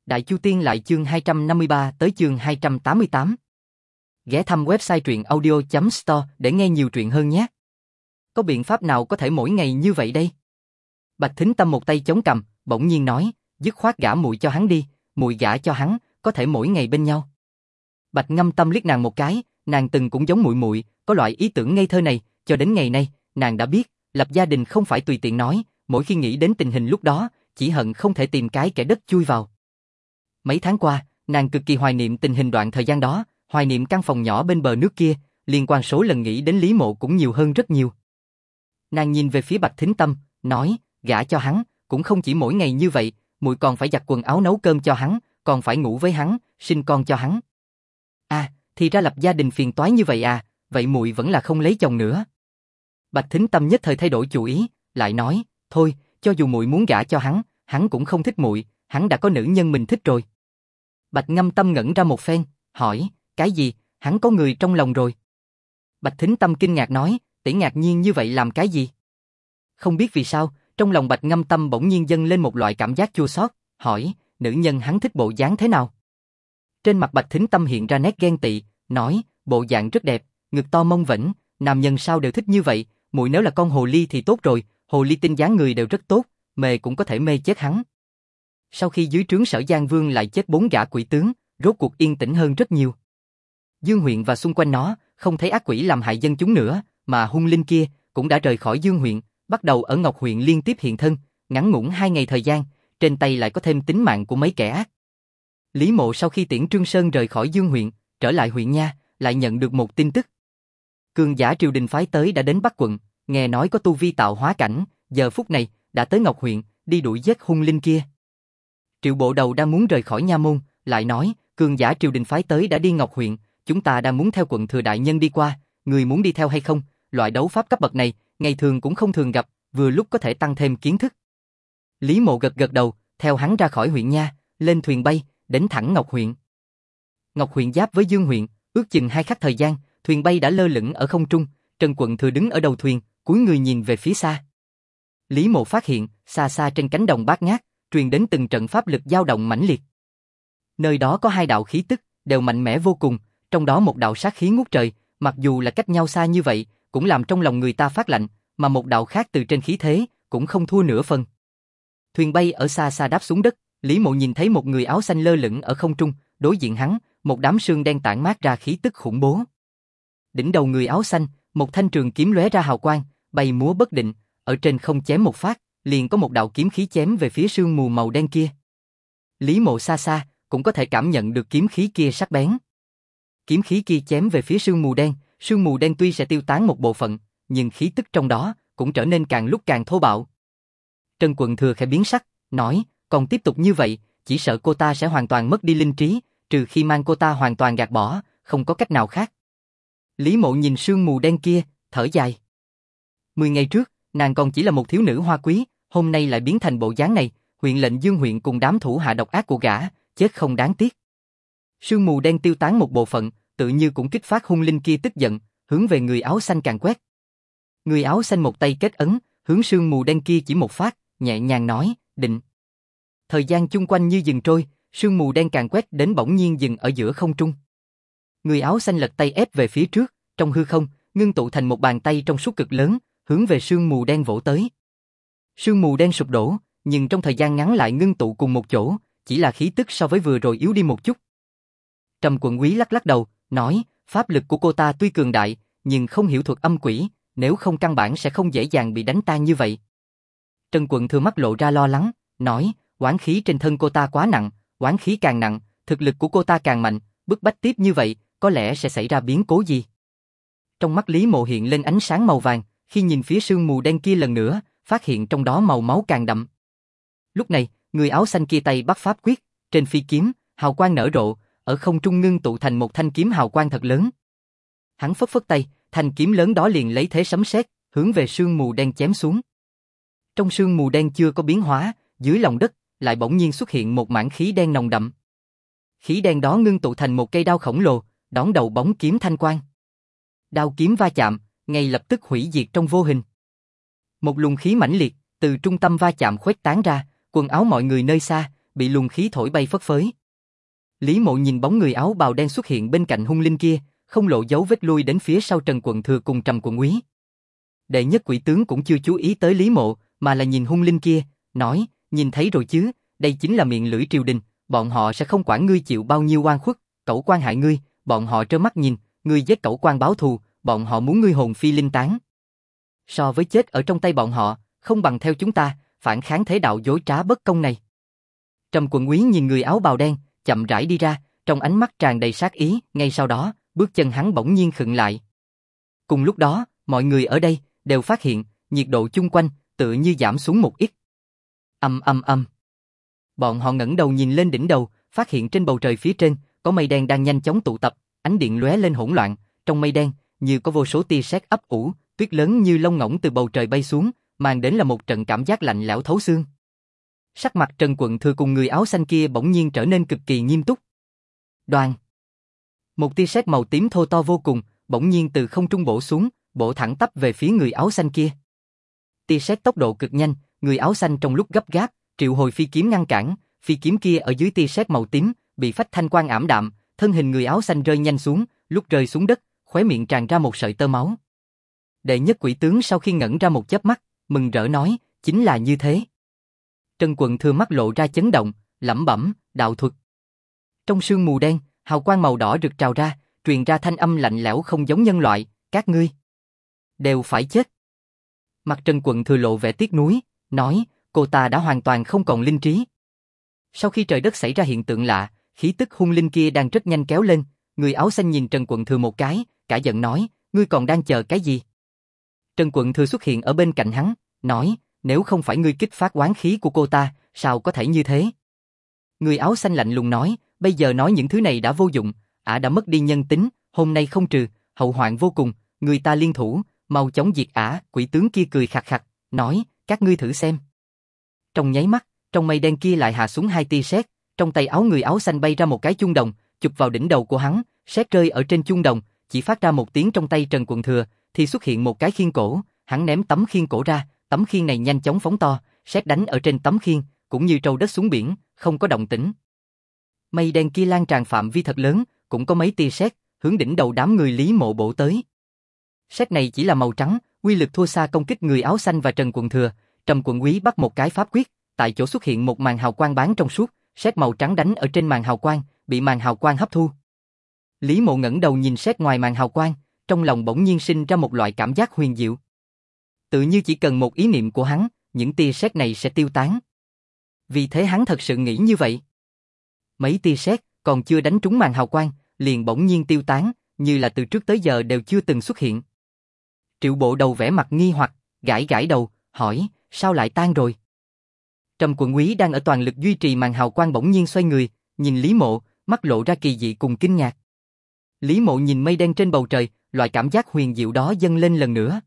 Đại Chu Tiên lại chương 253 tới chương 288. Ghé thăm website truyệnaudio.store để nghe nhiều truyện hơn nhé. Có biện pháp nào có thể mỗi ngày như vậy đây? Bạch Thính Tâm một tay chống cằm, bỗng nhiên nói, dứt khoát gả muội cho hắn đi, muội gả cho hắn, có thể mỗi ngày bên nhau. Bạch Ngâm Tâm liếc nàng một cái, nàng từng cũng giống muội muội, có loại ý tưởng ngây thơ này, cho đến ngày nay, nàng đã biết, lập gia đình không phải tùy tiện nói, mỗi khi nghĩ đến tình hình lúc đó, chỉ hận không thể tìm cái kẻ đất chui vào. Mấy tháng qua, nàng cực kỳ hoài niệm tình hình đoạn thời gian đó, hoài niệm căn phòng nhỏ bên bờ nước kia, liên quan số lần nghĩ đến Lý Mộ cũng nhiều hơn rất nhiều. Nàng nhìn về phía Bạch Thính Tâm, nói, gả cho hắn, cũng không chỉ mỗi ngày như vậy, muội còn phải giặt quần áo nấu cơm cho hắn, còn phải ngủ với hắn, sinh con cho hắn. À, thì ra lập gia đình phiền toái như vậy à, vậy muội vẫn là không lấy chồng nữa. Bạch Thính Tâm nhất thời thay đổi chủ ý, lại nói, thôi, cho dù muội muốn gả cho hắn cũng không thích muội, hắn đã có nữ nhân mình thích rồi. Bạch Ngâm Tâm ngẩn ra một phen, hỏi, cái gì, hắn có người trong lòng rồi? Bạch Thính Tâm kinh ngạc nói, tỷ ngạc nhiên như vậy làm cái gì? Không biết vì sao, trong lòng Bạch Ngâm Tâm bỗng nhiên dâng lên một loại cảm giác chua xót, hỏi, nữ nhân hắn thích bộ dáng thế nào? Trên mặt Bạch Thính Tâm hiện ra nét ghen tị, nói, bộ dạng rất đẹp, ngực to mông vĩnh, nam nhân sao đều thích như vậy, muội nếu là con hồ ly thì tốt rồi, hồ ly tinh dáng người đều rất tốt, mê cũng có thể mê chết hắn. Sau khi dưới trướng Sở Giang Vương lại chết 4 gã quỷ tướng, rốt cuộc yên tĩnh hơn rất nhiều. Dương huyện và xung quanh nó, không thấy ác quỷ làm hại dân chúng nữa, mà hung linh kia cũng đã rời khỏi Dương huyện, bắt đầu ở Ngọc huyện liên tiếp hiện thân, ngắn ngủn 2 ngày thời gian, trên tay lại có thêm tính mạng của mấy kẻ ác. Lý Mộ sau khi tiễn Trương Sơn rời khỏi Dương huyện, trở lại huyện nha, lại nhận được một tin tức. Cường giả triều đình phái tới đã đến Bắc quận, nghe nói có tu vi tạo hóa cảnh, giờ phút này đã tới Ngọc huyện, đi đuổi giết hung linh kia. Triệu bộ đầu đang muốn rời khỏi nha môn, lại nói, cường giả triều đình phái tới đã đi Ngọc huyện, chúng ta đang muốn theo quận thừa đại nhân đi qua, người muốn đi theo hay không? Loại đấu pháp cấp bậc này, ngày thường cũng không thường gặp, vừa lúc có thể tăng thêm kiến thức. Lý Mộ gật gật đầu, theo hắn ra khỏi huyện nha, lên thuyền bay, đến thẳng Ngọc huyện. Ngọc huyện giáp với Dương huyện, ước chừng 2 khắc thời gian, thuyền bay đã lơ lửng ở không trung, Trần Quận Thừa đứng ở đầu thuyền, cúi người nhìn về phía xa. Lý Mộ phát hiện, xa xa trên cánh đồng bát ngát, truyền đến từng trận pháp lực dao động mãnh liệt. Nơi đó có 2 đạo khí tức, đều mạnh mẽ vô cùng, trong đó một đạo sát khí ngút trời, mặc dù là cách nhau xa như vậy, cũng làm trong lòng người ta phát lạnh, mà một đạo khác từ trên khí thế, cũng không thua nửa phần. Thuyền bay ở xa xa đáp xuống đất, Lý Mộ nhìn thấy một người áo xanh lơ lửng ở không trung, đối diện hắn, một đám sương đen tản mát ra khí tức khủng bố. Đỉnh đầu người áo xanh, một thanh trường kiếm lóe ra hào quang, bay múa bất định, ở trên không chém một phát, liền có một đạo kiếm khí chém về phía sương mù màu đen kia. Lý Mộ xa xa, cũng có thể cảm nhận được kiếm khí kia sắc bén. Kiếm khí kia chém về phía sương mù đen tuy sẽ tiêu tán một bộ phận, nhưng khí tức trong đó cũng trở nên càng lúc càng thô bạo. Trần Quận Thừa khẽ biến sắc, nói, còn tiếp tục như vậy, chỉ sợ cô ta sẽ hoàn toàn mất đi linh trí, trừ khi mang cô ta hoàn toàn gạt bỏ, không có cách nào khác. Lý Mộ nhìn sương mù đen kia, thở dài. 10 ngày trước, nàng còn chỉ là một thiếu nữ hoa quý, hôm nay lại biến thành bộ dáng này, huyện lệnh Dương huyện cùng đám thủ hạ độc ác của gã, chết không đáng tiếc. Sương mù đen tiêu tán một bộ phận, tự như cũng kích phát hung linh kia tức giận, hướng về người áo xanh càn quét. Người áo xanh một tay kết ấn, hướng sương mù đen kia chỉ một phát, nhẹ nhàng nói, định. Thời gian chung quanh như dừng trôi, sương mù đen càn quét đến bỗng nhiên dừng ở giữa không trung. Người áo xanh lật tay ép về phía trước, trong hư không, ngưng tụ thành một bàn tay trong suốt cực lớn, hướng về sương mù đen vỗ tới. Sương mù đen sụp đổ, nhưng trong thời gian ngắn lại ngưng tụ cùng một chỗ, chỉ là khí tức so với vừa rồi yếu đi một chút. Trầm Quận Úy lắc lắc đầu, nói, pháp lực của cô ta tuy cường đại, nhưng không hiểu thuật âm quỷ, nếu không căn bản sẽ không dễ dàng bị đánh tan như vậy. Trần Quận Thừa mắt lộ ra lo lắng, nói, oán khí trên thân cô ta quá nặng, oán khí càng nặng, thực lực của cô ta càng mạnh, bức bách tiếp như vậy, có lẽ sẽ xảy ra biến cố gì. Trong mắt Lý Mộ hiện lên ánh sáng màu vàng, khi nhìn phía sương mù đen kia lần nữa, phát hiện trong đó màu máu càng đậm. Lúc này, người áo xanh kia tay bắt pháp quyết, trên phi kiếm, hào quang nở rộ, ở không trung ngưng tụ thành một thanh kiếm hào quang thật lớn. Hắn phất phất tay, thanh kiếm lớn đó liền lấy thế sấm sét, hướng về sương mù đen chém xuống. Trong sương mù đen chưa có biến hóa, dưới lòng đất lại bỗng nhiên xuất hiện một mảng khí đen nồng đậm. Khí đen đó ngưng tụ thành một cây đao khổng lồ, đón đầu bóng kiếm thanh quang. Đao kiếm va chạm, ngay lập tức hủy diệt trong vô hình. Một luồng khí mãnh liệt từ trung tâm va chạm khuếch tán ra, quần áo mọi người nơi xa bị luồng khí thổi bay phất phới. Lý Mộ nhìn bóng người áo bào đen xuất hiện bên cạnh hung linh kia, không lộ dấu vết lui đến phía sau Trần Quận Thừa cùng Trầm Quận Úy. Đệ nhất quỷ tướng cũng chưa chú ý tới Lý Mộ, mà là nhìn hung linh kia, nói, nhìn thấy rồi chứ, đây chính là miệng lưỡi triều đình, bọn họ sẽ không quản ngươi chịu bao nhiêu oan khuất, cẩu quan hại ngươi, bọn họ trơ mắt nhìn, ngươi giết cẩu quan báo thù, bọn họ muốn ngươi hồn phi linh tán. So với chết ở trong tay bọn họ, không bằng theo chúng ta, phản kháng thế đạo dối trá bất công này. Trầm Quận Úy nhìn người áo bào đen, chậm rãi đi ra, trong ánh mắt tràn đầy sát ý, ngay sau đó, bước chân hắn bỗng nhiên khựng lại. Cùng lúc đó, mọi người ở đây đều phát hiện, nhiệt độ chung quanh tựa như giảm xuống một ít. Ầm ầm ầm. Bọn họ ngẩng đầu nhìn lên đỉnh đầu, phát hiện trên bầu trời phía trên có mây đen đang nhanh chóng tụ tập, ánh điện lóe lên hỗn loạn, trong mây đen như có vô số tia sét ấp ủ, tuyết lớn như lông ngỗng từ bầu trời bay xuống, mang đến là một trận cảm giác lạnh lẽo thấu xương. Sắc mặt Trần Quận Thừa cùng người áo xanh kia bỗng nhiên trở nên cực kỳ nghiêm túc. Đoàn. Một tia sét màu tím thô to vô cùng, bỗng nhiên từ không trung bổ xuống, bổ thẳng tắp về phía người áo xanh kia. Tia sét tốc độ cực nhanh, người áo xanh trong lúc gấp gáp, triệu hồi phi kiếm ngăn cản, phi kiếm kia ở dưới tia sét màu tím, bị phách thanh quang ảm đạm, thân hình người áo xanh rơi nhanh xuống, lúc rơi xuống đất, khóe miệng tràn ra một sợi tơ máu. Đệ nhất quỷ tướng sau khi ngẩn ra một chớp mắt, mừng rỡ nói, chính là như thế. Trần Quận Thừa mắt lộ ra chấn động, lẩm bẩm, đạo thuật. Trong sương mù đen, hào quang màu đỏ rực trào ra, truyền ra thanh âm lạnh lẽo không giống nhân loại, các ngươi đều phải chết. Mặt Trần Quận Thừa lộ vẻ tiếc nuối, nói, cô ta đã hoàn toàn không còn linh trí. Sau khi trời đất xảy ra hiện tượng lạ, khí tức hung linh kia đang rất nhanh kéo lên, người áo xanh nhìn Trần Quận Thừa một cái, cả giận nói, ngươi còn đang chờ cái gì? Trần Quận Thừa xuất hiện ở bên cạnh hắn, nói, nếu không phải ngươi kích phát oán khí của cô ta, sao có thể như thế? Người áo xanh lạnh lùng nói, bây giờ nói những thứ này đã vô dụng, ả đã mất đi nhân tính, hôm nay không trừ, hậu hoạn vô cùng, người ta liên thủ, mau chóng diệt ả. Quỷ tướng kia cười khặc khặc, nói, các ngươi thử xem. Trong nháy mắt, trong mây đen kia lại hạ xuống hai tia sét, trong tay áo người áo xanh bay ra một cái chuông đồng, chụp vào đỉnh đầu của hắn, sét rơi ở trên chuông đồng, chỉ phát ra một tiếng trong tay Trần Quận Thừa, thì xuất hiện một cái khiên cổ, hắn ném tấm khiên cổ ra, tấm khiên này nhanh chóng phóng to, sét đánh ở trên tấm khiên, cũng như trâu đất xuống biển, không có động tĩnh. Mây đen kia lan tràn phạm vi thật lớn, cũng có mấy tia sét hướng đỉnh đầu đám người Lý Mộ bổ tới. Sét này chỉ là màu trắng, uy lực thua xa công kích người áo xanh và Trần Quận Thừa. Trầm Quận Úy bắt một cái pháp quyết, tại chỗ xuất hiện một màn hào quang bán trong suốt, sét màu trắng đánh ở trên màn hào quang, bị màn hào quang hấp thu. Lý Mộ ngẩng đầu nhìn sét ngoài màn hào quang, trong lòng bỗng nhiên sinh ra một loại cảm giác huyền diệu. Tự như chỉ cần một ý niệm của hắn, những tia sét này sẽ tiêu tán. Vì thế hắn thật sự nghĩ như vậy. Mấy tia sét còn chưa đánh trúng màn hào quang, liền bỗng nhiên tiêu tán, như là từ trước tới giờ đều chưa từng xuất hiện. Triệu Bộ Đầu vẻ mặt nghi hoặc, gãi gãi đầu, hỏi, sao lại tan rồi? Trầm Quận Úy đang ở toàn lực duy trì màn hào quang bỗng nhiên xoay người, nhìn Lý Mộ, mắt lộ ra kỳ dị cùng kinh ngạc. Lý Mộ nhìn mây đen trên bầu trời, loại cảm giác huyền diệu đó dâng lên lần nữa.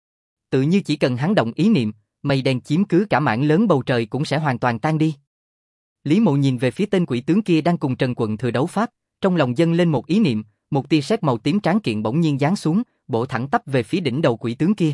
Tự như chỉ cần hắn động ý niệm, mây đen chiếm cứ cả mảng lớn bầu trời cũng sẽ hoàn toàn tan đi. Lý Mộ nhìn về phía tên quỷ tướng kia đang cùng Trần Quận Thừa đấu pháp, trong lòng dâng lên một ý niệm, một tia sét màu tím tráng kiện bỗng nhiên giáng xuống, bổ thẳng tắp về phía đỉnh đầu quỷ tướng kia.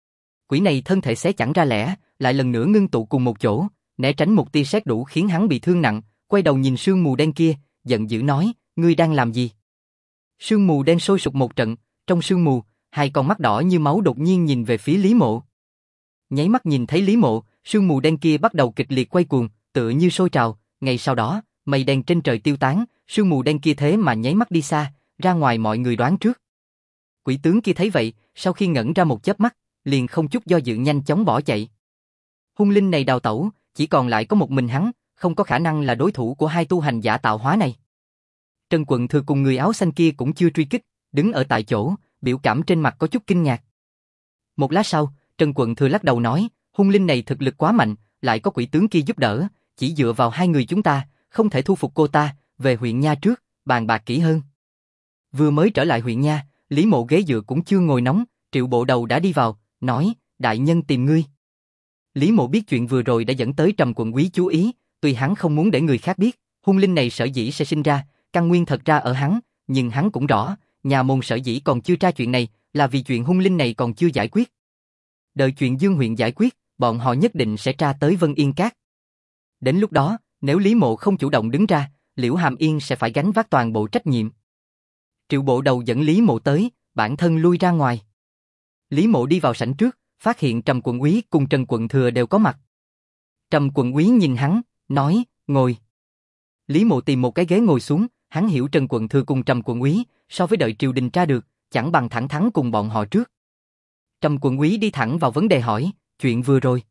Quỷ này thân thể xé chẳng ra lẻ, lại lần nữa ngưng tụ cùng một chỗ, né tránh một tia sét đủ khiến hắn bị thương nặng, quay đầu nhìn sương mù đen kia, giận dữ nói, ngươi đang làm gì? Sương mù đen sôi sục một trận, trong sương mù, hai con mắt đỏ như máu đột nhiên nhìn về phía Lý Mộ. Nháy mắt nhìn thấy Lý Mộ, sương mù đen kia bắt đầu kịch liệt quay cuồng, tựa như sôi trào, ngay sau đó, mây đen trên trời tiêu tán, sương mù đen kia thế mà nháy mắt đi xa, ra ngoài mọi người đoán trước. Quỷ tướng kia thấy vậy, sau khi ngẩn ra một chớp mắt, liền không chút do dự nhanh chóng bỏ chạy. Hung linh này đào tẩu, chỉ còn lại có một mình hắn, không có khả năng là đối thủ của hai tu hành giả tạo hóa này. Trần Quận Thừa cùng người áo xanh kia cũng chưa truy kích, đứng ở tại chỗ, biểu cảm trên mặt có chút kinh ngạc. Một lát sau, Trần Quận Thừa lắc đầu nói, hung linh này thực lực quá mạnh, lại có quỷ tướng kia giúp đỡ, chỉ dựa vào hai người chúng ta, không thể thu phục cô ta, về huyện Nha trước, bàn bạc kỹ hơn. Vừa mới trở lại huyện Nha, Lý Mộ ghế dựa cũng chưa ngồi nóng, Triệu Bộ Đầu đã đi vào, nói, đại nhân tìm ngươi. Lý Mộ biết chuyện vừa rồi đã dẫn tới Trầm Quận Úy chú ý, tuy hắn không muốn để người khác biết, hung linh này sở dĩ sẽ sinh ra, căn nguyên thật ra ở hắn, nhưng hắn cũng rõ, nhà môn sở dĩ còn chưa tra chuyện này, là vì chuyện hung linh này còn chưa giải quyết. Đợi chuyện Dương huyện giải quyết, bọn họ nhất định sẽ tra tới Vân Yên Các. Đến lúc đó, Nếu Lý Mộ không chủ động đứng ra, Liễu Hàm Yên sẽ phải gánh vác toàn bộ trách nhiệm. Triệu Bộ Đầu dẫn Lý Mộ tới, bản thân lui ra ngoài. Lý Mộ đi vào sảnh trước, phát hiện Trầm Quận Úy cùng Trần Quận Thừa đều có mặt. Trầm Quận Úy nhìn hắn, nói, ngồi. Lý Mộ tìm một cái ghế ngồi xuống, hắn hiểu Trần Quận Thừa cùng Trầm Quận Úy, so với đợi triều đình tra được, chẳng bằng thẳng thắn cùng bọn họ trước. Trầm Quận Úy đi thẳng vào vấn đề hỏi, chuyện vừa rồi.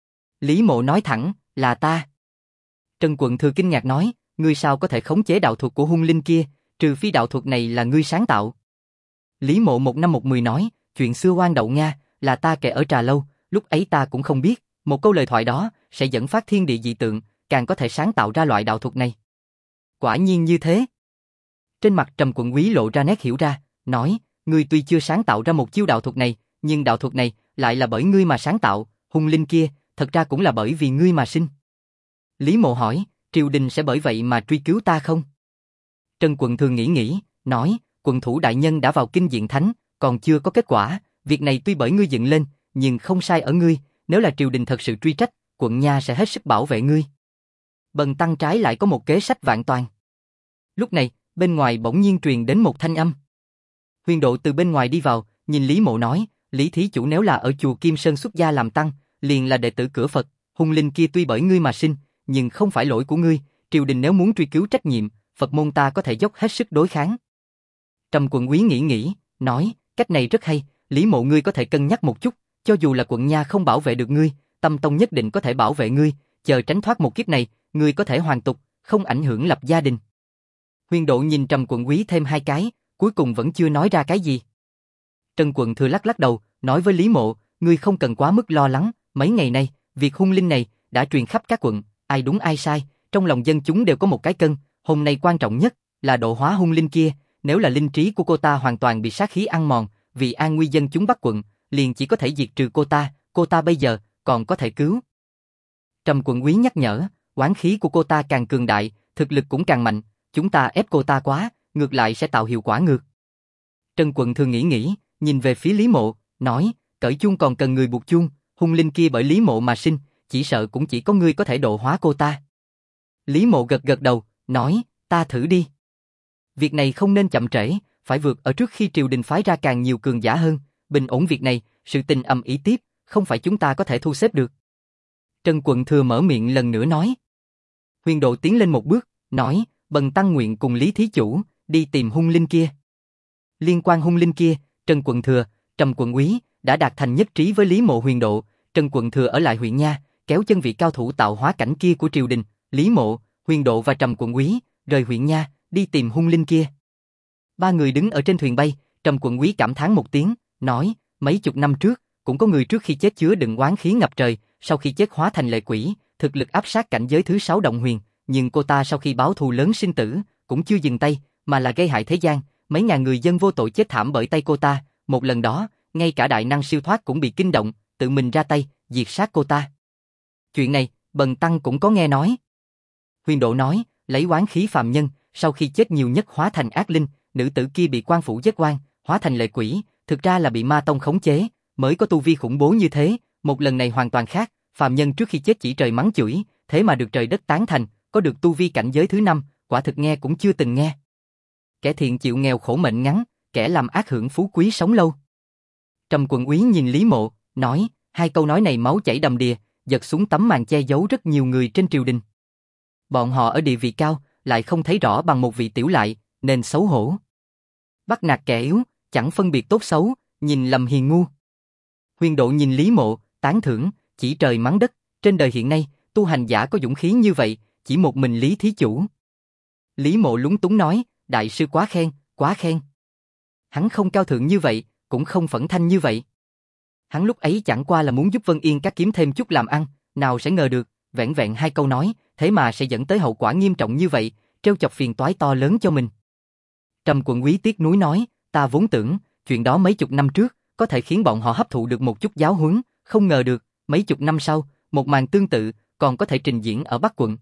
Lý Mộ nói thẳng, là ta. Trần Quận Thừa kinh ngạc nói, ngươi sao có thể khống chế đạo thuật của hung linh kia, trừ phi đạo thuật này là ngươi sáng tạo. Lý Mộ một năm một mười nói, chuyện xưa oan đậu Nga, là ta kể ở Trà Lâu, lúc ấy ta cũng không biết, một câu lời thoại đó sẽ dẫn phát thiên địa dị tượng, càng có thể sáng tạo ra loại đạo thuật này. Quả nhiên như thế. Trên mặt Trầm Quận Úy lộ ra nét hiểu ra, nói, ngươi tuy chưa sáng tạo ra một chiêu đạo thuật này, nhưng đạo thuật này lại là bởi ngươi mà sáng tạo, hung linh kia, thật ra cũng là bởi vì ngươi mà sinh. Lý Mộ hỏi, triều đình sẽ bởi vậy mà truy cứu ta không? Trần Quận Thừa nghĩ, nói, quận thủ đại nhân đã vào kinh diện thánh, còn chưa có kết quả, việc này tuy bởi ngươi dựng lên, nhưng không sai ở ngươi, nếu là triều đình thật sự truy trách, quận nha sẽ hết sức bảo vệ ngươi. Bần tăng trái lại có một kế sách vạn toàn. Lúc này, bên ngoài bỗng nhiên truyền đến một thanh âm. Huyền Độ từ bên ngoài đi vào, nhìn Lý Mộ nói, Lý thí chủ nếu là ở chùa Kim Sơn xuất gia làm tăng, liền là đệ tử cửa Phật, hung linh kia tuy bởi ngươi mà sinh, nhưng không phải lỗi của ngươi, triều đình nếu muốn truy cứu trách nhiệm, Phật môn ta có thể dốc hết sức đối kháng. Trầm Quận Úy nghĩ, nói, cách này rất hay, Lý Mộ ngươi có thể cân nhắc một chút, cho dù là quận nha không bảo vệ được ngươi, Tâm Tông nhất định có thể bảo vệ ngươi, chờ tránh thoát một kiếp này, ngươi có thể hoàn tục, không ảnh hưởng lập gia đình. Huyền Độ nhìn Trầm Quận Úy thêm hai cái, cuối cùng vẫn chưa nói ra cái gì. Trần Quận Thừa lắc đầu, nói với Lý Mộ, ngươi không cần quá mức lo lắng, mấy ngày nay, việc hung linh này đã truyền khắp các quận, ai đúng ai sai, trong lòng dân chúng đều có một cái cân, hôm nay quan trọng nhất là độ hóa hung linh kia, nếu là linh trí của cô ta hoàn toàn bị sát khí ăn mòn, vì an nguy dân chúng Bắc quận, liền chỉ có thể diệt trừ cô ta bây giờ còn có thể cứu. Trầm Quận Úy nhắc nhở, oán khí của cô ta càng cường đại, thực lực cũng càng mạnh, chúng ta ép cô ta quá, ngược lại sẽ tạo hiệu quả ngược. Trần Quận Thừa nghĩ, nhìn về phía Lý Mộ, nói, cởi chuông còn cần người buộc chuông, hung linh kia bởi Lý Mộ mà sinh, chỉ sợ cũng chỉ có ngươi có thể độ hóa cô ta. Lý Mộ gật đầu, nói, ta thử đi. Việc này không nên chậm trễ, phải vượt ở trước khi triều đình phái ra càng nhiều cường giả hơn, bình ổn việc này, sự tình ầm ĩ tiếp, không phải chúng ta có thể thu xếp được. Trần Quận Thừa mở miệng lần nữa nói. Huyền Độ tiến lên một bước, nói, bần tăng nguyện cùng Lý thí chủ, đi tìm hung linh kia. Liên quan hung linh kia, Trần Quận Thừa, Trầm Quận Úy đã đạt thành nhất trí với Lý Mộ Huyền Độ, Trần Quận Thừa ở lại huyện nha, kéo chân vị cao thủ tạo hóa cảnh kia của triều đình, Lý Mộ, Huyền Độ và Trầm Quận Úy rời huyện nha, đi tìm hung linh kia. Ba người đứng ở trên thuyền bay, Trầm Quận Úy cảm thán một tiếng, nói, mấy chục năm trước, cũng có người trước khi chết chứa đựng oán khí ngập trời, sau khi chết hóa thành lệ quỷ, thực lực áp sát cảnh giới thứ 6 động huyền, nhưng cô ta sau khi báo thù lớn sinh tử, cũng chưa dừng tay, mà là gây hại thế gian, mấy ngàn người dân vô tội chết thảm bởi tay cô ta, một lần đó, ngay cả đại năng siêu thoát cũng bị kinh động, tự mình ra tay, diệt sát cô ta. Chuyện này, bần tăng cũng có nghe nói. Huyền Độ nói, lấy oán khí phàm nhân, sau khi chết nhiều nhất hóa thành ác linh, nữ tử kia bị quan phủ giết oan, hóa thành lệ quỷ, thực ra là bị ma tông khống chế, mới có tu vi khủng bố như thế, một lần này hoàn toàn khác, phàm nhân trước khi chết chỉ trời mắng chửi, thế mà được trời đất tán thành, có được tu vi cảnh giới thứ 5, quả thực nghe cũng chưa từng nghe. Kẻ thiện chịu nghèo khổ mệnh ngắn, kẻ làm ác hưởng phú quý sống lâu. Trầm Quận Úy nhìn Lý Mộ, nói, hai câu nói này máu chảy đầm đìa, giật xuống tấm màn che giấu rất nhiều người trên triều đình. Bọn họ ở địa vị cao, lại không thấy rõ bằng một vị tiểu lại, nên xấu hổ. Bắt nạt kẻ yếu, chẳng phân biệt tốt xấu, nhìn lầm hiền ngu. Huyền Độ nhìn Lý Mộ, tán thưởng, chỉ trời mắng đất, trên đời hiện nay, tu hành giả có dũng khí như vậy, chỉ một mình Lý thí chủ. Lý Mộ lúng túng nói, đại sư quá khen, quá khen. Hắn không cao thượng như vậy, cũng không phẫn thanh như vậy. Hắn lúc ấy chẳng qua là muốn giúp Vân Yên các kiếm thêm chút làm ăn, nào sẽ ngờ được, vẹn vẹn hai câu nói, thế mà sẽ dẫn tới hậu quả nghiêm trọng như vậy, trêu chọc phiền toái to lớn cho mình. Trầm Quận Úy tiếc nuối nói, ta vốn tưởng, chuyện đó mấy chục năm trước, có thể khiến bọn họ hấp thụ được một chút giáo huấn, không ngờ được, mấy chục năm sau, một màn tương tự, còn có thể trình diễn ở Bắc quận.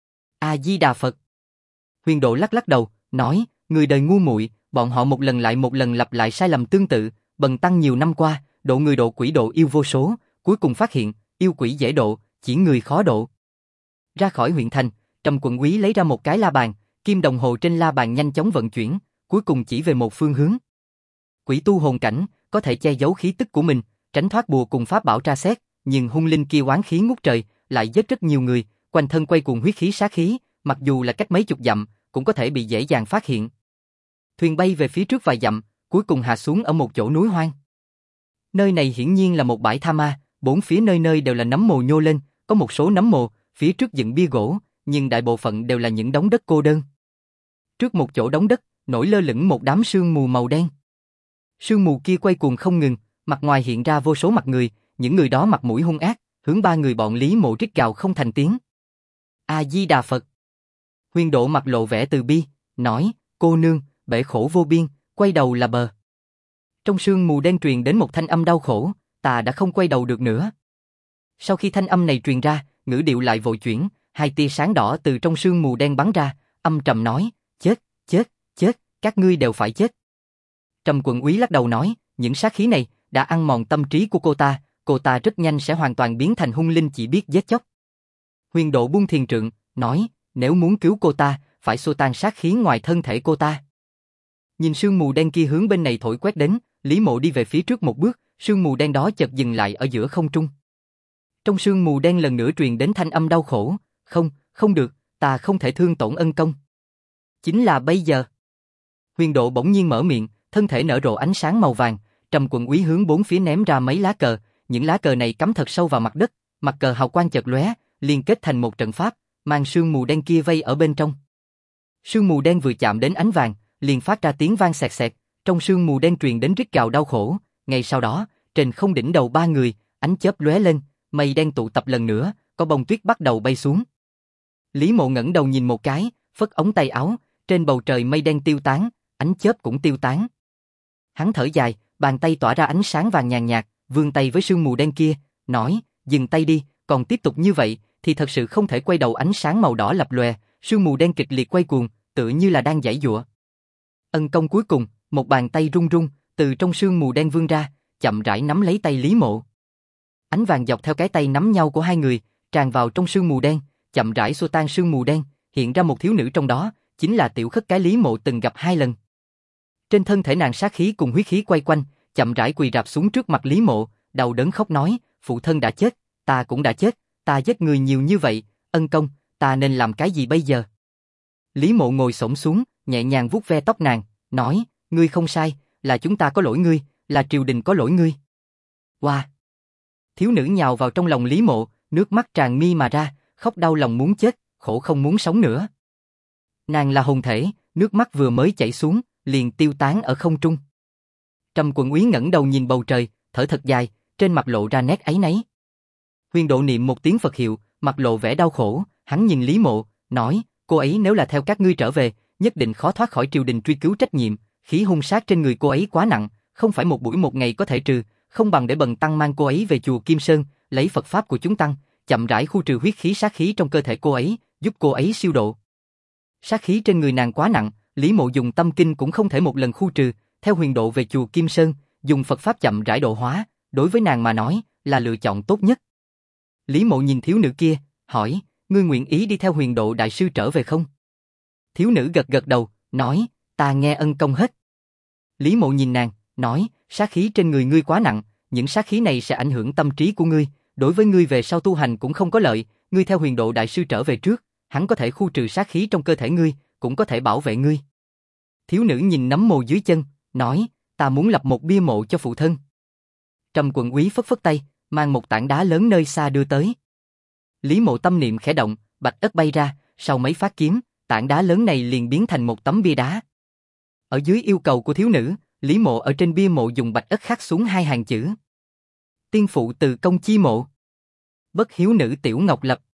A-di-đà Phật. Huyền Độ lắc đầu, nói, người đời ngu muội, bọn họ một lần lại một lần lặp lại sai lầm tương tự, bần tăng nhiều năm qua, độ người độ quỷ độ yêu vô số, cuối cùng phát hiện, yêu quỷ dễ độ, chỉ người khó độ. Ra khỏi huyện thành, Trầm Quận Úy lấy ra một cái la bàn, kim đồng hồ trên la bàn nhanh chóng vận chuyển, cuối cùng chỉ về một phương hướng. Quỷ tu hồn cảnh, có thể che giấu khí tức của mình, tránh thoát bùa cùng pháp bảo tra xét, nhưng hung linh kia oán khí ngút trời, lại giết rất nhiều người, quanh thân quay cuồng huyết khí sát khí, mặc dù là cách mấy chục dặm, cũng có thể bị dễ dàng phát hiện. Thuyền bay về phía trước vài dặm, cuối cùng hạ xuống ở một chỗ núi hoang. Nơi này hiển nhiên là một bãi tha ma, bốn phía nơi nơi đều là nấm mồ nhô lên, có một số nấm mồ, phía trước dựng bia gỗ, nhưng đại bộ phận đều là những đống đất cô đơn. Trước một chỗ đống đất, nổi lơ lửng một đám sương mù màu đen. Sương mù kia quay cuồng không ngừng, mặt ngoài hiện ra vô số mặt người, những người đó mặt mũi hung ác, hướng ba người bọn Lý Mộ rít gào không thành tiếng. A Di Đà Phật. Huyền Độ mặt lộ vẻ từ bi, nói: "Cô nương, bể khổ vô biên, quay đầu là bờ." Trong sương mù đen truyền đến một thanh âm đau khổ, "Ta đã không quay đầu được nữa." Sau khi thanh âm này truyền ra, ngữ điệu lại vội chuyển, hai tia sáng đỏ từ trong sương mù đen bắn ra, âm trầm nói: "Chết, chết, chết, các ngươi đều phải chết." Trầm Quận Úy lắc đầu nói: "Những sát khí này đã ăn mòn tâm trí của cô ta rất nhanh sẽ hoàn toàn biến thành hung linh chỉ biết giết chóc." Huyền Độ buông thiền trượng, nói: "Nếu muốn cứu cô ta, phải xua tan sát khí ngoài thân thể cô ta." Nhìn sương mù đen kia hướng bên này thổi quét đến, Lý Mộ đi về phía trước một bước, sương mù đen đó chợt dừng lại ở giữa không trung. Trong sương mù đen lần nữa truyền đến thanh âm đau khổ: "Không, không được, ta không thể thương tổn ân công." Chính là bây giờ. Huyền Độ bỗng nhiên mở miệng, thân thể nở rộ ánh sáng màu vàng, Trầm Quận Úy hướng bốn phía ném ra mấy lá cờ, những lá cờ này cắm thật sâu vào mặt đất, mặt cờ hào quang chợt lóe, liên kết thành một trận pháp, mang sương mù đen kia vây ở bên trong. Sương mù đen vừa chạm đến ánh vàng, liền phát ra tiếng vang xẹt xẹt, trong sương mù đen truyền đến rít gào đau khổ, ngay sau đó, trên không đỉnh đầu ba người, ánh chớp lóe lên, mây đen tụ tập lần nữa, có bông tuyết bắt đầu bay xuống. Lý Mộ ngẩng đầu nhìn một cái, phất ống tay áo, trên bầu trời mây đen tiêu tán, ánh chớp cũng tiêu tán. Hắn thở dài, bàn tay tỏa ra ánh sáng vàng nhàn nhạt, vươn tay với sương mù đen kia, nói: "Dừng tay đi, còn tiếp tục như vậy thì thật sự không thể quay đầu." Ánh sáng màu đỏ lập lòe, sương mù đen kịch liệt quay cuồng, tựa như là đang giãy giụa. Ân công cuối cùng, một bàn tay run run từ trong sương mù đen vươn ra, chậm rãi nắm lấy tay Lý Mộ. Ánh vàng dọc theo cái tay nắm nhau của hai người, tràn vào trong sương mù đen, chậm rãi xua tan sương mù đen, hiện ra một thiếu nữ trong đó, chính là Tiểu Khất cái Lý Mộ từng gặp hai lần. Trên thân thể nàng sát khí cùng huyết khí quay quanh, chậm rãi quỳ rạp xuống trước mặt Lý Mộ, đau đớn khóc nói: "Phụ thân đã chết, ta cũng đã chết, ta giết người nhiều như vậy, ân công, ta nên làm cái gì bây giờ?" Lý Mộ ngồi xổm xuống, nhẹ nhàng vuốt ve tóc nàng, nói: "Ngươi không sai, là chúng ta có lỗi ngươi, là triều đình có lỗi ngươi." Wow! Thiếu nữ nhào vào trong lòng Lý Mộ, nước mắt tràn mi mà ra, khóc đau lòng muốn chết, khổ không muốn sống nữa. Nàng là hồn thể, nước mắt vừa mới chảy xuống, liền tiêu tán ở không trung. Trầm Quận Úy ngẩng đầu nhìn bầu trời, thở thật dài, trên mặt lộ ra nét áy náy. Huyền Độ niệm một tiếng Phật hiệu, mặt lộ vẻ đau khổ, hắn nhìn Lý Mộ, nói: "Cô ấy nếu là theo các ngươi trở về, nhất định khó thoát khỏi triều đình truy cứu trách nhiệm, khí hung sát trên người cô ấy quá nặng, không phải một buổi một ngày có thể trừ, không bằng để Bần tăng mang cô ấy về chùa Kim Sơn, lấy Phật pháp của chúng tăng, chậm rãi khu trừ huyết khí sát khí trong cơ thể cô ấy, giúp cô ấy siêu độ." Sát khí trên người nàng quá nặng, Lý Mộ dùng tâm kinh cũng không thể một lần khu trừ, theo Huyền Độ về chùa Kim Sơn, dùng Phật pháp chậm rãi độ hóa, đối với nàng mà nói, là lựa chọn tốt nhất. Lý Mộ nhìn thiếu nữ kia, hỏi: "Ngươi nguyện ý đi theo Huyền Độ đại sư trở về không?" Thiếu nữ gật gật đầu, nói: "Ta nghe ân công hết." Lý Mộ nhìn nàng, nói: "Sát khí trên người ngươi quá nặng, những sát khí này sẽ ảnh hưởng tâm trí của ngươi, đối với ngươi về sau tu hành cũng không có lợi, ngươi theo Huyền Độ đại sư trở về trước, hắn có thể khu trừ sát khí trong cơ thể ngươi, cũng có thể bảo vệ ngươi." Thiếu nữ nhìn nấm mồ dưới chân, nói: "Ta muốn lập một bia mộ cho phụ thân." Trầm Quận Úy phất phất tay, mang một tảng đá lớn nơi xa đưa tới. Lý Mộ tâm niệm khẽ động, bạch ất bay ra, sau mấy phát kiếm, tảng đá lớn này liền biến thành một tấm bia đá. Ở dưới yêu cầu của thiếu nữ, Lý Mộ ở trên bia mộ dùng bạch ất khắc xuống hai hàng chữ: "Tiên phụ Từ Công chi mộ, bất hiếu nữ Tiểu Ngọc lập."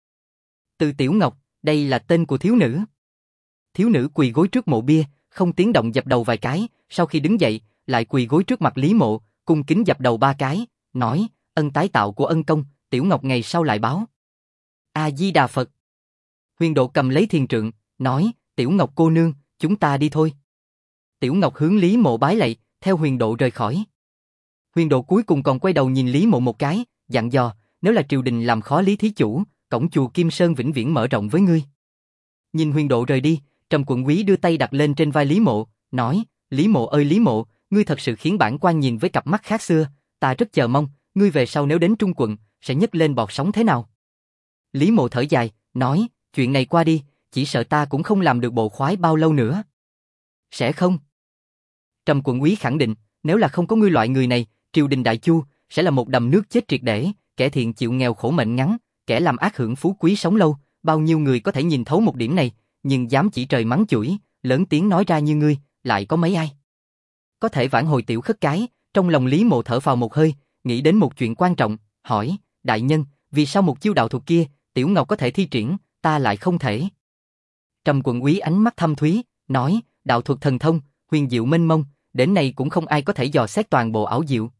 Từ Tiểu Ngọc, đây là tên của thiếu nữ. Thiếu nữ quỳ gối trước mộ bia, không tiếng động dập đầu vài cái, sau khi đứng dậy, lại quỳ gối trước mặt Lý Mộ, cung kính dập đầu ba cái, nói: "Ân tái tạo của ân công, Tiểu Ngọc ngày sau lại báo." A Di Đà Phật. Huyền Độ cầm lấy thiền trượng, nói: "Tiểu Ngọc cô nương, chúng ta đi thôi." Tiểu Ngọc hướng Lý Mộ bái lạy, theo Huyền Độ rời khỏi. Huyền Độ cuối cùng còn quay đầu nhìn Lý Mộ một cái, dặn dò: "Nếu là triều đình làm khó Lý thí chủ, cổng chùa Kim Sơn vĩnh viễn mở rộng với ngươi." Nhìn Huyền Độ rời đi, Trầm Quận Quý đưa tay đặt lên trên vai Lý Mộ, nói, Lý Mộ ơi Lý Mộ, ngươi thật sự khiến bản quan nhìn với cặp mắt khác xưa, ta rất chờ mong, ngươi về sau nếu đến Trung quận, sẽ nhấc lên bọt sóng thế nào. Lý Mộ thở dài, nói, chuyện này qua đi, chỉ sợ ta cũng không làm được bộ khoái bao lâu nữa. Sẽ không? Trầm Quận Quý khẳng định, nếu là không có ngươi loại người này, triều đình Đại Chu sẽ là một đầm nước chết triệt để, kẻ thiện chịu nghèo khổ mệnh ngắn, kẻ làm ác hưởng phú quý sống lâu, bao nhiêu người có thể nhìn thấu một điểm này, nhưng dám chỉ trời mắng chửi, lớn tiếng nói ra như ngươi, lại có mấy ai? Có thể vãn hồi tiểu khất cái, trong lòng Lý Mộ thở phào một hơi, nghĩ đến một chuyện quan trọng, hỏi, đại nhân, vì sao một chiêu đạo thuật kia, Tiểu Ngọc có thể thi triển, ta lại không thể? Trầm Quận Quý ánh mắt thâm thúy, nói, đạo thuật thần thông, huyền diệu mênh mông, đến nay cũng không ai có thể dò xét toàn bộ ảo diệu.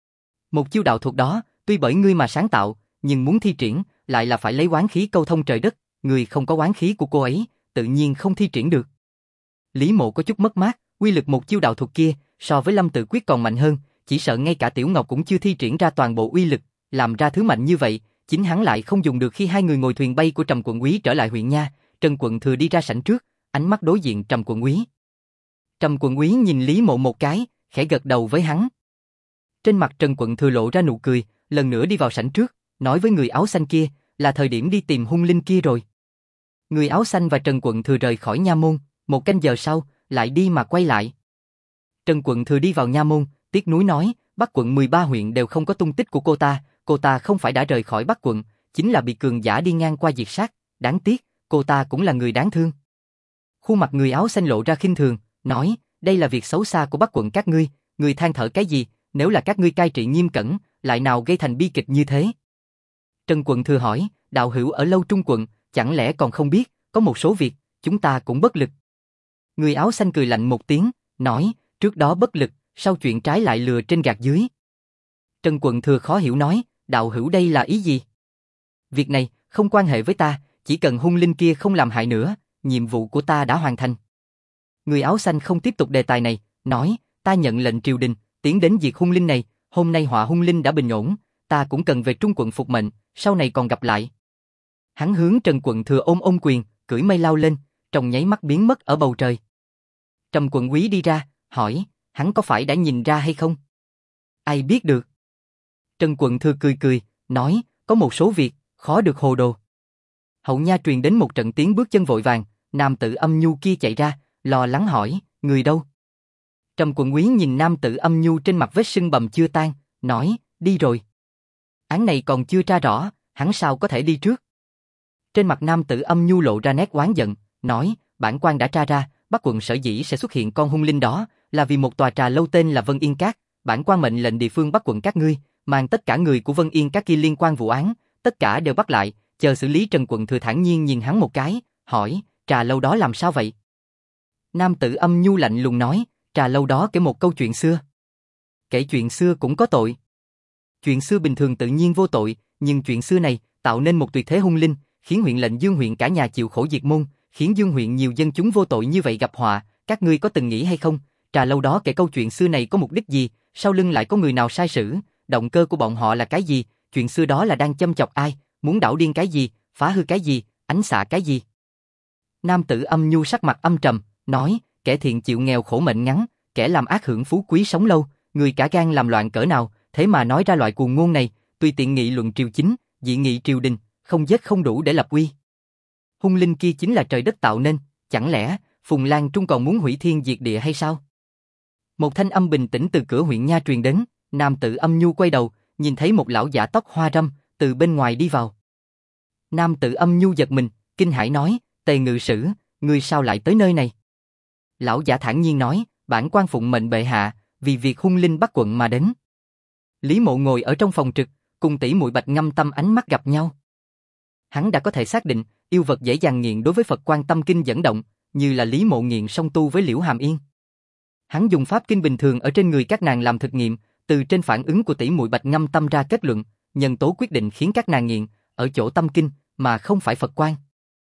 Một chiêu đạo thuật đó, tuy bởi ngươi mà sáng tạo, nhưng muốn thi triển, lại là phải lấy oán khí câu thông trời đất, người không có oán khí của cô ấy, tự nhiên không thi triển được. Lý Mộ có chút mất mát, uy lực một chiêu đạo thuật kia, so với Lâm Tự Quyết còn mạnh hơn, chỉ sợ ngay cả Tiểu Ngọc cũng chưa thi triển ra toàn bộ uy lực, làm ra thứ mạnh như vậy, chính hắn lại không dùng được. Khi hai người ngồi thuyền bay của Trầm Quận Quý trở lại huyện nha, Trần Quận Thừa đi ra sảnh trước, ánh mắt đối diện Trầm Quận Quý. Trầm Quận Quý nhìn Lý Mộ một cái, khẽ gật đầu với hắn. Trên mặt Trần Quận Thừa lộ ra nụ cười, lần nữa đi vào sảnh trước, nói với người áo xanh kia, là thời điểm đi tìm hung linh kia rồi. Người áo xanh và Trần Quận Thừa rời khỏi nha môn, một canh giờ sau, lại đi mà quay lại. Trần Quận Thừa đi vào nha môn, tiếc nuối nói, Bắc quận 13 huyện đều không có tung tích của cô ta không phải đã rời khỏi Bắc quận, chính là bị cường giả đi ngang qua diệt sát, đáng tiếc, cô ta cũng là người đáng thương. Khuôn mặt người áo xanh lộ ra khinh thường, nói, đây là việc xấu xa của Bắc quận các ngươi, người than thở cái gì, nếu là các ngươi cai trị nghiêm cẩn, lại nào gây thành bi kịch như thế. Trần Quận Thừa hỏi, đạo hữu ở lâu Trung quận, chẳng lẽ còn không biết, có một số việc, chúng ta cũng bất lực. Người áo xanh cười lạnh một tiếng, nói, trước đó bất lực, sau chuyện trái lại lừa trên gạt dưới. Trần Quận Thừa khó hiểu nói, đạo hữu đây là ý gì? Việc này, không quan hệ với ta, chỉ cần hung linh kia không làm hại nữa, nhiệm vụ của ta đã hoàn thành. Người áo xanh không tiếp tục đề tài này, nói, ta nhận lệnh triều đình, tiến đến diệt hung linh này, hôm nay họa hung linh đã bình ổn, ta cũng cần về Trung quận phục mệnh, sau này còn gặp lại. Hắn hướng Trần Quận Thừa ôm quyền, cưỡi mây lao lên, trong nháy mắt biến mất ở bầu trời. Trầm Quận Quý đi ra, hỏi, hắn có phải đã nhìn ra hay không? Ai biết được? Trần Quận Thừa cười, nói, có một số việc, khó được hồ đồ. Hậu nha truyền đến một trận tiếng bước chân vội vàng, nam tử âm nhu kia chạy ra, lo lắng hỏi, người đâu? Trầm Quận Quý nhìn nam tử âm nhu trên mặt vết sưng bầm chưa tan, nói, đi rồi. Án này còn chưa tra rõ, hắn sao có thể đi trước? Trên mặt nam tử âm nhu lộ ra nét oán giận, nói, bản quan đã tra ra, Bắc quận sở dĩ sẽ xuất hiện con hung linh đó, là vì một tòa trà lâu tên là Vân Yên Các, bản quan mệnh lệnh địa phương Bắc quận các ngươi, mang tất cả người của Vân Yên Các kia liên quan vụ án, tất cả đều bắt lại, chờ xử lý. Trần Quận Thừa thản nhiên nhìn hắn một cái, hỏi, trà lâu đó làm sao vậy? Nam tử âm nhu lạnh lùng nói, trà lâu đó kể một câu chuyện xưa. Kể chuyện xưa cũng có tội. Chuyện xưa bình thường tự nhiên vô tội, nhưng chuyện xưa này tạo nên một tuyệt thế hung linh, khiến huyện lệnh Dương huyện cả nhà chịu khổ diệt môn, khiến Dương huyện nhiều dân chúng vô tội như vậy gặp họa. Các ngươi có từng nghĩ hay không, trà lâu đó kể câu chuyện xưa này có mục đích gì, sau lưng lại có người nào sai sử, động cơ của bọn họ là cái gì, chuyện xưa đó là đang châm chọc ai, muốn đảo điên cái gì, phá hư cái gì, ánh xạ cái gì? Nam tử âm nhu sắc mặt âm trầm, nói, kẻ thiện chịu nghèo khổ mệnh ngắn, kẻ làm ác hưởng phú quý sống lâu, người cả gan làm loạn cỡ nào, thế mà nói ra loại cuồng ngôn này, tùy tiện nghị luận triều chính, dị nghị triều đình, không giết không đủ để lập uy. Hung linh kia chính là trời đất tạo nên, chẳng lẽ Phùng Lan Trung còn muốn hủy thiên diệt địa hay sao? Một thanh âm bình tĩnh từ cửa huyện nha truyền đến, nam tử âm nhu quay đầu, nhìn thấy một lão giả tóc hoa râm từ bên ngoài đi vào. Nam tử âm nhu giật mình, kinh hãi nói, Tề ngự sử, ngươi sao lại tới nơi này? Lão giả thản nhiên nói, bản quan phụng mệnh bệ hạ, vì việc hung linh Bắc quận mà đến. Lý Mộ ngồi ở trong phòng trực, cùng tỷ muội Bạch Ngâm Tâm ánh mắt gặp nhau. Hắn đã có thể xác định, yêu vật dễ dàng nghiện đối với Phật quan tâm kinh dẫn động, như là Lý Mộ nghiện song tu với Liễu Hàm Yên. Hắn dùng pháp kinh bình thường ở trên người các nàng làm thực nghiệm, từ trên phản ứng của tỷ muội Bạch Ngâm Tâm ra kết luận, nhân tố quyết định khiến các nàng nghiện ở chỗ tâm kinh mà không phải Phật quan.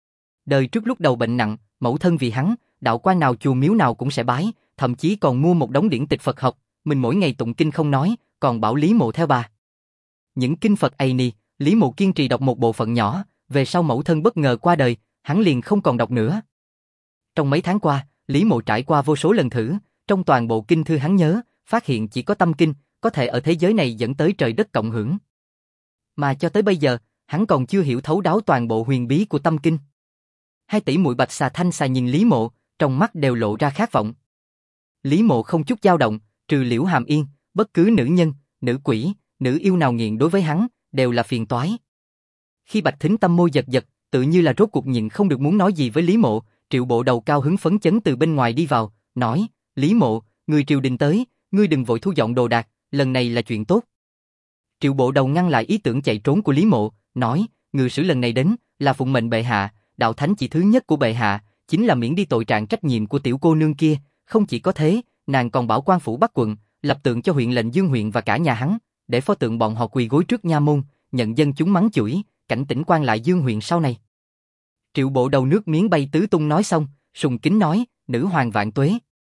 Đời trước lúc đầu bệnh nặng, mẫu thân vì hắn, đạo quan nào chùa miếu nào cũng sẽ bái, thậm chí còn mua một đống điển tịch Phật học, mình mỗi ngày tụng kinh không nói, còn bảo Lý Mộ theo bà. Những kinh Phật ấy ni, Lý Mộ kiên trì đọc một bộ phận nhỏ, về sau mẫu thân bất ngờ qua đời, hắn liền không còn đọc nữa. Trong mấy tháng qua, Lý Mộ trải qua vô số lần thử, trong toàn bộ kinh thư hắn nhớ, phát hiện chỉ có tâm kinh, có thể ở thế giới này dẫn tới trời đất cộng hưởng. Mà cho tới bây giờ, hắn còn chưa hiểu thấu đáo toàn bộ huyền bí của tâm kinh. Hai tỷ muội Bạch Xà Thanh Xà nhìn Lý Mộ, trong mắt đều lộ ra khát vọng. Lý Mộ không chút dao động, trừ Liễu Hàm Yên, bất cứ nữ nhân, nữ quỷ, nữ yêu nào nghiện đối với hắn, đều là phiền toái. Khi Bạch Thính Tâm môi giật giật, tự như là rốt cuộc nhịn không được muốn nói gì với Lý Mộ, Triệu Bộ Đầu cao hứng phấn chấn từ bên ngoài đi vào, nói, Lý Mộ, người triều đình tới, ngươi đừng vội thu dọn đồ đạc, lần này là chuyện tốt. Triệu Bộ Đầu ngăn lại ý tưởng chạy trốn của Lý Mộ, nói, ngự sử lần này đến, là phụng mệnh bệ hạ, đạo thánh chỉ thứ nhất của bệ hạ, chính là miễn đi tội trạng trách nhiệm của tiểu cô nương kia, không chỉ có thế, nàng còn bảo quan phủ Bắc quận, lập tượng cho huyện lệnh Dương huyện và cả nhà hắn, để pho tượng bọn họ quỳ gối trước nha môn, nhận dân chúng mắng chửi, cảnh tỉnh quan lại Dương huyện sau này. Triệu Bộ Đầu nước miếng bay tứ tung nói xong, sùng kính nói, nữ hoàng vạn tuế.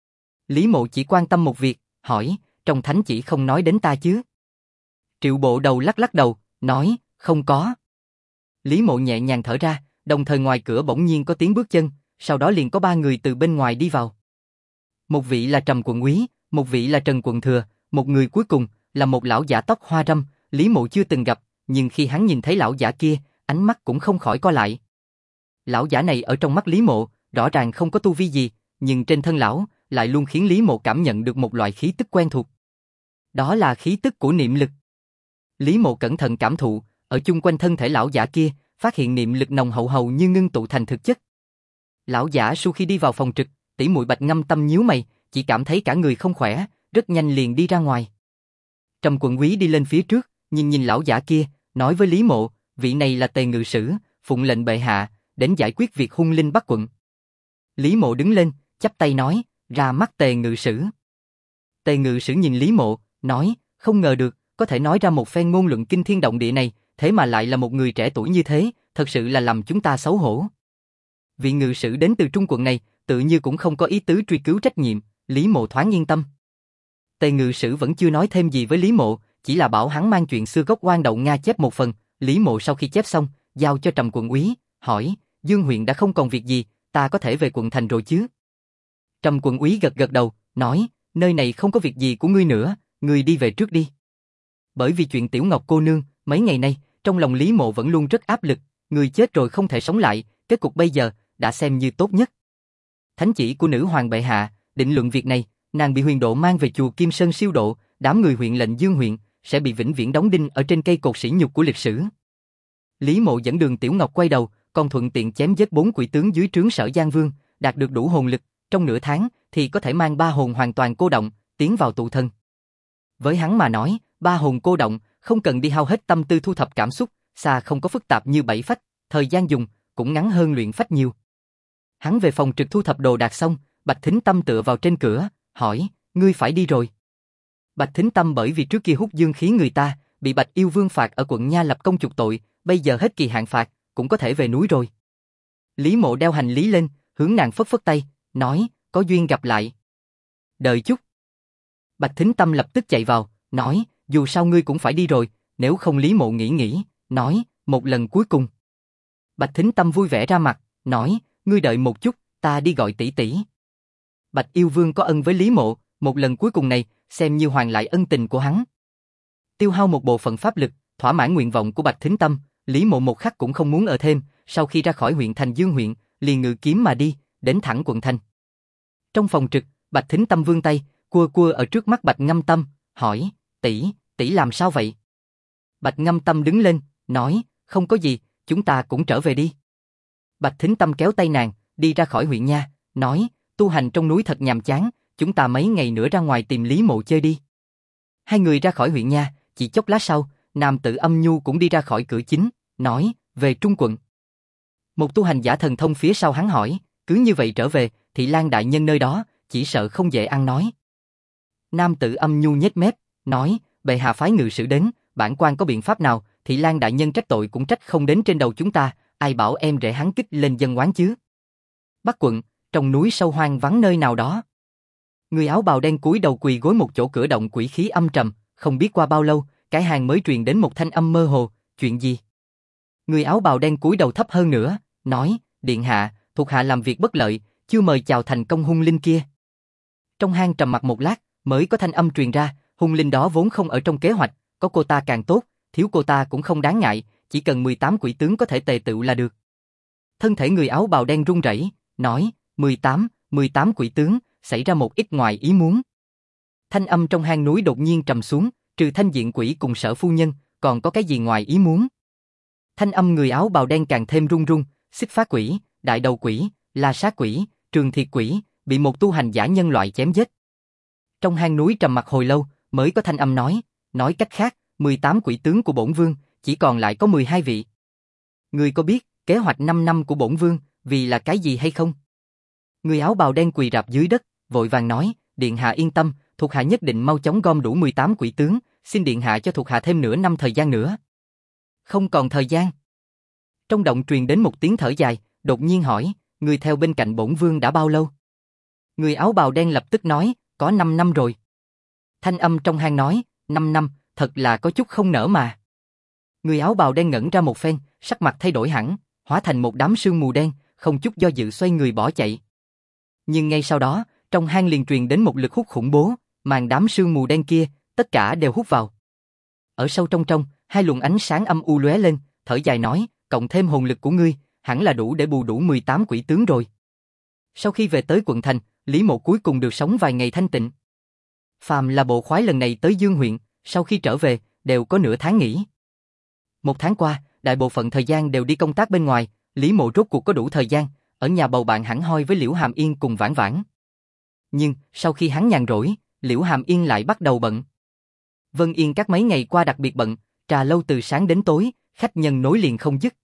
Lý Mộ chỉ quan tâm một việc, hỏi, trong thánh chỉ không nói đến ta chứ? Triệu Bộ Đầu lắc lắc đầu, nói, không có. Lý Mộ nhẹ nhàng thở ra, đồng thời ngoài cửa bỗng nhiên có tiếng bước chân, sau đó liền có ba người từ bên ngoài đi vào. Một vị là Trầm quận úy, một vị là Trần quận thừa, một người cuối cùng là một lão giả tóc hoa râm, Lý Mộ chưa từng gặp, nhưng khi hắn nhìn thấy lão giả kia, ánh mắt cũng không khỏi co lại. Lão giả này ở trong mắt Lý Mộ, rõ ràng không có tu vi gì, nhưng trên thân lão lại luôn khiến Lý Mộ cảm nhận được một loại khí tức quen thuộc. Đó là khí tức của niệm lực. Lý Mộ cẩn thận cảm thụ, ở chung quanh thân thể lão giả kia, phát hiện niệm lực nồng hậu hầu như ngưng tụ thành thực chất. Lão giả sau khi đi vào phòng trực, tỷ muội Bạch Ngâm Tâm nhíu mày, chỉ cảm thấy cả người không khỏe, rất nhanh liền đi ra ngoài. Trầm quận úy đi lên phía trước, nhưng nhìn lão giả kia, nói với Lý Mộ, vị này là Tề ngự sử, phụng lệnh bệ hạ, đến giải quyết việc hung linh Bắc quận. Lý Mộ đứng lên, chắp tay nói, ra mắt Tề ngự sử. Tề ngự sử nhìn Lý Mộ, nói, không ngờ được, có thể nói ra một phen ngôn luận kinh thiên động địa này, thế mà lại là một người trẻ tuổi như thế, thật sự là làm chúng ta xấu hổ. Vị ngự sử đến từ Trung quận này, tự như cũng không có ý tứ truy cứu trách nhiệm, Lý Mộ thoáng yên tâm. Tề ngự sử vẫn chưa nói thêm gì với Lý Mộ, chỉ là bảo hắn mang chuyện xưa gốc Oan Đậu Nga chép một phần. Lý Mộ sau khi chép xong, giao cho Trầm quận úy, hỏi, Dương huyện đã không còn việc gì, ta có thể về quận thành rồi chứ? Trầm quận úy gật gật đầu, nói, nơi này không có việc gì của ngươi nữa, ngươi đi về trước đi. Bởi vì chuyện Tiểu Ngọc cô nương, mấy ngày nay, trong lòng Lý Mộ vẫn luôn rất áp lực, người chết rồi không thể sống lại, kết cục bây giờ, đã xem như tốt nhất. Thánh chỉ của nữ hoàng bệ hạ, định luận việc này, nàng bị Huyền Độ mang về chùa Kim Sơn siêu độ, đám người huyện lệnh Dương huyện, sẽ bị vĩnh viễn đóng đinh ở trên cây cột sỉ nhục của lịch sử. Lý Mộ dẫn đường Tiểu Ngọc quay đầu, còn thuận tiện chém giết 4 quỷ tướng dưới trướng Sở Giang Vương, đạt được đủ hồn lực, trong nửa tháng thì có thể mang 3 hồn hoàn toàn cô động, tiến vào tụ thân. Với hắn mà nói, 3 hồn cô động, không cần đi hao hết tâm tư thu thập cảm xúc, xa không có phức tạp như 7 phách, thời gian dùng cũng ngắn hơn luyện phách nhiều. Hắn về phòng trực thu thập đồ đạc xong, Bạch Thính Tâm tựa vào trên cửa, hỏi, ngươi phải đi rồi. Bạch Thính Tâm bởi vì trước kia hút dương khí người ta, bị Bạch Yêu Vương phạt ở quận Nha lập công chuộc tội, bây giờ hết kỳ hạn phạt, cũng có thể về núi rồi. Lý Mộ đeo hành lý lên, hướng nàng phất phất tay, nói, có duyên gặp lại. Đợi chút. Bạch Thính Tâm lập tức chạy vào, nói, dù sao ngươi cũng phải đi rồi, nếu không. Lý Mộ nghĩ, nói, một lần cuối cùng. Bạch Thính Tâm vui vẻ ra mặt, nói, ngươi đợi một chút, ta đi gọi tỷ tỷ. Bạch Yêu Vương có ân với Lý Mộ, một lần cuối cùng này, xem như hoàn lại ân tình của hắn. Tiêu hao một bộ phận pháp lực, thỏa mãn nguyện vọng của Bạch Thính Tâm, Lý Mộ một khắc cũng không muốn ở thêm, sau khi ra khỏi huyện thành Dương huyện, liền ngự kiếm mà đi, đến thẳng quận thành. Trong phòng trực, Bạch Thính Tâm vươn tay, cua cua ở trước mắt Bạch Ngâm Tâm, hỏi, tỷ làm sao vậy? Bạch Ngâm Tâm đứng lên, nói, không có gì, chúng ta cũng trở về đi. Bạch Thính Tâm kéo tay nàng, đi ra khỏi huyện nha, nói, tu hành trong núi thật nhàm chán, chúng ta mấy ngày nữa ra ngoài tìm Lý Mộ chơi đi. Hai người ra khỏi huyện nha, chỉ chốc lát sau, nam tử Âm Nhu cũng đi ra khỏi cửa chính, nói, về Trung quận. Một tu hành giả thần thông phía sau hắn hỏi, cứ như vậy trở về, Thị Lan đại nhân nơi đó, chỉ sợ không dễ ăn nói. Nam tử Âm Nhu nhếch mép, nói, bệ hạ phái ngự sử đến, bản quan có biện pháp nào, Thị Lan đại nhân trách tội cũng trách không đến trên đầu chúng ta, ai bảo em rể hắn kích lên dân oán chứ. Bắc quận, trong núi sâu hoang vắng nơi nào đó. Người áo bào đen cúi đầu quỳ gối một chỗ cửa động quỷ khí âm trầm, không biết qua bao lâu, cái hang mới truyền đến một thanh âm mơ hồ, chuyện gì? Người áo bào đen cúi đầu thấp hơn nữa, nói, điện hạ, thuộc hạ làm việc bất lợi, chưa mời chào thành công hung linh kia. Trong hang trầm mặc một lát, mới có thanh âm truyền ra, hung linh đó vốn không ở trong kế hoạch, có cô ta càng tốt, thiếu cô ta cũng không đáng ngại, chỉ cần 18 quỷ tướng có thể tề tựu là được. Thân thể người áo bào đen run rẩy, nói, 18 quỷ tướng, xảy ra một ít ngoài ý muốn. Thanh âm trong hang núi đột nhiên trầm xuống, trừ Thanh Diện Quỷ cùng Sở phu nhân, còn có cái gì ngoài ý muốn? Thanh âm người áo bào đen càng thêm run run, Xích Phá Quỷ, Đại Đầu Quỷ, La Sát Quỷ, Trường Thiệt Quỷ, bị một tu hành giả nhân loại chém giết. Trong hang núi trầm mặc hồi lâu, mới có thanh âm nói cách khác, 18 quỷ tướng của bổn vương, chỉ còn lại có 12 vị. Ngươi có biết, kế hoạch 5 năm của bổn vương, vì là cái gì hay không? Người áo bào đen quỳ rạp dưới đất, vội vàng nói, điện hạ yên tâm, thuộc hạ nhất định mau chóng gom đủ 18 quỷ tướng, xin điện hạ cho thuộc hạ thêm nửa năm thời gian nữa. Không còn thời gian. Trong động truyền đến một tiếng thở dài, đột nhiên hỏi, người theo bên cạnh bổn vương đã bao lâu? Người áo bào đen lập tức nói, có 5 năm rồi. Thanh âm trong hang nói, 5 năm, thật là có chút không nỡ mà. Người áo bào đen ngẩn ra một phen, sắc mặt thay đổi hẳn, hóa thành một đám sương mù đen, không chút do dự xoay người bỏ chạy. Nhưng ngay sau đó, trong hang liền truyền đến một lực hút khủng bố, màn đám sương mù đen kia, tất cả đều hút vào. Ở sâu trong, hai luồng ánh sáng âm u lóe lên, thở dài nói, cộng thêm hồn lực của ngươi, hẳn là đủ để bù đủ 18 quỷ tướng rồi. Sau khi về tới quận thành, Lý Mộ cuối cùng được sống vài ngày thanh tịnh. Phàm là bộ khoái lần này tới Dương huyện, sau khi trở về, đều có nửa tháng nghỉ. Một tháng qua, đại bộ phận thời gian đều đi công tác bên ngoài, Lý Mộ rốt cuộc có đủ thời gian, ở nhà bầu bạn hẳn hoi với Liễu Hàm Yên cùng Vãn Vãn. Nhưng, sau khi hắn nhàn rỗi, Liễu Hàm Yên lại bắt đầu bận. Vân Yên các mấy ngày qua đặc biệt bận, trà lâu từ sáng đến tối, khách nhân nối liền không dứt.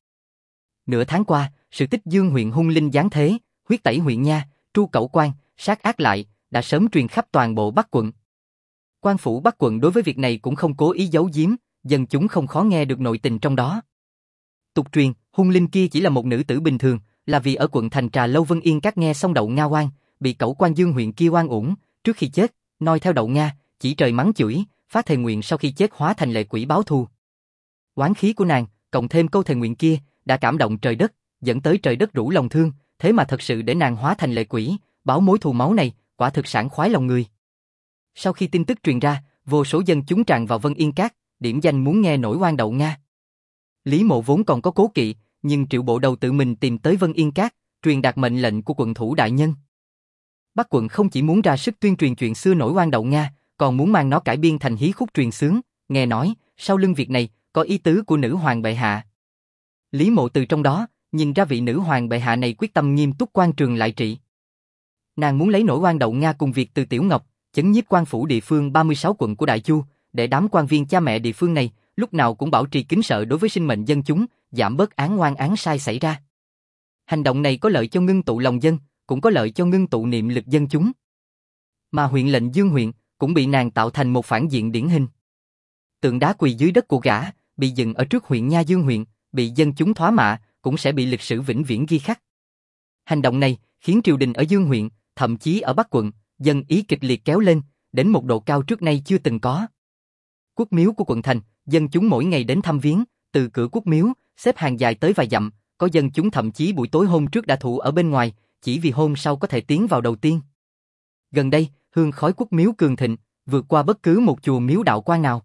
Nửa tháng qua, sự tích Dương huyện hung linh giáng thế, huyết tẩy huyện nha, tru cẩu quan, sát ác lại, đã sớm truyền khắp toàn bộ Bắc quận. Quan phủ Bắc quận đối với việc này cũng không cố ý giấu giếm, dân chúng không khó nghe được nội tình trong đó. Tục truyền, hung linh kia chỉ là một nữ tử bình thường, là vì ở quận thành trà lâu Vân Yên các nghe xong đậu Nga oan, bị cẩu quan Dương huyện kia oan uổng, trước khi chết, noi theo đậu Nga, chỉ trời mắng chửi, phát thề nguyện sau khi chết hóa thành lệ quỷ báo thù. Oán khí của nàng, cộng thêm câu thề nguyện kia, đã cảm động trời đất, dẫn tới trời đất rủ lòng thương, thế mà thật sự để nàng hóa thành lệ quỷ, báo mối thù máu này, quả thực sảng khoái lòng người. Sau khi tin tức truyền ra, vô số dân chúng tràn vào Vân Yên Các, điểm danh muốn nghe nổi oan đậu Nga. Lý Mộ vốn còn có cố kỵ, nhưng Triệu Bộ Đầu tự mình tìm tới Vân Yên Các, truyền đạt mệnh lệnh của quận thủ đại nhân. Bắc quận không chỉ muốn ra sức tuyên truyền chuyện xưa nổi oan đậu Nga, còn muốn mang nó cải biên thành hí khúc truyền xướng, nghe nói, sau lưng việc này, có ý tứ của nữ hoàng bệ hạ. Lý Mộ từ trong đó, nhìn ra vị nữ hoàng bệ hạ này quyết tâm nghiêm túc quan trường lại trị. Nàng muốn lấy nổi oan đậu Nga cùng việc từ Tiểu Ngọc, chấn nhiếp quan phủ địa phương 36 quận của Đại Chu, để đám quan viên cha mẹ địa phương này, lúc nào cũng bảo trì kính sợ đối với sinh mệnh dân chúng, giảm bớt án oan án sai xảy ra. Hành động này có lợi cho ngưng tụ lòng dân, cũng có lợi cho ngưng tụ niệm lực dân chúng. Mà huyện lệnh Dương huyện, cũng bị nàng tạo thành một phản diện điển hình. Tượng đá quỳ dưới đất của gã, bị dựng ở trước huyện nha Dương huyện, bị dân chúng thoá mạ, cũng sẽ bị lịch sử vĩnh viễn ghi khắc. Hành động này, khiến triều đình ở Dương huyện, thậm chí ở Bắc quận, dân ý kịch liệt kéo lên, đến một độ cao trước nay chưa từng có. Quốc miếu của quận thành, dân chúng mỗi ngày đến thăm viếng, từ cửa quốc miếu, xếp hàng dài tới vài dặm, có dân chúng thậm chí buổi tối hôm trước đã thủ ở bên ngoài, chỉ vì hôm sau có thể tiến vào đầu tiên. Gần đây, hương khói quốc miếu cường thịnh, vượt qua bất cứ một chùa miếu đạo quan nào.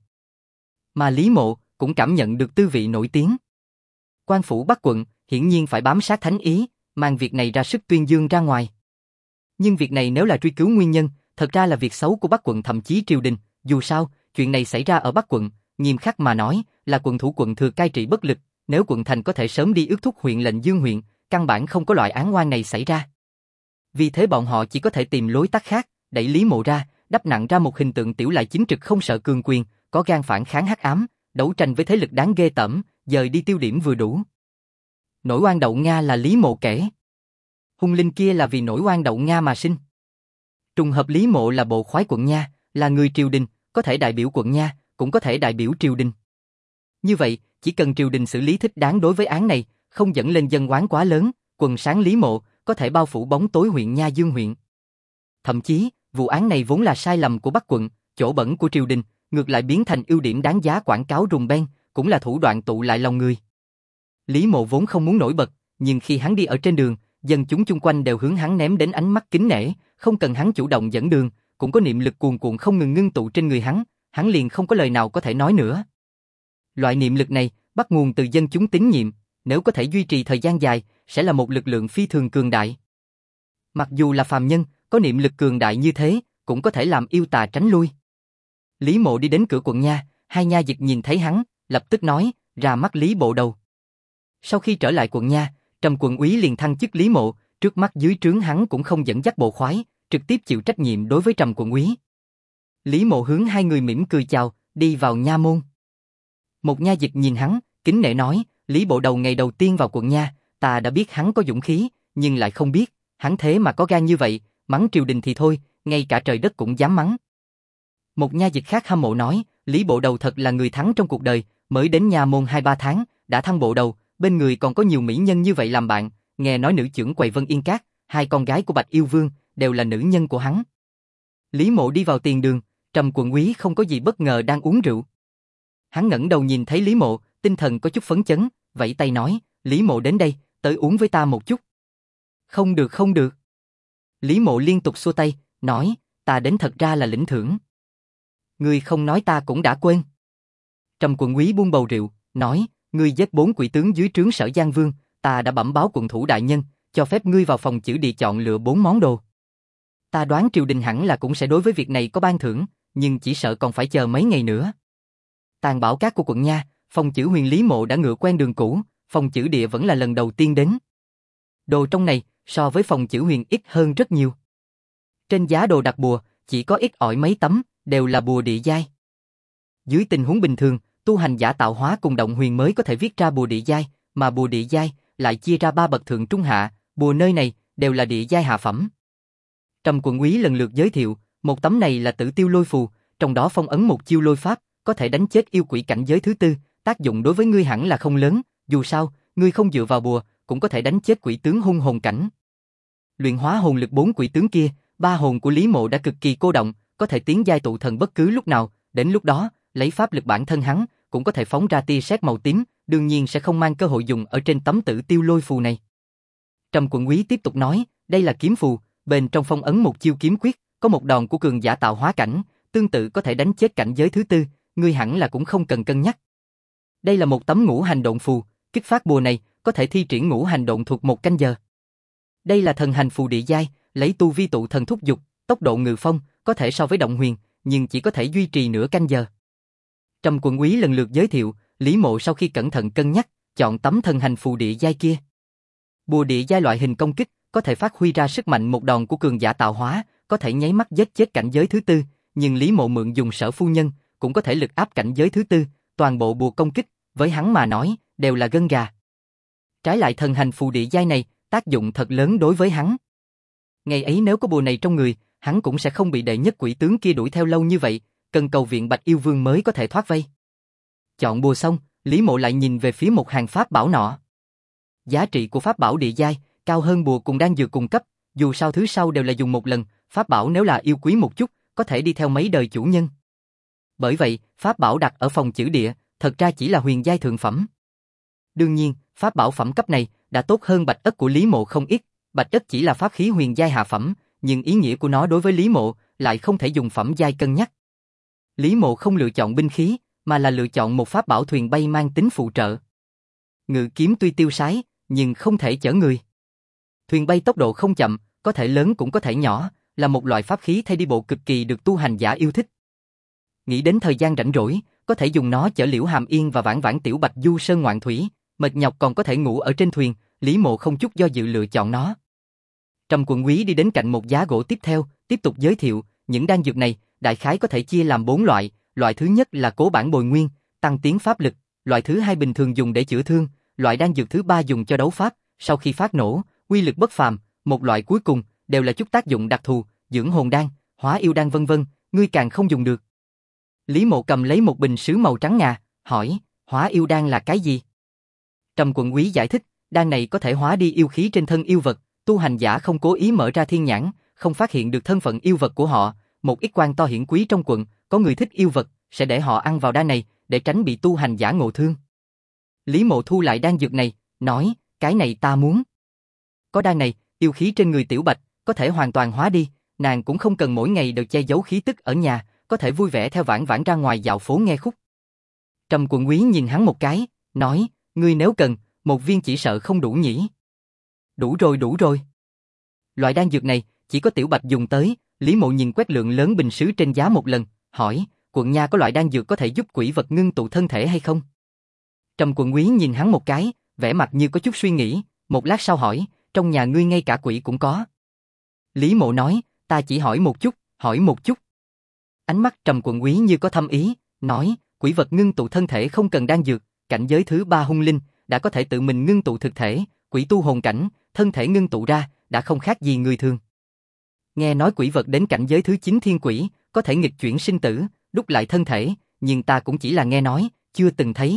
Mà Lý Mộ cũng cảm nhận được tư vị nổi tiếng. Quan phủ Bắc quận hiển nhiên phải bám sát thánh ý, mang việc này ra sức tuyên dương ra ngoài. Nhưng việc này nếu là truy cứu nguyên nhân, thật ra là việc xấu của Bắc quận thậm chí triều đình. Dù sao, chuyện này xảy ra ở Bắc quận, nghiêm khắc mà nói là quận thủ quận thừa cai trị bất lực. Nếu quận thành có thể sớm đi ước thúc huyện lệnh Dương huyện, căn bản không có loại án oan này xảy ra. Vì thế bọn họ chỉ có thể tìm lối tắt khác, đẩy Lý Mộ ra, đắp nặng ra một hình tượng tiểu lại chính trực không sợ cường quyền, có gan phản kháng hắc ám, đấu tranh với thế lực đáng ghê tởm, dời đi tiêu điểm vừa đủ. Nổi oan đậu Nga là Lý Mộ kể. Hung linh kia là vì nổi oan đậu Nga mà sinh. Trùng hợp Lý Mộ là bộ khoái quận nha, là người triều đình, có thể đại biểu quận nha, cũng có thể đại biểu triều đình. Như vậy, chỉ cần triều đình xử lý thích đáng đối với án này, không dẫn lên dân oán quá lớn, quần sáng Lý Mộ có thể bao phủ bóng tối huyện nha Dương huyện. Thậm chí, vụ án này vốn là sai lầm của Bắc quận, chỗ bẩn của triều đình, ngược lại biến thành ưu điểm đáng giá quảng cáo rùng beng, cũng là thủ đoạn tụ lại lòng người. Lý Mộ vốn không muốn nổi bật, nhưng khi hắn đi ở trên đường, dân chúng chung quanh đều hướng hắn ném đến ánh mắt kính nể, không cần hắn chủ động dẫn đường, cũng có niệm lực cuồn cuộn không ngừng ngưng tụ trên người hắn liền không có lời nào có thể nói nữa. Loại niệm lực này bắt nguồn từ dân chúng tín nhiệm, nếu có thể duy trì thời gian dài, sẽ là một lực lượng phi thường cường đại. Mặc dù là phàm nhân, có niệm lực cường đại như thế, cũng có thể làm yêu tà tránh lui. Lý Mộ đi đến cửa quận nha, hai nha dịch nhìn thấy hắn, lập tức nói, ra mắt Lý bộ đầu. Sau khi trở lại quận nha, Trầm quận úy liền thăng chức Lý Mộ, trước mắt dưới trướng hắn cũng không dẫn dắt bộ khoái, trực tiếp chịu trách nhiệm đối với Trầm quận úy. Lý Mộ hướng hai người mỉm cười chào, đi vào nha môn. Một nha dịch nhìn hắn, kính nể nói, Lý bộ đầu ngày đầu tiên vào quận nha, ta đã biết hắn có dũng khí, nhưng lại không biết, hắn thế mà có gan như vậy, mắng triều đình thì thôi, ngay cả trời đất cũng dám mắng. Một nha dịch khác hâm mộ nói, Lý bộ đầu thật là người thắng trong cuộc đời, mới đến nha môn 2-3 tháng, đã thăng bộ đầu, bên người còn có nhiều mỹ nhân như vậy làm bạn, nghe nói nữ trưởng quầy Vân Yên Các, hai con gái của Bạch Yêu Vương, đều là nữ nhân của hắn. Lý Mộ đi vào tiền đường, Trầm quận úy không có gì bất ngờ đang uống rượu. Hắn ngẩng đầu nhìn thấy Lý Mộ, tinh thần có chút phấn chấn, vẫy tay nói, Lý Mộ đến đây, tới uống với ta một chút. Không được không được. Lý Mộ liên tục xua tay, nói, ta đến thật ra là lĩnh thưởng. Ngươi không nói ta cũng đã quên. Trầm quận úy buông bầu rượu, nói, ngươi giết 4 quỷ tướng dưới trướng Sở Giang Vương, ta đã bẩm báo quận thủ đại nhân, cho phép ngươi vào phòng chữ địa chọn lựa 4 món đồ. Ta đoán triều đình hẳn là cũng sẽ đối với việc này có ban thưởng, nhưng chỉ sợ còn phải chờ mấy ngày nữa. Tàn bảo cát của quận nha, phòng chữ huyền Lý Mộ đã ngựa quen đường cũ, phòng chữ địa vẫn là lần đầu tiên đến. Đồ trong này, so với phòng chữ huyền ít hơn rất nhiều. Trên giá đồ đặt bùa, chỉ có ít ỏi mấy tấm, đều là bùa địa giai. Dưới tình huống bình thường, tu hành giả tạo hóa cùng động huyền mới có thể viết ra bùa địa giai, mà bùa địa giai lại chia ra 3 bậc thượng trung hạ, bùa nơi này đều là địa giai hạ phẩm. Trầm quận úy lần lượt giới thiệu, một tấm này là Tử Tiêu Lôi Phù, trong đó phong ấn một chiêu lôi pháp, có thể đánh chết yêu quỷ cảnh giới thứ 4, tác dụng đối với ngươi hẳn là không lớn, dù sao, ngươi không dựa vào bùa, cũng có thể đánh chết quỷ tướng hung hồn cảnh. Luyện hóa hồn lực 4 quỷ tướng kia, 3 hồn của Lý Mộ đã cực kỳ cô động, có thể tiến giai tụ thần bất cứ lúc nào, đến lúc đó, lấy pháp lực bản thân hắn, cũng có thể phóng ra tia sét màu tím, đương nhiên sẽ không mang cơ hội dùng ở trên tấm Tử Tiêu Lôi Phù này. Trầm quận úy tiếp tục nói, đây là kiếm phù, bên trong phong ấn một chiêu kiếm quyết, có một đòn của cường giả tạo hóa cảnh, tương tự có thể đánh chết cảnh giới thứ 4, ngươi hẳn là cũng không cần cân nhắc. Đây là một tấm ngũ hành độn phù, kích phát bùa này, có thể thi triển ngũ hành độn thuộc 1 canh giờ. Đây là thần hành phù địa giai, lấy tu vi tụ thần thúc dục, tốc độ ngự phong, có thể so với động huyền, nhưng chỉ có thể duy trì nửa canh giờ. Trầm quận úy lần lượt giới thiệu, Lý Mộ sau khi cẩn thận cân nhắc, chọn tấm thần hành phù địa giai kia. Bùa địa giai loại hình công kích, có thể phát huy ra sức mạnh một đòn của cường giả tạo hóa, có thể nháy mắt giết chết cảnh giới thứ 4, nhưng Lý Mộ mượn dùng Sở phu nhân, cũng có thể lực áp cảnh giới thứ 4, toàn bộ bùa công kích, với hắn mà nói, đều là gân gà. Trái lại thần hành phù địa giai này, tác dụng thật lớn đối với hắn. Ngày ấy nếu có bùa này trong người, hắn cũng sẽ không bị đệ nhất quỷ tướng kia đuổi theo lâu như vậy, cần cầu viện Bạch Yêu Vương mới có thể thoát vây. Chọn bùa xong, Lý Mộ lại nhìn về phía một hàng pháp bảo nọ. Giá trị của pháp bảo địa giai cao hơn bùa cùng đan dược cùng cấp, dù sao thứ sau đều là dùng một lần, pháp bảo nếu là yêu quý một chút, có thể đi theo mấy đời chủ nhân. Bởi vậy, pháp bảo đặt ở phòng chữ địa, thật ra chỉ là huyền giai thượng phẩm. Đương nhiên, pháp bảo phẩm cấp này đã tốt hơn Bạch Ất của Lý Mộ không ít, Bạch Ất chỉ là pháp khí huyền giai hạ phẩm, nhưng ý nghĩa của nó đối với Lý Mộ lại không thể dùng phẩm giai cân nhắc. Lý Mộ không lựa chọn binh khí, mà là lựa chọn một pháp bảo thuyền bay mang tính phụ trợ. Ngự kiếm tuy tiêu sái, nhưng không thể chở người. Thuyền bay tốc độ không chậm, có thể lớn cũng có thể nhỏ, là một loại pháp khí thay đi bộ cực kỳ được tu hành giả yêu thích. Nghĩ đến thời gian rảnh rỗi, có thể dùng nó chở Liễu Hàm Yên và Vãn Vãn Tiểu Bạch du sơn ngoạn thủy, mệt nhọc còn có thể ngủ ở trên thuyền, Lý Mộ không chút do dự lựa chọn nó. Trầm quận úy đi đến cạnh một giá gỗ tiếp theo, tiếp tục giới thiệu, những đan dược này, đại khái có thể chia làm 4 loại, loại thứ nhất là cố bản bồi nguyên, tăng tiến pháp lực, loại thứ hai bình thường dùng để chữa thương, loại đan dược thứ 3 dùng cho đấu pháp, sau khi phát nổ, uy lực bất phàm, một loại cuối cùng, đều là chút tác dụng đặc thù, dưỡng hồn đan, hóa yêu đan vân vân, ngươi càng không dùng được. Lý Mộ cầm lấy một bình sứ màu trắng ngà, hỏi, hóa yêu đan là cái gì? Trầm quận úy giải thích, đan này có thể hóa đi yêu khí trên thân yêu vật, tu hành giả không cố ý mở ra thiên nhãn, không phát hiện được thân phận yêu vật của họ, một ít quan to hiển quý trong quận, có người thích yêu vật, sẽ để họ ăn vào đan này, để tránh bị tu hành giả ngộ thương. Lý Mộ thu lại đan dược này, nói, cái này ta muốn. Có đan này, yêu khí trên người Tiểu Bạch có thể hoàn toàn hóa đi, nàng cũng không cần mỗi ngày đều che giấu khí tức ở nhà, có thể vui vẻ theo Vãn Vãn ra ngoài dạo phố nghe khúc. Trầm Quận Quý nhìn hắn một cái, nói, ngươi nếu cần, một viên chỉ sợ không đủ nhỉ. Đủ rồi đủ rồi. Loại đan dược này, chỉ có Tiểu Bạch dùng tới, Lý Mộ nhìn quét lượng lớn bình sứ trên giá một lần, hỏi, quận nha có loại đan dược có thể giúp quỷ vật ngưng tụ thân thể hay không? Trầm Quận Quý nhìn hắn một cái, vẻ mặt như có chút suy nghĩ, một lát sau hỏi, trong nhà ngươi ngay cả quỷ cũng có. Lý Mộ nói, ta chỉ hỏi một chút, hỏi một chút. Ánh mắt Trầm Quận Quý như có thâm ý, nói, quỷ vật ngưng tụ thân thể không cần đan dược, cảnh giới thứ 3 hung linh, đã có thể tự mình ngưng tụ thực thể, quỷ tu hồn cảnh, thân thể ngưng tụ ra, đã không khác gì người thường. Nghe nói quỷ vật đến cảnh giới thứ 9 thiên quỷ, có thể nghịch chuyển sinh tử, đúc lại thân thể, nhưng ta cũng chỉ là nghe nói, chưa từng thấy.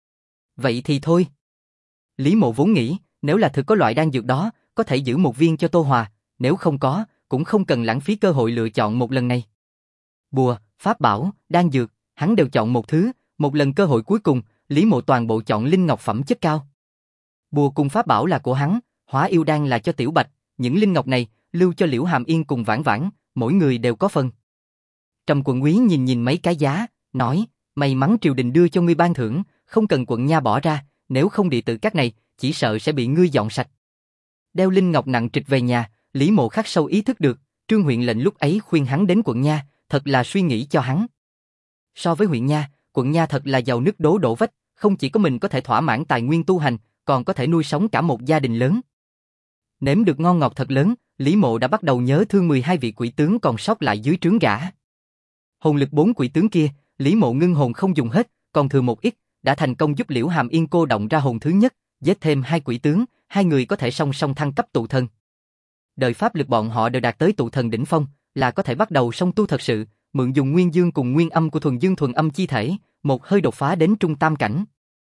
Vậy thì thôi. Lý Mộ vốn nghĩ, nếu là thực có loại đan dược đó, có thể giữ một viên cho Tô Hòa, nếu không có, cũng không cần lãng phí cơ hội lựa chọn một lần này. Bùa, pháp bảo, đan dược, hắn đều chọn một thứ, một lần cơ hội cuối cùng, Lý Mộ toàn bộ chọn linh ngọc phẩm chất cao. Bùa cùng pháp bảo là của hắn, hóa yêu đan là cho Tiểu Bạch, những linh ngọc này, lưu cho Liễu Hàm Yên cùng Vãn Vãn, mỗi người đều có phần. Trầm Quận Quý nhìn nhìn mấy cái giá, nói, may mắn triều đình đưa cho ngươi ban thưởng, không cần quận nha bỏ ra, nếu không địa tự các này, chỉ sợ sẽ bị ngươi dọn sạch. Đeo linh ngọc nặng trịch về nhà, Lý Mộ khắc sâu ý thức được, Trương huyện lệnh lúc ấy khuyên hắn đến quận nha, thật là suy nghĩ cho hắn. So với huyện nha, quận nha thật là giàu nứt đố đổ vách, không chỉ có mình có thể thỏa mãn tài nguyên tu hành, còn có thể nuôi sống cả một gia đình lớn. Nếm được ngon ngọt thật lớn, Lý Mộ đã bắt đầu nhớ thương 12 vị quỷ tướng còn sót lại dưới trướng gã. Hồn lực 4 quỷ tướng kia, Lý Mộ ngưng hồn không dùng hết, còn thừa một ít, đã thành công giúp Liễu Hàm Yên cô động ra hồn thứ nhất, giết thêm 2 quỷ tướng, 2 người có thể song song thăng cấp tụ thần. Đợi pháp lực bọn họ đều đạt tới tụ thần đỉnh phong, là có thể bắt đầu song tu thật sự, mượn dùng nguyên dương cùng nguyên âm của thuần dương thuần âm chi thể, một hơi đột phá đến trung tam cảnh.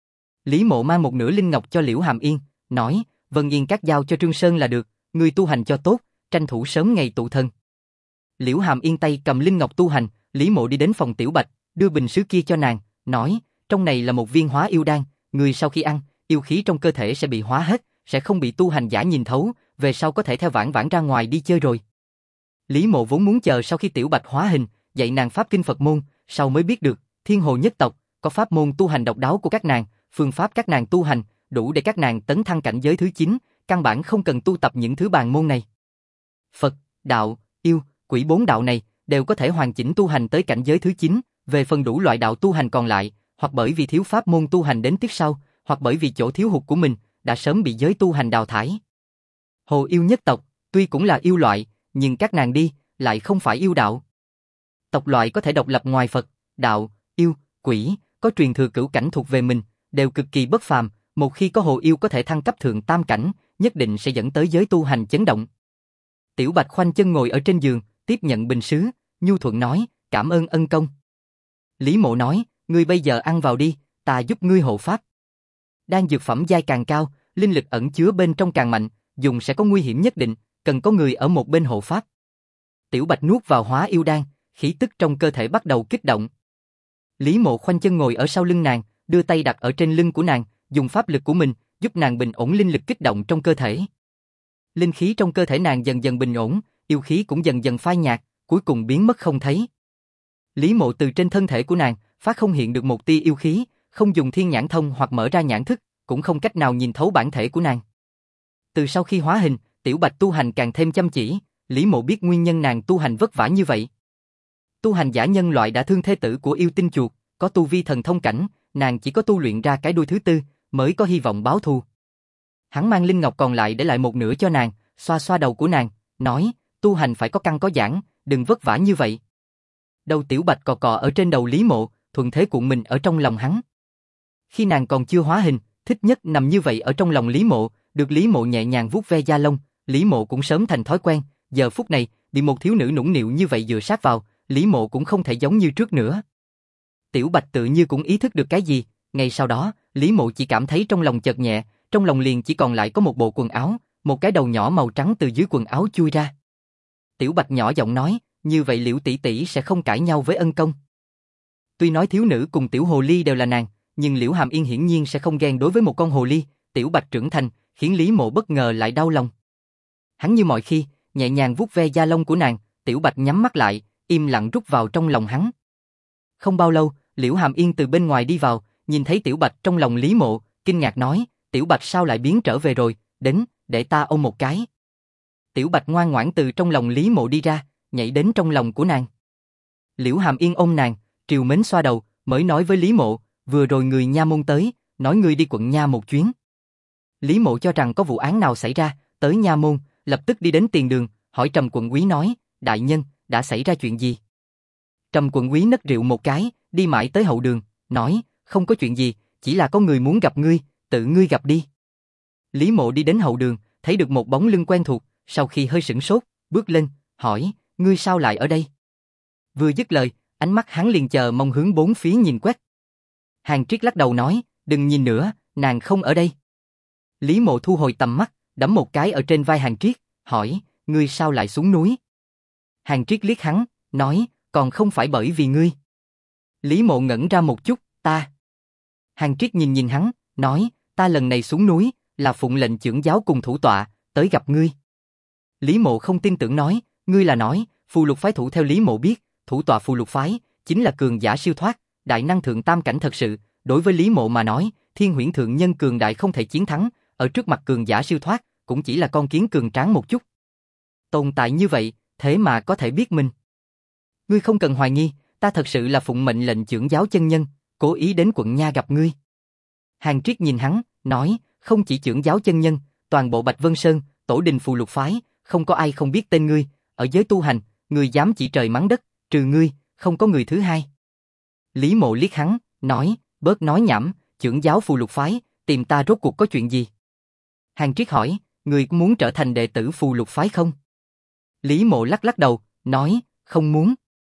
Lý Mộ mang một nửa linh ngọc cho Liễu Hàm Yên, nói, Vân Yên các giao cho Trương Sơn là được, người tu hành cho tốt, tranh thủ sớm ngày tụ thần. Liễu Hàm Yên tay cầm linh ngọc tu hành, Lý Mộ đi đến phòng Tiểu Bạch, đưa bình sứ kia cho nàng, nói, trong này là một viên hóa yêu đan, người sau khi ăn, yêu khí trong cơ thể sẽ bị hóa hết, sẽ không bị tu hành giả nhìn thấu, về sau có thể theo Vãn Vãn ra ngoài đi chơi rồi. Lý Mộ vốn muốn chờ sau khi Tiểu Bạch hóa hình, dạy nàng pháp kinh Phật môn, sau mới biết được, Thiên Hồ nhất tộc, có pháp môn tu hành độc đáo của các nàng, phương pháp các nàng tu hành, đủ để các nàng tấn thăng cảnh giới thứ 9, căn bản không cần tu tập những thứ bàn môn này. Phật, đạo, yêu, quỷ 4 đạo này, đều có thể hoàn chỉnh tu hành tới cảnh giới thứ 9, về phần đủ loại đạo tu hành còn lại, hoặc bởi vì thiếu pháp môn tu hành đến tiếp sau, hoặc bởi vì chỗ thiếu hụt của mình, đã sớm bị giới tu hành đào thải. Hồ yêu nhất tộc, tuy cũng là yêu loại, nhưng các nàng đi, lại không phải yêu đạo. Tộc loại có thể độc lập ngoài Phật, đạo, yêu, quỷ, có truyền thừa cửu cảnh thuộc về mình, đều cực kỳ bất phàm, một khi có hồ yêu có thể thăng cấp thượng tam cảnh, nhất định sẽ dẫn tới giới tu hành chấn động. Tiểu Bạch khoanh chân ngồi ở trên giường, tiếp nhận bình sứ, nhu thuận nói, cảm ơn ân công. Lý Mộ nói, ngươi bây giờ ăn vào đi, ta giúp ngươi hộ pháp. Đan dược phẩm giai càng cao, linh lực ẩn chứa bên trong càng mạnh, dùng sẽ có nguy hiểm nhất định, cần có người ở một bên hộ pháp. Tiểu Bạch nuốt vào hóa yêu đan, khí tức trong cơ thể bắt đầu kích động. Lý Mộ khoanh chân ngồi ở sau lưng nàng, đưa tay đặt ở trên lưng của nàng, dùng pháp lực của mình, giúp nàng bình ổn linh lực kích động trong cơ thể. Linh khí trong cơ thể nàng dần dần bình ổn, yêu khí cũng dần dần phai nhạt, cuối cùng biến mất không thấy. Lý Mộ từ trên thân thể của nàng, phát không hiện được một tia yêu khí, không dùng thiên nhãn thông hoặc mở ra nhãn thức, cũng không cách nào nhìn thấu bản thể của nàng. Từ sau khi hóa hình, Tiểu Bạch tu hành càng thêm chăm chỉ, Lý Mộ biết nguyên nhân nàng tu hành vất vả như vậy. Tu hành giả nhân loại đã thương thê tử của yêu tinh chuột, có tu vi thần thông cảnh, nàng chỉ có tu luyện ra cái đuôi thứ 4, mới có hy vọng báo thù. Hắn mang linh ngọc còn lại để lại một nửa cho nàng, xoa xoa đầu của nàng, nói, tu hành phải có căn có giãn, đừng vất vả như vậy. Đầu Tiểu Bạch cò cò ở trên đầu Lý Mộ, thuận thế cuộn mình ở trong lòng hắn. Khi nàng còn chưa hóa hình, thích nhất nằm như vậy ở trong lòng Lý Mộ, được Lý Mộ nhẹ nhàng vuốt ve da lông, Lý Mộ cũng sớm thành thói quen, giờ phút này, bị một thiếu nữ nũng nịu như vậy dựa sát vào, Lý Mộ cũng không thể giống như trước nữa. Tiểu Bạch tự như cũng ý thức được cái gì, ngay sau đó, Lý Mộ chỉ cảm thấy trong lòng chợt nhẹ, trong lòng liền chỉ còn lại có một bộ quần áo, một cái đầu nhỏ màu trắng từ dưới quần áo chui ra. Tiểu Bạch nhỏ giọng nói, như vậy Liễu tỷ tỷ sẽ không cãi nhau với ân công. Tuy nói thiếu nữ cùng tiểu hồ ly đều là nàng, nhưng Liễu Hàm Yên hiển nhiên sẽ không ghen đối với một con hồ ly, Tiểu Bạch trưởng thành, khiến Lý Mộ bất ngờ lại đau lòng. Hắn như mọi khi, nhẹ nhàng vuốt ve da lông của nàng, Tiểu Bạch nhắm mắt lại, im lặng rút vào trong lòng hắn. Không bao lâu, Liễu Hàm Yên từ bên ngoài đi vào, nhìn thấy Tiểu Bạch trong lòng Lý Mộ, kinh ngạc nói, Tiểu Bạch sao lại biến trở về rồi, đến, để ta ôm một cái. Tiểu Bạch ngoan ngoãn từ trong lòng Lý Mộ đi ra, nhảy đến trong lòng của nàng. Liễu Hàm Yên ôm nàng, trìu mến xoa đầu, mới nói với Lý Mộ, vừa rồi người nha môn tới, nói ngươi đi quận nha một chuyến. Lý Mộ cho rằng có vụ án nào xảy ra, tới nha môn, lập tức đi đến tiền đường, hỏi Trầm quận úy nói, đại nhân, đã xảy ra chuyện gì? Trầm quận úy nấc rượu một cái, đi mãi tới hậu đường, nói, không có chuyện gì, chỉ là có người muốn gặp ngươi, tự ngươi gặp đi. Lý Mộ đi đến hậu đường, thấy được một bóng lưng quen thuộc, sau khi hơi sửng sốt, bước lên, hỏi, ngươi sao lại ở đây? Vừa dứt lời, ánh mắt hắn liền chờ mong hướng bốn phía nhìn quét. Hàn Triết lắc đầu nói, đừng nhìn nữa, nàng không ở đây. Lý Mộ thu hồi tầm mắt, đấm một cái ở trên vai Hàn Triết, hỏi, ngươi sao lại xuống núi? Hàn Triết liếc hắn, nói, còn không phải bởi vì ngươi. Lý Mộ ngẩn ra một chút, ta. Hàn Triết nhìn nhìn hắn, nói, ta lần này xuống núi, là phụng lệnh chưởng giáo cùng thủ tọa, tới gặp ngươi. Lý Mộ không tin tưởng nói, ngươi là nói, Phù Lục phái thủ theo Lý Mộ biết, thủ tọa Phù Lục phái, chính là cường giả siêu thoát, đại năng thượng tam cảnh thật sự, đối với Lý Mộ mà nói, Thiên Huyễn thượng nhân cường đại không thể chiến thắng, ở trước mặt cường giả siêu thoát, cũng chỉ là con kiến cường tráng một chút. Tồn tại như vậy, thế mà có thể biết mình. Ngươi không cần hoài nghi, ta thật sự là phụng mệnh lệnh chưởng giáo chân nhân, cố ý đến quận nha gặp ngươi. Hàn Triết nhìn hắn, nói, không chỉ chưởng giáo chân nhân, toàn bộ Bạch Vân Sơn, tổ đình Phù Lục phái, không có ai không biết tên ngươi, ở giới tu hành, người dám chỉ trời mắng đất, trừ ngươi, không có người thứ hai. Lý Mộ liếc hắn, nói, bớt nói nhảm, chưởng giáo Phù Lục phái, tìm ta rốt cuộc có chuyện gì? Hàn Triết hỏi, ngươi muốn trở thành đệ tử Phù Lục phái không? Lý Mộ lắc lắc đầu, nói, không muốn.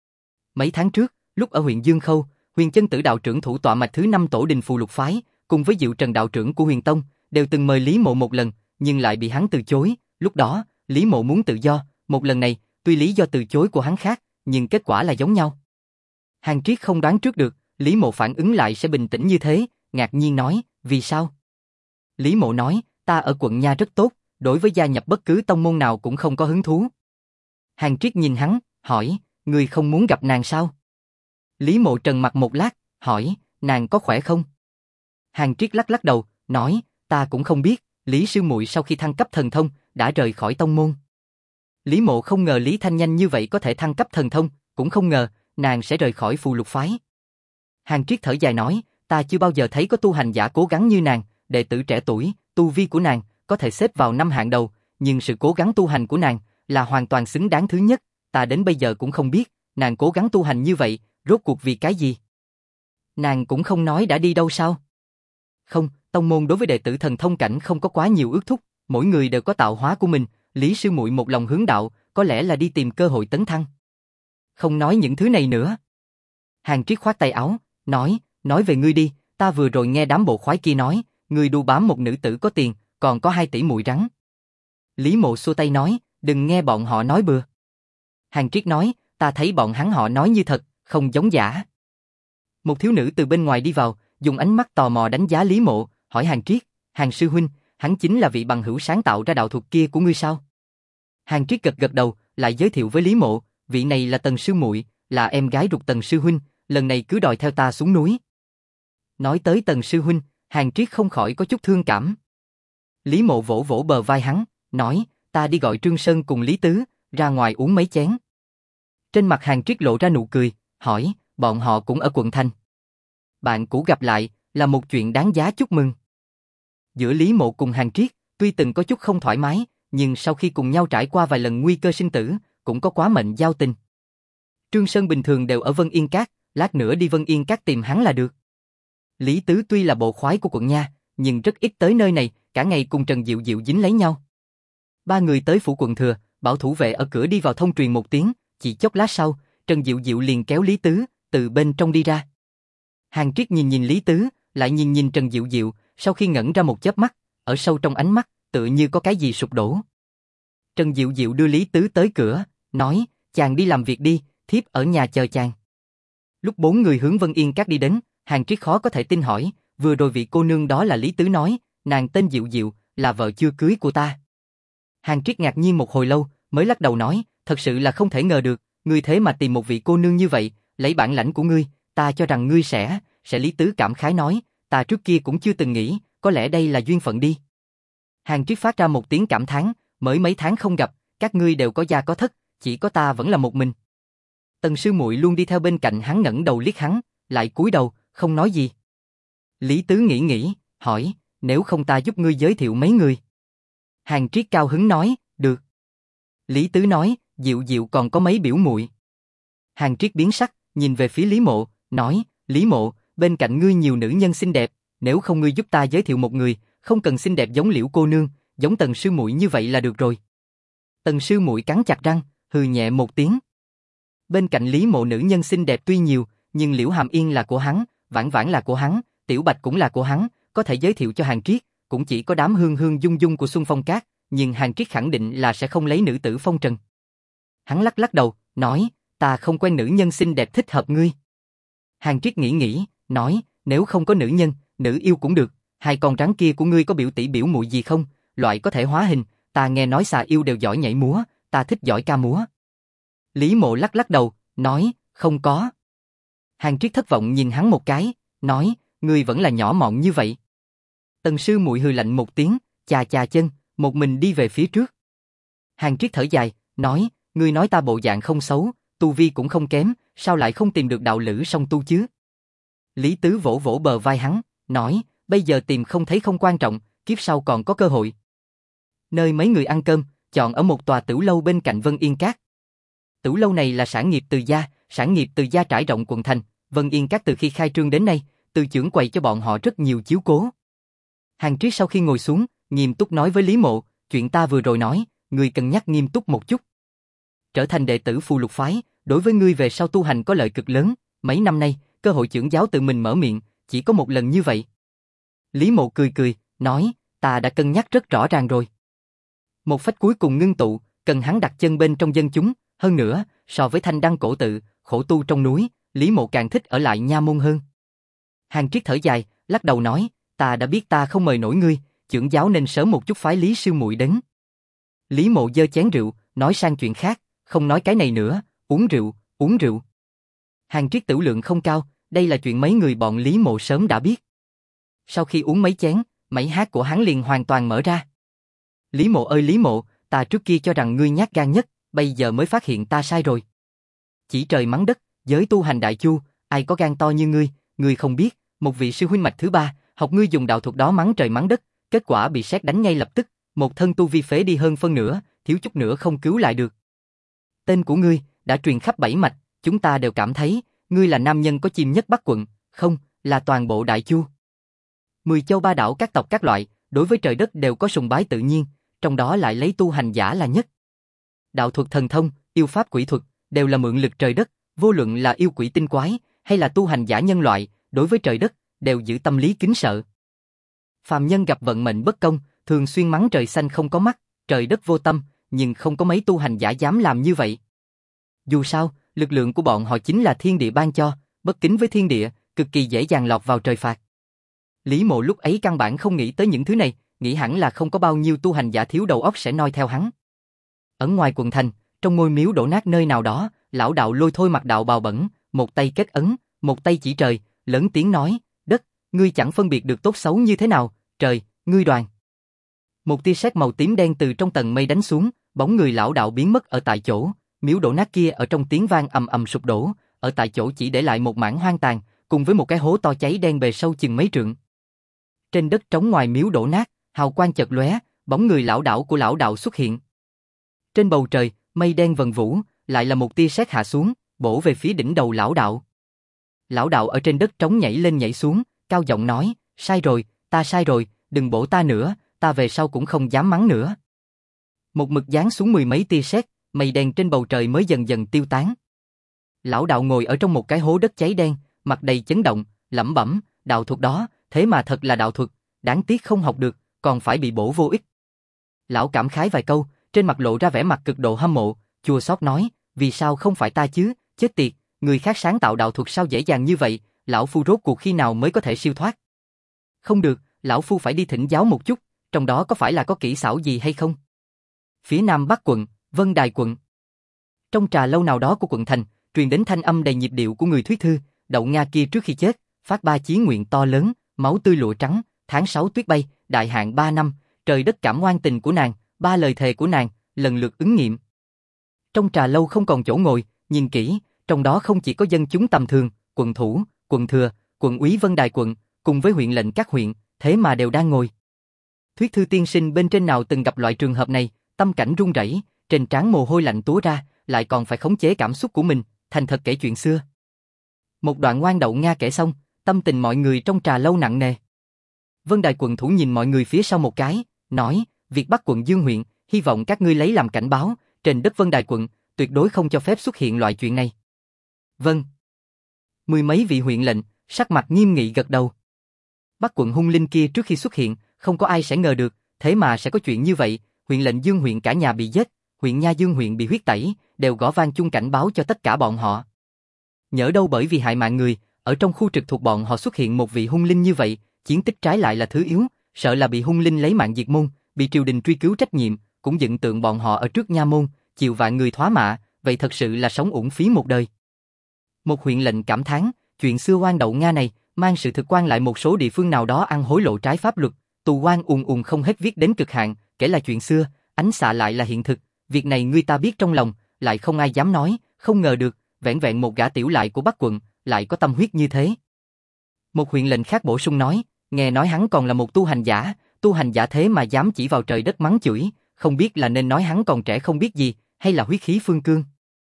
Mấy tháng trước, lúc ở huyện Dương Khâu, Huyền Chân Tử đạo trưởng thủ tọa mạch thứ 5 tổ đình Phù Lục phái, cùng với Diệu Trần đạo trưởng của Huyền Tông, đều từng mời Lý Mộ một lần, nhưng lại bị hắn từ chối. Lúc đó, Lý Mộ muốn tự do, một lần này, tuy lý do từ chối của hắn khác, nhưng kết quả là giống nhau. Hàn Triết không đoán trước được, Lý Mộ phản ứng lại sẽ bình tĩnh như thế, ngạc nhiên nói, vì sao? Lý Mộ nói, ta ở quận nha rất tốt, đối với gia nhập bất cứ tông môn nào cũng không có hứng thú. Hàn Triết nhìn hắn, hỏi, ngươi không muốn gặp nàng sao? Lý Mộ trần mặt một lát, hỏi, nàng có khỏe không? Hàn Triết lắc lắc đầu, nói, ta cũng không biết, Lý sư muội sau khi thăng cấp thần thông, đã rời khỏi tông môn. Lý Mộ không ngờ Lý Thanh nhanh như vậy có thể thăng cấp thần thông, cũng không ngờ, nàng sẽ rời khỏi Phù Lục phái. Hàn Triết thở dài nói, ta chưa bao giờ thấy có tu hành giả cố gắng như nàng, đệ tử trẻ tuổi, tu vi của nàng, có thể xếp vào 5 hạng đầu, nhưng sự cố gắng tu hành của nàng, là hoàn toàn xứng đáng thứ nhất, ta đến bây giờ cũng không biết, nàng cố gắng tu hành như vậy, rốt cuộc vì cái gì? Nàng cũng không nói đã đi đâu sao? Không, tông môn đối với đệ tử thần thông cảnh không có quá nhiều ước thúc, mỗi người đều có tạo hóa của mình, Lý sư muội một lòng hướng đạo, có lẽ là đi tìm cơ hội tấn thăng. Không nói những thứ này nữa. Hàn Triết khoát tay áo, nói về ngươi đi, ta vừa rồi nghe đám bộ khoái kia nói, ngươi đu bám một nữ tử có tiền, còn có 2 tỷ muội rắn. Lý Mộ xua tay nói, đừng nghe bọn họ nói bừa. Hàn Triết nói, ta thấy bọn hắn họ nói như thật, không giống giả. Một thiếu nữ từ bên ngoài đi vào, dùng ánh mắt tò mò đánh giá Lý Mộ, hỏi Hàn Triết, Hàn sư huynh, hắn chính là vị bằng hữu sáng tạo ra đạo thuật kia của ngươi sao? Hàn Triết gật gật đầu, lại giới thiệu với Lý Mộ, vị này là Tần sư muội, là em gái ruột Tần sư huynh, lần này cứ đòi theo ta xuống núi. Nói tới Tần sư huynh, Hàn Triết không khỏi có chút thương cảm. Lý Mộ vỗ vỗ bờ vai hắn, nói, ta đi gọi Trương Sơn cùng Lý Tứ, ra ngoài uống mấy chén. Trên mặt Hàn Triết lộ ra nụ cười, hỏi, bọn họ cũng ở quận thành. Bạn cũ gặp lại, là một chuyện đáng giá chúc mừng. Giữa Lý Mộ cùng Hàn Triết, tuy từng có chút không thoải mái, nhưng sau khi cùng nhau trải qua vài lần nguy cơ sinh tử, cũng có quá mệnh giao tình. Trương Sơn bình thường đều ở Vân Yên Các, lát nữa đi Vân Yên Các tìm hắn là được. Lý Tứ tuy là bộ khoái của quận nha, nhưng rất ít tới nơi này, cả ngày cùng Trần Diệu Diệu dính lấy nhau. 3 người tới phủ quận thừa, bảo thủ vệ ở cửa đi vào thông truyền một tiếng, chỉ chốc lát sau, Trần Diệu Diệu liền kéo Lý Tứ, từ bên trong đi ra. Hàn Triết nhìn nhìn Lý Tứ, lại nhìn nhìn Trần Diệu Diệu, sau khi ngẩn ra một chớp mắt, ở sâu trong ánh mắt, tựa như có cái gì sụp đổ. Trần Diệu Diệu đưa Lý Tứ tới cửa, nói, chàng đi làm việc đi, thiếp ở nhà chờ chàng. Lúc 4 người hướng Vân Yên Các đi đến, Hàn Triết khó có thể tin hỏi, vừa rồi vị cô nương đó là Lý Tứ nói, nàng tên Diệu Diệu, là vợ chưa cưới của ta. Hàng Triết ngạc nhiên một hồi lâu, mới lắc đầu nói, thật sự là không thể ngờ được, ngươi thế mà tìm một vị cô nương như vậy, lấy bản lãnh của ngươi, ta cho rằng ngươi sẽ. Lý Tứ cảm khái nói, ta trước kia cũng chưa từng nghĩ, có lẽ đây là duyên phận đi. Hàng Triết phát ra một tiếng cảm thán, mới mấy tháng không gặp, các ngươi đều có gia có thất, chỉ có ta vẫn là một mình. Tần sư muội luôn đi theo bên cạnh hắn ngẩng đầu liếc hắn, lại cúi đầu, không nói gì. Lý Tứ nghĩ, hỏi, nếu không ta giúp ngươi giới thiệu mấy người. Hàng Triết cao hứng nói, được. Lý Tứ nói, Diệu Diệu còn có mấy biểu muội. Hàng Triết biến sắc, nhìn về phía Lý Mộ, nói, Lý Mộ, bên cạnh ngươi nhiều nữ nhân xinh đẹp, nếu không ngươi giúp ta giới thiệu một người, không cần xinh đẹp giống Liễu cô nương, giống Tần sư muội như vậy là được rồi. Tần sư muội cắn chặt răng, hừ nhẹ một tiếng. Bên cạnh Lý Mộ nữ nhân xinh đẹp tuy nhiều, nhưng Liễu Hàm Yên là của hắn, Vãn Vãn là của hắn, Tiểu Bạch cũng là của hắn, có thể giới thiệu cho Hàng Triết, cũng chỉ có đám hương hương dung dung của Xuân Phong Các, nhưng Hàng Triết khẳng định là sẽ không lấy nữ tử phong trần. Hắn lắc lắc đầu, nói, ta không quen nữ nhân xinh đẹp thích hợp ngươi. Hàng Triết nghĩ, nói, nếu không có nữ nhân, nữ yêu cũng được, hai con rắn kia của ngươi có biểu tỷ biểu muội gì không, loại có thể hóa hình, ta nghe nói xà yêu đều giỏi nhảy múa, ta thích giỏi ca múa. Lý Mộ lắc lắc đầu, nói, không có. Hàng Triết thất vọng nhìn hắn một cái, nói, ngươi vẫn là nhỏ mọn như vậy. Tần sư muội hừ lạnh một tiếng, chà chà chân, một mình đi về phía trước. Hàng Triết thở dài, nói, ngươi nói ta bộ dạng không xấu, tu vi cũng không kém, sao lại không tìm được đạo lữ song tu chứ? Lý Tứ vỗ vỗ bờ vai hắn, nói, bây giờ tìm không thấy không quan trọng, kiếp sau còn có cơ hội. Nơi mấy người ăn cơm, chọn ở một tòa tửu lâu bên cạnh Vân Yên Các. Tửu lâu này là sản nghiệp từ gia trải rộng quận thành, Vân Yên Các từ khi khai trương đến nay, từ trưởng quầy cho bọn họ rất nhiều chiếu cố. Hàng Triết sau khi ngồi xuống, nghiêm túc nói với Lý Mộ, chuyện ta vừa rồi nói, ngươi cân nhắc nghiêm túc một chút. Trở thành đệ tử Phù Lục phái, đối với ngươi về sau tu hành có lợi cực lớn, mấy năm nay, cơ hội trưởng giáo tự mình mở miệng, chỉ có một lần như vậy. Lý Mộ cười, nói, ta đã cân nhắc rất rõ ràng rồi. Một phách cuối cùng ngưng tụ, cần hắn đặt chân bên trong dân chúng, hơn nữa, so với thanh đăng cổ tự, khổ tu trong núi, Lý Mộ càng thích ở lại nha môn hơn. Hàng Triết thở dài, lắc đầu nói, ta đã biết ta không mời nổi ngươi, trưởng giáo nên sớm một chút phái Lý sư muội đến. Lý Mộ giơ chén rượu, nói sang chuyện khác, không nói cái này nữa, uống rượu. Hàng Triết tửu lượng không cao, đây là chuyện mấy người bọn Lý Mộ sớm đã biết. Sau khi uống mấy chén, mảy hát của hắn liền hoàn toàn mở ra. Lý Mộ ơi Lý Mộ, ta trước kia cho rằng ngươi nhát gan nhất, bây giờ mới phát hiện ta sai rồi. Chỉ trời mắng đất, giới tu hành đại chu, ai có gan to như ngươi không biết, một vị sư huynh mạch thứ ba, học ngươi dùng đạo thuật đó mắng trời mắng đất, kết quả bị sét đánh ngay lập tức, một thân tu vi phế đi hơn phân nửa, thiếu chút nữa không cứu lại được. Tên của ngươi đã truyền khắp bảy mạch, chúng ta đều cảm thấy ngươi là nam nhân có chim nhất Bắc quận, không, là toàn bộ đại chu. 10 châu ba đảo các tộc các loại, đối với trời đất đều có sùng bái tự nhiên, trong đó lại lấy tu hành giả là nhất. Đạo thuật thần thông, yêu pháp quỷ thuật, đều là mượn lực trời đất, vô luận là yêu quỷ tinh quái, hay là tu hành giả nhân loại, đối với trời đất, đều giữ tâm lý kính sợ. Phàm nhân gặp vận mệnh bất công, thường xuyên mắng trời xanh không có mắt, trời đất vô tâm, nhưng không có mấy tu hành giả dám làm như vậy. Dù sao, lực lượng của bọn họ chính là thiên địa ban cho, bất kính với thiên địa, cực kỳ dễ dàng lọt vào trời phạt. Lý Mộ lúc ấy căn bản không nghĩ tới những thứ này, nghĩ hẳn là không có bao nhiêu tu hành giả thiếu đầu óc sẽ noi theo hắn. Ở ngoài quận thành, trong ngôi miếu đổ nát nơi nào đó, lão đạo Lôi Thôi mặc đạo bào bẩn, một tay kết ấn, một tay chỉ trời, lớn tiếng nói, đất, ngươi chẳng phân biệt được tốt xấu như thế nào, trời, ngươi đoàn. Một tia sét màu tím đen từ trong tầng mây đánh xuống, bóng người lão đạo biến mất ở tại chỗ, miếu đổ nát kia ở trong tiếng vang ầm ầm sụp đổ, ở tại chỗ chỉ để lại một mảng hoang tàn, cùng với một cái hố to cháy đen bề sâu chừng mấy trượng. Trên đất trống ngoài miếu đổ nát, hào quang chợt lóe, bóng người lão đạo của lão đạo xuất hiện. Trên bầu trời, mây đen vần vũ, lại là một tia sét hạ xuống, bổ về phía đỉnh đầu lão đạo. Lão đạo ở trên đất trống nhảy lên nhảy xuống, cao giọng nói, sai rồi, ta sai rồi, đừng bổ ta nữa, ta về sau cũng không dám mắng nữa. Một mực giáng xuống 10 mấy tia sét, mây đen trên bầu trời mới dần dần tiêu tán. Lão đạo ngồi ở trong một cái hố đất cháy đen, mặt đầy chấn động, lẩm bẩm, đạo thuật đó, thế mà thật là đạo thuật, đáng tiếc không học được, còn phải bị bổ vô ích. Lão cảm khái vài câu, trên mặt lộ ra vẻ mặt cực độ hâm mộ, chua xót nói, vì sao không phải ta chứ, chết tiệt, người khác sáng tạo đạo thuật sao dễ dàng như vậy, lão phu rốt cuộc khi nào mới có thể siêu thoát. Không được, lão phu phải đi thỉnh giáo một chút, trong đó có phải là có kỹ xảo gì hay không? Phía Nam Bắc quận, Vân Đài quận. Trong trà lâu nào đó của quận thành, truyền đến thanh âm đầy nhịp điệu của người thuyết thư, Đậu Nga kia trước khi chết, phát ba chí nguyện to lớn, máu tươi lụa trắng, tháng 6 tuyết bay, đại hạn 3 năm, trời đất cảm ngoan tình của nàng, ba lời thề của nàng, lần lượt ứng nghiệm. Trong trà lâu không còn chỗ ngồi, nhìn kỹ, trong đó không chỉ có dân chúng tầm thường, quận thủ, quận thừa, quận úy Vân Đài quận, cùng với huyện lệnh các huyện, thế mà đều đang ngồi. Thuyết thư tiên sinh bên trên nào từng gặp loại trường hợp này, tâm cảnh run rẩy, trên trán mồ hôi lạnh túa ra, lại còn phải khống chế cảm xúc của mình, thành thật kể chuyện xưa. Một đoạn ngoan Đậu Nga kể xong, tâm tình mọi người trong trà lâu nặng nề. Vân Đài quận thủ nhìn mọi người phía sau một cái, nói, việc bắt quận Dương huyện, hy vọng các ngươi lấy làm cảnh báo, trên đất Vân Đài quận, tuyệt đối không cho phép xuất hiện loại chuyện này. Vâng. Mười mấy vị huyện lệnh, sắc mặt nghiêm nghị gật đầu. Bắc quận hung linh kia trước khi xuất hiện, không có ai sẽ ngờ được, thế mà sẽ có chuyện như vậy, huyện lệnh Dương huyện cả nhà bị giết, huyện Nha Dương huyện bị huyết tẩy, đều gõ vang chung cảnh báo cho tất cả bọn họ. Nhỡ đâu bởi vì hại mạng người, ở trong khu trực thuộc bọn họ xuất hiện một vị hung linh như vậy, chiến tích trái lại là thứ yếu, sợ là bị hung linh lấy mạng diệt môn, bị triều đình truy cứu trách nhiệm, cũng dựng tượng bọn họ ở trước nha môn, chịu vạn người thoá mạ, vậy thật sự là sống uổng phí một đời. Một huyện lệnh cảm thán, chuyện xưa oan Đậu Nga này, mang sự thực quan lại một số địa phương nào đó ăn hối lộ trái pháp luật, tù oan ùn ùn không hết viết đến cực hạn, kể là chuyện xưa, ánh xạ lại là hiện thực, việc này người ta biết trong lòng, lại không ai dám nói, không ngờ được, vẻn vẹn một gã tiểu lại của Bắc quận, lại có tâm huyết như thế. Một huyện lệnh khác bổ sung nói, nghe nói hắn còn là một tu hành giả thế mà dám chỉ vào trời đất mắng chửi, không biết là nên nói hắn còn trẻ không biết gì, hay là huyết khí phương cương.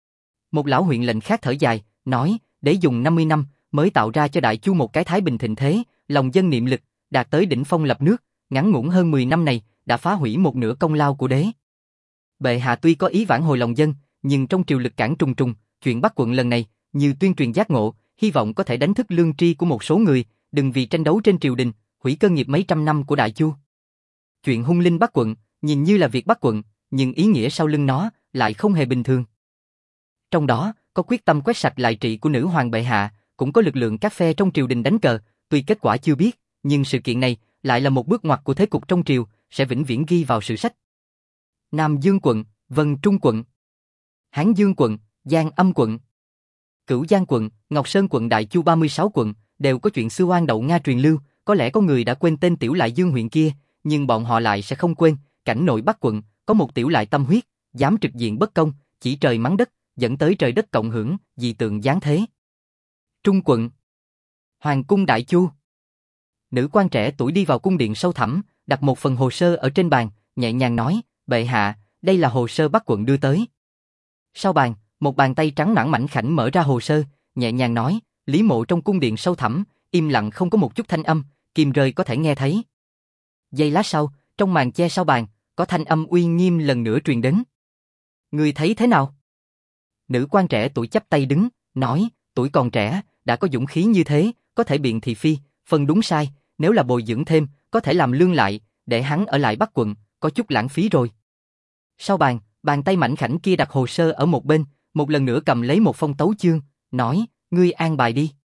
Một lão huyện lệnh khác thở dài, nói, để dùng 50 năm, mới tạo ra cho Đại Chu một cái thái bình thịnh thế, lòng dân niệm lực, đạt tới đỉnh phong lập nước, ngắn ngủn hơn 10 năm này, đã phá hủy một nửa công lao của đế. Bệ hạ tuy có ý vãn hồi lòng dân, nhưng trong triều lực cản trùng trùng, chuyện Bắc quận lần này, như tuyên truyền giác ngộ, hy vọng có thể đánh thức lương tri của một số người, đừng vì tranh đấu trên triều đình, hủy cơ nghiệp mấy trăm năm của Đại Chu. Chuyện hung linh Bắc quận, nhìn như là việc Bắc quận, nhưng ý nghĩa sau lưng nó lại không hề bình thường. Trong đó, có quyết tâm quét sạch lại trị của nữ hoàng bệ hạ, cũng có lực lượng các phe trong triều đình đánh cờ, tuy kết quả chưa biết, nhưng sự kiện này lại là một bước ngoặt của thế cục trong triều, sẽ vĩnh viễn ghi vào sử sách. Nam Dương quận, Vân Trung quận, Hán Dương quận, Giang Âm quận, Cửu Giang quận, Ngọc Sơn quận, Đại Chu 36 quận, đều có chuyện xưa oan Đậu Nga truyền lưu, có lẽ có người đã quên tên tiểu lại Dương huyện kia, nhưng bọn họ lại sẽ không quên, cảnh nội Bắc quận, có một tiểu lại tâm huyết, dám trực diện bất công, chỉ trời mắng đất, dẫn tới trời đất cộng hưởng, dị tượng giáng thế. Trung quận, Hoàng cung Đại Chu. Nữ quan trẻ tuổi đi vào cung điện sâu thẳm, đặt một phần hồ sơ ở trên bàn, nhẹ nhàng nói, bệ hạ, đây là hồ sơ Bắc quận đưa tới. Sau bàn, một bàn tay trắng nõn mảnh khảnh mở ra hồ sơ, nhẹ nhàng nói, Lý Mộ trong cung điện sâu thẳm, im lặng không có một chút thanh âm, kim rơi có thể nghe thấy. Giây lát sau, trong màn che sau bàn, có thanh âm uy nghiêm lần nữa truyền đến. Ngươi thấy thế nào? Nữ quan trẻ tuổi chắp tay đứng, nói, tuổi còn trẻ, đã có dũng khí như thế, có thể biện thị phi, phân đúng sai, nếu là bồi dưỡng thêm, có thể làm lương lại, để hắn ở lại Bắc quận, có chút lãng phí rồi. Sau bàn, bàn tay mảnh khảnh kia đặt hồ sơ ở một bên, một lần nữa cầm lấy một phong tấu chương, nói, ngươi an bài đi.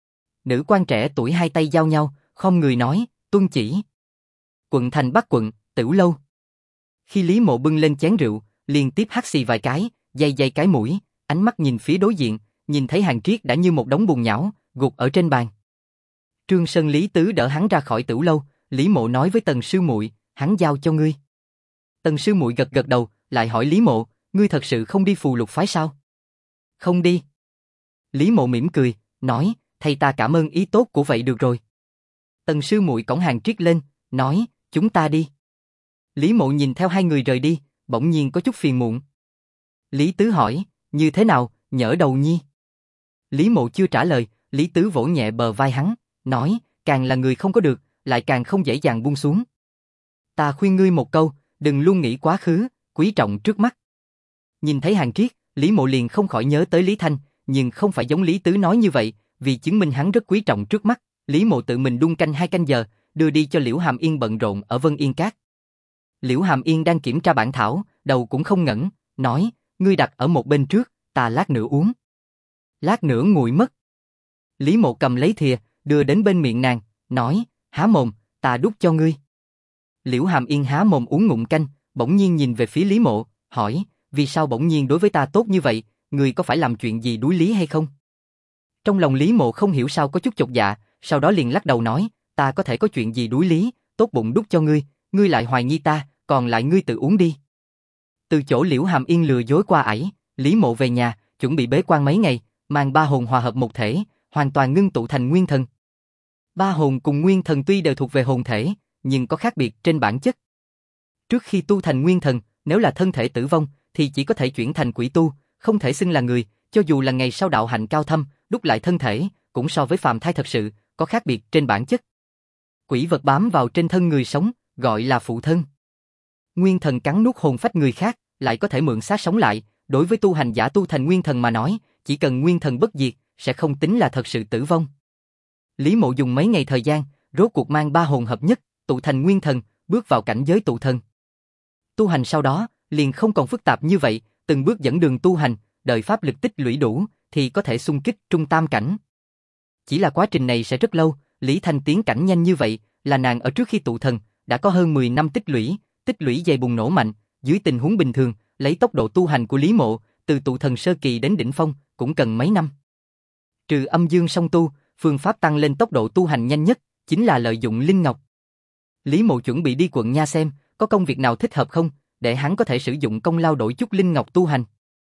Nữ quan trẻ tuổi hai tay giao nhau, khom người nói, tuân chỉ. Quận thành Bắc quận, Tửu lâu. Khi Lý Mộ bưng lên chén rượu, liên tiếp hắt xì vài cái, day day cái mũi, ánh mắt nhìn phía đối diện, nhìn thấy Hàn Triết đã như một đống bùn nhão, gục ở trên bàn. Trương Sơn Lý Tứ đỡ hắn ra khỏi Tửu lâu, Lý Mộ nói với Tần sư muội, hắn giao cho ngươi. Tần sư muội gật gật đầu, lại hỏi Lý Mộ, ngươi thật sự không đi Phù Lục phái sao? Không đi. Lý Mộ mỉm cười, nói, thầy ta cảm ơn ý tốt của vậy được rồi. Tần sư muội cõng Hàn Triết lên, nói, chúng ta đi. Lý Mộ nhìn theo hai người rời đi, bỗng nhiên có chút phiền muộn. Lý Tứ hỏi, như thế nào, nhỡ đầu nhi? Lý Mộ chưa trả lời, Lý Tứ vỗ nhẹ bờ vai hắn, nói, càng là người không có được, lại càng không dễ dàng buông xuống. Ta khuyên ngươi một câu, đừng luôn nghĩ quá khứ, quý trọng trước mắt. Nhìn thấy Hàn Triết, Lý Mộ liền không khỏi nhớ tới Lý Thanh, nhưng không phải giống Lý Tứ nói như vậy, vì chứng minh hắn rất quý trọng trước mắt, Lý Mộ tự mình đun canh 2 canh giờ, đưa đi cho Liễu Hàm Yên bận rộn ở Vân Yên Các. Liễu Hàm Yên đang kiểm tra bản thảo, đầu cũng không ngẩng, nói, ngươi đặt ở một bên trước, ta lát nữa uống. Lát nữa nguội mất. Lý Mộ cầm lấy thìa, đưa đến bên miệng nàng, nói, há mồm, ta đút cho ngươi. Liễu Hàm Yên há mồm uống ngụm canh, bỗng nhiên nhìn về phía Lý Mộ, hỏi, vì sao bỗng nhiên đối với ta tốt như vậy, ngươi có phải làm chuyện gì đuối lý hay không? Trong lòng Lý Mộ không hiểu sao có chút chột dạ, sau đó liền lắc đầu nói, ta có thể có chuyện gì đuối lý, tốt bụng đút cho ngươi, ngươi lại hoài nghi ta, còn lại ngươi tự uống đi. Từ chỗ Liễu Hàm Yên lừa dối qua ải, Lý Mộ về nhà, chuẩn bị bế quan mấy ngày, mang ba hồn hòa hợp một thể, hoàn toàn ngưng tụ thành nguyên thần. Ba hồn cùng nguyên thần tuy đều thuộc về hồn thể, nhưng có khác biệt trên bản chất. Trước khi tu thành nguyên thần, nếu là thân thể tử vong, thì chỉ có thể chuyển thành quỷ tu, không thể xưng là người, cho dù là ngày sau đạo hạnh cao thâm, đúc lại thân thể, cũng so với phàm thai thật sự, có khác biệt trên bản chất. Quỷ vật bám vào trên thân người sống, gọi là phụ thân. Nguyên thần cắn nuốt hồn phách người khác, lại có thể mượn xác sống lại, đối với tu hành giả tu thành nguyên thần mà nói, chỉ cần nguyên thần bất diệt, sẽ không tính là thật sự tử vong. Lý Mộ dùng mấy ngày thời gian, rốt cuộc mang ba hồn hợp nhất, tụ thành nguyên thần, bước vào cảnh giới tụ thần. Tu hành sau đó, liền không còn phức tạp như vậy, từng bước dẫn đường tu hành, đợi pháp lực tích lũy đủ, thì có thể xung kích trung tam cảnh. Chỉ là quá trình này sẽ rất lâu, Lý Thanh tiến cảnh nhanh như vậy, là nàng ở trước khi tụ thần, đã có hơn 10 năm tích lũy dày bùng nổ mạnh, dưới tình huống bình thường, lấy tốc độ tu hành của Lý Mộ, từ tụ thần sơ kỳ đến đỉnh phong, cũng cần mấy năm. Trừ âm dương song tu, phương pháp tăng lên tốc độ tu hành nhanh nhất, chính là lợi dụng linh ngọc. Lý Mộ chuẩn bị đi quận Nha xem, có công việc nào thích hợp không, để hắn có thể sử dụng công lao đổi chút linh ngọc tu hành.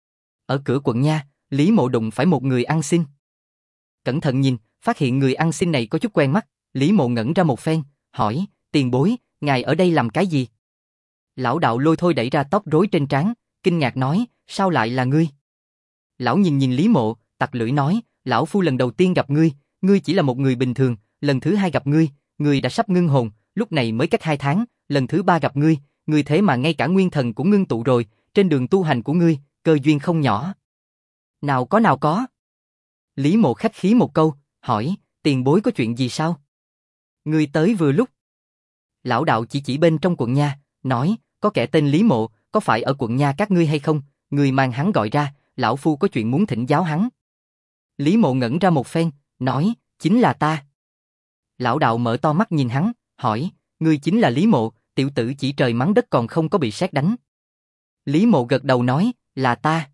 Ở cửa quận Nha, Lý Mộ đụng phải một người ăn xin. Cẩn thận nhìn, phát hiện người ăn xin này có chút quen mắt, Lý Mộ ngẩn ra một phen, hỏi, tiền bối, ngài ở đây làm cái gì? Lão đạo lôi thôi đẩy ra tóc rối trên trán, kinh ngạc nói, sao lại là ngươi? Lão nhìn Lý Mộ, tặc lưỡi nói, lão phu lần đầu tiên gặp ngươi, ngươi chỉ là một người bình thường, lần thứ hai gặp ngươi, ngươi đã sắp ngưng hồn, lúc này mới cách 2 tháng, lần thứ 3 gặp ngươi, ngươi thế mà ngay cả nguyên thần cũng ngưng tụ rồi, trên đường tu hành của ngươi, cơ duyên không nhỏ. Nào có. Lý Mộ khách khí một câu, hỏi, tiền bối có chuyện gì sao? Ngươi tới vừa lúc. Lão đạo chỉ bên trong quận Nha, nói, có kẻ tên Lý Mộ, có phải ở quận Nha các ngươi hay không? Ngươi mang hắn gọi ra, lão phu có chuyện muốn thỉnh giáo hắn. Lý Mộ ngẩn ra một phen, nói, chính là ta. Lão đạo mở to mắt nhìn hắn, hỏi, ngươi chính là Lý Mộ, tiểu tử chỉ trời mắng đất còn không có bị sét đánh. Lý Mộ gật đầu nói, là ta.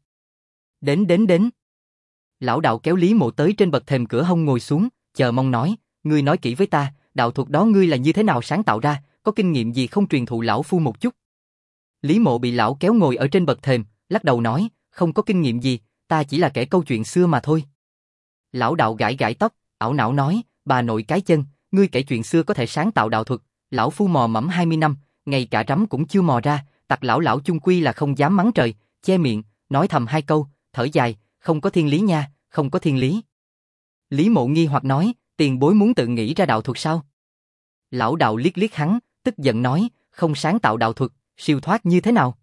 Đến. Lão đạo kéo Lý Mộ tới trên bậc thềm cửa hông ngồi xuống, chờ mong nói, ngươi nói kỹ với ta, đạo thuật đó ngươi là như thế nào sáng tạo ra, có kinh nghiệm gì không truyền thụ lão phu một chút. Lý Mộ bị lão kéo ngồi ở trên bậc thềm, lắc đầu nói, không có kinh nghiệm gì, ta chỉ là kể câu chuyện xưa mà thôi. Lão đạo gãi tóc, ảo não nói, bà nội cái chân, ngươi kể chuyện xưa có thể sáng tạo đạo thuật, lão phu mò mẫm 20 năm, ngay cả rắm cũng chưa mò ra, tặc lão chung quy là không dám mắng trời, che miệng, nói thầm 2 câu, thở dài, không có thiên lý nha, không có thiên lý. Lý Mộ nghi hoặc nói, tiền bối muốn tự nghĩ ra đạo thuật sao? Lão đạo liếc hắn, tức giận nói, không sáng tạo đạo thuật, siêu thoát như thế nào?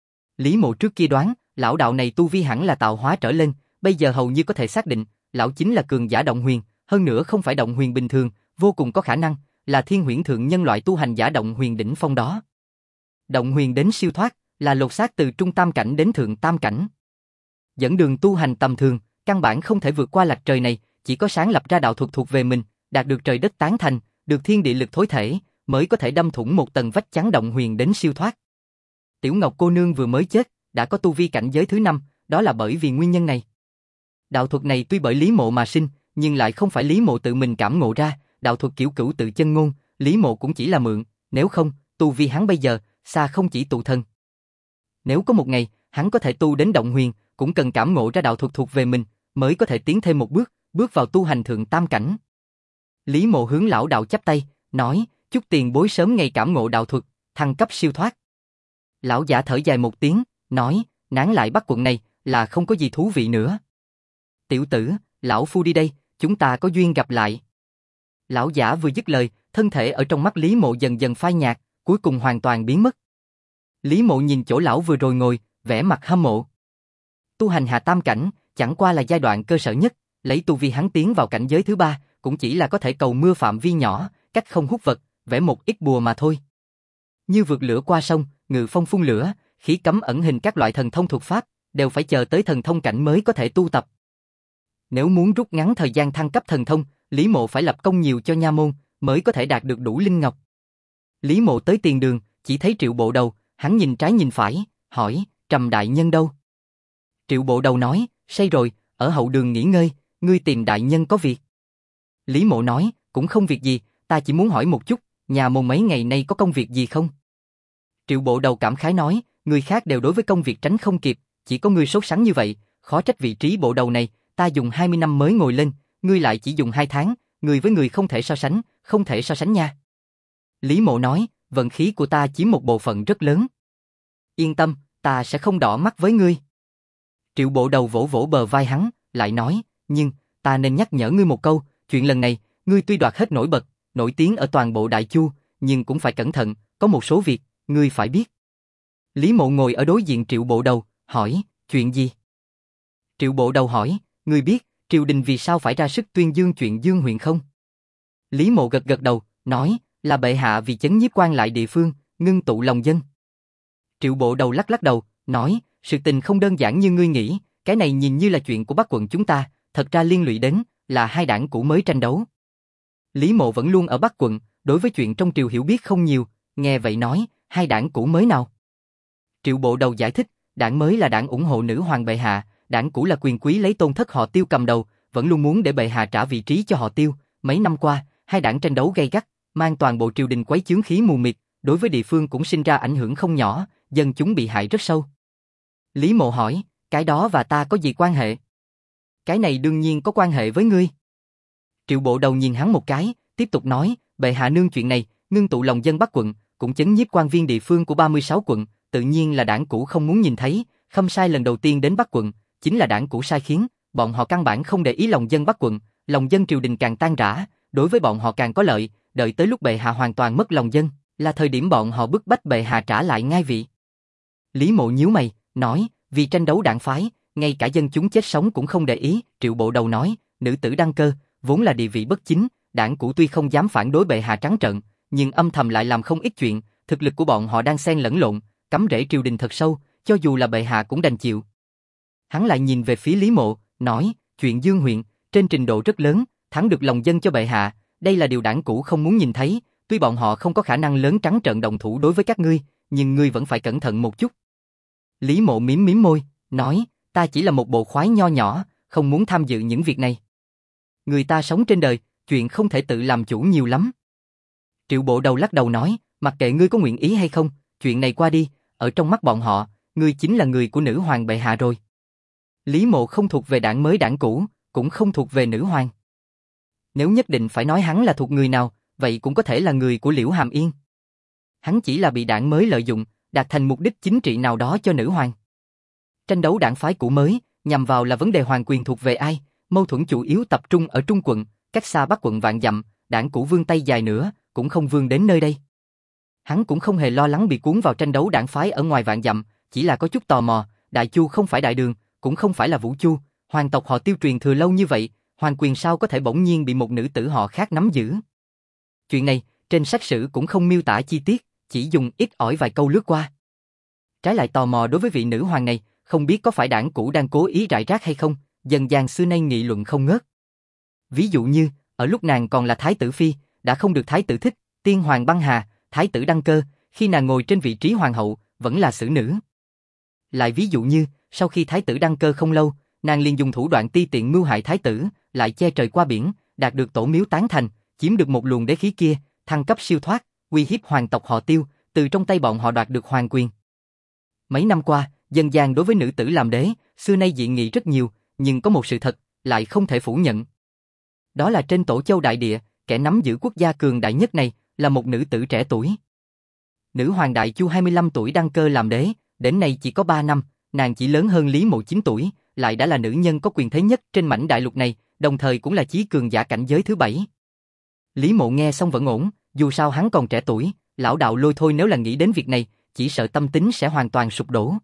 Lý Mộ trước kia đoán, lão đạo này tu vi hẳn là tạo hóa trở lên, bây giờ hầu như có thể xác định, lão chính là cường giả động huyền, hơn nữa không phải động huyền bình thường, vô cùng có khả năng là thiên huyễn thượng nhân loại tu hành giả động huyền đỉnh phong đó. Động huyền đến siêu thoát, là lột xác từ trung tam cảnh đến thượng tam cảnh. Dẫn đường tu hành tầm thường, căn bản không thể vượt qua lạch trời này, chỉ có sáng lập ra đạo thuật thuộc về mình, đạt được trời đất tán thành, được thiên địa lực thối thể, mới có thể đâm thủng một tầng vách chắn động huyền đến siêu thoát. Tiểu Ngọc cô nương vừa mới chết, đã có tu vi cảnh giới thứ 5, đó là bởi vì nguyên nhân này. Đạo thuật này tuy bởi Lý Mộ mà sinh, nhưng lại không phải Lý Mộ tự mình cảm ngộ ra, đạo thuật kiểu cửu tự chân ngôn, Lý Mộ cũng chỉ là mượn, nếu không, tu vi hắn bây giờ, xa không chỉ tụ thần. Nếu có một ngày, hắn có thể tu đến động huyền, cũng cần cảm ngộ ra đạo thuật thuộc về mình, mới có thể tiến thêm một bước vào tu hành thượng tam cảnh. Lý Mộ hướng lão đạo chắp tay, nói, chúc tiền bối sớm ngày cảm ngộ đạo thuật, thăng cấp siêu thoát. Lão giả thở dài một tiếng, nói, nán lại Bắc quận này, là không có gì thú vị nữa. Tiểu tử, lão phu đi đây, chúng ta có duyên gặp lại. Lão giả vừa dứt lời, thân thể ở trong mắt Lý Mộ dần dần phai nhạt, cuối cùng hoàn toàn biến mất. Lý Mộ nhìn chỗ lão vừa rồi ngồi, vẻ mặt hâm mộ. Tu hành hạ tam cảnh, chẳng qua là giai đoạn cơ sở nhất, lấy tu vi hắn tiến vào cảnh giới thứ 3, cũng chỉ là có thể cầu mưa phạm vi nhỏ, cách không hút vật, vẽ một ít bùa mà thôi. Như vượt lửa qua sông, ngự phong phun lửa, khí cấm ẩn hình các loại thần thông thuật pháp, đều phải chờ tới thần thông cảnh mới có thể tu tập. Nếu muốn rút ngắn thời gian thăng cấp thần thông, Lý Mộ phải lập công nhiều cho nha môn, mới có thể đạt được đủ linh ngọc. Lý Mộ tới tiền đường, chỉ thấy Triệu Bộ Đầu, hắn nhìn trái nhìn phải, hỏi, Trầm đại nhân đâu? Triệu Bộ Đầu nói, say rồi, ở hậu đường nghỉ ngơi, ngươi tìm đại nhân có việc. Lý Mộ nói, cũng không việc gì, ta chỉ muốn hỏi một chút, nhà môn mấy ngày nay có công việc gì không? Triệu Bộ Đầu cảm khái nói, người khác đều đối với công việc tránh không kịp, chỉ có ngươi sốt sắng như vậy, khó trách vị trí bộ đầu này, ta dùng 20 năm mới ngồi lên, ngươi lại chỉ dùng 2 tháng, người với người không thể so sánh, không thể so sánh nha. Lý Mộ nói, vận khí của ta chiếm một bộ phận rất lớn. Yên tâm, ta sẽ không đỏ mắt với ngươi. Triệu Bộ Đầu vỗ vỗ bờ vai hắn, lại nói, nhưng, ta nên nhắc nhở ngươi một câu, chuyện lần này, ngươi tuy đoạt hết nổi bật, nổi tiếng ở toàn bộ Đại Chu, nhưng cũng phải cẩn thận, có một số việc, ngươi phải biết. Lý Mộ ngồi ở đối diện Triệu Bộ Đầu, hỏi, chuyện gì? Triệu Bộ Đầu hỏi, ngươi biết, triều đình vì sao phải ra sức tuyên dương chuyện Dương Huyền không? Lý Mộ gật gật đầu, nói, là bệ hạ vì chấn nhiếp quan lại địa phương, ngưng tụ lòng dân. Triệu Bộ Đầu lắc lắc đầu, nói, sự tình không đơn giản như ngươi nghĩ, cái này nhìn như là chuyện của Bắc quận chúng ta, thật ra liên lụy đến, là hai đảng cũ mới tranh đấu. Lý Mộ vẫn luôn ở Bắc quận, đối với chuyện trong triều hiểu biết không nhiều, nghe vậy nói, hai đảng cũ mới nào? Triệu Bộ Đầu giải thích, đảng mới là đảng ủng hộ nữ hoàng bệ hạ, đảng cũ là quyền quý lấy tôn thất họ Tiêu cầm đầu, vẫn luôn muốn để bệ hạ trả vị trí cho họ Tiêu. Mấy năm qua, hai đảng tranh đấu gay gắt, mang toàn bộ triều đình quấy chướng khí mù mịt, đối với địa phương cũng sinh ra ảnh hưởng không nhỏ, dân chúng bị hại rất sâu. Lý Mộ hỏi, cái đó và ta có gì quan hệ? Cái này đương nhiên có quan hệ với ngươi. Triệu Bộ Đầu nhìn hắn một cái, tiếp tục nói, bệ hạ nương chuyện này, ngưng tụ lòng dân Bắc quận, cũng chấn nhiếp quan viên địa phương của 36 quận, tự nhiên là đảng cũ không muốn nhìn thấy. Khâm Sai lần đầu tiên đến Bắc quận, chính là đảng cũ sai khiến, bọn họ căn bản không để ý lòng dân Bắc quận, lòng dân triều đình càng tan rã, đối với bọn họ càng có lợi, đợi tới lúc bệ hạ hoàn toàn mất lòng dân, là thời điểm bọn họ bức bách bệ hạ trả lại ngai vị. Lý Mộ nhíu mày, nói, vì tranh đấu đảng phái, ngay cả dân chúng chết sống cũng không để ý. Triệu Bộ Đầu nói, nữ tử đăng cơ, vốn là địa vị bất chính, đảng cũ tuy không dám phản đối bệ hạ trắng trợn, nhưng âm thầm lại làm không ít chuyện, thực lực của bọn họ đang xen lẫn lộn, cắm rễ triều đình thật sâu, cho dù là bệ hạ cũng đành chịu. Hắn lại nhìn về phía Lý Mộ, nói, chuyện Dương Huyền, trên trình độ rất lớn, thắng được lòng dân cho bệ hạ, đây là điều đảng cũ không muốn nhìn thấy, tuy bọn họ không có khả năng lớn trắng trợn động thủ đối với các ngươi, nhưng ngươi vẫn phải cẩn thận một chút. Lý Mộ mím mím môi, nói, ta chỉ là một bộ khoái nho nhỏ, không muốn tham dự những việc này. Người ta sống trên đời, chuyện không thể tự làm chủ nhiều lắm. Triệu Bộ Đầu lắc đầu nói, mặc kệ ngươi có nguyện ý hay không, chuyện này qua đi, ở trong mắt bọn họ, ngươi chính là người của nữ hoàng bệ hạ rồi. Lý Mộ không thuộc về đảng mới đảng cũ, cũng không thuộc về nữ hoàng. Nếu nhất định phải nói hắn là thuộc người nào, vậy cũng có thể là người của Liễu Hàm Yên. Hắn chỉ là bị đảng mới lợi dụng, đạt thành mục đích chính trị nào đó cho nữ hoàng. Tranh đấu đảng phái cũ mới, nhằm vào là vấn đề hoàng quyền thuộc về ai, mâu thuẫn chủ yếu tập trung ở Trung quận, cách xa Bắc quận vạn dặm, đảng cũ vươn tay dài nữa, cũng không vươn đến nơi đây. Hắn cũng không hề lo lắng bị cuốn vào tranh đấu đảng phái ở ngoài vạn dặm, chỉ là có chút tò mò, Đại Chu không phải Đại Đường, cũng không phải là Vũ Chu, hoàng tộc họ Tiêu truyền thừa lâu như vậy, hoàng quyền sao có thể bỗng nhiên bị một nữ tử họ khác nắm giữ. Chuyện này, trên sách sử cũng không miêu tả chi tiết, chỉ dùng ít ỏi vài câu lướt qua. Trái lại tò mò đối với vị nữ hoàng này, không biết có phải đảng cũ đang cố ý rải rác hay không, dân gian xưa nay nghị luận không ngớt. Ví dụ như, ở lúc nàng còn là thái tử phi, đã không được thái tử thích, tiên hoàng băng hà, thái tử đăng cơ, khi nàng ngồi trên vị trí hoàng hậu, vẫn là xử nữ. Lại ví dụ như, sau khi thái tử đăng cơ không lâu, nàng liền dùng thủ đoạn ti tiện mưu hại thái tử, lại che trời qua biển, đạt được tổ miếu tán thành, chiếm được một luồng đế khí kia, thăng cấp siêu thoát, uy hiếp hoàng tộc họ Tiêu, từ trong tay bọn họ đoạt được hoàng quyền. Mấy năm qua, dân gian đối với nữ tử làm đế, xưa nay dị nghị rất nhiều, nhưng có một sự thật, lại không thể phủ nhận. Đó là trên Tổ Châu Đại Địa, kẻ nắm giữ quốc gia cường đại nhất này, là một nữ tử trẻ tuổi. Nữ hoàng Đại Chu 25 tuổi đăng cơ làm đế, đến nay chỉ có 3 năm, nàng chỉ lớn hơn Lý Mộ 9 tuổi, lại đã là nữ nhân có quyền thế nhất trên mảnh đại lục này, đồng thời cũng là chí cường giả cảnh giới thứ 7. Lý Mộ nghe xong vẫn ổn, dù sao hắn còn trẻ tuổi, lão đạo lôi thôi nếu là nghĩ đến việc này, chỉ sợ tâm tính sẽ hoàn toàn sụp đổ.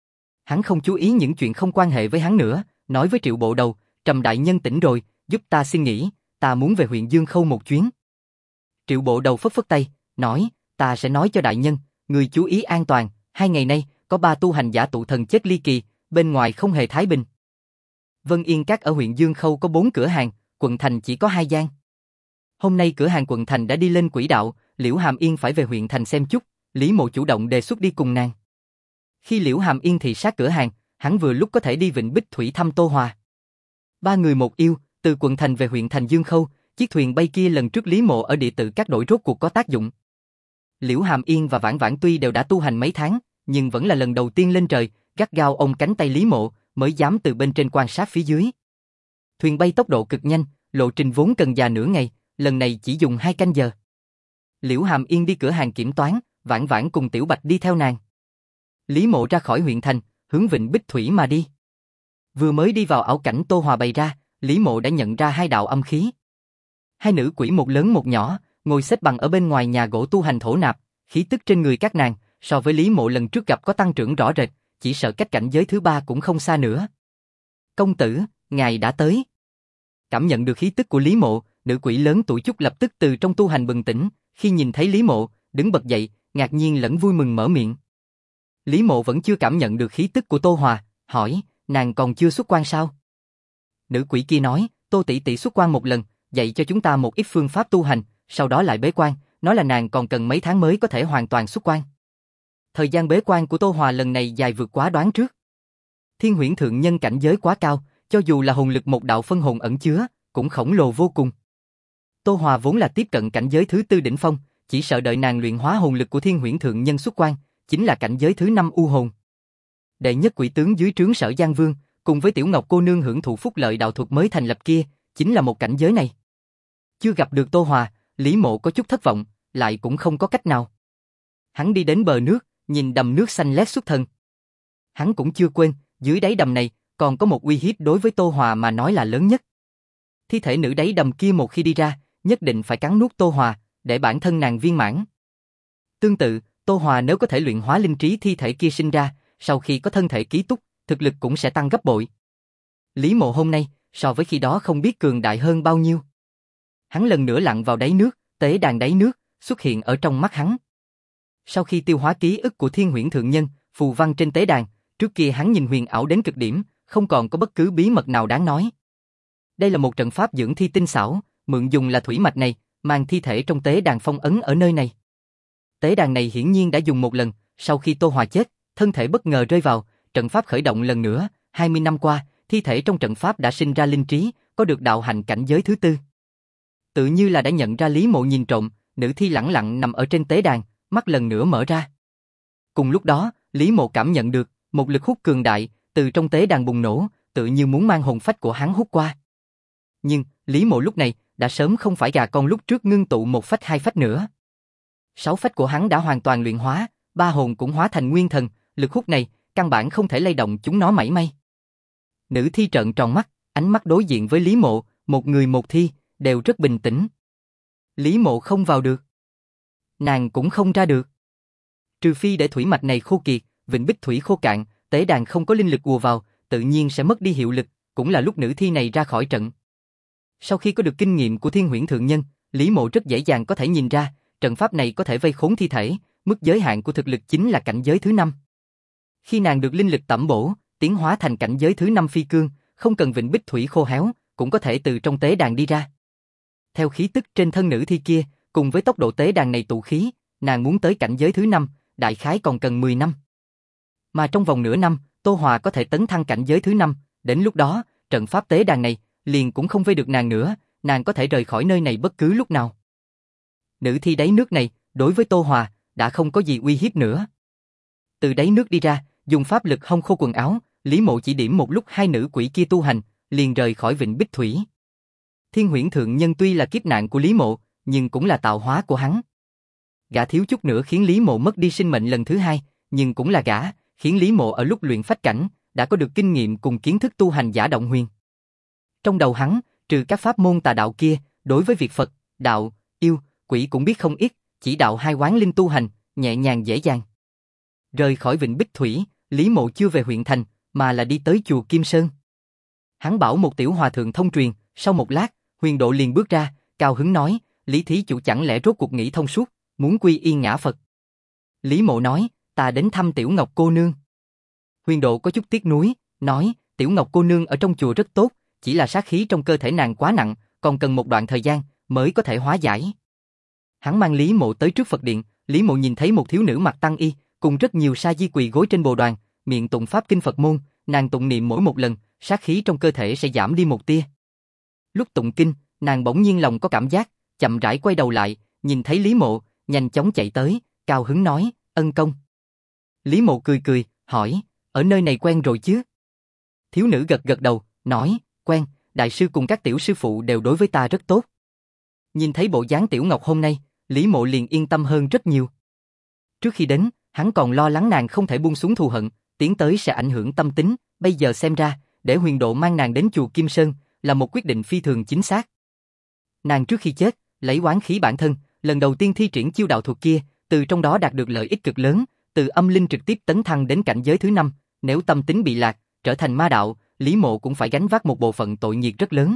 Hắn không chú ý những chuyện không quan hệ với hắn nữa, nói với Triệu Bộ Đầu, Trầm đại nhân tỉnh rồi, giúp ta xin nghỉ, ta muốn về huyện Dương Khâu một chuyến. Triệu Bộ Đầu phất phất tay, nói, ta sẽ nói cho đại nhân, người chú ý an toàn, 2 ngày nay, có 3 tu hành giả tụ thần chết ly kỳ, bên ngoài không hề thái bình. Vân Yên Các ở huyện Dương Khâu có 4 cửa hàng, quận thành chỉ có 2 gian. Hôm nay cửa hàng quận thành đã đi lên quỹ đạo, Liễu Hàm Yên phải về huyện thành xem chút, Lý Mộ chủ động đề xuất đi cùng nàng. Khi Liễu Hàm Yên thị sát cửa hàng, hắn vừa lúc có thể đi Vịnh Bích Thủy thăm Tô Hòa. Ba người một yêu, từ quận thành về huyện thành Dương Khâu, chiếc thuyền bay kia lần trước Lý Mộ ở địa tự các đổi rốt cuộc có tác dụng. Liễu Hàm Yên và Vãn Vãn tuy đều đã tu hành mấy tháng, nhưng vẫn là lần đầu tiên lên trời, gắt gao ôm cánh tay Lý Mộ, mới dám từ bên trên quan sát phía dưới. Thuyền bay tốc độ cực nhanh, lộ trình vốn cần dài nửa ngày, lần này chỉ dùng 2 canh giờ. Liễu Hàm Yên đi cửa hàng kiểm toán, Vãn Vãn cùng Tiểu Bạch đi theo nàng. Lý Mộ ra khỏi huyện thành, hướng Vịnh Bích Thủy mà đi. Vừa mới đi vào ảo cảnh Tô Hòa bày ra, Lý Mộ đã nhận ra 2 đạo âm khí. 2 nữ quỷ một lớn một nhỏ, ngồi xếp bằng ở bên ngoài nhà gỗ tu hành thổ nạp, khí tức trên người các nàng, so với Lý Mộ lần trước gặp có tăng trưởng rõ rệt, chỉ sợ cách cảnh giới thứ 3 cũng không xa nữa. Công tử, ngài đã tới. Cảm nhận được khí tức của Lý Mộ, nữ quỷ lớn tuổi chút lập tức từ trong tu hành bừng tỉnh, khi nhìn thấy Lý Mộ, đứng bật dậy, ngạc nhiên lẫn vui mừng mở miệng. Lý Mộ vẫn chưa cảm nhận được khí tức của Tô Hòa, hỏi, nàng còn chưa xuất quan sao? Nữ quỷ kia nói, Tô tỷ tỷ xuất quan một lần, dạy cho chúng ta một ít phương pháp tu hành, sau đó lại bế quan, nói là nàng còn cần mấy tháng mới có thể hoàn toàn xuất quan. Thời gian bế quan của Tô Hòa lần này dài vượt quá đoán trước. Thiên Huyễn thượng nhân cảnh giới quá cao, cho dù là hồn lực một đạo phân hồn ẩn chứa, cũng khổng lồ vô cùng. Tô Hòa vốn là tiếp cận cảnh giới thứ 4 đỉnh phong, chỉ sợ đợi nàng luyện hóa hồn lực của Thiên Huyễn thượng nhân xuất quan, chính là cảnh giới thứ 5 u hồn. Đệ nhất quỷ tướng dưới trướng Sở Giang Vương, cùng với Tiểu Ngọc cô nương hưởng thụ phúc lợi đạo thuật mới thành lập kia, chính là một cảnh giới này. Chưa gặp được Tô Hòa, Lý Mộ có chút thất vọng, lại cũng không có cách nào. Hắn đi đến bờ nước, nhìn đầm nước xanh lét xuất thần. Hắn cũng chưa quên, dưới đáy đầm này, còn có một uy hiếp đối với Tô Hòa mà nói là lớn nhất. Thi thể nữ đáy đầm kia một khi đi ra, nhất định phải cắn nuốt Tô Hòa, để bản thân nàng viên mãn. Tương tự, Tô Hòa nếu có thể luyện hóa linh trí thi thể kia sinh ra, sau khi có thân thể ký túc, thực lực cũng sẽ tăng gấp bội. Lý Mộ hôm nay, so với khi đó không biết cường đại hơn bao nhiêu. Hắn lần nữa lặn vào đáy nước, tế đàn đáy nước, xuất hiện ở trong mắt hắn. Sau khi tiêu hóa ký ức của Thiên Huyễn thượng nhân, phù văn trên tế đàn, trước kia hắn nhìn huyền ảo đến cực điểm, không còn có bất cứ bí mật nào đáng nói. Đây là một trận pháp dưỡng thi tinh xảo, mượn dùng là thủy mạch này, mang thi thể trong tế đàn phong ấn ở nơi này. Tế đàn này hiển nhiên đã dùng một lần, sau khi Tô Hòa chết, thân thể bất ngờ rơi vào, trận pháp khởi động lần nữa, 20 năm qua, thi thể trong trận pháp đã sinh ra linh trí, có được đạo hạnh cảnh giới thứ 4. Tự như là đã nhận ra Lý Mộ nhìn trộm, nữ thi lẳng lặng nằm ở trên tế đàn, mắt lần nữa mở ra. Cùng lúc đó, Lý Mộ cảm nhận được một lực hút cường đại từ trong tế đàn bùng nổ, tự như muốn mang hồn phách của hắn hút qua. Nhưng Lý Mộ lúc này đã sớm không phải gà con lúc trước ngưng tụ 1 phách 2 phách nữa. 6 phách của hắn đã hoàn toàn luyện hóa, 3 hồn cũng hóa thành nguyên thần, lực hút này căn bản không thể lay động chúng nó mảy may. Nữ thi trợn tròn mắt, ánh mắt đối diện với Lý Mộ, một người một thi, đều rất bình tĩnh. Lý Mộ không vào được. Nàng cũng không ra được. Trừ phi để thủy mạch này khô kiệt, Vịnh Bích Thủy khô cạn, tế đàn không có linh lực ùa vào, tự nhiên sẽ mất đi hiệu lực, cũng là lúc nữ thi này ra khỏi trận. Sau khi có được kinh nghiệm của Thiên Huyễn thượng nhân, Lý Mộ rất dễ dàng có thể nhìn ra, trận pháp này có thể vây khốn thi thể, mức giới hạn của thực lực chính là cảnh giới thứ 5. Khi nàng được linh lực tẩm bổ, tiến hóa thành cảnh giới thứ 5 phi cương, không cần Vịnh Bích Thủy khô héo, cũng có thể từ trong tế đàn đi ra. Theo khí tức trên thân nữ thi kia, cùng với tốc độ tế đàn này tụ khí, nàng muốn tới cảnh giới thứ 5, đại khái còn cần 10 năm. Mà trong vòng nửa năm, Tô Hòa có thể tấn thăng cảnh giới thứ 5, đến lúc đó, trận pháp tế đàn này liền cũng không vây được nàng nữa, nàng có thể rời khỏi nơi này bất cứ lúc nào. Nữ thi đáy nước này, đối với Tô Hòa, đã không có gì uy hiếp nữa. Từ đáy nước đi ra, dùng pháp lực hong khô quần áo, Lý Mộ chỉ điểm một lúc 2 nữ quỷ kia tu hành, liền rời khỏi Vịnh Bích Thủy. Thiên Huyễn thượng nhân tuy là kiếp nạn của Lý Mộ, nhưng cũng là tạo hóa của hắn. Gã thiếu chút nữa khiến Lý Mộ mất đi sinh mệnh lần thứ 2, nhưng cũng là gã khiến Lý Mộ ở lúc luyện phách cảnh đã có được kinh nghiệm cùng kiến thức tu hành giả động huyền. Trong đầu hắn, trừ các pháp môn tà đạo kia, đối với việc Phật, đạo, yêu, quỷ cũng biết không ít, chỉ đạo 2 quán linh tu hành, nhẹ nhàng dễ dàng. Rời khỏi Vịnh Bích Thủy, Lý Mộ chưa về huyện thành, mà là đi tới chùa Kim Sơn. Hắn bảo một tiểu hòa thượng thông truyền, sau một lát, Huyền Độ liền bước ra, cao hứng nói, Lý thí chủ chẳng lẽ rốt cuộc nghĩ thông suốt, muốn quy yên ngã Phật. Lý Mộ nói, ta đến thăm Tiểu Ngọc cô nương. Huyền Độ có chút tiếc nuối, nói, Tiểu Ngọc cô nương ở trong chùa rất tốt, chỉ là sát khí trong cơ thể nàng quá nặng, còn cần một đoạn thời gian mới có thể hóa giải. Hắn mang Lý Mộ tới trước Phật điện, Lý Mộ nhìn thấy một thiếu nữ mặc tăng y, cùng rất nhiều sa di quỳ gối trên bồ đoàn, miệng tụng pháp kinh Phật môn, nàng tụng niệm mỗi một lần, sát khí trong cơ thể sẽ giảm đi một tia. Lúc tụng kinh, nàng bỗng nhiên lòng có cảm giác, chậm rãi quay đầu lại, nhìn thấy Lý Mộ, nhanh chóng chạy tới, cao hứng nói, ân công. Lý Mộ cười cười, hỏi, ở nơi này quen rồi chứ? Thiếu nữ gật gật đầu, nói, quen, đại sư cùng các tiểu sư phụ đều đối với ta rất tốt. Nhìn thấy bộ dáng Tiểu Ngọc hôm nay, Lý Mộ liền yên tâm hơn rất nhiều. Trước khi đến, hắn còn lo lắng nàng không thể buông xuống thù hận, tiến tới sẽ ảnh hưởng tâm tính, bây giờ xem ra, để Huyền Độ mang nàng đến chùa Kim Sơn là một quyết định phi thường chính xác. Nàng trước khi chết, lấy oán khí bản thân, lần đầu tiên thi triển chiêu đạo thuật kia, từ trong đó đạt được lợi ích cực lớn, từ âm linh trực tiếp tấn thăng đến cảnh giới thứ 5, nếu tâm tính bị lạc, trở thành ma đạo, Lý Mộ cũng phải gánh vác một bộ phận tội nghiệp rất lớn.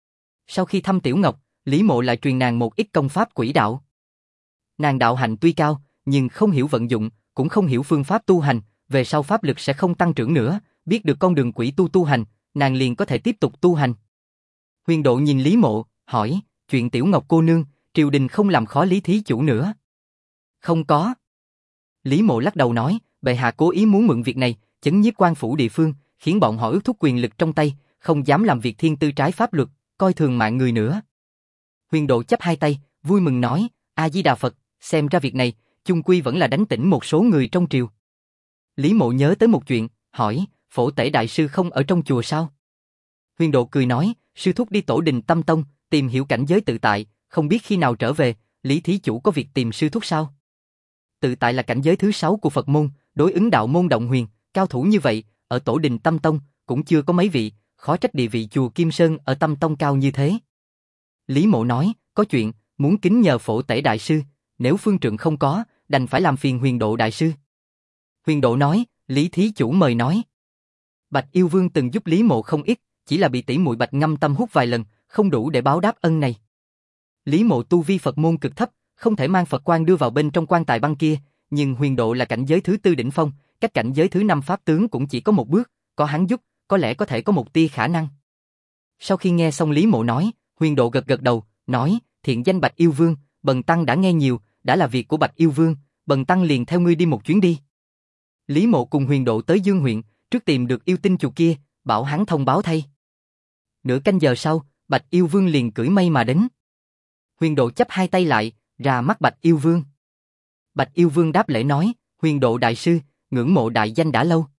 Sau khi thăm Tiểu Ngọc, Lý Mộ lại truyền nàng một ít công pháp quỷ đạo. Nàng đạo hạnh tuy cao, nhưng không hiểu vận dụng, cũng không hiểu phương pháp tu hành, về sau pháp lực sẽ không tăng trưởng nữa, biết được con đường quỷ tu hành, nàng liền có thể tiếp tục tu hành. Huyền Độ nhìn Lý Mộ, hỏi, chuyện Tiểu Ngọc cô nương, triều đình không làm khó Lý thí chủ nữa. Không có. Lý Mộ lắc đầu nói, bệ hạ cố ý muốn mượn việc này, chấn nhiếp quan phủ địa phương, khiến bọn họ ước thúc quyền lực trong tay, không dám làm việc thiên tư trái pháp luật, coi thường mạng người nữa. Huyền Độ chắp hai tay, vui mừng nói, A Di Đà Phật, xem ra việc này, chung quy vẫn là đánh tỉnh một số người trong triều. Lý Mộ nhớ tới một chuyện, hỏi, Phổ Tể đại sư không ở trong chùa sao? Huyền Độ cười nói, sư thúc đi Tổ Đình Tâm Tông, tìm hiểu cảnh giới tự tại, không biết khi nào trở về, Lý thí chủ có việc tìm sư thúc sao? Tự tại là cảnh giới thứ 6 của Phật môn, đối ứng đạo môn động huyền, cao thủ như vậy, ở Tổ Đình Tâm Tông, cũng chưa có mấy vị, khó trách địa vị chùa Kim Sơn ở Tâm Tông cao như thế. Lý Mộ nói, có chuyện, muốn kính nhờ Phổ Tể đại sư, nếu phương trượng không có, đành phải làm phiền Huyền Độ đại sư. Huyền Độ nói, Lý thí chủ mời nói. Bạch Yêu Vương từng giúp Lý Mộ không ít, chỉ là bị tỷ muội Bạch Ngâm Tâm hút vài lần, không đủ để báo đáp ân này. Lý Mộ tu vi Phật môn cực thấp, không thể mang Phật quan đưa vào bên trong quan tài băng kia, nhưng Huyền Độ là cảnh giới thứ 4 đỉnh phong, cách cảnh giới thứ 5 pháp tướng cũng chỉ có một bước, có hắn giúp, có lẽ có thể có một tia khả năng. Sau khi nghe xong Lý Mộ nói, Huyền Độ gật gật đầu, nói, thiện danh Bạch Yêu Vương, bần tăng đã nghe nhiều, đã là việc của Bạch Yêu Vương, bần tăng liền theo ngươi đi một chuyến đi. Lý Mộ cùng Huyền Độ tới Dương huyện, trước tìm được yêu tinh chùa kia, bảo hắn thông báo thay. Nửa canh giờ sau, Bạch Yêu Vương liền cưỡi mây mà đến. Huyền Độ chắp hai tay lại, ra mắt Bạch Yêu Vương. Bạch Yêu Vương đáp lễ nói, Huyền Độ đại sư, ngưỡng mộ đại danh đã lâu.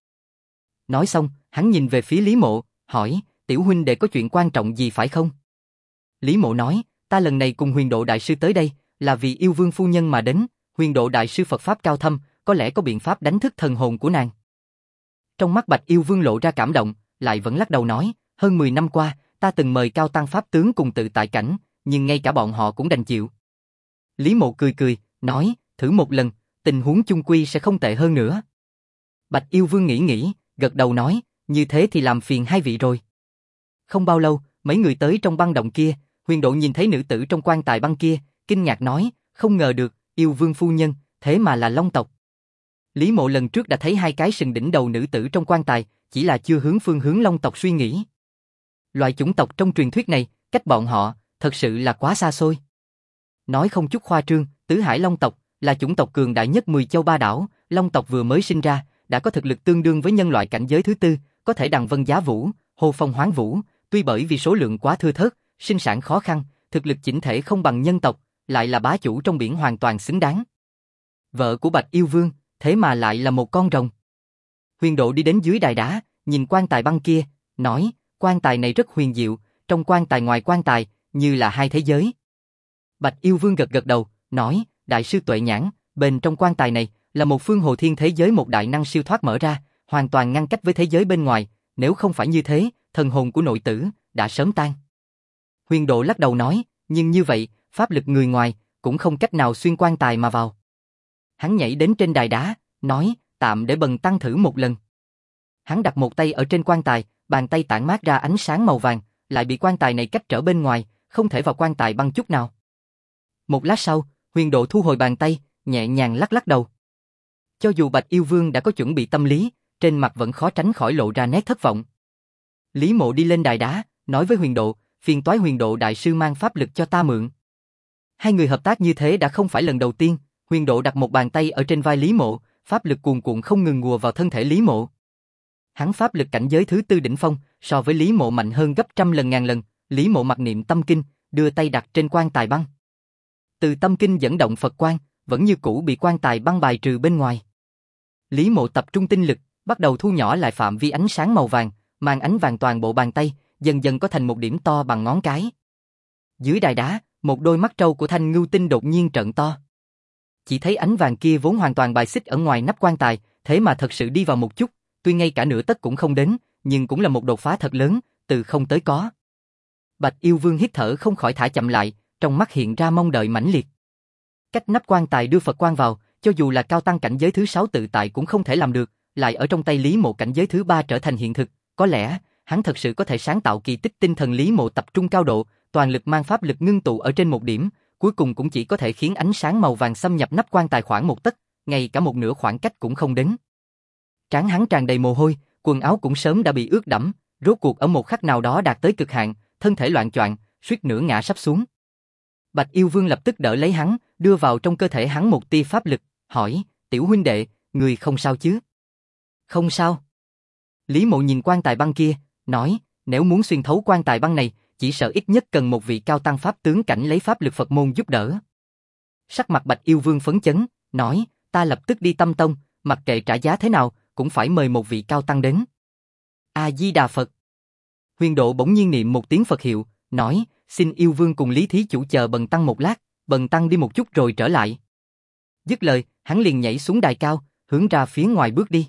Nói xong, hắn nhìn về phía Lý Mộ, hỏi, tiểu huynh đệ có chuyện quan trọng gì phải không? Lý Mộ nói, ta lần này cùng Huyền Độ đại sư tới đây, là vì Yêu Vương phu nhân mà đến, Huyền Độ đại sư Phật pháp cao thâm, có lẽ có biện pháp đánh thức thần hồn của nàng. Trong mắt Bạch Yêu Vương lộ ra cảm động, lại vẫn lắc đầu nói, hơn 10 năm qua, ta từng mời cao tăng pháp tướng cùng tự tại cảnh, nhưng ngay cả bọn họ cũng đành chịu. Lý Mộ cười cười, nói, thử một lần, tình huống chung quy sẽ không tệ hơn nữa. Bạch Yêu Vương nghĩ, gật đầu nói, như thế thì làm phiền hai vị rồi. Không bao lâu, mấy người tới trong băng động kia, Huyền Độ nhìn thấy nữ tử trong quan tài băng kia, kinh ngạc nói, không ngờ được, Yêu Vương phu nhân, thế mà là Long tộc. Lý Mộ lần trước đã thấy hai cái sừng đỉnh đầu nữ tử trong quan tài, chỉ là chưa hướng phương hướng Long tộc suy nghĩ. Loại chủng tộc trong truyền thuyết này, cách bọn họ, thật sự là quá xa xôi. Nói không chút khoa trương, Tứ Hải Long tộc là chủng tộc cường đại nhất 10 châu ba đảo, Long tộc vừa mới sinh ra, đã có thực lực tương đương với nhân loại cảnh giới thứ 4, có thể đằng vân giá vũ, hô phong hoán vũ, tuy bởi vì số lượng quá thưa thớt, sinh sản khó khăn, thực lực chỉnh thể không bằng nhân tộc, lại là bá chủ trong biển hoàn toàn xứng đáng. Vợ của Bạch Yêu Vương, thế mà lại là một con rồng. Huyền Độ đi đến dưới đài đá, nhìn quan tài băng kia, nói, quan tài này rất huyền diệu, trong quan tài ngoài quan tài, như là hai thế giới. Bạch Yêu Vương gật gật đầu, nói, đại sư tuệ nhãn, bên trong quan tài này là một phương hồ thiên thế giới, một đại năng siêu thoát mở ra, hoàn toàn ngăn cách với thế giới bên ngoài, nếu không phải như thế, thần hồn của nội tử đã sớm tan. Huyền Độ lắc đầu nói, nhưng như vậy, pháp lực người ngoài cũng không cách nào xuyên quan tài mà vào. Hắn nhảy đến trên đài đá, nói, tạm để bần tăng thử một lần. Hắn đặt một tay ở trên quan tài, bàn tay tản mát ra ánh sáng màu vàng, lại bị quan tài này cách trở bên ngoài, không thể vào quan tài băng chút nào. Một lát sau, Huyền Độ thu hồi bàn tay, nhẹ nhàng lắc lắc đầu. Cho dù Bạch Yêu Vương đã có chuẩn bị tâm lý, trên mặt vẫn khó tránh khỏi lộ ra nét thất vọng. Lý Mộ đi lên đài đá, nói với Huyền Độ, phiền toái Huyền Độ đại sư mang pháp lực cho ta mượn. Hai người hợp tác như thế đã không phải lần đầu tiên. Huyền Độ đặt một bàn tay ở trên vai Lý Mộ, pháp lực cuồn cuộn không ngừng ùa vào thân thể Lý Mộ. Hắn pháp lực cảnh giới thứ tư đỉnh phong, so với Lý Mộ mạnh hơn gấp trăm lần ngàn lần. Lý Mộ mặc niệm tâm kinh, đưa tay đặt trên quan tài băng. Từ tâm kinh dẫn động Phật quang, vẫn như cũ bị quan tài băng bài trừ bên ngoài. Lý Mộ tập trung tinh lực, bắt đầu thu nhỏ lại phạm vi ánh sáng màu vàng, màn ánh vàng toàn bộ bàn tay, dần dần có thành một điểm to bằng ngón cái. Dưới đài đá, một đôi mắt trâu của Thanh Ngưu Tinh đột nhiên trợn to. Chỉ thấy ánh vàng kia vốn hoàn toàn bài xích ở ngoài nắp quan tài, thế mà thật sự đi vào một chút, tuy ngay cả nửa tấc cũng không đến, nhưng cũng là một đột phá thật lớn, từ không tới có. Bạch Yêu Vương hít thở không khỏi thả chậm lại, trong mắt hiện ra mong đợi mãnh liệt. Cách nắp quan tài đưa Phật quang vào, cho dù là cao tăng cảnh giới thứ 6 tự tại cũng không thể làm được, lại ở trong tay Lý Mộ cảnh giới thứ 3 trở thành hiện thực, có lẽ hắn thật sự có thể sáng tạo kỳ tích. Tinh thần Lý Mộ tập trung cao độ, toàn lực mang pháp lực ngưng tụ ở trên một điểm, cuối cùng cũng chỉ có thể khiến ánh sáng màu vàng xâm nhập nắp quan tài khoảng một tấc, ngay cả một nửa khoảng cách cũng không đến. Trán hắn tràn đầy mồ hôi, quần áo cũng sớm đã bị ướt đẫm, rốt cuộc ở một khắc nào đó đạt tới cực hạn, thân thể loạng choạng, suýt nữa ngã sắp xuống. Bạch Yêu Vương lập tức đỡ lấy hắn, đưa vào trong cơ thể hắn một tia pháp lực, hỏi: "Tiểu huynh đệ, người không sao chứ?" "Không sao." Lý Mộ nhìn quan tài băng kia, nói: "Nếu muốn xuyên thấu quan tài băng này, chỉ sợ ít nhất cần một vị cao tăng pháp tướng cảnh lấy pháp lực Phật môn giúp đỡ." Sắc mặt Bạch Yêu Vương phấn chấn, nói: "Ta lập tức đi Tâm Tông, mặc kệ trả giá thế nào, cũng phải mời một vị cao tăng đến." A Di Đà Phật. Huyền Độ bỗng nhiên niệm một tiếng Phật hiệu, nói: "Xin Yêu Vương cùng Lý thí chủ chờ Bần tăng một lát, Bần tăng đi một chút rồi trở lại." Dứt lời, hắn liền nhảy xuống đài cao, hướng ra phía ngoài bước đi.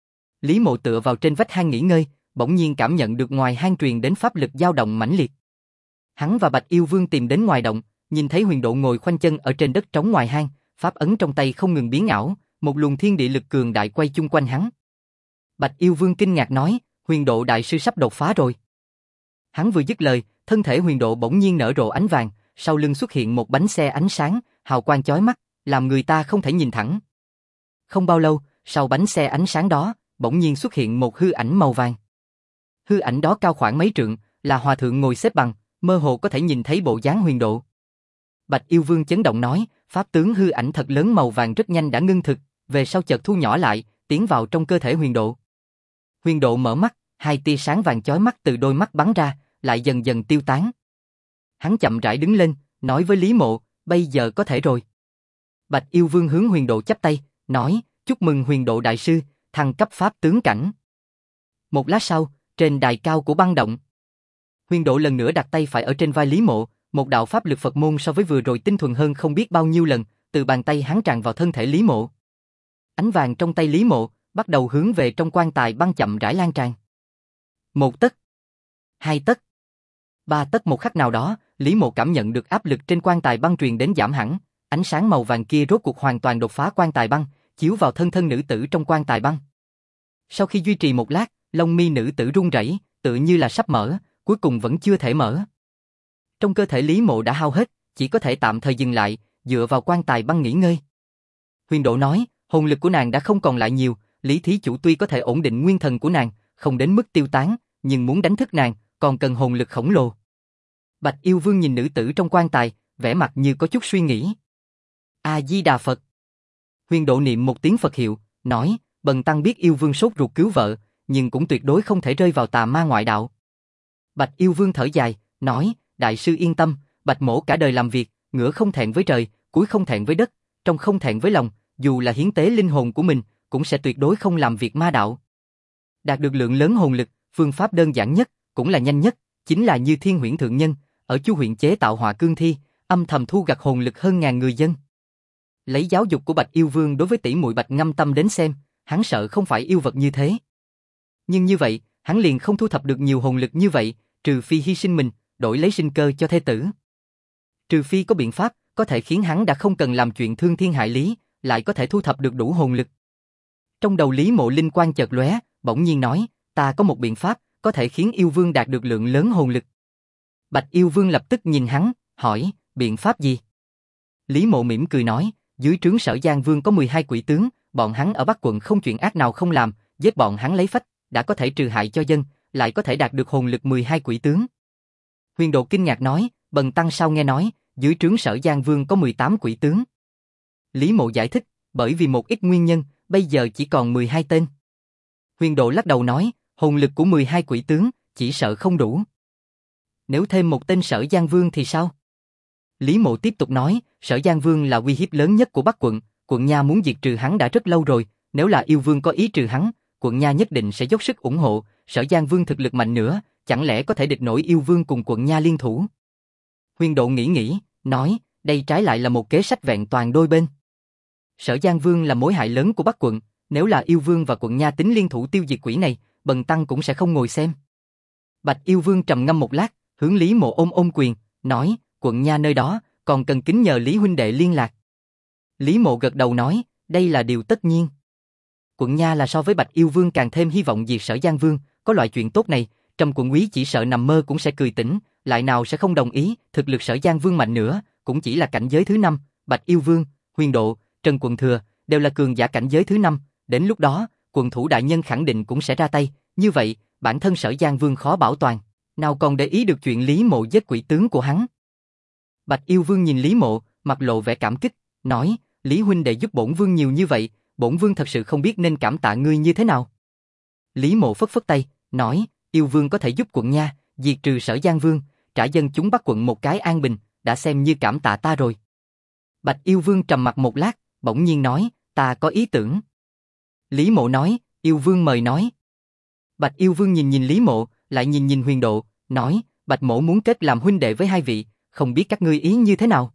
Lý Mộ tựa vào trên vách hang nghỉ ngơi, bỗng nhiên cảm nhận được ngoài hang truyền đến pháp lực dao động mãnh liệt. Hắn và Bạch Yêu Vương tìm đến ngoài động, nhìn thấy Huyền Độ ngồi khoanh chân ở trên đất trống ngoài hang, pháp ấn trong tay không ngừng biến ảo, một luồng thiên địa lực cường đại quay chung quanh hắn. Bạch Yêu Vương kinh ngạc nói: "Huyền Độ đại sư sắp đột phá rồi." Hắn vừa dứt lời, thân thể Huyền Độ bỗng nhiên nở rộ ánh vàng, sau lưng xuất hiện một bánh xe ánh sáng, hào quang chói mắt, làm người ta không thể nhìn thẳng. Không bao lâu, sau bánh xe ánh sáng đó, bỗng nhiên xuất hiện một hư ảnh màu vàng. Hư ảnh đó cao khoảng mấy trượng, là hòa thượng ngồi xếp bằng, mơ hồ có thể nhìn thấy bộ dáng Huyền Độ. Bạch Yêu Vương chấn động nói: "Pháp tướng hư ảnh thật lớn màu vàng rất nhanh đã ngưng thực, về sau chợt thu nhỏ lại, tiến vào trong cơ thể Huyền Độ." Huyền Độ mở mắt, hai tia sáng vàng chói mắt từ đôi mắt bắn ra, lại dần dần tiêu tán. Hắn chậm rãi đứng lên, nói với Lý Mộ: "Bây giờ có thể rồi." Bạch Yêu Vương hướng Huyền Độ chắp tay, nói: "Chúc mừng Huyền Độ đại sư, thăng cấp pháp tướng cảnh." Một lát sau, trên đài cao của băng động, Huyền Độ lần nữa đặt tay phải ở trên vai Lý Mộ, một đạo pháp lực Phật môn so với vừa rồi tinh thuần hơn không biết bao nhiêu lần, từ bàn tay hắn tràn vào thân thể Lý Mộ. Ánh vàng trong tay Lý Mộ bắt đầu hướng về trong quan tài băng chậm rãi lan tràn. 1 tấc, 2 tấc, 3 tấc. Một khắc nào đó, Lý Mộ cảm nhận được áp lực trên quan tài băng truyền đến giảm hẳn, ánh sáng màu vàng kia rốt cuộc hoàn toàn đột phá quan tài băng, chiếu vào thân nữ tử trong quan tài băng. Sau khi duy trì một lát, lông mi nữ tử run rẩy, tựa như là sắp mở, cuối cùng vẫn chưa thể mở. Trong cơ thể Lý Mộ đã hao hết, chỉ có thể tạm thời dừng lại, dựa vào quan tài băng nghỉ ngơi. Huyền Độ nói: "Hồn lực của nàng đã không còn lại nhiều, Lý thí chủ tuy có thể ổn định nguyên thần của nàng, không đến mức tiêu tán, nhưng muốn đánh thức nàng, còn cần hồn lực khổng lồ." Bạch Yêu Vương nhìn nữ tử trong quan tài, vẻ mặt như có chút suy nghĩ. A Di Đà Phật. Huyền Độ niệm một tiếng Phật hiệu, nói: "Bần tăng biết Yêu Vương sốt ruột cứu vợ, nhưng cũng tuyệt đối không thể rơi vào tà ma ngoại đạo." Bạch Yêu Vương thở dài, nói: "Đại sư yên tâm, Bạch mỗ cả đời làm việc, ngửa không thẹn với trời, cúi không thẹn với đất, trong không thẹn với lòng, dù là hiến tế linh hồn của mình, cũng sẽ tuyệt đối không làm việc ma đạo. Đạt được lượng lớn hồn lực, phương pháp đơn giản nhất, cũng là nhanh nhất, chính là như Thiên Huyễn thượng nhân, ở Chu huyện chế tạo hỏa cương thi, âm thầm thu gặt hồn lực hơn ngàn người dân." Lấy giáo dục của Bạch Yêu Vương đối với tỷ muội Bạch Ngâm Tâm đến xem, hắn sợ không phải yêu vật như thế. Nhưng như vậy, hắn liền không thu thập được nhiều hồn lực như vậy, trừ phi hy sinh mình, đổi lấy sinh cơ cho thê tử. Trừ phi có biện pháp, có thể khiến hắn đã không cần làm chuyện thương thiên hại lý, lại có thể thu thập được đủ hồn lực. Trong đầu Lý Mộ linh quang chợt lóe, bỗng nhiên nói: "Ta có một biện pháp, có thể khiến yêu vương đạt được lượng lớn hồn lực." Bạch Yêu Vương lập tức nhìn hắn, hỏi: "Biện pháp gì?" Lý Mộ mỉm cười nói: "Dưới trướng Sở Giang Vương có 12 quỷ tướng, bọn hắn ở Bắc quận không chuyện ác nào không làm, giết bọn hắn lấy phách, đã có thể trừ hại cho dân, lại có thể đạt được hồn lực 12 quỷ tướng." Huyền Độ kinh ngạc nói: "Bần tăng sao nghe nói, dưới trướng Sở Giang Vương có 18 quỷ tướng. Lý Mộ giải thích, bởi vì một ít nguyên nhân, bây giờ chỉ còn 12 tên. Huyền Độ lắc đầu nói, hồn lực của 12 quỷ tướng, chỉ sợ không đủ. Nếu thêm một tên Sở Giang Vương thì sao? Lý Mộ tiếp tục nói, Sở Giang Vương là uy hiếp lớn nhất của Bắc quận, quận Nha muốn diệt trừ hắn đã rất lâu rồi, nếu là yêu vương có ý trừ hắn, quận Nha nhất định sẽ dốc sức ủng hộ, Sở Giang Vương thực lực mạnh nữa, chẳng lẽ có thể địch nổi yêu vương cùng quận Nha liên thủ? Huyền Độ nghĩ, nói, đây trái lại là một kế sách vẹn toàn đôi bên. Sở Giang Vương là mối hại lớn của Bắc quận, nếu là yêu vương và quận Nha tính liên thủ tiêu diệt quỷ này, bần tăng cũng sẽ không ngồi xem. Bạch yêu vương trầm ngâm một lát, hướng Lý Mộ ôm quyền, nói, quận Nha nơi đó, còn cần kính nhờ Lý huynh đệ liên lạc. Lý Mộ gật đầu nói, đây là điều tất nhiên. Quận Nha là so với Bạch yêu vương càng thêm hy vọng diệt Sở Giang Vương, có loại chuyện tốt này, Trầm quận úy chỉ sợ nằm mơ cũng sẽ cười tỉnh, lại nào sẽ không đồng ý, thực lực Sở Giang Vương mạnh nữa, cũng chỉ là cảnh giới thứ 5, Bạch yêu vương, Huyền Độ, Trần quận thừa, đều là cường giả cảnh giới thứ 5, đến lúc đó, quận thủ đại nhân khẳng định cũng sẽ ra tay, như vậy, bản thân Sở Giang Vương khó bảo toàn, nào còn để ý được chuyện Lý Mộ giết quỷ tướng của hắn. Bạch yêu vương nhìn Lý Mộ, mặt lộ vẻ cảm kích, nói, Lý huynh đệ giúp bổn vương nhiều như vậy, bổn vương thật sự không biết nên cảm tạ ngươi như thế nào. Lý Mộ phất phất tay, nói, yêu vương có thể giúp quận Nha, diệt trừ Sở Giang Vương, trả dân chúng Bắc quận một cái an bình, đã xem như cảm tạ ta rồi. Bạch yêu vương trầm mặt một lát, bỗng nhiên nói, ta có ý tưởng. Lý Mộ nói, yêu vương mời nói. Bạch yêu vương nhìn Lý Mộ, lại nhìn Huyền Độ, nói, Bạch mộ muốn kết làm huynh đệ với hai vị, không biết các ngươi ý như thế nào.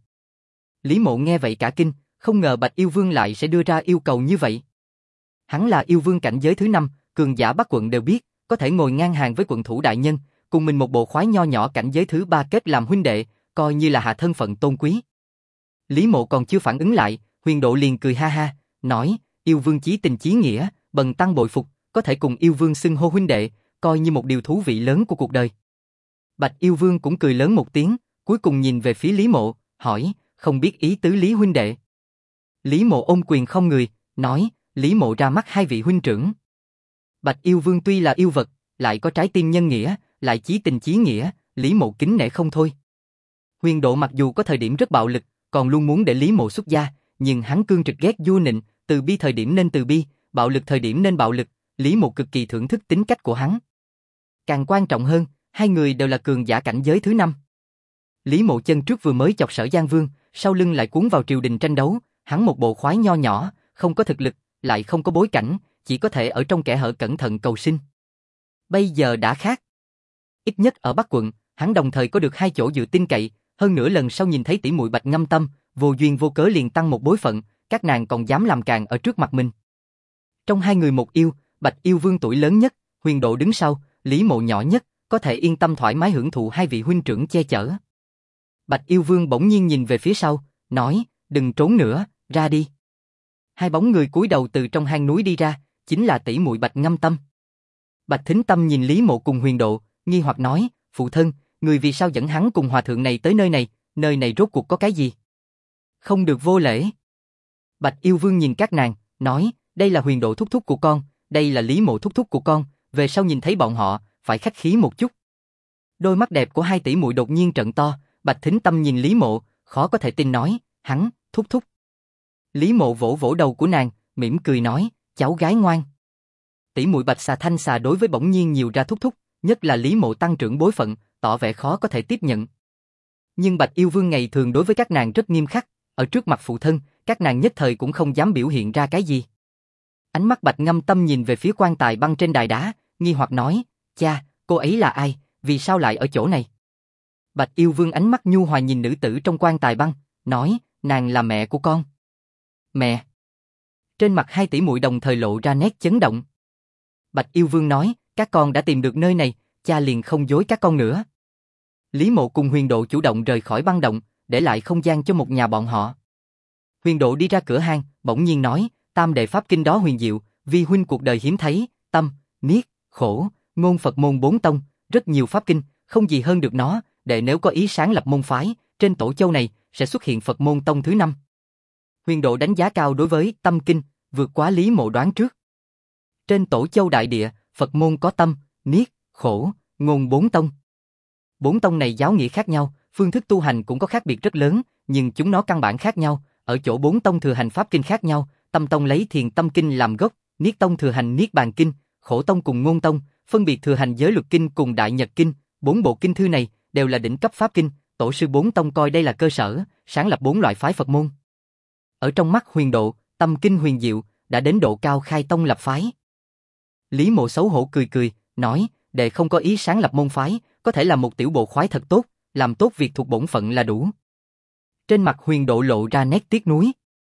Lý Mộ nghe vậy cả kinh, không ngờ Bạch yêu vương lại sẽ đưa ra yêu cầu như vậy. Hắn là yêu vương cảnh giới thứ 5, cường giả Bắc quận đều biết, có thể ngồi ngang hàng với quận thủ đại nhân, cùng mình một bộ khoái nho nhỏ cảnh giới thứ 3 kết làm huynh đệ, coi như là hạ thân phận tôn quý. Lý Mộ còn chưa phản ứng lại, Huyền Độ liền cười ha ha, nói, yêu vương chí tình chí nghĩa, bần tăng bội phục, có thể cùng yêu vương xưng hô huynh đệ, coi như một điều thú vị lớn của cuộc đời. Bạch yêu vương cũng cười lớn một tiếng, cuối cùng nhìn về phía Lý Mộ, hỏi, không biết ý tứ Lý huynh đệ. Lý Mộ ôm quyền không người, nói, Lý Mộ ra mắt hai vị huynh trưởng. Bạch yêu vương tuy là yêu vật, lại có trái tim nhân nghĩa, lại chí tình chí nghĩa, Lý Mộ kính nể không thôi. Huyền Độ mặc dù có thời điểm rất bạo lực, còn luôn muốn để Lý Mộ xuất gia, nhưng hắn cương trực ghét vua nịnh, từ bi thời điểm nên từ bi, bạo lực thời điểm nên bạo lực, Lý Mộ cực kỳ thưởng thức tính cách của hắn. Càng quan trọng hơn, hai người đều là cường giả cảnh giới thứ 5. Lý Mộ chân trước vừa mới chọc Sở Giang Vương, sau lưng lại cuốn vào triều đình tranh đấu, hắn một bộ khoái nho nhỏ, không có thực lực, lại không có bối cảnh, chỉ có thể ở trong kẽ hở cẩn thận cầu sinh. Bây giờ đã khác. Ít nhất ở Bắc quận, hắn đồng thời có được hai chỗ dựa tin cậy, hơn nữa lần sau nhìn thấy tỷ muội Bạch Ngâm Tâm, vô duyên vô cớ liền tăng một bối phận, các nàng còn dám làm càn ở trước mặt mình. Trong hai người một yêu, Bạch yêu vương tuổi lớn nhất, Huyền Độ đứng sau, Lý Mộ nhỏ nhất, có thể yên tâm thoải mái hưởng thụ hai vị huynh trưởng che chở. Bạch yêu vương bỗng nhiên nhìn về phía sau, nói, đừng trốn nữa, ra đi. Hai bóng người cúi đầu từ trong hang núi đi ra, chính là tỷ muội Bạch Ngâm Tâm. Bạch Thính Tâm nhìn Lý Mộ cùng Huyền Độ, nghi hoặc nói, phụ thân, người vì sao dẫn hắn cùng hòa thượng này tới nơi này rốt cuộc có cái gì? Không được vô lễ. Bạch yêu vương nhìn các nàng, nói, đây là Huyền Độ thúc thúc của con, đây là Lý Mộ thúc thúc của con, về sau nhìn thấy bọn họ, phải khách khí một chút. Đôi mắt đẹp của hai tỷ muội đột nhiên trợn to, Bạch Thính Tâm nhìn Lý Mộ, khó có thể tin nói, hắn, thúc thúc. Lý Mộ vỗ vỗ đầu của nàng, mỉm cười nói, cháu gái ngoan. Tỷ muội Bạch Xà Thanh Xà đối với bỗng nhiên nhiều ra thúc thúc, nhất là Lý Mộ tăng trưởng bối phận, tỏ vẻ khó có thể tiếp nhận. Nhưng Bạch yêu vương ngày thường đối với các nàng rất nghiêm khắc, ở trước mặt phụ thân, các nàng nhất thời cũng không dám biểu hiện ra cái gì. Ánh mắt Bạch Ngâm Tâm nhìn về phía quan tài băng trên đài đá, nghi hoặc nói, cha, cô ấy là ai, vì sao lại ở chỗ này? Bạch yêu vương ánh mắt nhu hòa nhìn nữ tử trong quan tài băng, nói, nàng là mẹ của con. Mẹ. Trên mặt hai tỷ muội đồng thời lộ ra nét chấn động. Bạch yêu vương nói, các con đã tìm được nơi này, cha liền không dối các con nữa. Lý Mộ cùng Huyền Độ chủ động rời khỏi băng động, để lại không gian cho một nhà bọn họ. Huyền Độ đi ra cửa hang, bỗng nhiên nói, tam đệ pháp kinh đó huyền diệu, vi huynh cuộc đời hiếm thấy, tâm, niết, khổ, ngôn Phật môn 4 tông, rất nhiều pháp kinh, không gì hơn được nó, đệ nếu có ý sáng lập môn phái, trên tổ châu này sẽ xuất hiện Phật môn tông thứ 5. Huyền Độ đánh giá cao đối với tâm kinh, vượt quá Lý Mộ đoán trước. Trên tổ châu đại địa, Phật môn có tâm, niết, khổ, ngôn 4 tông. 4 tông này giáo nghĩa khác nhau, Phương thức tu hành cũng có khác biệt rất lớn, nhưng chúng nó căn bản khác nhau, ở chỗ 4 tông thừa hành pháp kinh khác nhau, Tâm tông lấy Thiền Tâm kinh làm gốc, Niết tông thừa hành Niết Bàn kinh, Khổ tông cùng Ngôn tông phân biệt thừa hành Giới Luật kinh cùng Đại Nhật kinh, 4 bộ kinh thư này đều là đỉnh cấp pháp kinh, tổ sư 4 tông coi đây là cơ sở, sáng lập 4 loại phái Phật môn. Ở trong mắt Huyền Độ, tâm kinh huyền diệu, đã đến độ cao khai tông lập phái. Lý Mộ xấu hổ cười cười, nói, đệ không có ý sáng lập môn phái, có thể làm một tiểu bộ khoái thật tốt, làm tốt việc thuộc bổn phận là đủ. Trên mặt Huyền Độ lộ ra nét tiếc nuối.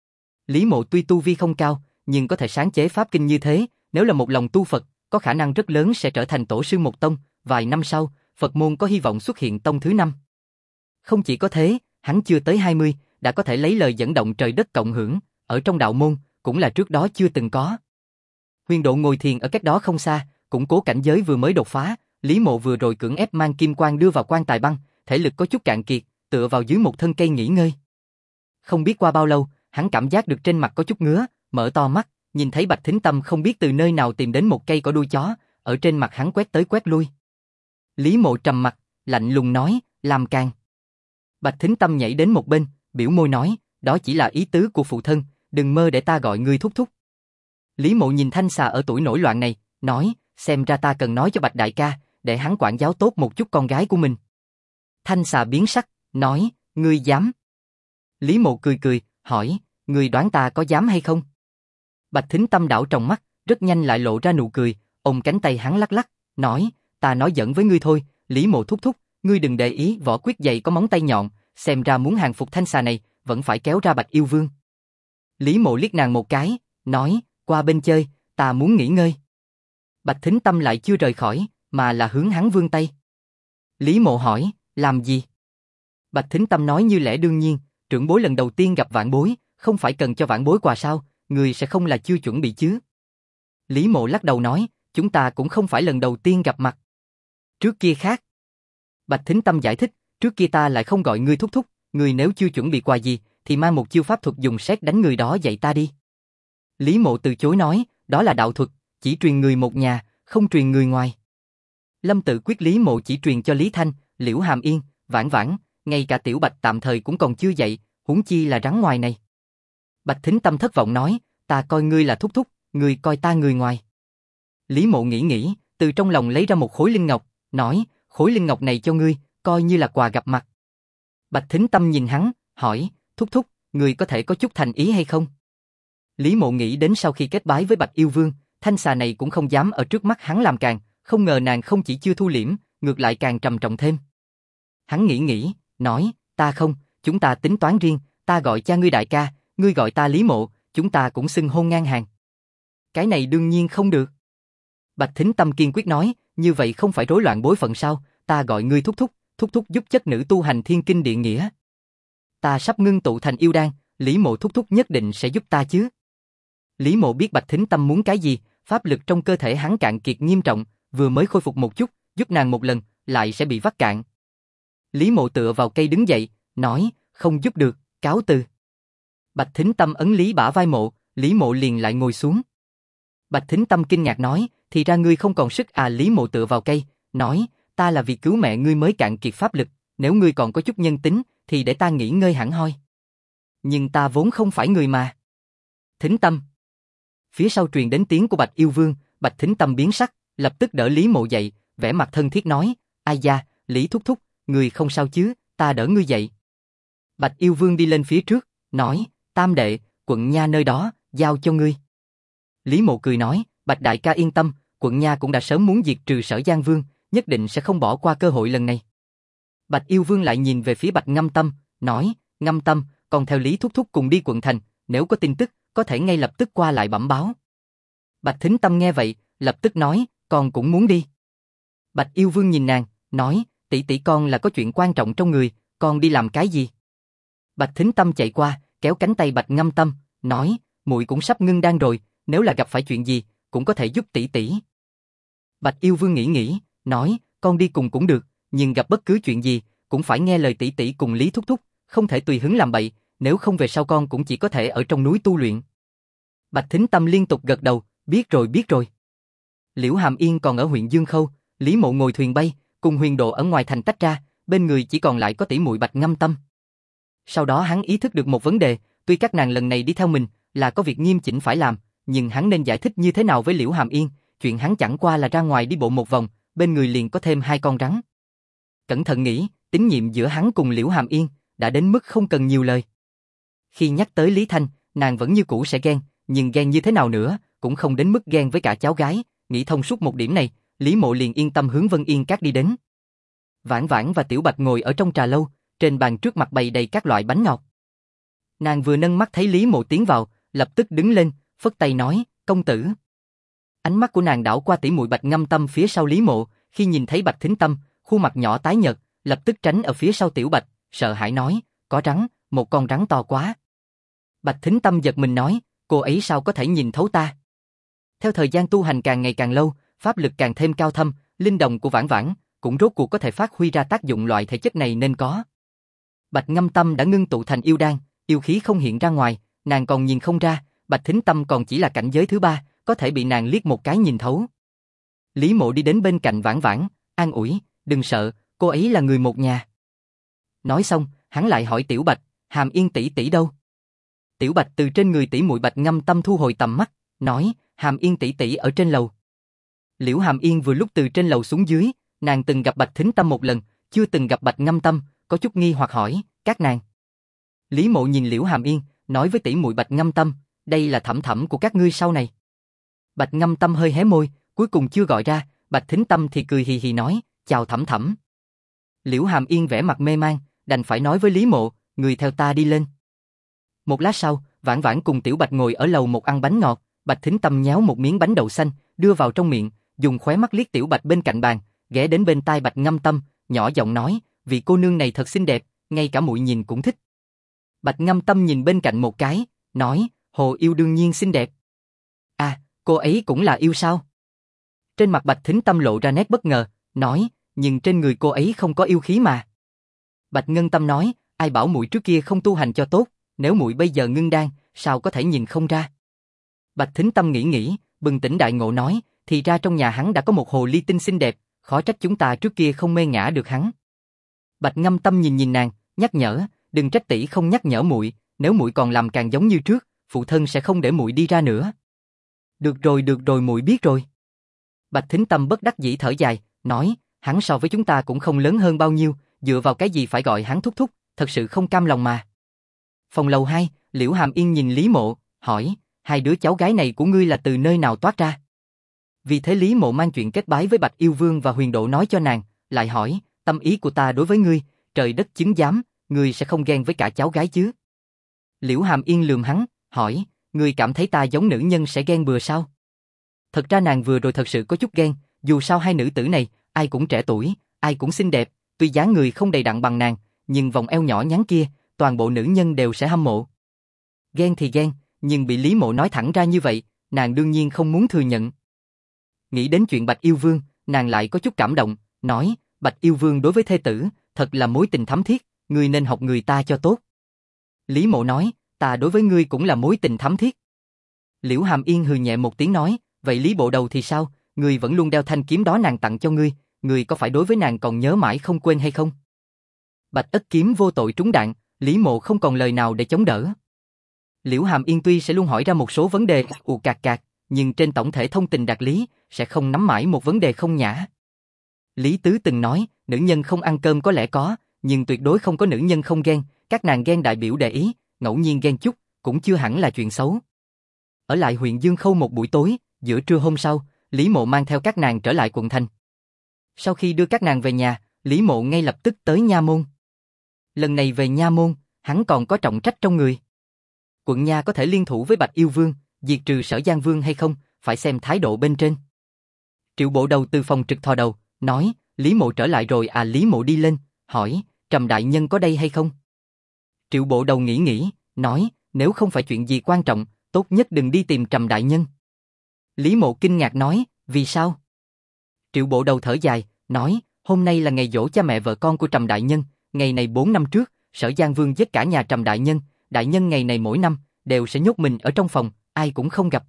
Lý Mộ tuy tu vi không cao, nhưng có thể sáng chế pháp kinh như thế, nếu là một lòng tu Phật, có khả năng rất lớn sẽ trở thành tổ sư một tông, vài năm sau, Phật môn có hy vọng xuất hiện tông thứ 5. Không chỉ có thế, hắn chưa tới 20, đã có thể lấy lời dẫn động trời đất cộng hưởng, ở trong đạo môn, cũng là trước đó chưa từng có. Huyền Độ ngồi thiền ở cách đó không xa, củng cố cảnh giới vừa mới đột phá, Lý Mộ vừa rồi cưỡng ép mang kim quang đưa vào quan tài băng, thể lực có chút cạn kiệt, tựa vào dưới một thân cây nghỉ ngơi. Không biết qua bao lâu, hắn cảm giác được trên mặt có chút ngứa, mở to mắt, nhìn thấy Bạch Thính Tâm không biết từ nơi nào tìm đến một cây cỏ đuôi chó, ở trên mặt hắn quét tới quét lui. Lý Mộ trầm mặt, lạnh lùng nói, làm càng. Bạch Thính Tâm nhảy đến một bên, biểu môi nói, đó chỉ là ý tứ của phụ thân, đừng mơ để ta gọi ngươi thúc thúc. Lý Mộ nhìn Thanh Xà ở tuổi nổi loạn này, nói, xem ra ta cần nói cho Bạch đại ca, để hắn quản giáo tốt một chút con gái của mình. Thanh Xà biến sắc, nói, ngươi dám? Lý Mộ cười cười, hỏi, ngươi đoán ta có dám hay không? Bạch Thính Tâm đảo trong mắt, rất nhanh lại lộ ra nụ cười, ôm cánh tay hắn lắc lắc, nói, ta nói giỡn với ngươi thôi, Lý Mộ thúc thúc, ngươi đừng để ý vỏ quyết dày có móng tay nhọn, xem ra muốn hàng phục Thanh Xà này, vẫn phải kéo ra Bạch Yêu Vương. Lý Mộ liếc nàng một cái, nói, qua bên chơi, ta muốn nghỉ ngơi. Bạch Thính Tâm lại chưa rời khỏi, mà là hướng hắn vươn tay. Lý Mộ hỏi, làm gì? Bạch Thính Tâm nói như lẽ đương nhiên, trưởng bối lần đầu tiên gặp vãn bối, không phải cần cho vãn bối quà sao, người sẽ không là chưa chuẩn bị chứ? Lý Mộ lắc đầu nói, chúng ta cũng không phải lần đầu tiên gặp mặt. Trước kia khác. Bạch Thính Tâm giải thích, trước kia ta lại không gọi ngươi thúc thúc, ngươi nếu chưa chuẩn bị quà gì, thì mang một chiêu pháp thuật dùng sét đánh người đó dạy ta đi. Lý Mộ từ chối nói, đó là đạo thuật, chỉ truyền người một nhà, không truyền người ngoài. Lâm Tự Quyết Lý Mộ chỉ truyền cho Lý Thanh, Liễu Hàm Yên, Vãn Vãn, ngay cả Tiểu Bạch tạm thời cũng còn chưa dạy, huống chi là rắn ngoài này. Bạch Thính Tâm thất vọng nói, ta coi ngươi là thúc thúc, ngươi coi ta người ngoài. Lý Mộ nghĩ, từ trong lòng lấy ra một khối linh ngọc, nói, khối linh ngọc này cho ngươi, coi như là quà gặp mặt. Bạch Thính Tâm nhìn hắn, hỏi, thúc thúc, ngươi có thể có chút thành ý hay không? Lý Mộ nghĩ đến sau khi kết bái với Bạch Yêu Vương, Thanh Xà này cũng không dám ở trước mắt hắn làm càng, không ngờ nàng không chỉ chưa thu liễm, ngược lại càng trầm trọng thêm. Hắn nghĩ, nói, ta không, chúng ta tính toán riêng, ta gọi cha ngươi đại ca, ngươi gọi ta Lý Mộ, chúng ta cũng xưng hôn ngang hàng. Cái này đương nhiên không được. Bạch Thính Tâm kiên quyết nói, như vậy không phải rối loạn bối phận sao, ta gọi ngươi thúc thúc, thúc thúc giúp chất nữ tu hành thiên kinh địa nghĩa. Ta sắp ngưng tụ thành yêu đan, Lý Mộ thúc thúc nhất định sẽ giúp ta chứ. Lý Mộ biết Bạch Thính Tâm muốn cái gì, pháp lực trong cơ thể hắn cạn kiệt nghiêm trọng, vừa mới khôi phục một chút, giúp nàng một lần, lại sẽ bị vắt cạn. Lý Mộ tựa vào cây đứng dậy, nói, không giúp được, cáo từ. Bạch Thính Tâm ấn Lý bả vai Mộ, Lý Mộ liền lại ngồi xuống. Bạch Thính Tâm kinh ngạc nói, thì ra ngươi không còn sức à? Lý Mộ tựa vào cây, nói, ta là vì cứu mẹ ngươi mới cạn kiệt pháp lực, nếu ngươi còn có chút nhân tính, thì để ta nghỉ ngơi hẳn hoi. Nhưng ta vốn không phải người mà. Thính Tâm. Phía sau truyền đến tiếng của Bạch Yêu Vương, Bạch Thính Tâm biến sắc, lập tức đỡ Lý Mộ dậy, vẻ mặt thân thiết nói, ai da, Lý thúc thúc, ngươi không sao chứ, ta đỡ ngươi dậy. Bạch Yêu Vương đi lên phía trước, nói, Tam đệ, quận nha nơi đó, giao cho ngươi. Lý Mộ cười nói, Bạch đại ca yên tâm, quận nha cũng đã sớm muốn diệt trừ Sở Giang Vương, nhất định sẽ không bỏ qua cơ hội lần này. Bạch Yêu Vương lại nhìn về phía Bạch Ngâm Tâm, nói, Ngâm Tâm, còn theo Lý thúc thúc cùng đi quận thành, nếu có tin tức, có thể ngay lập tức qua lại bẩm báo. Bạch Thính Tâm nghe vậy, lập tức nói, con cũng muốn đi. Bạch Yêu Vương nhìn nàng, nói, tỷ tỷ con là có chuyện quan trọng trong người, con đi làm cái gì? Bạch Thính Tâm chạy qua, kéo cánh tay Bạch Ngâm Tâm, nói, muội cũng sắp ngưng đan rồi, nếu là gặp phải chuyện gì, cũng có thể giúp tỷ tỷ. Bạch Yêu Vương nghĩ, nói, con đi cùng cũng được, nhưng gặp bất cứ chuyện gì, cũng phải nghe lời tỷ tỷ cùng Lý thúc thúc, không thể tùy hứng làm bậy, nếu không về sau con cũng chỉ có thể ở trong núi tu luyện. Bạch Thính Tâm liên tục gật đầu, biết rồi. Liễu Hàm Yên còn ở huyện Dương Khâu, Lý Mộ ngồi thuyền bay, cùng Huyền Độ ở ngoài thành tách ra, bên người chỉ còn lại có tỷ muội Bạch Ngâm Tâm. Sau đó hắn ý thức được một vấn đề, tuy các nàng lần này đi theo mình là có việc nghiêm chỉnh phải làm, nhưng hắn nên giải thích như thế nào với Liễu Hàm Yên, chuyện hắn chẳng qua là ra ngoài đi bộ một vòng, bên người liền có thêm 2 con rắn. Cẩn thận nghĩ, tín nhiệm giữa hắn cùng Liễu Hàm Yên đã đến mức không cần nhiều lời. Khi nhắc tới Lý Thanh, nàng vẫn như cũ sẽ ghen, nhưng ghen như thế nào nữa, cũng không đến mức ghen với cả cháu gái, nghĩ thông suốt một điểm này, Lý Mộ liền yên tâm hướng Vân Yên Các đi đến. Vãn Vãn và Tiểu Bạch ngồi ở trong trà lâu, trên bàn trước mặt bày đầy các loại bánh ngọt. Nàng vừa nâng mắt thấy Lý Mộ tiến vào, lập tức đứng lên, phất tay nói, công tử. Ánh mắt của nàng đảo qua tỷ muội Bạch Ngâm Tâm phía sau Lý Mộ, khi nhìn thấy Bạch Thính Tâm, khuôn mặt nhỏ tái nhợt, lập tức tránh ở phía sau Tiểu Bạch, sợ hãi nói, có rắn, một con rắn to quá. Bạch Thính Tâm giật mình nói, cô ấy sao có thể nhìn thấu ta? Theo thời gian tu hành càng ngày càng lâu, pháp lực càng thêm cao thâm, linh đồng của Vãn Vãn cũng rốt cuộc có thể phát huy ra tác dụng loại thể chất này nên có. Bạch Ngâm Tâm đã ngưng tụ thành yêu đan, yêu khí không hiện ra ngoài, nàng còn nhìn không ra, Bạch Thính Tâm còn chỉ là cảnh giới thứ 3, có thể bị nàng liếc một cái nhìn thấu. Lý Mộ đi đến bên cạnh Vãn Vãn, an ủi, đừng sợ, cô ấy là người một nhà. Nói xong, hắn lại hỏi Tiểu Bạch, Hàm Yên tỷ tỷ đâu? Tiểu Bạch từ trên người tỷ muội Bạch Ngâm Tâm thu hồi tầm mắt, nói, Hàm Yên tỷ tỷ ở trên lầu. Liễu Hàm Yên vừa lúc từ trên lầu xuống dưới, nàng từng gặp Bạch Thính Tâm một lần, chưa từng gặp Bạch Ngâm Tâm, có chút nghi hoặc hỏi, các nàng. Lý Mộ nhìn Liễu Hàm Yên, nói với tỷ muội Bạch Ngâm Tâm, đây là thẩm thẩm của các ngươi sau này. Bạch Ngâm Tâm hơi hé môi, cuối cùng chưa gọi ra, Bạch Thính Tâm thì cười hì hì nói, chào thẩm thẩm. Liễu Hàm Yên vẻ mặt mê man, đành phải nói với Lý Mộ, người theo ta đi lên. Một lát sau, Vãn Vãn cùng Tiểu Bạch ngồi ở lầu một ăn bánh ngọt, Bạch Thính Tâm nhéo một miếng bánh đậu xanh, đưa vào trong miệng, dùng khóe mắt liếc Tiểu Bạch bên cạnh bàn, ghé đến bên tai Bạch Ngâm Tâm, nhỏ giọng nói, vị cô nương này thật xinh đẹp, ngay cả muội nhìn cũng thích. Bạch Ngâm Tâm nhìn bên cạnh một cái, nói, Hồ Yêu đương nhiên xinh đẹp. À, cô ấy cũng là yêu sao? Trên mặt Bạch Thính Tâm lộ ra nét bất ngờ, nói, nhưng trên người cô ấy không có yêu khí mà. Bạch Ngân Tâm nói, ai bảo muội trước kia không tu hành cho tốt, nếu muội bây giờ ngưng đan, sao có thể nhìn không ra? Bạch Thính Tâm nghĩ, bừng tỉnh đại ngộ nói, thì ra trong nhà hắn đã có một hồ ly tinh xinh đẹp, khó trách chúng ta trước kia không mê ngã được hắn. Bạch Ngâm Tâm nhìn nàng, nhắc nhở, đừng trách tỷ không nhắc nhở muội, nếu muội còn làm càng giống như trước, phụ thân sẽ không để muội đi ra nữa. Được rồi, muội biết rồi. Bạch Thính Tâm bất đắc dĩ thở dài, nói, hắn so với chúng ta cũng không lớn hơn bao nhiêu, dựa vào cái gì phải gọi hắn thúc thúc, thật sự không cam lòng mà. Phòng lầu 2, Liễu Hàm Yên nhìn Lý Mộ, hỏi, hai đứa cháu gái này của ngươi là từ nơi nào toát ra? Vì thế Lý Mộ mang chuyện kết bái với Bạch Yêu Vương và Huyền Độ nói cho nàng, lại hỏi, tâm ý của ta đối với ngươi, trời đất chứng giám, ngươi sẽ không ghen với cả cháu gái chứ? Liễu Hàm Yên lườm hắn, hỏi, ngươi cảm thấy ta giống nữ nhân sẽ ghen bừa sao? Thật ra nàng vừa rồi thật sự có chút ghen, dù sao hai nữ tử này, ai cũng trẻ tuổi, ai cũng xinh đẹp, tuy dáng người không đầy đặn bằng nàng, nhưng vòng eo nhỏ nhắn kia, toàn bộ nữ nhân đều sẽ hâm mộ. Ghen thì ghen, nhưng bị Lý Mộ nói thẳng ra như vậy, nàng đương nhiên không muốn thừa nhận. Nghĩ đến chuyện Bạch Yêu Vương, nàng lại có chút cảm động, nói, Bạch Yêu Vương đối với thê tử, thật là mối tình thắm thiết, ngươi nên học người ta cho tốt. Lý Mộ nói, ta đối với ngươi cũng là mối tình thắm thiết. Liễu Hàm Yên hừ nhẹ một tiếng nói, vậy Lý Bộ Đầu thì sao, ngươi vẫn luôn đeo thanh kiếm đó nàng tặng cho ngươi, ngươi có phải đối với nàng còn nhớ mãi không quên hay không? Bạch Ất kiếm vô tội trúng đạn, Lý Mộ không còn lời nào để chống đỡ. Liễu Hàm Yên tuy sẽ luôn hỏi ra một số vấn đề cạc, nhưng trên tổng thể thông tình đạt lý, sẽ không nắm mãi một vấn đề không nhã. Lý Tứ từng nói, nữ nhân không ăn cơm có lẽ có, nhưng tuyệt đối không có nữ nhân không ghen, các nàng ghen đại biểu để ý, ngẫu nhiên ghen chút, cũng chưa hẳn là chuyện xấu. Ở lại huyện Dương Khâu một buổi tối, giữa trưa hôm sau, Lý Mộ mang theo các nàng trở lại quận thành. Sau khi đưa các nàng về nhà, Lý Mộ ngay lập tức tới Nha Môn. Lần này về Nha Môn, hắn còn có trọng trách trong người. Quận Nha có thể liên thủ với Bạch Yêu Vương, diệt trừ Sở Giang Vương hay không, phải xem thái độ bên trên. Triệu Bộ Đầu từ phòng trực thò đầu, nói, Lý Mộ trở lại rồi à? Lý Mộ đi lên, hỏi, Trầm đại nhân có đây hay không? Triệu Bộ Đầu nghĩ, nói, nếu không phải chuyện gì quan trọng, tốt nhất đừng đi tìm Trầm đại nhân. Lý Mộ kinh ngạc nói, vì sao? Triệu Bộ Đầu thở dài, nói, hôm nay là ngày giỗ cha mẹ vợ con của Trầm đại nhân, ngày này 4 năm trước, Sở Giang Vương giết cả nhà Trầm đại nhân ngày này mỗi năm đều sẽ nhốt mình ở trong phòng, ai cũng không gặp.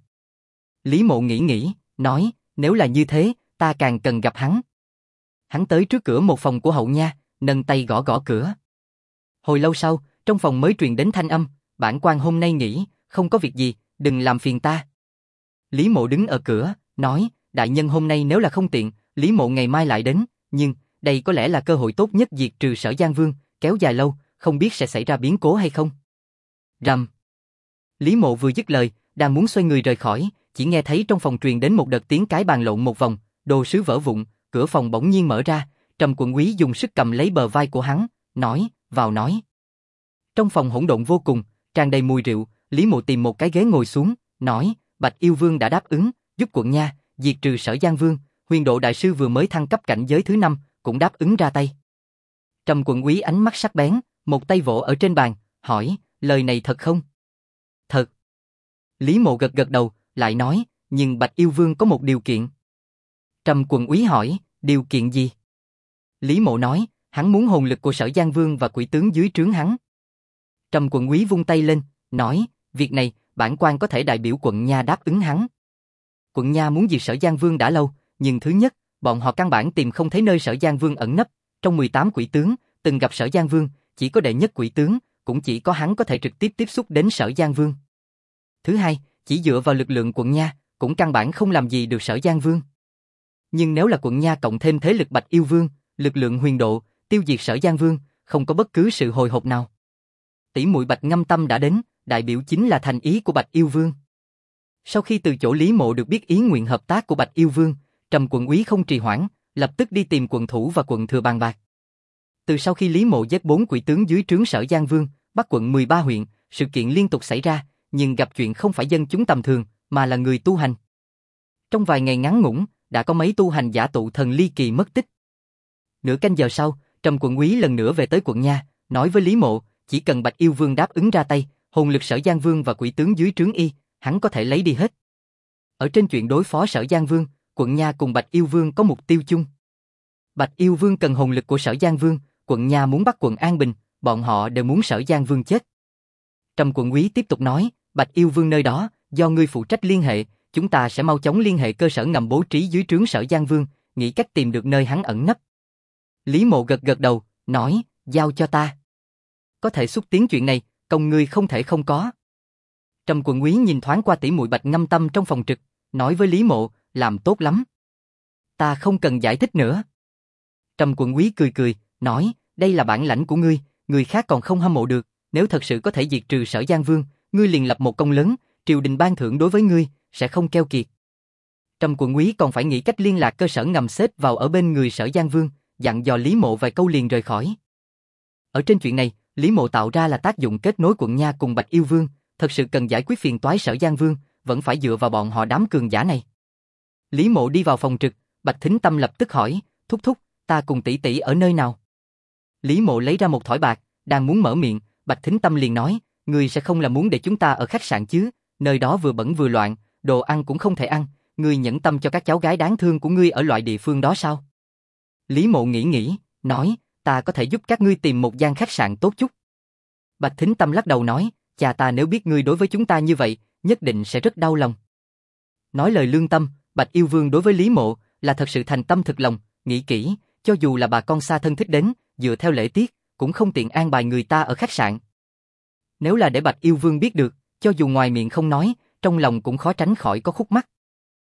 Lý Mộ nghĩ, nói, nếu là như thế, ta càng cần gặp hắn. Hắn tới trước cửa một phòng của hậu nha, nâng tay gõ gõ cửa. Hồi lâu sau, trong phòng mới truyền đến thanh âm, bản quan hôm nay nghỉ, không có việc gì, đừng làm phiền ta. Lý Mộ đứng ở cửa, nói, đại nhân hôm nay nếu là không tiện, Lý Mộ ngày mai lại đến, nhưng, đây có lẽ là cơ hội tốt nhất diệt trừ Sở Giang Vương, kéo dài lâu, không biết sẽ xảy ra biến cố hay không. Rầm. Lý Mộ vừa dứt lời, đang muốn xoay người rời khỏi, chỉ nghe thấy trong phòng truyền đến một đợt tiếng cái bàn lộn một vòng, đồ sứ vỡ vụn, cửa phòng bỗng nhiên mở ra, Trầm Quận Úy dùng sức cầm lấy bờ vai của hắn, nói, vào nói. Trong phòng hỗn độn vô cùng, tràn đầy mùi rượu, Lý Mộ tìm một cái ghế ngồi xuống, nói, Bạch Yêu Vương đã đáp ứng, giúp quận nha, diệt trừ Sở Giang Vương, Huyền Độ đại sư vừa mới thăng cấp cảnh giới thứ 5, cũng đáp ứng ra tay. Trầm Quận Úy ánh mắt sắc bén, một tay vỗ ở trên bàn, hỏi, lời này thật không? Thật. Lý Mộ gật gật đầu, lại nói, nhưng Bạch Yêu Vương có một điều kiện. Trầm Quận Úy hỏi, điều kiện gì? Lý Mộ nói, hắn muốn hồn lực của Sở Giang Vương và quỷ tướng dưới trướng hắn. Trầm Quận Úy vung tay lên, nói, việc này, bản quan có thể đại biểu quận nha đáp ứng hắn. Quận nha muốn diệt Sở Giang Vương đã lâu, nhưng thứ nhất, bọn họ căn bản tìm không thấy nơi Sở Giang Vương ẩn nấp, trong 18 quỷ tướng, từng gặp Sở Giang Vương, chỉ có đệ nhất quỷ tướng, cũng chỉ có hắn có thể trực tiếp tiếp xúc đến Sở Giang Vương. Thứ hai, chỉ dựa vào lực lượng quận nha, cũng căn bản không làm gì được Sở Giang Vương. Nhưng nếu là quận nha cộng thêm thế lực Bạch Yêu Vương, lực lượng Huyền Độ, tiêu diệt Sở Giang Vương, không có bất cứ sự hồi hộp nào. Tỷ muội Bạch Ngâm Tâm đã đến, đại biểu chính là thành ý của Bạch Yêu Vương. Sau khi từ chỗ Lý Mộ được biết ý nguyện hợp tác của Bạch Yêu Vương, Trầm Quận Úy không trì hoãn, lập tức đi tìm quận thủ và quận thừa bàn bạc. Từ sau khi Lý Mộ giết 4 quỷ tướng dưới trướng Sở Giang Vương, bắt quận 13 huyện, sự kiện liên tục xảy ra, nhưng gặp chuyện không phải dân chúng tầm thường, mà là người tu hành. Trong vài ngày ngắn ngủn, đã có mấy tu hành giả tụ thần ly kỳ mất tích. Nửa canh giờ sau, Trầm Quận Úy lần nữa về tới quận nha, nói với Lý Mộ, chỉ cần Bạch Yêu Vương đáp ứng ra tay, hồn lực Sở Giang Vương và quỷ tướng dưới trướng y, hắn có thể lấy đi hết. Ở trên chuyện đối phó Sở Giang Vương, quận nha cùng Bạch Yêu Vương có mục tiêu chung. Bạch Yêu Vương cần hồn lực của Sở Giang Vương, quận nha muốn bắt quận An Bình, bọn họ đều muốn Sở Giang Vương chết. Trầm Quận Úy tiếp tục nói, Bạch Yêu Vương nơi đó, do ngươi phụ trách liên hệ, chúng ta sẽ mau chóng liên hệ cơ sở ngầm bố trí dưới trướng Sở Giang Vương, nghĩ cách tìm được nơi hắn ẩn nấp. Lý Mộ gật gật đầu, nói, giao cho ta. Có thể xúc tiến chuyện này, công ngươi không thể không có. Trầm Quận Úy nhìn thoáng qua tỷ muội Bạch Ngâm Tâm trong phòng trực, nói với Lý Mộ, làm tốt lắm. Ta không cần giải thích nữa. Trầm Quận Úy cười cười, nói, đây là bản lãnh của ngươi, người khác còn không hâm mộ được, nếu thật sự có thể diệt trừ Sở Giang Vương, ngươi liền lập một công lớn, triều đình ban thưởng đối với ngươi, sẽ không keo kiệt. Trầm Quận Úy còn phải nghĩ cách liên lạc cơ sở ngầm xếp vào ở bên người Sở Giang Vương, dặn dò Lý Mộ vài câu liền rời khỏi. Ở trên chuyện này, Lý Mộ tạo ra là tác dụng kết nối quận nha cùng Bạch Yêu Vương, thật sự cần giải quyết phiền toái Sở Giang Vương, vẫn phải dựa vào bọn họ đám cường giả này. Lý Mộ đi vào phòng trực, Bạch Thính Tâm lập tức hỏi, thúc thúc, ta cùng tỷ tỷ ở nơi nào? Lý Mộ lấy ra một thỏi bạc, đang muốn mở miệng, Bạch Thính Tâm liền nói, ngươi sẽ không là muốn để chúng ta ở khách sạn chứ, nơi đó vừa bẩn vừa loạn, đồ ăn cũng không thể ăn, ngươi nhẫn tâm cho các cháu gái đáng thương của ngươi ở loại địa phương đó sao? Lý Mộ nghĩ, nói, ta có thể giúp các ngươi tìm một gian khách sạn tốt chút. Bạch Thính Tâm lắc đầu nói, cha ta nếu biết ngươi đối với chúng ta như vậy, nhất định sẽ rất đau lòng. Nói lời lương tâm, Bạch Yêu Vương đối với Lý Mộ là thật sự thành tâm thực lòng, nghĩ kỹ, cho dù là bà con xa thân thích đến, dựa theo lễ tiết, cũng không tiện an bài người ta ở khách sạn. Nếu là để Bạch Yêu Vương biết được, cho dù ngoài miệng không nói, trong lòng cũng khó tránh khỏi có khúc mắc.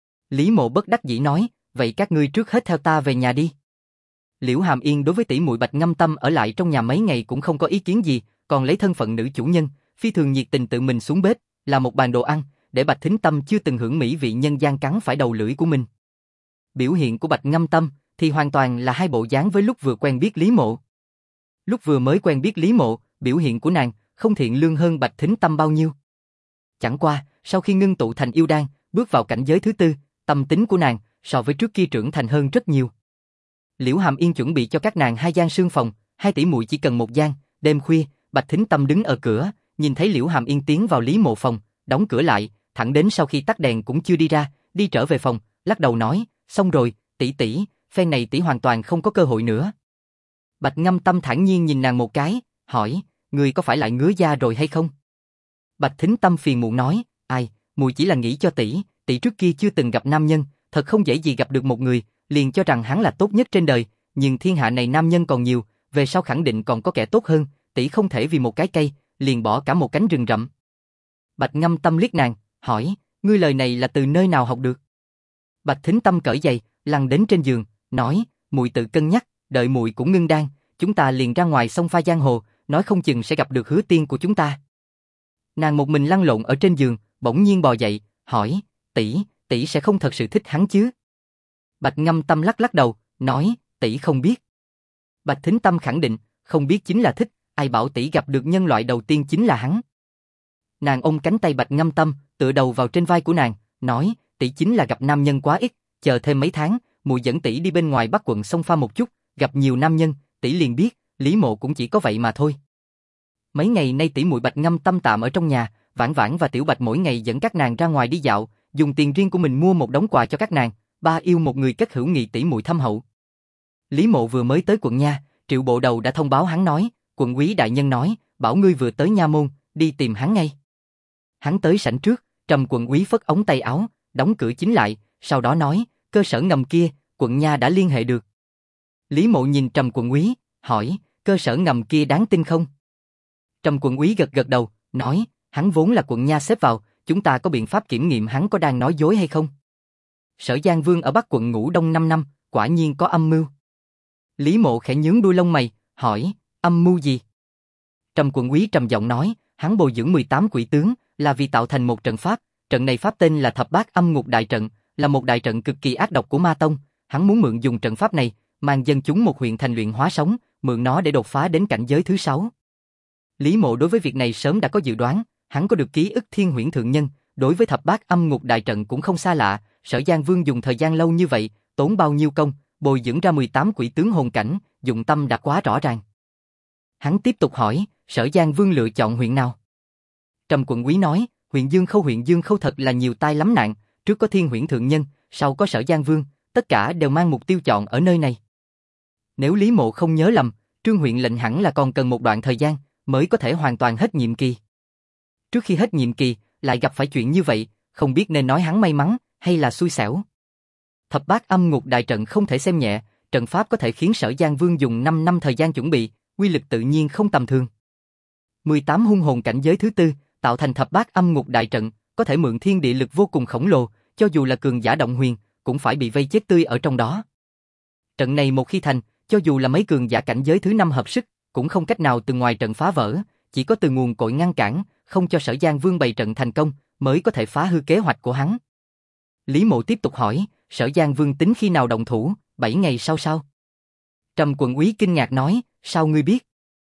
Lý Mộ bất đắc dĩ nói, vậy các ngươi trước hết theo ta về nhà đi. Liễu Hàm Yên đối với tỷ muội Bạch Ngâm Tâm ở lại trong nhà mấy ngày cũng không có ý kiến gì, còn lấy thân phận nữ chủ nhân, phi thường nhiệt tình tự mình xuống bếp, làm một bàn đồ ăn, để Bạch Thính Tâm chưa từng hưởng mỹ vị nhân gian cắn phải đầu lưỡi của mình. Biểu hiện của Bạch Ngâm Tâm thì hoàn toàn là hai bộ dáng với lúc vừa quen biết Lý Mộ. Lúc vừa mới quen biết Lý Mộ, biểu hiện của nàng không thiện lương hơn Bạch Thính Tâm bao nhiêu. Chẳng qua, sau khi ngưng tụ thành yêu đan, bước vào cảnh giới thứ tư, tâm tính của nàng so với trước kia trưởng thành hơn rất nhiều. Liễu Hàm Yên chuẩn bị cho các nàng 2 gian sương phòng, 2 tỷ muội chỉ cần 1 gian. Đêm khuya, Bạch Thính Tâm đứng ở cửa, nhìn thấy Liễu Hàm Yên tiến vào Lý Mộ phòng, đóng cửa lại, thẳng đến sau khi tắt đèn cũng chưa đi ra, đi trở về phòng, lắc đầu nói, xong rồi, tỷ tỷ, phen này tỷ hoàn toàn không có cơ hội nữa. Bạch Ngâm Tâm thản nhiên nhìn nàng một cái, hỏi, ngươi có phải lại ngứa da rồi hay không? Bạch Thính Tâm phiền muộn nói, ai, muội chỉ là nghĩ cho tỷ, tỷ trước kia chưa từng gặp nam nhân, thật không dễ gì gặp được một người, liền cho rằng hắn là tốt nhất trên đời, nhưng thiên hạ này nam nhân còn nhiều, về sau khẳng định còn có kẻ tốt hơn, tỷ không thể vì một cái cây, liền bỏ cả một cánh rừng rậm. Bạch Ngâm Tâm liếc nàng, hỏi, ngươi lời này là từ nơi nào học được? Bạch Thính Tâm cởi giày, lăn đến trên giường, nói, muội tự cân nhắc, đợi muội cũng ngưng đan, chúng ta liền ra ngoài sông pha giang hồ, nói không chừng sẽ gặp được hứa tiên của chúng ta. Nàng một mình lăn lộn ở trên giường, bỗng nhiên bò dậy, hỏi, tỷ sẽ không thật sự thích hắn chứ? Bạch Ngâm Tâm lắc lắc đầu, nói, tỷ không biết. Bạch Thính Tâm khẳng định, không biết chính là thích, ai bảo tỷ gặp được nhân loại đầu tiên chính là hắn. Nàng ôm cánh tay Bạch Ngâm Tâm, tựa đầu vào trên vai của nàng, nói, tỷ chính là gặp nam nhân quá ít, chờ thêm mấy tháng, muội dẫn tỷ đi bên ngoài Bắc quận sông pha một chút, gặp nhiều nam nhân, tỷ liền biết, Lý Mộ cũng chỉ có vậy mà thôi. Mấy ngày nay tỷ muội Bạch Ngâm Tâm tạm ở trong nhà, Vãn Vãn và Tiểu Bạch mỗi ngày dẫn các nàng ra ngoài đi dạo, dùng tiền riêng của mình mua một đống quà cho các nàng, ba yêu một người kết hữu nghị tỷ muội thâm hậu. Lý Mộ vừa mới tới quận nha, Triệu Bộ Đầu đã thông báo hắn nói, quận úy đại nhân nói, bảo ngươi vừa tới nha môn, đi tìm hắn ngay. Hắn tới sảnh trước, Trầm quận úy phất ống tay áo, đóng cửa chính lại, sau đó nói, cơ sở ngầm kia, quận nha đã liên hệ được. Lý Mộ nhìn Trầm quận úy, hỏi, cơ sở ngầm kia đáng tin không? Trầm quận úy gật gật đầu, nói, hắn vốn là quận nha xếp vào, chúng ta có biện pháp kiểm nghiệm hắn có đang nói dối hay không? Sở Giang Vương ở Bắc quận ngủ đông 5 năm, quả nhiên có âm mưu. Lý Mộ khẽ nhướng đuôi lông mày, hỏi, âm mưu gì? Trầm quận úy trầm giọng nói, hắn bồi dưỡng 18 quỷ tướng, là vì tạo thành một trận pháp, trận này pháp tên là Thập Bát Âm Ngục Đại Trận, là một đại trận cực kỳ ác độc của Ma Tông, hắn muốn mượn dùng trận pháp này, mang dân chúng một huyện thành luyện hóa sống, mượn nó để đột phá đến cảnh giới thứ 6. Lý Mộ đối với việc này sớm đã có dự đoán, hắn có được ký ức Thiên Huyễn Thượng Nhân, đối với Thập Bát Âm Ngục Đại Trận cũng không xa lạ, Sở Giang Vương dùng thời gian lâu như vậy, tốn bao nhiêu công, bồi dưỡng ra 18 quỷ tướng hồn cảnh, dụng tâm đã quá rõ ràng. Hắn tiếp tục hỏi, Sở Giang Vương lựa chọn huyện nào? Trầm quận úy nói, huyện Dương Khâu thật là nhiều tai lắm nạn, trước có Thiên Huyễn Thượng Nhân, sau có Sở Giang Vương, tất cả đều mang mục tiêu chọn ở nơi này. Nếu Lý Mộ không nhớ lầm, Trương huyện lệnh hẳn là còn cần một đoạn thời gian, mới có thể hoàn toàn hết nhiệm kỳ. Trước khi hết nhiệm kỳ, lại gặp phải chuyện như vậy, không biết nên nói hắn may mắn, hay là xui xẻo. Thập Bát Âm Ngục Đại Trận không thể xem nhẹ, trận pháp có thể khiến Sở Giang Vương dùng 5 năm thời gian chuẩn bị, uy lực tự nhiên không tầm thường. 18 hung hồn cảnh giới thứ 4, tạo thành Thập Bát Âm Ngục Đại Trận, có thể mượn thiên địa lực vô cùng khổng lồ, cho dù là cường giả động huyền, cũng phải bị vây chết tươi ở trong đó. Trận này một khi thành, cho dù là mấy cường giả cảnh giới thứ 5 hợp sức, cũng không cách nào từ ngoài trận phá vỡ, chỉ có từ nguồn cội ngăn cản, không cho Sở Giang Vương bày trận thành công, mới có thể phá hư kế hoạch của hắn. Lý Mộ tiếp tục hỏi, Sở Giang Vương tính khi nào động thủ, 7 ngày sau sao? Trầm quận úy kinh ngạc nói, sao ngươi biết?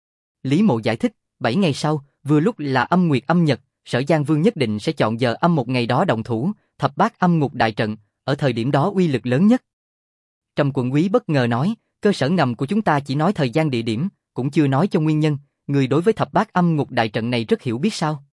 Lý Mộ giải thích, 7 ngày sau, vừa lúc là âm nguyệt âm nhật, Sở Giang Vương nhất định sẽ chọn giờ âm một ngày đó động thủ, Thập Bát Âm Ngục Đại Trận, ở thời điểm đó uy lực lớn nhất. Trầm quận úy bất ngờ nói, cơ sở ngầm của chúng ta chỉ nói thời gian địa điểm, cũng chưa nói cho nguyên nhân, người đối với Thập Bát Âm Ngục Đại Trận này rất hiểu biết sao?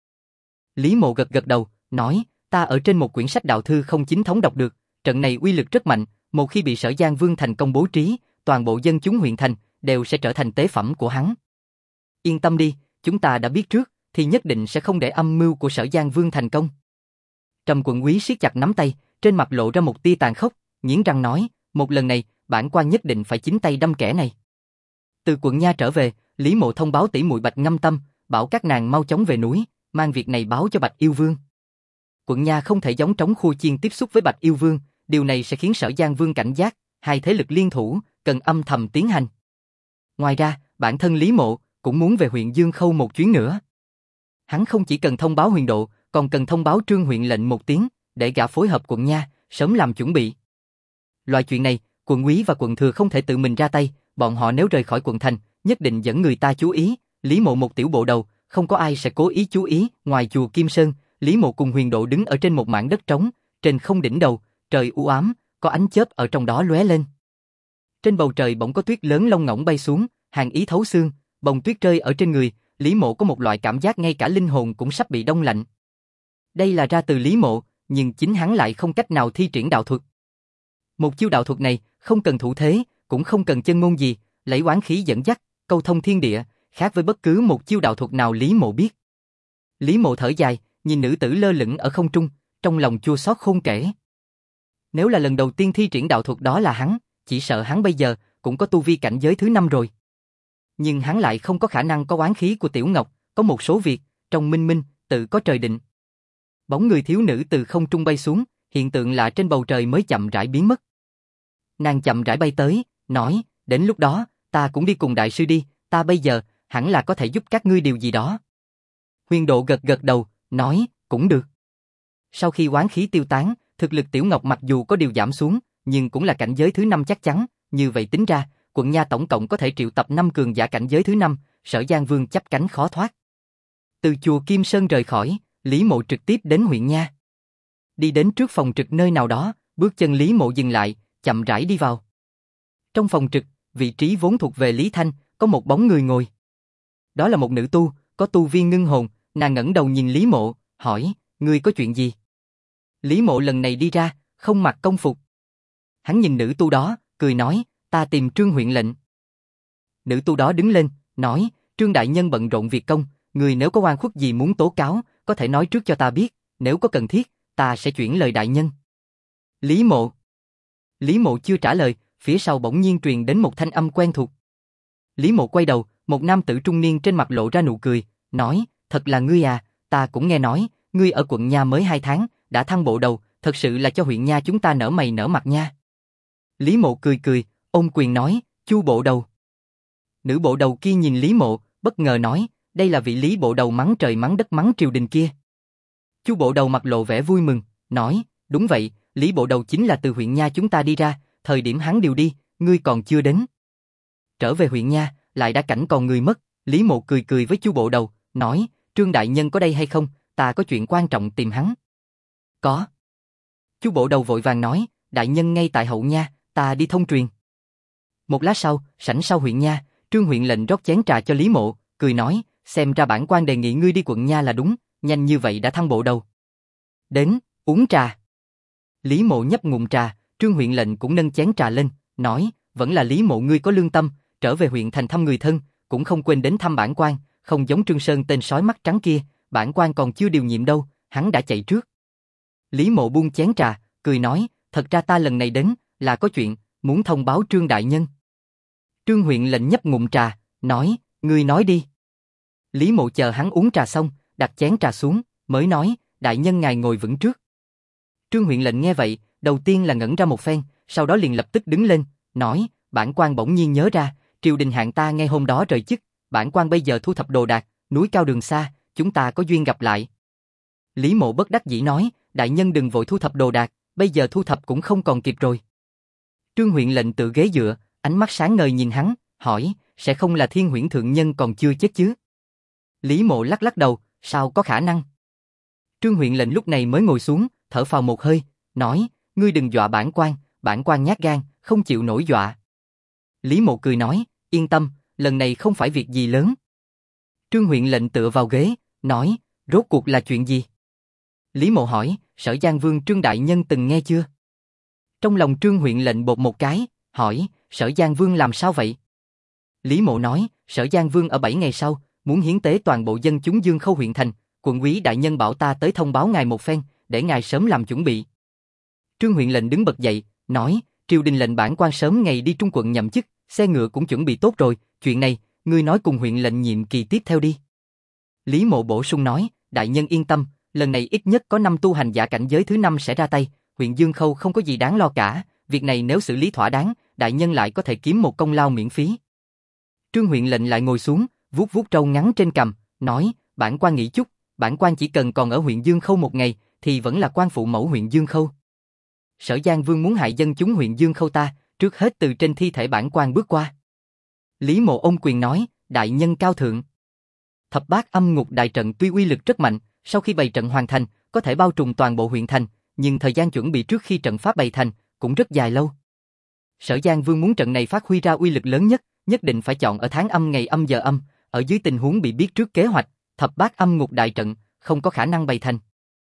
Lý Mộ gật gật đầu, nói, ta ở trên một quyển sách đạo thư không chính thống đọc được, trận này uy lực rất mạnh, một khi bị Sở Giang Vương thành công bố trí, toàn bộ dân chúng huyện thành đều sẽ trở thành tế phẩm của hắn. Yên tâm đi, chúng ta đã biết trước, thì nhất định sẽ không để âm mưu của Sở Giang Vương thành công. Trầm quận úy siết chặt nắm tay, trên mặt lộ ra một tia tàn khốc, nghiến răng nói, một lần này, bản quan nhất định phải chính tay đâm kẻ này. Từ quận nha trở về, Lý Mộ thông báo tỷ muội Bạch Ngâm Tâm, bảo các nàng mau chóng về núi, mang việc này báo cho Bạch Yêu Vương. Quận nha không thể giống trống khua chiên tiếp xúc với Bạch Yêu Vương, điều này sẽ khiến Sở Giang Vương cảnh giác, hai thế lực liên thủ, cần âm thầm tiến hành. Ngoài ra, bản thân Lý Mộ cũng muốn về huyện Dương Khâu một chuyến nữa. Hắn không chỉ cần thông báo Huyền Độ, còn cần thông báo Trương huyện lệnh một tiếng, để gã phối hợp quận nha, sớm làm chuẩn bị. Loại chuyện này, quận úy và quận thừa không thể tự mình ra tay, bọn họ nếu rời khỏi quận thành, nhất định dẫn người ta chú ý. Lý Mộ một tiểu bộ đầu, không có ai sẽ cố ý chú ý. Ngoài chùa Kim Sơn, Lý Mộ cùng Huyền Độ đứng ở trên một mảng đất trống, trên không đỉnh đầu, trời u ám, có ánh chớp ở trong đó lóe lên. Trên bầu trời bỗng có tuyết lớn lông ngỗng bay xuống, hàn ý thấu xương, bông tuyết rơi ở trên người, Lý Mộ có một loại cảm giác ngay cả linh hồn cũng sắp bị đông lạnh. Đây là ra từ Lý Mộ, nhưng chính hắn lại không cách nào thi triển đạo thuật. Một chiêu đạo thuật này, không cần thủ thế, cũng không cần chân ngôn gì, lấy oán khí dẫn dắt, câu thông thiên địa, khác với bất cứ một chiêu đạo thuật nào Lý Mộ biết. Lý Mộ thở dài, nhìn nữ tử lơ lửng ở không trung, trong lòng chua xót khôn kể. Nếu là lần đầu tiên thi triển đạo thuật đó là hắn, chỉ sợ hắn bây giờ cũng có tu vi cảnh giới thứ 5 rồi. Nhưng hắn lại không có khả năng có oán khí của Tiểu Ngọc, có một số việc, trong minh minh, tự có trời định. Bóng người thiếu nữ từ không trung bay xuống, hiện tượng lạ trên bầu trời mới chậm rãi biến mất. Nàng chậm rãi bay tới, nói, đến lúc đó, ta cũng đi cùng đại sư đi, ta bây giờ, hẳn là có thể giúp các ngươi điều gì đó. Huyền Độ gật gật đầu, nói, cũng được. Sau khi oán khí tiêu tán, thực lực Tiểu Ngọc mặc dù có điều giảm xuống, nhưng cũng là cảnh giới thứ 5 chắc chắn, như vậy tính ra, quận nha tổng cộng có thể triệu tập 5 cường giả cảnh giới thứ 5, Sở Giang Vương chắp cánh khó thoát. Từ chùa Kim Sơn rời khỏi, Lý Mộ trực tiếp đến huyện nha. Đi đến trước phòng trực nơi nào đó, bước chân Lý Mộ dừng lại, chậm rãi đi vào. Trong phòng trực, vị trí vốn thuộc về Lý Thanh, có một bóng người ngồi. Đó là một nữ tu, có tu vi ngưng hồn, nàng ngẩng đầu nhìn Lý Mộ, hỏi, ngươi có chuyện gì? Lý Mộ lần này đi ra, không mặc công phục. Hắn nhìn nữ tu đó, cười nói, ta tìm Trương huyện lệnh. Nữ tu đó đứng lên, nói, Trương đại nhân bận rộn việc công, người nếu có oan khuất gì muốn tố cáo, có thể nói trước cho ta biết, nếu có cần thiết, ta sẽ chuyển lời đại nhân. Lý Mộ. Lý Mộ chưa trả lời, phía sau bỗng nhiên truyền đến một thanh âm quen thuộc. Lý Mộ quay đầu, một nam tử trung niên trên mặt lộ ra nụ cười, nói, thật là ngươi à, ta cũng nghe nói, ngươi ở quận nha mới 2 tháng, đã thăng bộ đầu, thật sự là cho huyện nha chúng ta nở mày nở mặt nha. Lý Mộ cười cười, ôm quyền nói, Chu bộ đầu. Nữ bộ đầu kia nhìn Lý Mộ, bất ngờ nói, đây là vị Lý bộ đầu mắng trời mắng đất mắng triều đình kia. Chu bộ đầu mặt lộ vẻ vui mừng, nói, đúng vậy, Lý bộ đầu chính là từ huyện nha chúng ta đi ra, thời điểm hắn điều đi, ngươi còn chưa đến. Trở về huyện nha, lại đã cảnh còn người mất, Lý Mộ cười cười với Chu bộ đầu, nói, Trương đại nhân có đây hay không, ta có chuyện quan trọng tìm hắn. Có. Chu bộ đầu vội vàng nói, đại nhân ngay tại hậu nha, ta đi thông truyền. Một lát sau, sảnh sau huyện nha, Trương huyện lệnh rót chén trà cho Lý Mộ, cười nói, xem ra bản quan đề nghị ngươi đi quận nha là đúng, nhanh như vậy đã thăng bộ đầu. Đến, uống trà. Lý Mộ nhấp ngụm trà, Trương huyện lệnh cũng nâng chén trà lên, nói, vẫn là Lý Mộ ngươi có lương tâm, trở về huyện thành thăm người thân, cũng không quên đến thăm bản quan, không giống Trương Sơn tên sói mắt trắng kia, bản quan còn chưa điều nhiệm đâu, hắn đã chạy trước. Lý Mộ buông chén trà, cười nói, thật ra ta lần này đến, là có chuyện, muốn thông báo Trương đại nhân. Trương huyện lệnh nhấp ngụm trà, nói, ngươi nói đi. Lý Mộ chờ hắn uống trà xong, đặt chén trà xuống, mới nói, đại nhân ngài ngồi vững trước. Trương huyện lệnh nghe vậy, đầu tiên là ngẩn ra một phen, sau đó liền lập tức đứng lên, nói, bản quan bỗng nhiên nhớ ra, triều đình hạn ta ngay hôm đó rời chức, bản quan bây giờ thu thập đồ đạc, núi cao đường xa, chúng ta có duyên gặp lại. Lý Mộ bất đắc dĩ nói, đại nhân đừng vội thu thập đồ đạc, bây giờ thu thập cũng không còn kịp rồi. Trương huyện lệnh tự ghế dựa, ánh mắt sáng ngời nhìn hắn, hỏi, sẽ không là Thiên Huyễn thượng nhân còn chưa chết chứ? Lý Mộ lắc lắc đầu, sao có khả năng? Trương huyện lệnh lúc này mới ngồi xuống, thở phào một hơi, nói, ngươi đừng dọa bản quan nhát gan, không chịu nổi dọa. Lý Mộ cười nói, yên tâm, lần này không phải việc gì lớn. Trương huyện lệnh tựa vào ghế, nói, rốt cuộc là chuyện gì? Lý Mộ hỏi, Sở Giang Vương Trương đại nhân từng nghe chưa? Trong lòng Trương huyện lệnh bột một cái, hỏi, Sở Giang Vương làm sao vậy? Lý Mộ nói, Sở Giang Vương ở 7 ngày sau, muốn hiến tế toàn bộ dân chúng Dương Khâu huyện thành, quận úy đại nhân bảo ta tới thông báo ngài một phen, để ngài sớm làm chuẩn bị. Trương huyện lệnh đứng bật dậy, nói, triều đình lệnh bản quan sớm ngày đi Trung quận nhậm chức, xe ngựa cũng chuẩn bị tốt rồi, chuyện này, ngươi nói cùng huyện lệnh nhiệm kỳ tiếp theo đi. Lý Mộ bổ sung nói, đại nhân yên tâm, lần này ít nhất có 5 tu hành giả cảnh giới thứ 5 sẽ ra tay, huyện Dương Khâu không có gì đáng lo cả, việc này nếu xử lý thỏa đáng, đại nhân lại có thể kiếm một công lao miễn phí. Trương huyện lệnh lại ngồi xuống, vuốt vuốt râu ngắn trên cằm, nói, bản quan nghĩ chút, bản quan chỉ cần còn ở huyện Dương Khâu một ngày, thì vẫn là quan phụ mẫu huyện Dương Khâu. Sở Giang Vương muốn hại dân chúng huyện Dương Khâu ta, trước hết từ trên thi thể bản quan bước qua. Lý Mộ ôm quyền nói, đại nhân cao thượng. Thập bát âm ngục đại trận tuy uy lực rất mạnh, sau khi bày trận hoàn thành, có thể bao trùm toàn bộ huyện thành, nhưng thời gian chuẩn bị trước khi trận pháp bày thành, cũng rất dài lâu. Sở Giang Vương muốn trận này phát huy ra uy lực lớn nhất, nhất định phải chọn ở tháng âm ngày âm giờ âm, ở dưới tình huống bị biết trước kế hoạch, thập bát âm ngục đại trận, không có khả năng bày thành.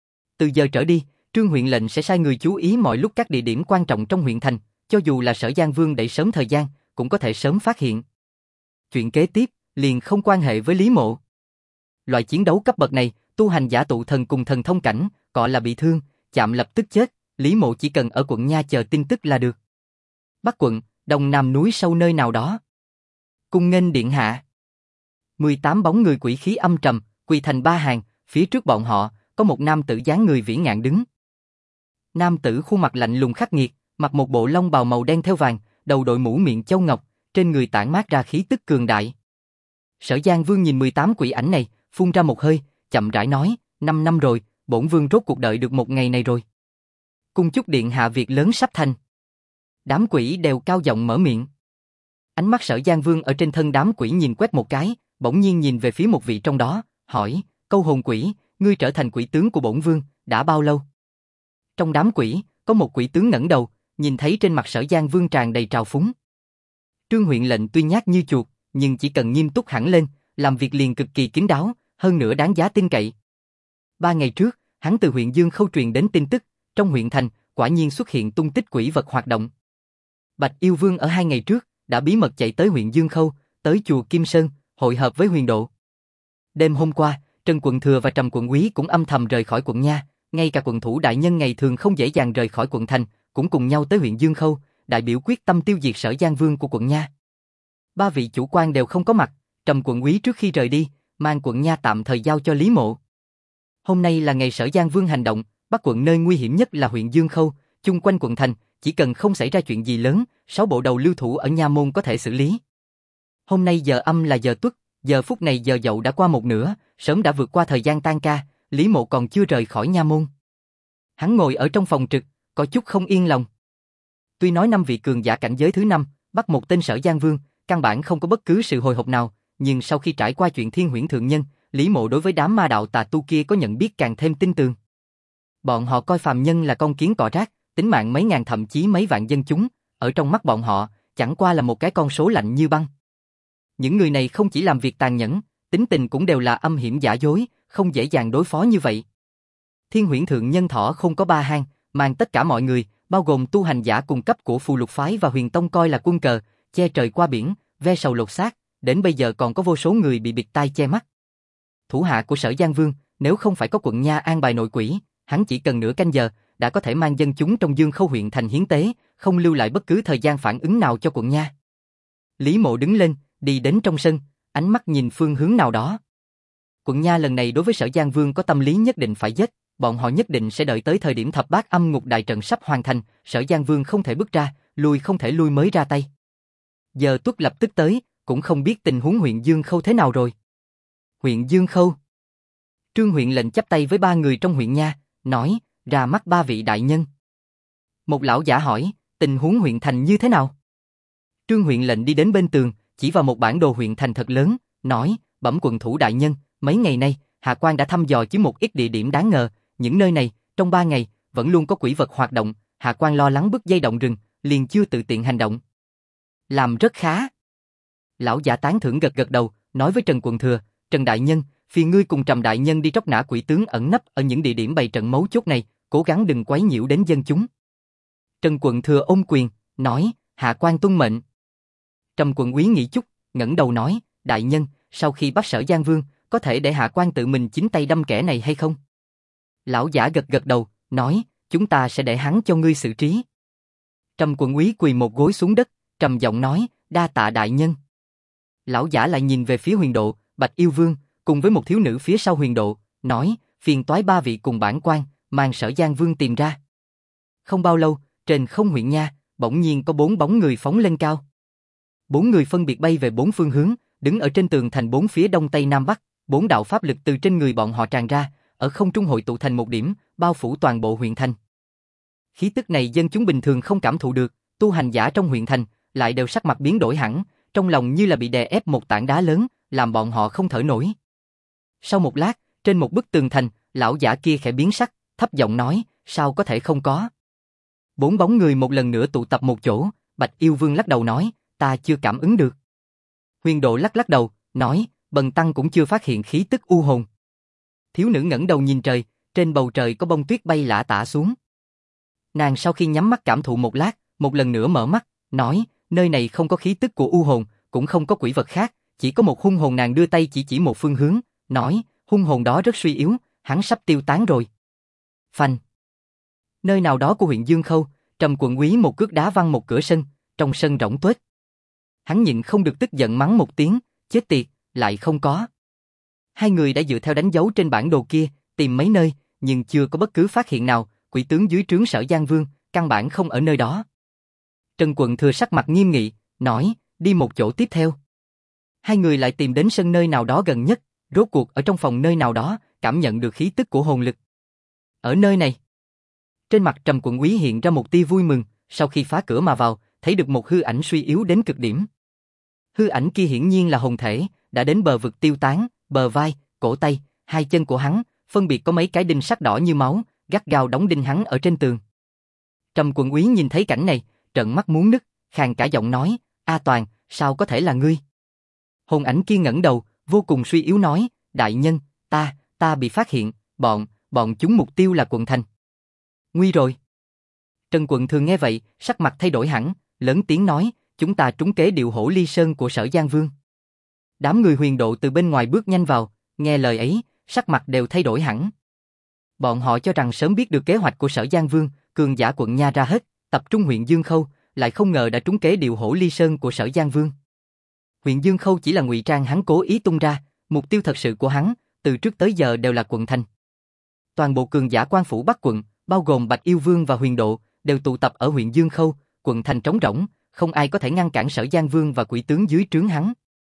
Từ giờ trở đi, Trương huyện lệnh sẽ sai người chú ý mọi lúc các địa điểm quan trọng trong huyện thành, cho dù là Sở Giang Vương đẩy sớm thời gian, cũng có thể sớm phát hiện. Chuyện kế tiếp, liền không quan hệ với Lý Mộ. Loại chiến đấu cấp bậc này, tu hành giả tụ thần cùng thần thông cảnh, gọi là bị thương, chạm lập tức chết, Lý Mộ chỉ cần ở quận nha chờ tin tức là được. Bắc quận, đông nam núi sâu nơi nào đó. Cung nghênh điện hạ. 18 bóng người quỷ khí âm trầm, quỳ thành ba hàng, phía trước bọn họ, có một nam tử dáng người vĩ ngạn đứng. Nam tử khuôn mặt lạnh lùng khắc nghiệt, mặc một bộ lông bào màu đen theo vàng, đầu đội mũ miệng châu ngọc, trên người tản mát ra khí tức cường đại. Sở Giang Vương nhìn 18 quỷ ảnh này, phun ra một hơi, chậm rãi nói, 5 năm rồi, bổn vương rốt cuộc đợi được một ngày này rồi. Cung chúc điện hạ việc lớn sắp thành. Đám quỷ đều cao giọng mở miệng. Ánh mắt Sở Giang Vương ở trên thân đám quỷ nhìn quét một cái, bỗng nhiên nhìn về phía một vị trong đó, hỏi, câu hồn quỷ, ngươi trở thành quỷ tướng của bổn vương, đã bao lâu? Trong đám quỷ, có một quỷ tướng ngẩng đầu, nhìn thấy trên mặt Sở Giang Vương tràn đầy trào phúng. Trương huyện lệnh tuy nhát như chuột, nhưng chỉ cần nghiêm túc hẳn lên, làm việc liền cực kỳ kín đáo, hơn nữa đáng giá tin cậy. 3 ngày trước, hắn từ huyện Dương Khâu truyền đến tin tức, trong huyện thành, quả nhiên xuất hiện tung tích quỷ vật hoạt động. Bạch Yêu Vương ở 2 ngày trước, đã bí mật chạy tới huyện Dương Khâu, tới chùa Kim Sơn, hội hợp với Huyền Độ. Đêm hôm qua, Trần Quận Thừa và Trầm Quận Úy cũng âm thầm rời khỏi quận Nha, ngay cả quận thủ đại nhân ngày thường không dễ dàng rời khỏi quận thành, cũng cùng nhau tới huyện Dương Khâu, đại biểu quyết tâm tiêu diệt Sở Giang Vương của quận Nha. 3 vị chủ quan đều không có mặt, Trầm Quận Úy trước khi rời đi, mang quận Nha tạm thời giao cho Lý Mộ. Hôm nay là ngày Sở Giang Vương hành động, bắt quận nơi nguy hiểm nhất là huyện Dương Khâu, chung quanh quận thành, chỉ cần không xảy ra chuyện gì lớn, 6 bộ đầu lưu thủ ở Nha Môn có thể xử lý. Hôm nay giờ âm là giờ tuất, giờ phút này giờ dậu đã qua một nửa, sớm đã vượt qua thời gian tan ca, Lý Mộ còn chưa rời khỏi Nha Môn. Hắn ngồi ở trong phòng trực, có chút không yên lòng. Tuy nói 5 vị cường giả cảnh giới thứ 5, bắt một tên Sở Giang Vương, căn bản không có bất cứ sự hồi hộp nào, nhưng sau khi trải qua chuyện Thiên Huyễn Thượng Nhân, Lý Mộ đối với đám ma đạo tà tu kia có nhận biết càng thêm tin tường. Bọn họ coi phàm nhân là con kiến cọ rác, tính mạng mấy ngàn thậm chí mấy vạn dân chúng, ở trong mắt bọn họ, chẳng qua là một cái con số lạnh như băng. Những người này không chỉ làm việc tàn nhẫn, tính tình cũng đều là âm hiểm giả dối, không dễ dàng đối phó như vậy. Thiên Huyễn Thượng Nhân thỏ không có ba hang, mang tất cả mọi người, bao gồm tu hành giả cùng cấp của Phù Lục Phái và Huyền Tông coi là quân cờ, che trời qua biển, ve sầu lột xác, đến bây giờ còn có vô số người bị bịt tai che mắt. Thủ hạ của Sở Giang Vương, nếu không phải có quận Nha an bài nội quỷ, hắn chỉ cần nửa canh giờ, đã có thể mang dân chúng trong Dương Khâu huyện thành hiến tế, không lưu lại bất cứ thời gian phản ứng nào cho quận Nha. Lý Mộ đứng lên, đi đến trong sân, ánh mắt nhìn phương hướng nào đó. Quận Nha lần này đối với Sở Giang Vương có tâm lý nhất định phải giết, bọn họ nhất định sẽ đợi tới thời điểm thập bát âm ngục đại trận sắp hoàn thành, Sở Giang Vương không thể bước ra, lui không thể lui mới ra tay. Giờ tuất lập tức tới, cũng không biết tình huống huyện Dương Khâu thế nào rồi. Huyện Dương Khâu. Trương huyện lệnh chắp tay với 3 người trong huyện Nha, nói, ra mắt 3 vị đại nhân. Một lão giả hỏi, tình huống huyện thành như thế nào? Trương huyện lệnh đi đến bên tường, chỉ vào một bản đồ huyện thành thật lớn, nói, bẩm quận thủ đại nhân, mấy ngày nay, hạ quan đã thăm dò chứ một ít địa điểm đáng ngờ, những nơi này, trong 3 ngày, vẫn luôn có quỷ vật hoạt động, hạ quan lo lắng bứt dây động rừng, liền chưa tự tiện hành động. Làm rất khá. Lão giả tán thưởng gật gật đầu, nói với Trần Quận Thừa, Trần Đại Nhân, phiền ngươi cùng Trầm Đại Nhân đi tróc nã quỷ tướng ẩn nấp ở những địa điểm bày trận mấu chốt này, cố gắng đừng quấy nhiễu đến dân chúng. Trần Quận Thừa ôm quyền, nói, hạ quan tuân mệnh. Trầm Quận Úy nghĩ chút, ngẩng đầu nói, Đại Nhân, sau khi bắt Sở Giang Vương, có thể để hạ quan tự mình chính tay đâm kẻ này hay không? Lão giả gật gật đầu, nói, chúng ta sẽ để hắn cho ngươi xử trí. Trầm Quận Úy quỳ một gối xuống đất, trầm giọng nói, đa tạ đại nhân. Lão giả lại nhìn về phía Huyền Độ, Bạch Yêu Vương, cùng với một thiếu nữ phía sau Huyền Độ, nói, phiền toái 3 vị cùng bản quan, mang Sở Giang Vương tìm ra. Không bao lâu, trên không huyện Nha, bỗng nhiên có 4 bóng người phóng lên cao. 4 người phân biệt bay về 4 phương hướng, đứng ở trên tường thành 4 phía đông tây nam bắc, 4 đạo pháp lực từ trên người bọn họ tràn ra, ở không trung hội tụ thành một điểm, bao phủ toàn bộ huyện thành. Khí tức này dân chúng bình thường không cảm thụ được, tu hành giả trong huyện thành lại đều sắc mặt biến đổi hẳn, trong lòng như là bị đè ép một tảng đá lớn, làm bọn họ không thở nổi. Sau một lát, trên một bức tường thành, lão giả kia khẽ biến sắc, thấp giọng nói, sao có thể không có? 4 bóng người một lần nữa tụ tập một chỗ, Bạch Yêu Vương lắc đầu nói, ta chưa cảm ứng được. Huyền Độ lắc lắc đầu, nói, bần tăng cũng chưa phát hiện khí tức u hồn. Thiếu nữ ngẩng đầu nhìn trời, trên bầu trời có bông tuyết bay lả tả xuống. Nàng sau khi nhắm mắt cảm thụ một lát, một lần nữa mở mắt, nói, nơi này không có khí tức của u hồn, cũng không có quỷ vật khác, chỉ có một hung hồn. Nàng đưa tay chỉ một phương hướng, nói, hung hồn đó rất suy yếu, hắn sắp tiêu tán rồi. Phanh. Nơi nào đó của huyện Dương Khâu, Trầm Quận Úy một cước đá văng một cửa sân, trong sân rỗng tuếch. Hắn nhịn không được tức giận mắng một tiếng, chết tiệt, lại không có. Hai người đã dựa theo đánh dấu trên bản đồ kia, tìm mấy nơi, nhưng chưa có bất cứ phát hiện nào, quỷ tướng dưới trướng Sở Giang Vương, căn bản không ở nơi đó. Trần Quận Thừa sắc mặt nghiêm nghị, nói, đi một chỗ tiếp theo. Hai người lại tìm đến sân nơi nào đó gần nhất, rốt cuộc ở trong phòng nơi nào đó, cảm nhận được khí tức của hồn lực. Ở nơi này, trên mặt Trầm Quận Úy hiện ra một tia vui mừng, sau khi phá cửa mà vào, thấy được một hư ảnh suy yếu đến cực điểm. Hư ảnh kia hiển nhiên là hồn thể, đã đến bờ vực tiêu tán, bờ vai, cổ tay, hai chân của hắn, phân biệt có mấy cái đinh sắt đỏ như máu, gắt gao đóng đinh hắn ở trên tường. Trầm Quận Úy nhìn thấy cảnh này, trợn mắt muốn nứt, khàn cả giọng nói, A Toàn, sao có thể là ngươi? Hồn ảnh kia ngẩng đầu, vô cùng suy yếu nói, đại nhân, ta bị phát hiện, bọn chúng mục tiêu là quận thành. Nguy rồi. Trần Quận Thừa nghe vậy, sắc mặt thay đổi hẳn, lớn tiếng nói, chúng ta trúng kế điệu hổ ly sơn của Sở Giang Vương. Đám người Huyền Độ từ bên ngoài bước nhanh vào, nghe lời ấy, sắc mặt đều thay đổi hẳn. Bọn họ cho rằng sớm biết được kế hoạch của Sở Giang Vương, cường giả quận Nha ra hết, tập trung huyện Dương Khâu, lại không ngờ đã trúng kế điệu hổ ly sơn của Sở Giang Vương. Huyện Dương Khâu chỉ là ngụy trang hắn cố ý tung ra, mục tiêu thật sự của hắn, từ trước tới giờ đều là quận thành. Toàn bộ cường giả quan phủ Bắc quận, bao gồm Bạch Yêu Vương và Huyền Độ, đều tụ tập ở huyện Dương Khâu, quận thành trống rỗng, không ai có thể ngăn cản Sở Giang Vương và quỷ tướng dưới trướng hắn.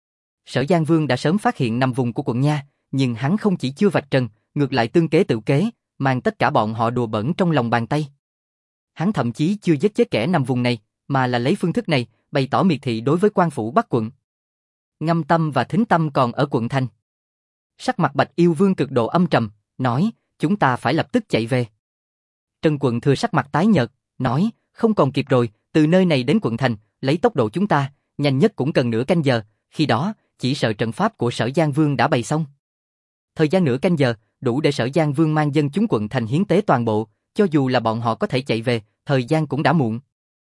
Sở Giang Vương đã sớm phát hiện nằm vùng của quận Nha, nhưng hắn không chỉ chưa vạch trần, ngược lại tương kế tự kế, mang tất cả bọn họ đùa bỡn trong lòng bàn tay. Hắn thậm chí chưa giết chết kẻ nằm vùng này, mà là lấy phương thức này bày tỏ miệt thị đối với quan phủ Bắc quận. Ngâm Tâm và Thính Tâm còn ở quận thành. Sắc mặt Bạch Yêu Vương cực độ âm trầm, nói, chúng ta phải lập tức chạy về. Trần Quận Thừa sắc mặt tái nhợt, nói, không còn kịp rồi, từ nơi này đến quận thành, lấy tốc độ chúng ta, nhanh nhất cũng cần nửa canh giờ, khi đó, chỉ sợ trận pháp của Sở Giang Vương đã bày xong. Thời gian nửa canh giờ, đủ để Sở Giang Vương mang dân chúng quận thành hiến tế toàn bộ, cho dù là bọn họ có thể chạy về, thời gian cũng đã muộn.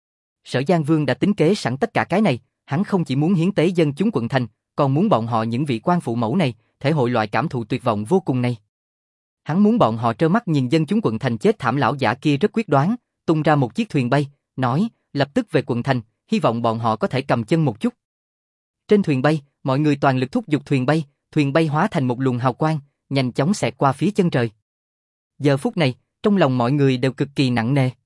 Sở Giang Vương đã tính kế sẵn tất cả cái này, hắn không chỉ muốn hiến tế dân chúng quận thành, còn muốn bọn họ những vị quan phụ mẫu này, thể hội loại cảm thụ tuyệt vọng vô cùng này. Hắn muốn bọn họ trơ mắt nhìn dân chúng quận thành chết thảm, lão giả kia rất quyết đoán, tung ra một chiếc thuyền bay, nói, lập tức về quận thành, hy vọng bọn họ có thể cầm chân một chút. Trên thuyền bay, mọi người toàn lực thúc giục thuyền bay hóa thành một luồng hào quang, nhanh chóng xẹt qua phía chân trời. Giờ phút này, trong lòng mọi người đều cực kỳ nặng nề.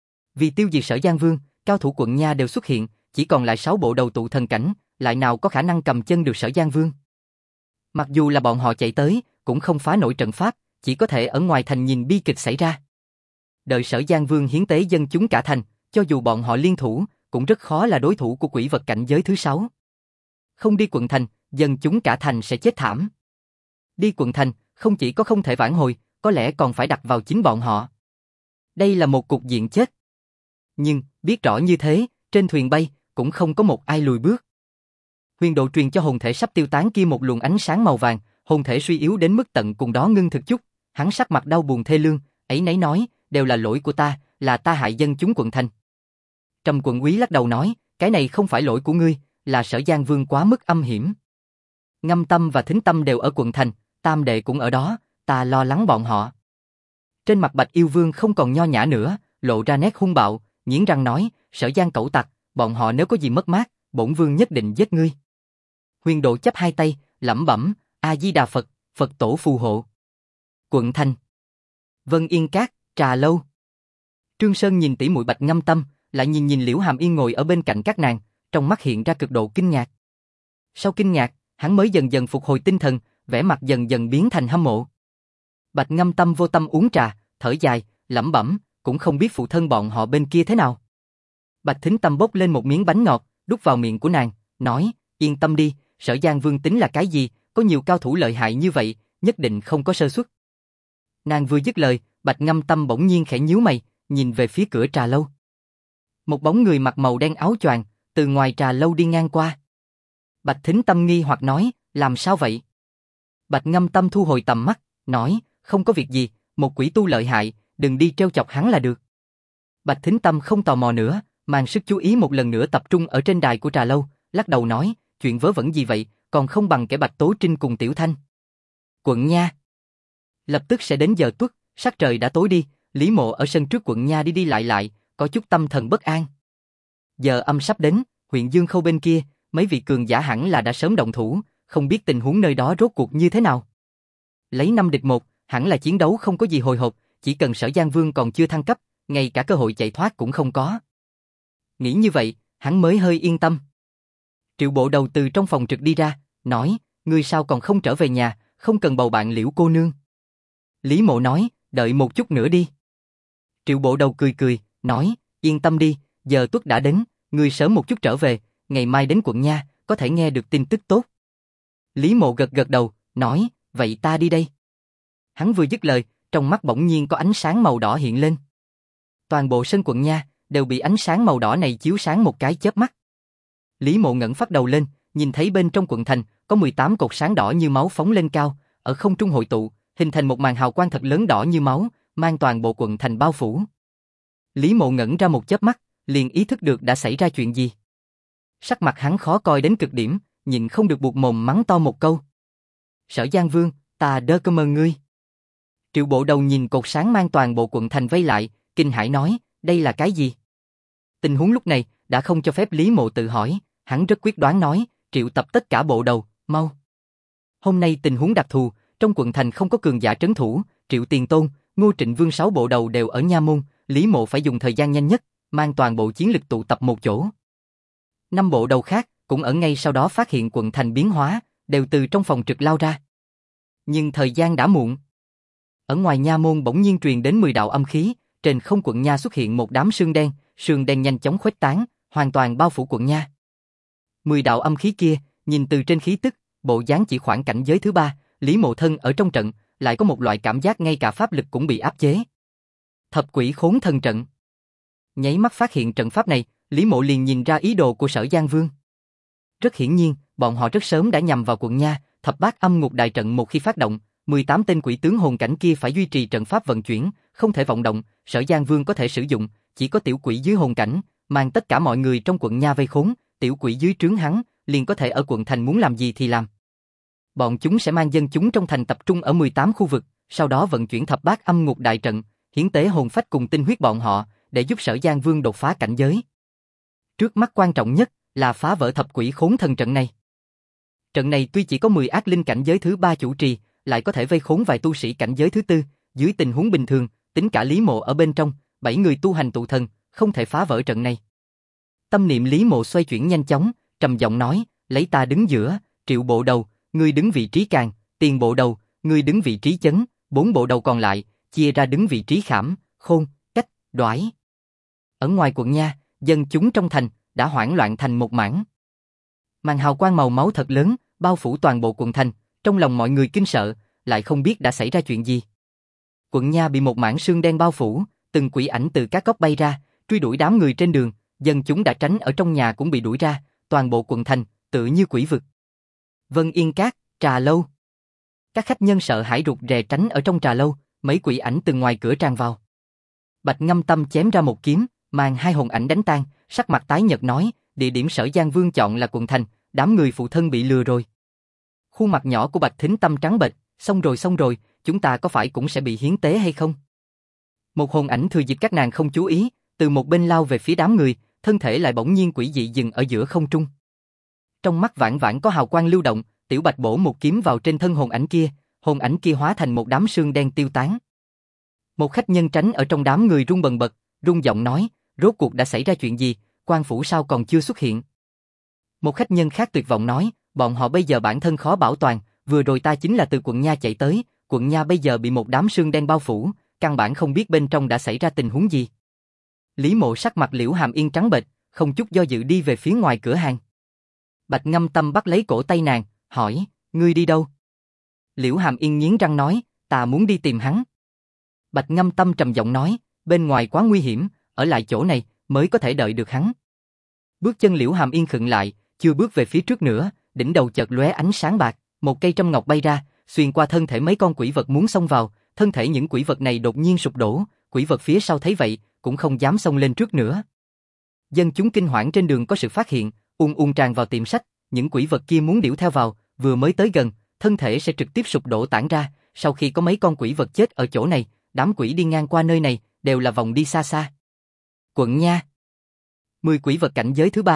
Vì tiêu diệt Sở Giang Vương, cao thủ quận Nha đều xuất hiện, chỉ còn lại 6 bộ đầu tụ thần cảnh, lại nào có khả năng cầm chân được Sở Giang Vương. Mặc dù là bọn họ chạy tới, cũng không phá nổi trận pháp, chỉ có thể ở ngoài thành nhìn bi kịch xảy ra. Đợi Sở Giang Vương hiến tế dân chúng cả thành, cho dù bọn họ liên thủ, cũng rất khó là đối thủ của quỷ vật cảnh giới thứ 6. Không đi quận thành, dân chúng cả thành sẽ chết thảm. Đi quận thành, không chỉ có không thể vãn hồi, có lẽ còn phải đặt vào chính bọn họ. Đây là một cục diện chết. Nhưng, biết rõ như thế, trên thuyền bay, cũng không có một ai lùi bước. Huyền Độ truyền cho hồn thể sắp tiêu tán kia một luồng ánh sáng màu vàng, hồn thể suy yếu đến mức tận cùng đó ngưng thực chút, hắn sắc mặt đau buồn thê lương, ấy nấy nói, đều là lỗi của ta, là ta hại dân chúng quận thành. Trầm Quận Úy lắc đầu nói, cái này không phải lỗi của ngươi, là Sở Giang Vương quá mức âm hiểm. Ngâm Tâm và Thính Tâm đều ở quận thành, Tam Đệ cũng ở đó, ta lo lắng bọn họ. Trên mặt Bạch Yêu Vương không còn nho nhã nữa, lộ ra nét hung bạo, nghiến răng nói, Sở Giang cẩu tặc, bọn họ nếu có gì mất mát, bổn vương nhất định giết ngươi. Huyền Độ chắp hai tay, lẩm bẩm, A Di Đà Phật, Phật tổ phù hộ. Quận thành. Vân Yên Các, trà lâu. Trương Sơn nhìn tỷ muội Bạch Ngâm Tâm, lại nhìn Liễu Hàm Yên ngồi ở bên cạnh các nàng, trong mắt hiện ra cực độ kinh ngạc. Sau kinh ngạc, hắn mới dần dần phục hồi tinh thần, vẻ mặt dần dần biến thành hâm mộ. Bạch Ngâm Tâm vô tâm uống trà, thở dài, lẩm bẩm, cũng không biết phụ thân bọn họ bên kia thế nào. Bạch Thính Tâm bốc lên một miếng bánh ngọt, đút vào miệng của nàng, nói, yên tâm đi, Sở Giang Vương tính là cái gì, có nhiều cao thủ lợi hại như vậy, nhất định không có sơ suất. Nàng vừa dứt lời, Bạch Ngâm Tâm bỗng nhiên khẽ nhíu mày, nhìn về phía cửa trà lâu. Một bóng người mặc màu đen áo choàng, từ ngoài trà lâu đi ngang qua. Bạch Thính Tâm nghi hoặc nói, làm sao vậy? Bạch Ngâm Tâm thu hồi tầm mắt, nói, không có việc gì, một quỷ tu lợi hại, đừng đi trêu chọc hắn là được. Bạch Thính Tâm không tò mò nữa, mang sức chú ý một lần nữa tập trung ở trên đài của trà lâu, lắc đầu nói, chuyện vớ vẩn gì vậy, còn không bằng kẻ Bạch Tố Trinh cùng Tiểu Thanh. Quận Nha. Lập tức sẽ đến giờ tuất, sắc trời đã tối đi, Lý Mộ ở sân trước quận Nha đi đi lại lại, có chút tâm thần bất an. Giờ âm sắp đến, huyện Dương Khâu bên kia, mấy vị cường giả hẳn là đã sớm động thủ, không biết tình huống nơi đó rốt cuộc như thế nào. Lấy 5 địch 1, hẳn là chiến đấu không có gì hồi hộp, chỉ cần Sở Giang Vương còn chưa thăng cấp, ngay cả cơ hội chạy thoát cũng không có. Nghĩ như vậy, hắn mới hơi yên tâm. Triệu Bộ Đầu từ trong phòng trực đi ra, nói, ngươi sao còn không trở về nhà, không cần bầu bạn Liễu cô nương. Lý Mộ nói, đợi một chút nữa đi. Triệu Bộ Đầu cười cười, nói, yên tâm đi, giờ Tuất đã đến, ngươi sớm một chút trở về, ngày mai đến quận nha, có thể nghe được tin tức tốt. Lý Mộ gật gật đầu, nói, vậy ta đi đây. Hắn vừa dứt lời, trong mắt bỗng nhiên có ánh sáng màu đỏ hiện lên. Toàn bộ sân quận nha đều bị ánh sáng màu đỏ này chiếu sáng một cái chớp mắt. Lý Mộ ngẩng phát đầu lên, nhìn thấy bên trong quận thành có 18 cột sáng đỏ như máu phóng lên cao, ở không trung hội tụ, hình thành một màn hào quang thật lớn đỏ như máu, mang toàn bộ quận thành bao phủ. Lý Mộ ngẩn ra một chớp mắt, liền ý thức được đã xảy ra chuyện gì. Sắc mặt hắn khó coi đến cực điểm, nhịn không được buột mồm mắng to một câu. Sở Giang Vương, ta đơ cảm ơn ngươi. Triệu Bộ Đầu nhìn cột sáng mang toàn bộ quận thành vây lại, kinh hãi nói, đây là cái gì? Tình huống lúc này đã không cho phép Lý Mộ tự hỏi, hắn rất quyết đoán nói, triệu tập tất cả bộ đầu, mau. Hôm nay tình huống đặc thù, trong quận thành không có cường giả trấn thủ, Triệu Tiền Tôn, Ngô Trịnh Vương 6 bộ đầu đều ở nha môn, Lý Mộ phải dùng thời gian nhanh nhất, mang toàn bộ chiến lực tụ tập một chỗ. 5 bộ đầu khác cũng ở ngay sau đó phát hiện quận thành biến hóa, đều từ trong phòng trực lao ra. Nhưng thời gian đã muộn. Ở ngoài nha môn bỗng nhiên truyền đến 10 đạo âm khí, trên không quận nha xuất hiện một đám sương đen nhanh chóng khuếch tán, hoàn toàn bao phủ quận nha. 10 đạo âm khí kia, nhìn từ trên khí tức, bộ dáng chỉ khoảng cảnh giới thứ 3, Lý Mộ thân ở trong trận, lại có một loại cảm giác ngay cả pháp lực cũng bị áp chế. Thập quỷ khốn thần trận. Nháy mắt phát hiện trận pháp này, Lý Mộ liền nhìn ra ý đồ của Sở Giang Vương. Rất hiển nhiên, bọn họ rất sớm đã nhằm vào quận nha, thập bát âm ngục đại trận một khi phát động, 18 tên quỷ tướng hồn cảnh kia phải duy trì trận pháp vận chuyển, không thể vọng động, Sở Giang Vương có thể sử dụng, chỉ có tiểu quỷ dưới hồn cảnh, mang tất cả mọi người trong quận nha vây khốn, tiểu quỷ dưới trướng hắn, liền có thể ở quận thành muốn làm gì thì làm. Bọn chúng sẽ mang dân chúng trong thành tập trung ở 18 khu vực, sau đó vận chuyển thập bát âm ngục đại trận, hiến tế hồn phách cùng tinh huyết bọn họ, để giúp Sở Giang Vương đột phá cảnh giới. Trước mắt quan trọng nhất là phá vỡ thập quỷ khốn thần trận này. Trận này tuy chỉ có 10 ác linh cảnh giới thứ 3 chủ trì, lại có thể vây khốn vài tu sĩ cảnh giới thứ 4, dưới tình huống bình thường, tính cả Lý Mộ ở bên trong, 7 người tu hành tụ thần, không thể phá vỡ trận này. Tâm niệm Lý Mộ xoay chuyển nhanh chóng, trầm giọng nói, lấy ta đứng giữa, Triệu Bộ Đầu, ngươi đứng vị trí càng, Tiền Bộ Đầu, ngươi đứng vị trí chấn, 4 bộ đầu còn lại, chia ra đứng vị trí khảm, khôn, cách, đoái. Ở ngoài quận nha, dân chúng trong thành đã hoảng loạn thành một mảng. Màn hào quang màu máu thật lớn, bao phủ toàn bộ quận thành, trong lòng mọi người kinh sợ, lại không biết đã xảy ra chuyện gì. Quận nha bị một mảng sương đen bao phủ, từng quỷ ảnh từ các góc bay ra, truy đuổi đám người trên đường, dân chúng đã tránh ở trong nhà cũng bị đuổi ra, toàn bộ quận thành tựa như quỷ vực. Vân Yên Các, trà lâu. Các khách nhân sợ hãi rụt rè tránh ở trong trà lâu, mấy quỷ ảnh từ ngoài cửa tràn vào. Bạch Ngâm Tâm chém ra một kiếm, mang 2 hồn ảnh đánh tan, sắc mặt tái nhợt nói, địa điểm Sở Giang Vương chọn là quận thành, đám người phụ thân bị lừa rồi. Khuôn mặt nhỏ của Bạch Thính Tâm trắng bệch, xong rồi, chúng ta có phải cũng sẽ bị hiến tế hay không? Một hồn ảnh thừa dịp các nàng không chú ý, từ một bên lao về phía đám người, thân thể lại bỗng nhiên quỷ dị dừng ở giữa không trung. Trong mắt vãn vãn có hào quang lưu động, Tiểu Bạch bổ một kiếm vào trên thân hồn ảnh kia hóa thành một đám sương đen tiêu tán. Một khách nhân tránh ở trong đám người run bần bật, run giọng nói, rốt cuộc đã xảy ra chuyện gì, quan phủ sao còn chưa xuất hiện? Một khách nhân khác tuyệt vọng nói, bọn họ bây giờ bản thân khó bảo toàn, vừa rồi ta chính là từ quận nha chạy tới, quận nha bây giờ bị một đám sương đen bao phủ, căn bản không biết bên trong đã xảy ra tình huống gì. Lý Mộ sắc mặt Liễu Hàm Yên trắng bệch, không chút do dự đi về phía ngoài cửa hàng. Bạch Ngâm Tâm bắt lấy cổ tay nàng, hỏi, ngươi đi đâu? Liễu Hàm Yên nghiến răng nói, ta muốn đi tìm hắn. Bạch Ngâm Tâm trầm giọng nói, bên ngoài quá nguy hiểm, ở lại chỗ này mới có thể đợi được hắn. Bước chân Liễu Hàm Yên khựng lại, chưa bước về phía trước nữa, đỉnh đầu chợt lóe ánh sáng bạc, một cây trâm ngọc bay ra, xuyên qua thân thể mấy con quỷ vật muốn xông vào, thân thể những quỷ vật này đột nhiên sụp đổ, quỷ vật phía sau thấy vậy, cũng không dám xông lên trước nữa. Dân chúng kinh hoảng trên đường có sự phát hiện, tràn vào tiệm sách, những quỷ vật kia muốn điểu theo vào, vừa mới tới gần, thân thể sẽ trực tiếp sụp đổ tản ra, sau khi có mấy con quỷ vật chết ở chỗ này, đám quỷ đi ngang qua nơi này, đều là vòng đi xa xa. Quận nha. 10 quỷ vật cảnh giới thứ 3,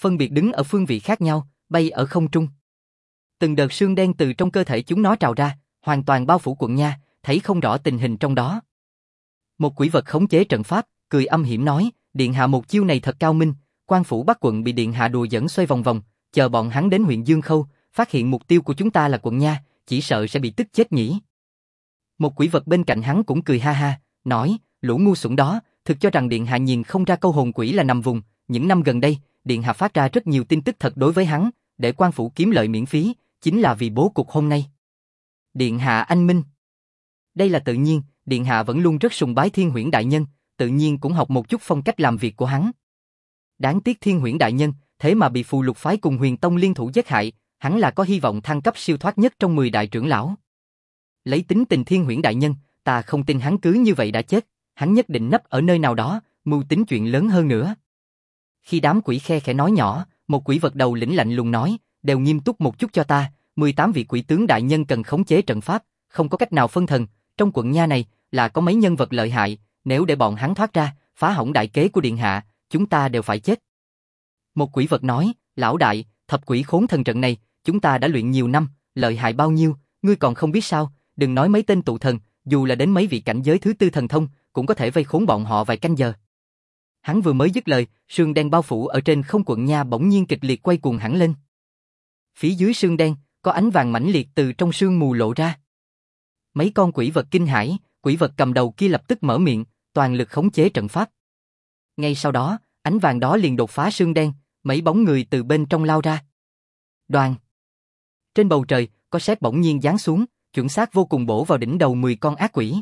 phân biệt đứng ở phương vị khác nhau, bay ở không trung. Từng đợt sương đen từ trong cơ thể chúng nó trào ra, hoàn toàn bao phủ quận nha, thấy không rõ tình hình trong đó. Một quỷ vật khống chế trận pháp, cười âm hiểm nói, điện hạ một chiêu này thật cao minh, quan phủ Bắc quận bị điện hạ đùa dẫn xoay vòng vòng, chờ bọn hắn đến huyện Dương Khâu, phát hiện mục tiêu của chúng ta là quận nha, chỉ sợ sẽ bị tức chết nhỉ. Một quỷ vật bên cạnh hắn cũng cười ha ha, nói, lũ ngu xuẩn đó, thực cho rằng điện hạ nhìn không ra câu hồn quỷ là nằm vùng, những năm gần đây, điện hạ phát ra rất nhiều tin tức thật đối với hắn, để quan phủ kiếm lợi miễn phí, chính là vì bố cục hôm nay. Điện hạ anh minh. Đây là tự nhiên, điện hạ vẫn luôn rất sùng bái Thiên Huyễn đại nhân, tự nhiên cũng học một chút phong cách làm việc của hắn. Đáng tiếc Thiên Huyễn đại nhân, thế mà bị Phù Lục phái cùng Huyền Tông liên thủ giết hại, hắn là có hy vọng thăng cấp siêu thoát nhất trong 10 đại trưởng lão. Lấy tính tình Thiên Huyễn đại nhân, ta không tin hắn cứ như vậy đã chết, hắn nhất định nấp ở nơi nào đó, mưu tính chuyện lớn hơn nữa. Khi đám quỷ khe khẽ nói nhỏ, một quỷ vật đầu lĩnh lạnh lùng nói, đều nghiêm túc một chút cho ta, 18 vị quỷ tướng đại nhân cần khống chế trận pháp, không có cách nào phân thần, trong quận nha này là có mấy nhân vật lợi hại, nếu để bọn hắn thoát ra, phá hỏng đại kế của điện hạ, chúng ta đều phải chết. Một quỷ vật nói, lão đại, thập quỷ khốn thần trận này, chúng ta đã luyện nhiều năm, lợi hại bao nhiêu, ngươi còn không biết sao, đừng nói mấy tên tụ thần, dù là đến mấy vị cảnh giới thứ tư thần thông, cũng có thể vây khốn bọn họ vài canh giờ. Hắn vừa mới dứt lời, sương đen bao phủ ở trên không quận nha bỗng nhiên kịch liệt quay cuồng hẳn lên. Phía dưới sương đen, có ánh vàng mãnh liệt từ trong sương mù lộ ra. Mấy con quỷ vật kinh hãi, quỷ vật cầm đầu kia lập tức mở miệng, toàn lực khống chế trận pháp. Ngay sau đó, ánh vàng đó liền đột phá sương đen, mấy bóng người từ bên trong lao ra. Đoàn. Trên bầu trời, có sét bỗng nhiên giáng xuống, chuẩn xác vô cùng bổ vào đỉnh đầu 10 con ác quỷ.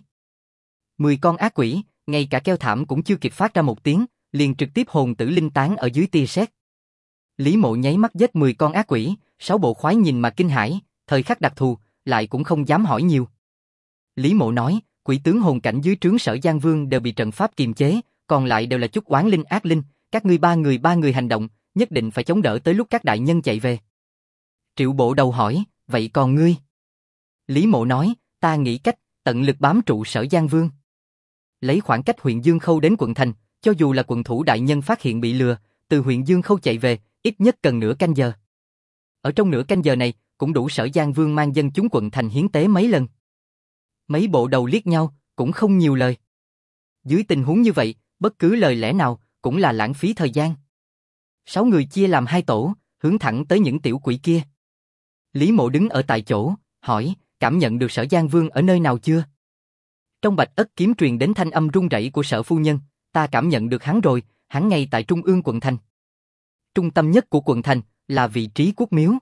10 con ác quỷ, ngay cả kêu thảm cũng chưa kịp phát ra một tiếng, liền trực tiếp hồn tử linh tán ở dưới tia sét. Lý Mộ nháy mắt giết 10 con ác quỷ, 6 bộ khoái nhìn mà kinh hãi, thời khắc đặc thù, lại cũng không dám hỏi nhiều. Lý Mộ nói, quỷ tướng hồn cảnh dưới trướng Sở Giang Vương đều bị trận pháp kiềm chế, còn lại đều là chút oán linh ác linh, các ngươi ba người hành động, nhất định phải chống đỡ tới lúc các đại nhân chạy về. Triệu Bộ Đầu hỏi, vậy còn ngươi? Lý Mộ nói, ta nghĩ cách, tận lực bám trụ Sở Giang Vương. Lấy khoảng cách huyện Dương Khâu đến quận thành, cho dù là quận thủ đại nhân phát hiện bị lừa, từ huyện Dương Khâu chạy về, ít nhất cần nửa canh giờ. Ở trong nửa canh giờ này, cũng đủ Sở Giang Vương mang dân chúng quận thành hiến tế mấy lần. Mấy bộ đầu liếc nhau, cũng không nhiều lời. Dưới tình huống như vậy, bất cứ lời lẽ nào cũng là lãng phí thời gian. 6 người chia làm 2 tổ, hướng thẳng tới những tiểu quỷ kia. Lý Mộ đứng ở tại chỗ, hỏi, cảm nhận được Sở Giang Vương ở nơi nào chưa? Trong Bạch Ất kiếm truyền đến thanh âm run rẩy của Sở phu nhân, ta cảm nhận được hắn rồi, hắn ngay tại trung ương quận thành. Trung tâm nhất của quận thành là vị trí quốc miếu.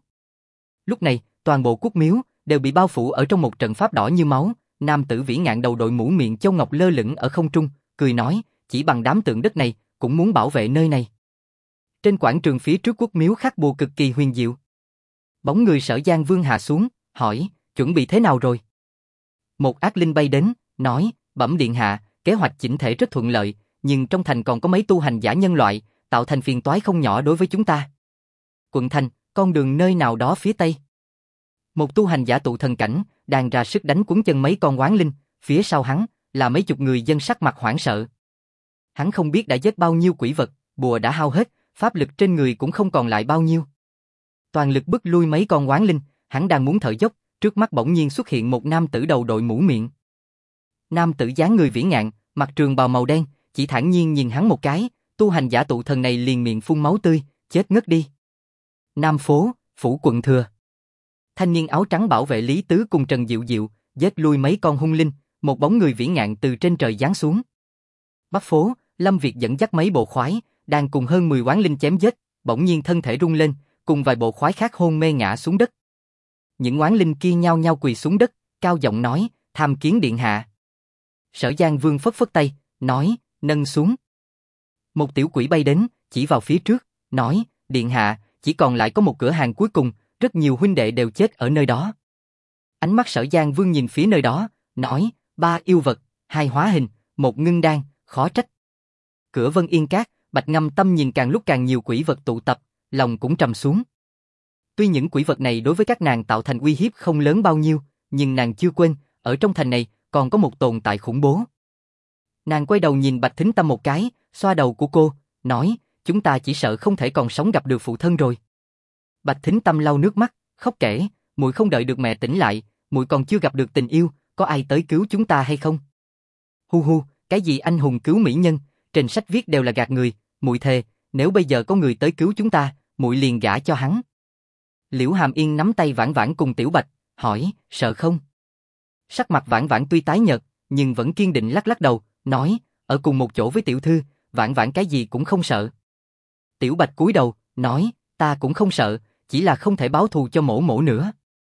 Lúc này, toàn bộ quốc miếu đều bị bao phủ ở trong một trận pháp đỏ như máu. Nam tử vĩ ngạn đầu đội mũ miệng châu ngọc lơ lửng ở không trung, cười nói, chỉ bằng đám tượng đất này, cũng muốn bảo vệ nơi này. Trên quảng trường phía trước quốc miếu khắc bùa cực kỳ huyền diệu. Bóng người Sở Giang Vương hạ xuống, hỏi, chuẩn bị thế nào rồi? Một ác linh bay đến, nói, bẩm điện hạ, kế hoạch chỉnh thể rất thuận lợi, nhưng trong thành còn có mấy tu hành giả nhân loại, tạo thành phiền toái không nhỏ đối với chúng ta. Quận thành, con đường nơi nào đó phía tây. Một tu hành giả tụ thần cảnh, đang ra sức đánh cuốn chân mấy con oán linh, phía sau hắn là mấy chục người dân sắc mặt hoảng sợ. Hắn không biết đã giết bao nhiêu quỷ vật, bùa đã hao hết, pháp lực trên người cũng không còn lại bao nhiêu. Toàn lực bức lui mấy con oán linh, hắn đang muốn thở dốc, trước mắt bỗng nhiên xuất hiện một nam tử đầu đội mũ miệng. Nam tử dáng người vĩ ngạn, mặc trường bào màu đen, chỉ thản nhiên nhìn hắn một cái, tu hành giả tụ thần này liền miệng phun máu tươi, chết ngất đi. Nam phố, phủ quận thừa. Thanh niên áo trắng bảo vệ Lý Tứ cùng Trần Diệu Diệu, giết lui mấy con hung linh, một bóng người vĩ ngạn từ trên trời giáng xuống. Bắc phố, Lâm Việt dẫn dắt mấy bộ khoái, đang cùng hơn 10 oán linh chém giết, bỗng nhiên thân thể rung lên, cùng vài bộ khoái khác hôn mê ngã xuống đất. Những oán linh kia nhao nhao quỳ xuống đất, cao giọng nói, tham kiến điện hạ. Sở Giang Vương phất phất tay, nói, nâng xuống. Một tiểu quỷ bay đến, chỉ vào phía trước, nói, điện hạ, chỉ còn lại có một cửa hàng cuối cùng, rất nhiều huynh đệ đều chết ở nơi đó. Ánh mắt Sở Giang Vương nhìn phía nơi đó, nói, 3 yêu vật, 2 hóa hình, 1 ngưng đan, khó trách. Cửa Vân Yên Các, Bạch Ngâm Tâm nhìn càng lúc càng nhiều quỷ vật tụ tập, lòng cũng trầm xuống. Tuy những quỷ vật này đối với các nàng tạo thành uy hiếp không lớn bao nhiêu, nhưng nàng chưa quên, ở trong thành này còn có một tồn tại khủng bố. Nàng quay đầu nhìn Bạch Thính Tâm một cái, xoa đầu của cô, nói, chúng ta chỉ sợ không thể còn sống gặp được phụ thân rồi. Bạch Thính Tâm lau nước mắt, khóc kể, muội không đợi được mẹ tỉnh lại, muội còn chưa gặp được tình yêu, có ai tới cứu chúng ta hay không? Hu hu, cái gì anh hùng cứu mỹ nhân, trên sách viết đều là gạt người, muội thề, nếu bây giờ có người tới cứu chúng ta, muội liền gả cho hắn. Liễu Hàm Yên nắm tay Vãn Vãn cùng Tiểu Bạch, hỏi, sợ không? Sắc mặt Vãn Vãn tuy tái nhợt, nhưng vẫn kiên định lắc lắc đầu, nói, ở cùng một chỗ với tiểu thư, Vãn Vãn cái gì cũng không sợ. Tiểu Bạch cúi đầu, nói, ta cũng không sợ, chỉ là không thể báo thù cho mỗ mỗ nữa.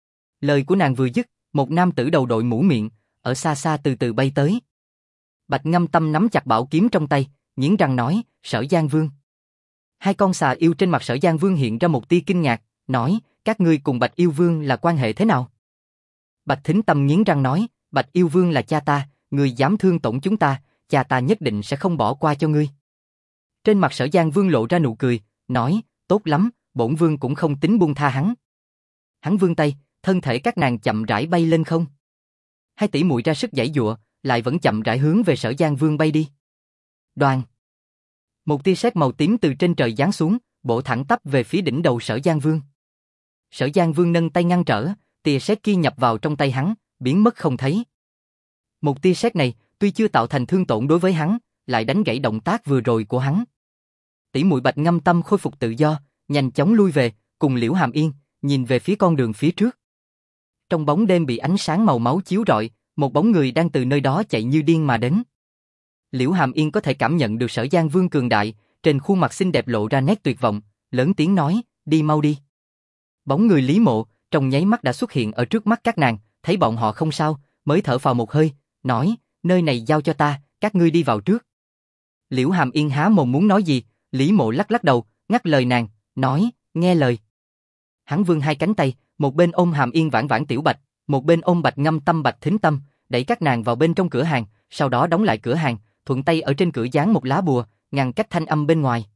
Lời của nàng vừa dứt, một nam tử đầu đội mũ miệng, ở xa xa từ từ bay tới. Bạch Ngâm Tâm nắm chặt bảo kiếm trong tay, nghiến răng nói, Sở Giang Vương. Hai con xà yêu trên mặt Sở Giang Vương hiện ra một tia kinh ngạc, nói, các ngươi cùng Bạch Yêu Vương là quan hệ thế nào? Bạch Thính Tâm nghiến răng nói, Bạch Yêu Vương là cha ta, ngươi dám thương tổn chúng ta, cha ta nhất định sẽ không bỏ qua cho ngươi. Trên mặt Sở Giang Vương lộ ra nụ cười, nói, tốt lắm, bổn vương cũng không tính buông tha hắn. Hắn vươn tay, thân thể các nàng chậm rãi bay lên không. Hai tỷ muội ra sức giãy giụa, lại vẫn chậm rãi hướng về Sở Giang Vương bay đi. Đoàn. Một tia sét màu tím từ trên trời giáng xuống, bổ thẳng tắp về phía đỉnh đầu Sở Giang Vương. Sở Giang Vương nâng tay ngăn trở, tia sét kia nhập vào trong tay hắn, biến mất không thấy. Một tia sét này, tuy chưa tạo thành thương tổn đối với hắn, lại đánh gãy động tác vừa rồi của hắn. Tỷ muội Bạch Ngâm Tâm khôi phục tự do, nhanh chóng lui về, cùng Liễu Hàm Yên, nhìn về phía con đường phía trước. Trong bóng đêm bị ánh sáng màu máu chiếu rọi, một bóng người đang từ nơi đó chạy như điên mà đến. Liễu Hàm Yên có thể cảm nhận được Sở Giang Vương cường đại, trên khuôn mặt xinh đẹp lộ ra nét tuyệt vọng, lớn tiếng nói, đi mau đi. Bóng người Lý Mộ, trong nháy mắt đã xuất hiện ở trước mắt các nàng, thấy bọn họ không sao, mới thở phào một hơi, nói, nơi này giao cho ta, các ngươi đi vào trước. Liễu Hàm Yên há mồm muốn nói gì, Lý Mộ lắc lắc đầu, ngắt lời nàng, nói, nghe lời. Hắn vươn hai cánh tay, một bên ôm Hàm Yên Vãn Vãn Tiểu Bạch, một bên ôm Bạch Ngâm Tâm Bạch Thính Tâm, đẩy các nàng vào bên trong cửa hàng, sau đó đóng lại cửa hàng, thuận tay ở trên cửa dán một lá bùa, ngăn cách thanh âm bên ngoài.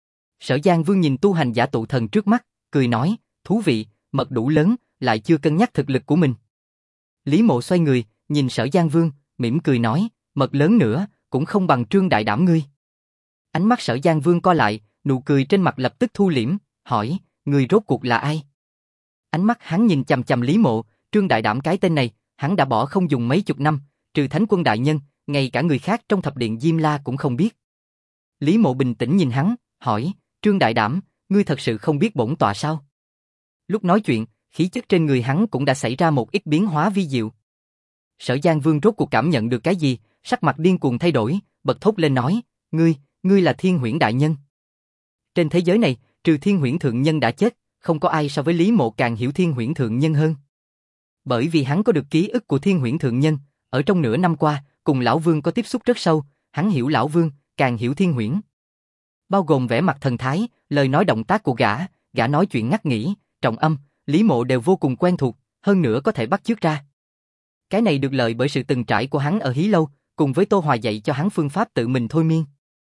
Sở Giang Vương nhìn tu hành giả tụ thần trước mắt, cười nói, thú vị, mật đủ lớn, lại chưa cân nhắc thực lực của mình. Lý Mộ xoay người, nhìn Sở Giang Vương, mỉm cười nói, mật lớn nữa, cũng không bằng Trương Đại Đảm ngươi. Ánh mắt Sở Giang Vương co lại, nụ cười trên mặt lập tức thu liễm, hỏi, người rốt cuộc là ai? Ánh mắt hắn nhìn chằm chằm Lý Mộ, Trương Đại Đảm cái tên này, hắn đã bỏ không dùng mấy chục năm, trừ Thánh Quân đại nhân, ngay cả người khác trong thập điện Diêm La cũng không biết. Lý Mộ bình tĩnh nhìn hắn, hỏi, Trương Đại Đảm, ngươi thật sự không biết bổn tọa sao? Lúc nói chuyện, khí chất trên người hắn cũng đã xảy ra một ít biến hóa vi diệu. Sở Giang Vương rốt cuộc cảm nhận được cái gì, sắc mặt điên cuồng thay đổi, bật thốt lên nói, ngươi là Thiên Huyễn đại nhân. Trên thế giới này, trừ Thiên Huyễn thượng nhân đã chết, không có ai so với Lý Mộ càng hiểu Thiên Huyễn thượng nhân hơn. Bởi vì hắn có được ký ức của Thiên Huyễn thượng nhân, ở trong nửa năm qua, cùng lão Vương có tiếp xúc rất sâu, hắn hiểu lão Vương, càng hiểu Thiên Huyễn. Bao gồm vẻ mặt thần thái, lời nói động tác của gã nói chuyện ngắt nghỉ, trọng âm, Lý Mộ đều vô cùng quen thuộc, hơn nữa có thể bắt chước ra. Cái này được lợi bởi sự từng trải của hắn ở Hí Lâu, cùng với Tô Hòa dạy cho hắn phương pháp tự mình thôi miên.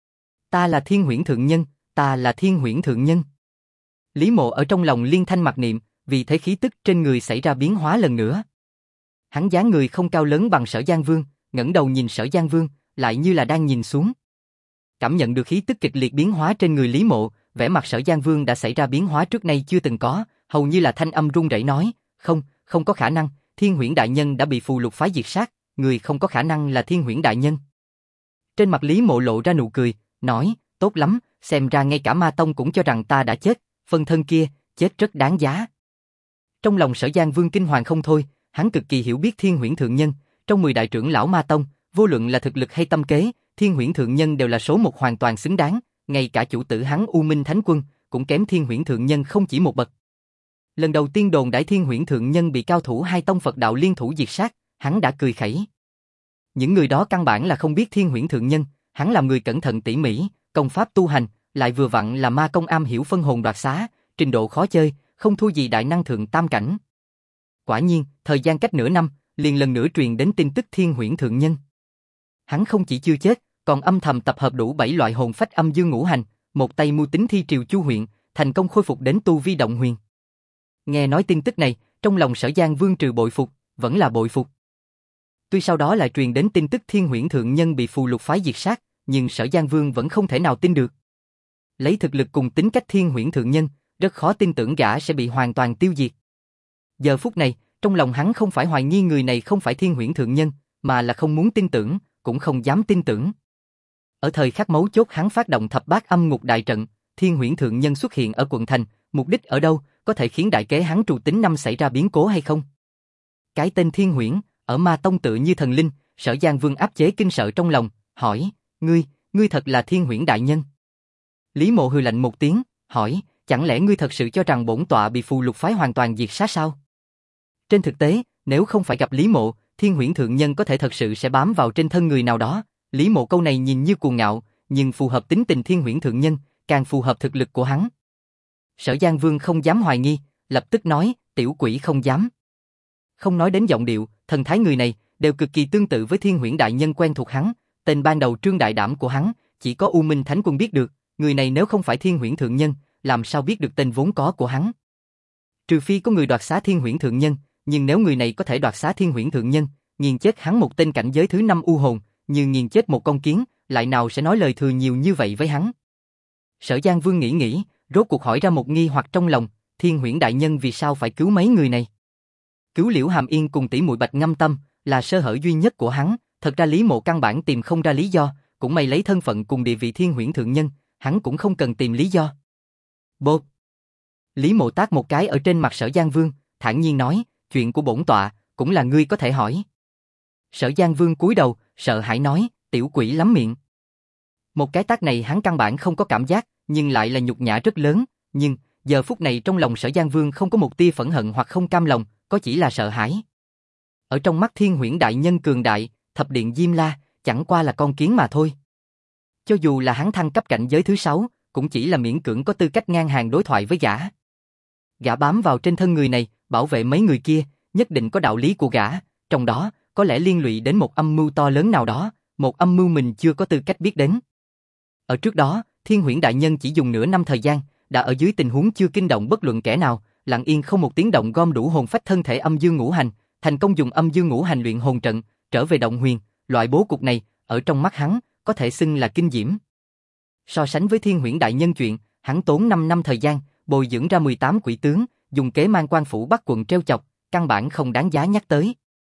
Ta là Thiên Huyễn thượng nhân, ta là Thiên Huyễn thượng nhân. Lý Mộ ở trong lòng liên thanh mặc niệm, vì thế khí tức trên người xảy ra biến hóa lần nữa. Hắn dáng người không cao lớn bằng Sở Giang Vương, ngẩng đầu nhìn Sở Giang Vương, lại như là đang nhìn xuống. Cảm nhận được khí tức kịch liệt biến hóa trên người Lý Mộ, vẻ mặt Sở Giang Vương đã xảy ra biến hóa trước nay chưa từng có, hầu như là thanh âm run rẩy nói, không có khả năng, Thiên Huyễn đại nhân đã bị phù lục phái diệt sát, người không có khả năng là Thiên Huyễn đại nhân. Trên mặt Lý Mộ lộ ra nụ cười, nói, tốt lắm, xem ra ngay cả Ma Tông cũng cho rằng ta đã chết, phân thân kia, chết rất đáng giá. Trong lòng Sở Giang Vương kinh hoàng không thôi, hắn cực kỳ hiểu biết Thiên Huyễn thượng nhân, trong 10 đại trưởng lão Ma Tông, vô luận là thực lực hay tâm kế, Thiên Huyễn thượng nhân đều là số một hoàn toàn xứng đáng, ngay cả chủ tử hắn U Minh Thánh Quân cũng kém Thiên Huyễn thượng nhân không chỉ một bậc. Lần đầu tiên đồn đãi Thiên Huyễn thượng nhân bị cao thủ hai tông Phật đạo liên thủ diệt sát, hắn đã cười khẩy. Những người đó căn bản là không biết Thiên Huyễn thượng nhân, hắn làm người cẩn thận tỉ mỉ, công pháp tu hành, lại vừa vặn là ma công am hiểu phân hồn đoạt xá, trình độ khó chơi, không thua gì đại năng thượng tam cảnh. Quả nhiên, thời gian cách nửa năm, liền lần nữa truyền đến tin tức Thiên Huyễn thượng nhân. Hắn không chỉ chưa chết, còn âm thầm tập hợp đủ 7 loại hồn phách âm dương ngũ hành, một tay mưu tính thi triều Chu huyện, thành công khôi phục đến tu vi động huyền. Nghe nói tin tức này, trong lòng Sở Giang Vương trừ bội phục, vẫn là bội phục. Tuy sau đó lại truyền đến tin tức Thiên Huyễn thượng nhân bị phù lục phái diệt sát, nhưng Sở Giang Vương vẫn không thể nào tin được. Lấy thực lực cùng tính cách Thiên Huyễn Thượng Nhân, rất khó tin tưởng gã sẽ bị hoàn toàn tiêu diệt. Giờ phút này, trong lòng hắn không phải hoài nghi người này không phải Thiên Huyễn Thượng Nhân, mà là không muốn tin tưởng, cũng không dám tin tưởng. Ở thời khắc mấu chốt hắn phát động thập bát âm ngục đại trận, Thiên Huyễn Thượng Nhân xuất hiện ở quận thành, mục đích ở đâu, có thể khiến đại kế hắn Trù Tính Năm xảy ra biến cố hay không? Cái tên Thiên Huyễn, ở Ma Tông tựa như thần linh, Sở Giang Vương áp chế kinh sợ trong lòng, hỏi, ngươi thật là Thiên Huyễn đại nhân? Lý Mộ hừ lạnh một tiếng, hỏi, chẳng lẽ ngươi thật sự cho rằng bổn tọa bị phù lục phái hoàn toàn diệt sát sao? Trên thực tế, nếu không phải gặp Lý Mộ, Thiên Huyễn Thượng Nhân có thể thật sự sẽ bám vào trên thân người nào đó. Lý Mộ câu này nhìn như cuồng ngạo, nhưng phù hợp tính tình Thiên Huyễn Thượng Nhân, càng phù hợp thực lực của hắn. Sở Giang Vương không dám hoài nghi, lập tức nói, tiểu quỷ không dám. Không nói đến giọng điệu, thần thái người này, đều cực kỳ tương tự với Thiên Huyễn đại nhân quen thuộc hắn, tên ban đầu Trương Đại Đảm của hắn, chỉ có U Minh Thánh Quân biết được, người này nếu không phải Thiên Huyễn Thượng Nhân, làm sao biết được tên vốn có của hắn? Trừ phi có người đoạt xá Thiên Huyễn Thượng Nhân, nhưng nếu người này có thể đoạt xá Thiên Huyễn Thượng Nhân, nghiền chết hắn một tên cảnh giới thứ 5 u hồn, như nghiền chết một con kiến, lại nào sẽ nói lời thừa nhiều như vậy với hắn? Sở Giang Vương nghĩ, rốt cuộc hỏi ra một nghi hoặc trong lòng, Thiên Huyễn đại nhân vì sao phải cứu mấy người này? Cứu Liễu Hàm Yên cùng tỷ muội Bạch Ngâm Tâm là sơ hở duy nhất của hắn, thật ra Lý Mộ căn bản tìm không ra lý do, cũng may lấy thân phận cùng địa vị Thiên Huyễn Thượng Nhân, hắn cũng không cần tìm lý do. Bột. Lý Mộ tát một cái ở trên mặt Sở Giang Vương, thản nhiên nói, chuyện của bổn tọa, cũng là ngươi có thể hỏi. Sở Giang Vương cúi đầu, sợ hãi nói, tiểu quỷ lắm miệng. Một cái tát này hắn căn bản không có cảm giác, nhưng lại là nhục nhã rất lớn, nhưng giờ phút này trong lòng Sở Giang Vương không có một tia phẫn hận hoặc không cam lòng, có chỉ là sợ hãi. Ở trong mắt Thiên Huyễn đại nhân cường đại, thập điện Diêm La, chẳng qua là con kiến mà thôi. Cho dù là hắn thăng cấp cảnh giới thứ 6, cũng chỉ là miễn cưỡng có tư cách ngang hàng đối thoại với gã. Gã bám vào trên thân người này, bảo vệ mấy người kia, nhất định có đạo lý của gã, trong đó, có lẽ liên lụy đến một âm mưu to lớn nào đó, một âm mưu mình chưa có tư cách biết đến. Ở trước đó, Thiên Huyễn đại nhân chỉ dùng nửa năm thời gian, đã ở dưới tình huống chưa kinh động bất luận kẻ nào, lặng yên không một tiếng động gom đủ hồn phách thân thể âm dương ngũ hành, thành công dùng âm dương ngũ hành luyện hồn trận, trở về động huyền, loại bố cục này, ở trong mắt hắn, có thể xưng là kinh diễm. So sánh với Thiên Huyễn đại nhân chuyện, hắn tốn 5 năm thời gian, bồi dưỡng ra 18 quỷ tướng, dùng kế mang quan phủ Bắc quận treo chọc, căn bản không đáng giá nhắc tới.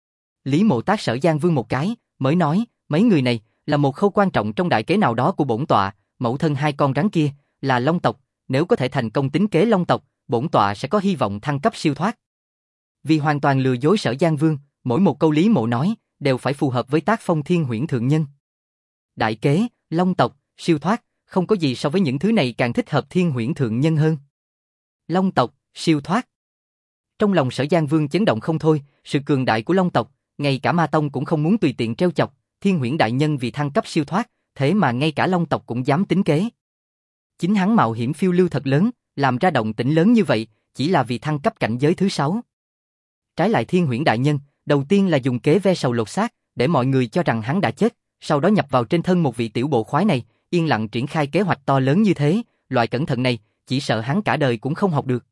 Lý Mộ tát Sở Giang Vương một cái, mới nói, mấy người này là một khâu quan trọng trong đại kế nào đó của bổn tọa, mẫu thân hai con rắn kia là Long tộc, nếu có thể thành công tính kế Long tộc, bổn tọa sẽ có hy vọng thăng cấp siêu thoát. Vì hoàn toàn lừa dối Sở Giang Vương, mỗi một câu Lý Mộ nói đều phải phù hợp với tác phong Thiên Huyễn Thượng Nhân. Đại kế, Long tộc, siêu thoát, không có gì so với những thứ này càng thích hợp Thiên Huyễn Thượng Nhân hơn. Long tộc, siêu thoát. Trong lòng Sở Giang Vương chấn động không thôi, sự cường đại của Long tộc, ngay cả Ma Tông cũng không muốn tùy tiện treo chọc, Thiên Huyễn đại nhân vì thăng cấp siêu thoát, thế mà ngay cả Long tộc cũng dám tính kế. Chính hắn mạo hiểm phiêu lưu thật lớn, làm ra động tĩnh lớn như vậy, chỉ là vì thăng cấp cảnh giới thứ 6. Trái lại Thiên Huyễn đại nhân, đầu tiên là dùng kế ve sầu lột xác, để mọi người cho rằng hắn đã chết, sau đó nhập vào trên thân một vị tiểu bộ khoái này, yên lặng triển khai kế hoạch to lớn như thế, loại cẩn thận này, chỉ sợ hắn cả đời cũng không học được.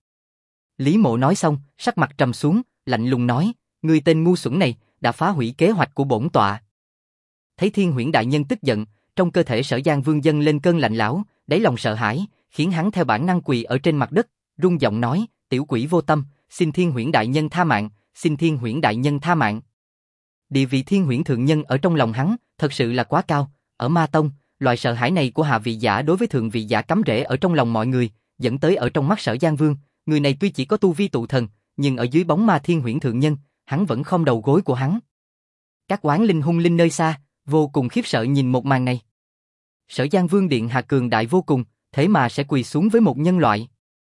Lý Mộ nói xong, sắc mặt trầm xuống, lạnh lùng nói, người tên ngu xuẩn này, đã phá hủy kế hoạch của bổn tọa. Thấy Thiên Huyễn đại nhân tức giận, trong cơ thể Sở Giang Vương dâng lên cơn lạnh lẽo, đáy lòng sợ hãi, khiến hắn theo bản năng quỳ ở trên mặt đất, run giọng nói, tiểu quỷ vô tâm, xin Thiên Huyễn đại nhân tha mạng, xin Thiên Huyễn đại nhân tha mạng. Địa vị Thiên Huyễn Thượng Nhân ở trong lòng hắn, thật sự là quá cao, ở Ma Tông, loại sợ hãi này của hạ vị giả đối với thượng vị giả cắm rễ ở trong lòng mọi người, dẫn tới ở trong mắt Sở Giang Vương, người này tuy chỉ có tu vi tụ thần, nhưng ở dưới bóng ma Thiên Huyễn Thượng Nhân, hắn vẫn khom đầu gối của hắn. Các oán linh hung linh nơi xa, vô cùng khiếp sợ nhìn một màn này. Sở Giang Vương điện hạ cường đại vô cùng, thế mà sẽ quỳ xuống với một nhân loại.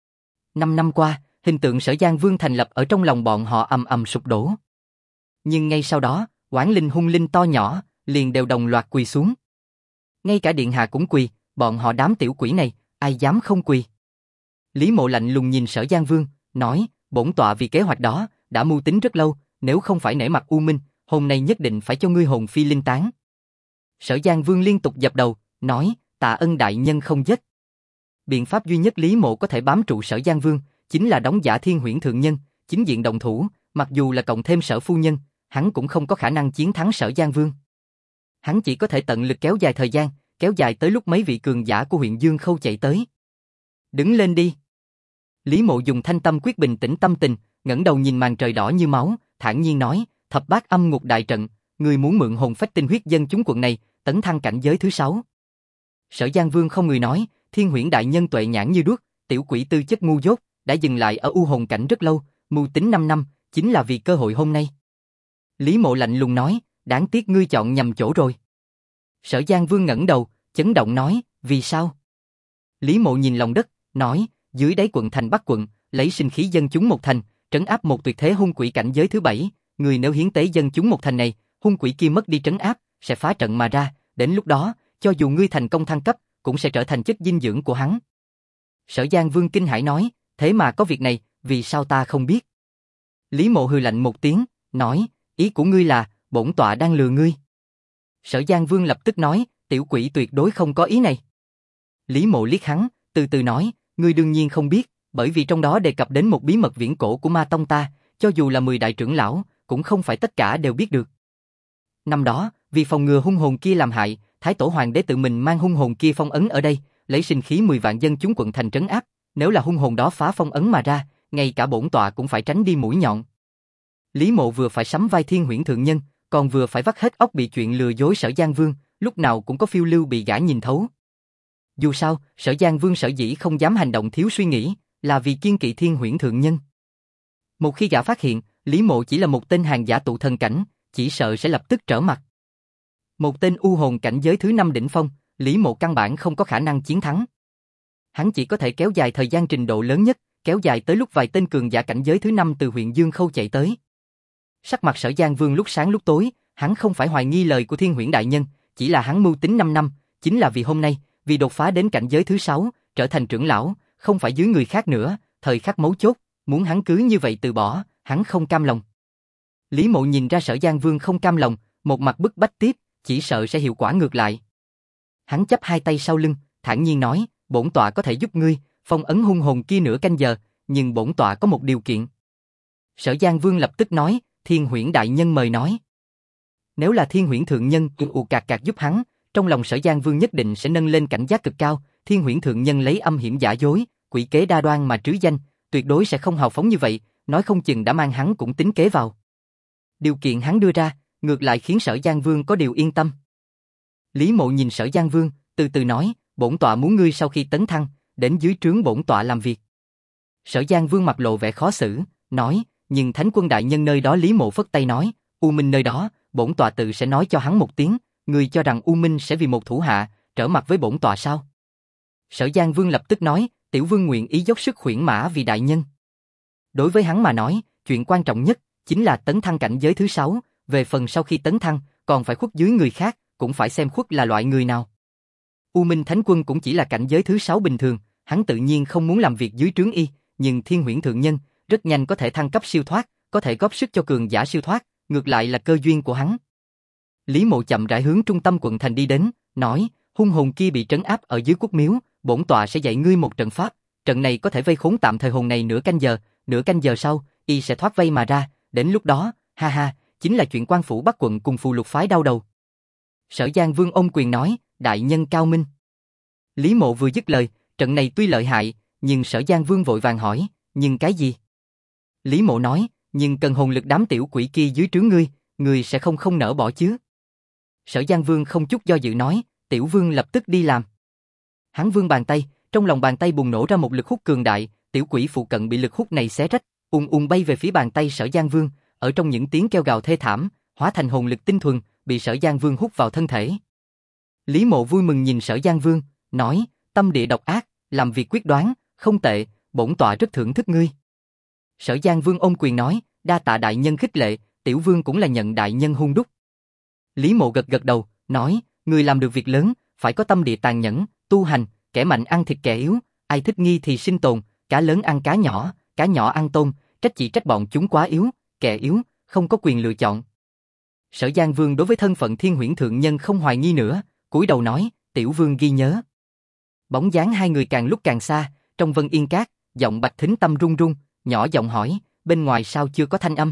5 năm qua, hình tượng Sở Giang Vương thành lập ở trong lòng bọn họ ầm ầm sụp đổ. Nhưng ngay sau đó, oán linh hung linh to nhỏ, liền đều đồng loạt quỳ xuống. Ngay cả điện hạ cũng quỳ, bọn họ đám tiểu quỷ này, ai dám không quỳ. Lý Mộ lạnh lùng nhìn Sở Giang Vương, nói, bổn tọa vì kế hoạch đó, đã mưu tính rất lâu, nếu không phải nể mặt U Minh, hôm nay nhất định phải cho ngươi hồn phi linh tán. Sở Giang Vương liên tục dập đầu, nói, tạ ân đại nhân không dứt. Biện pháp duy nhất Lý Mộ có thể bám trụ Sở Giang Vương, chính là đóng giả Thiên Huyễn Thượng Nhân, chính diện động thủ, mặc dù là cộng thêm Sở phu nhân, hắn cũng không có khả năng chiến thắng Sở Giang Vương. Hắn chỉ có thể tận lực kéo dài thời gian, kéo dài tới lúc mấy vị cường giả của huyện Dương Khâu chạy tới. Đứng lên đi. Lý Mộ dùng thanh tâm quyết bình tĩnh tâm tình, ngẩng đầu nhìn màn trời đỏ như máu, thản nhiên nói, thập bát âm ngục đại trận, người muốn mượn hồn phách tinh huyết dân chúng quận này, tấn thăng cảnh giới thứ 6. Sở Giang Vương không người nói, Thiên Huyễn đại nhân tuệ nhãn như đuốc, tiểu quỷ tư chất ngu dốt, đã dừng lại ở u hồn cảnh rất lâu, mưu tính 5 năm, chính là vì cơ hội hôm nay. Lý Mộ lạnh lùng nói, đáng tiếc ngươi chọn nhầm chỗ rồi. Sở Giang Vương ngẩng đầu, chấn động nói, vì sao? Lý Mộ nhìn lòng đất, nói, dưới đáy quận thành Bắc quận, lấy sinh khí dân chúng một thành, trấn áp một tuyệt thế hung quỷ cảnh giới thứ 7, người nếu hiến tế dân chúng một thành này, hung quỷ kia mất đi trấn áp, sẽ phá trận mà ra, đến lúc đó, cho dù ngươi thành công thăng cấp, cũng sẽ trở thành chất dinh dưỡng của hắn. Sở Giang Vương kinh hãi nói, thế mà có việc này, vì sao ta không biết? Lý Mộ hừ lạnh một tiếng, nói, ý của ngươi là, bổn tọa đang lừa ngươi. Sở Giang Vương lập tức nói, tiểu quỷ tuyệt đối không có ý này. Lý Mộ liếc hắn, từ từ nói, ngươi đương nhiên không biết, bởi vì trong đó đề cập đến một bí mật viễn cổ của ma tông ta, cho dù là 10 đại trưởng lão, cũng không phải tất cả đều biết được. Năm đó, vì phòng ngừa hung hồn kia làm hại, Thái Tổ Hoàng đế tự mình mang hung hồn kia phong ấn ở đây, lấy sinh khí 10 vạn dân chúng quận thành trấn áp, nếu là hung hồn đó phá phong ấn mà ra, ngay cả bổn tọa cũng phải tránh đi mũi nhọn. Lý Mộ vừa phải sắm vai Thiên Huyễn thượng nhân, còn vừa phải vắt hết óc bị chuyện lừa dối Sở Giang Vương, lúc nào cũng có phiêu lưu bị gã nhìn thấu. Dù sao, Sở Giang Vương sở dĩ không dám hành động thiếu suy nghĩ, là vì kiêng kỵ Thiên Huyễn thượng nhân. Một khi gã phát hiện, Lý Mộ chỉ là một tên hàng giả tụ thần cảnh, chỉ sợ sẽ lập tức trở mặt. Một tên u hồn cảnh giới thứ 5 đỉnh phong, Lý Mộ căn bản không có khả năng chiến thắng. Hắn chỉ có thể kéo dài thời gian trình độ lớn nhất, kéo dài tới lúc vài tên cường giả cảnh giới thứ 5 từ huyện Dương Khâu chạy tới. Sắc mặt Sở Giang Vương lúc sáng lúc tối, hắn không phải hoài nghi lời của Thiên Huyễn đại nhân, chỉ là hắn mưu tính 5 năm, chính là vì hôm nay, vì đột phá đến cảnh giới thứ 6, trở thành trưởng lão, không phải dưới người khác nữa, thời khắc mấu chốt, muốn hắn cứ như vậy từ bỏ, hắn không cam lòng. Lý Mộ nhìn ra Sở Giang Vương không cam lòng, một mặt bức bách tiếp, chỉ sợ sẽ hiệu quả ngược lại. Hắn chắp hai tay sau lưng, thản nhiên nói, bổn tọa có thể giúp ngươi, phong ấn hung hồn kia nửa canh giờ, nhưng bổn tọa có một điều kiện. Sở Giang Vương lập tức nói, Thiên Huyễn đại nhân mời nói. Nếu là Thiên Huyễn thượng nhân cạc cạc giúp hắn, trong lòng Sở Giang Vương nhất định sẽ nâng lên cảnh giác cực cao, Thiên Huyễn thượng nhân lấy âm hiểm giả dối, quỷ kế đa đoan mà trứ danh, tuyệt đối sẽ không hào phóng như vậy, nói không chừng đã mang hắn cũng tính kế vào. Điều kiện hắn đưa ra, ngược lại khiến Sở Giang Vương có điều yên tâm. Lý Mộ nhìn Sở Giang Vương, từ từ nói, bổn tọa muốn ngươi sau khi tấn thăng, đến dưới trướng bổn tọa làm việc. Sở Giang Vương mặt lộ vẻ khó xử, nói, nhưng Thánh Quân đại nhân nơi đó. Lý Mộ phất tay nói, U Minh nơi đó, bổn tọa tự sẽ nói cho hắn một tiếng, ngươi cho rằng U Minh sẽ vì một thủ hạ, trở mặt với bổn tọa sao? Sở Giang Vương lập tức nói, tiểu vương nguyện ý dốc sức khuyển mã vì đại nhân. Đối với hắn mà nói, chuyện quan trọng nhất, chính là tấn thăng cảnh giới thứ 6, về phần sau khi tấn thăng, còn phải khuất dưới người khác, cũng phải xem khuất là loại người nào. U Minh Thánh Quân cũng chỉ là cảnh giới thứ 6 bình thường, hắn tự nhiên không muốn làm việc dưới trướng y, nhưng Thiên Huyễn thượng nhân, rất nhanh có thể thăng cấp siêu thoát, có thể góp sức cho cường giả siêu thoát, ngược lại là cơ duyên của hắn. Lý Mộ chậm rãi hướng trung tâm quận thành đi đến, nói, hung hồn kia bị trấn áp ở dưới quốc miếu, bổn tọa sẽ dạy ngươi một trận pháp, trận này có thể vây khốn tạm thời hồn này nửa canh giờ sau, y sẽ thoát vây mà ra, đến lúc đó, ha ha, chính là chuyện quan phủ Bắc quận cùng phù lục phái đau đầu. Sở Giang Vương ôm quyền nói, đại nhân cao minh. Lý Mộ vừa dứt lời, trận này tuy lợi hại, nhưng Sở Giang Vương vội vàng hỏi, nhưng cái gì? Lý Mộ nói, nhưng cần hồn lực đám tiểu quỷ kia dưới trướng ngươi sẽ không nỡ bỏ chứ? Sở Giang Vương không chút do dự nói, tiểu vương lập tức đi làm. Hắn vươn bàn tay, trong lòng bàn tay bùng nổ ra một lực hút cường đại, tiểu quỷ phụ cận bị lực hút này xé rách, ùn bay về phía bàn tay Sở Giang Vương, ở trong những tiếng kêu gào thê thảm, hóa thành hồn lực tinh thuần, bị Sở Giang Vương hút vào thân thể. Lý Mộ vui mừng nhìn Sở Giang Vương, nói, tâm địa độc ác, làm việc quyết đoán, không tệ, bổn tọa rất thưởng thức ngươi. Sở Giang Vương ôm quyền nói, đa tạ đại nhân khích lệ, tiểu vương cũng là nhận đại nhân hung đúc. Lý Mộ gật gật đầu, nói, người làm được việc lớn, phải có tâm địa tàn nhẫn, tu hành, kẻ mạnh ăn thịt kẻ yếu, ai thích nghi thì sinh tồn, cá lớn ăn cá nhỏ ăn tôm, trách bọn chúng quá yếu, kẻ yếu, không có quyền lựa chọn. Sở Giang Vương đối với thân phận Thiên Huyễn thượng nhân không hoài nghi nữa, cúi đầu nói, tiểu vương ghi nhớ. Bóng dáng hai người càng lúc càng xa, trong vân yên cát, giọng Bạch Thính Tâm run run, nhỏ giọng hỏi, bên ngoài sao chưa có thanh âm?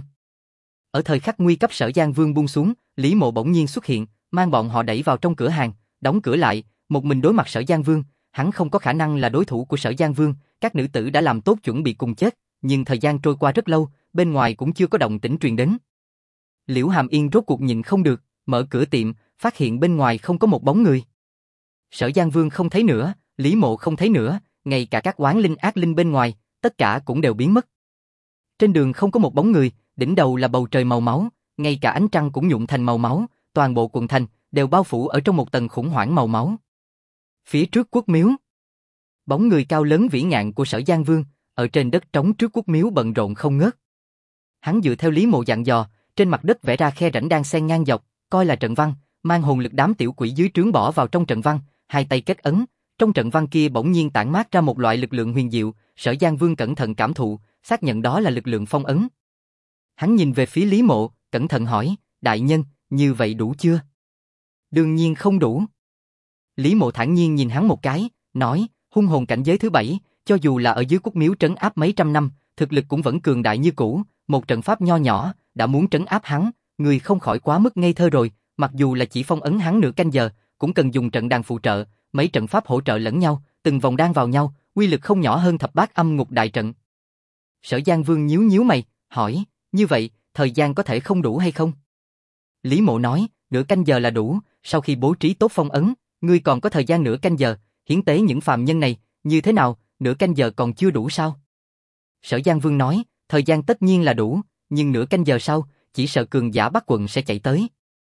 Ở thời khắc nguy cấp Sở Giang Vương buông xuống, Lý Mộ bỗng nhiên xuất hiện, mang bọn họ đẩy vào trong cửa hàng, đóng cửa lại, một mình đối mặt Sở Giang Vương, hắn không có khả năng là đối thủ của Sở Giang Vương, các nữ tử đã làm tốt chuẩn bị cùng chết, nhưng thời gian trôi qua rất lâu, bên ngoài cũng chưa có động tĩnh truyền đến. Liễu Hàm Yên rốt cuộc nhịn không được, mở cửa tiệm, phát hiện bên ngoài không có một bóng người. Sở Giang Vương không thấy nữa, Lý Mộ không thấy nữa, ngay cả các oán linh ác linh bên ngoài, tất cả cũng đều biến mất. Trên đường không có một bóng người, đỉnh đầu là bầu trời màu máu, ngay cả ánh trăng cũng nhuộm thành màu máu, toàn bộ quận thành đều bao phủ ở trong một tầng khủng hoảng màu máu. Phía trước quốc miếu, bóng người cao lớn vĩ ngạn của Sở Giang Vương, ở trên đất trống trước quốc miếu bận rộn không ngớt. Hắn dựa theo Lý Mộ dặn dò, trên mặt đất vẽ ra khe rãnh đang xen ngang dọc, coi là trận văn, mang hồn lực đám tiểu quỷ dưới trướng bỏ vào trong trận văn, hai tay kết ấn, trong trận văn kia bỗng nhiên tản mát ra một loại lực lượng huyền diệu, Sở Giang Vương cẩn thận cảm thụ, xác nhận đó là lực lượng phong ấn. Hắn nhìn về phía Lý Mộ, cẩn thận hỏi, đại nhân, như vậy đủ chưa? Đương nhiên không đủ. Lý Mộ thản nhiên nhìn hắn một cái, nói, hung hồn cảnh giới thứ 7, cho dù là ở dưới quốc miếu trấn áp mấy trăm năm, thực lực cũng vẫn cường đại như cũ, một trận pháp nho nhỏ, đã muốn trấn áp hắn, người không khỏi quá mức ngây thơ rồi, mặc dù là chỉ phong ấn hắn nửa canh giờ, cũng cần dùng trận đàn phụ trợ, mấy trận pháp hỗ trợ lẫn nhau, từng vòng đan vào nhau, uy lực không nhỏ hơn thập bát âm ngục đại trận. Sở Giang Vương nhíu nhíu mày, hỏi, như vậy, thời gian có thể không đủ hay không? Lý Mộ nói, nửa canh giờ là đủ, sau khi bố trí tốt phong ấn, ngươi còn có thời gian nửa canh giờ, hiến tế những phàm nhân này, như thế nào, nửa canh giờ còn chưa đủ sao? Sở Giang Vương nói, thời gian tất nhiên là đủ, nhưng nửa canh giờ sau, chỉ sợ cường giả Bắc quận sẽ chạy tới.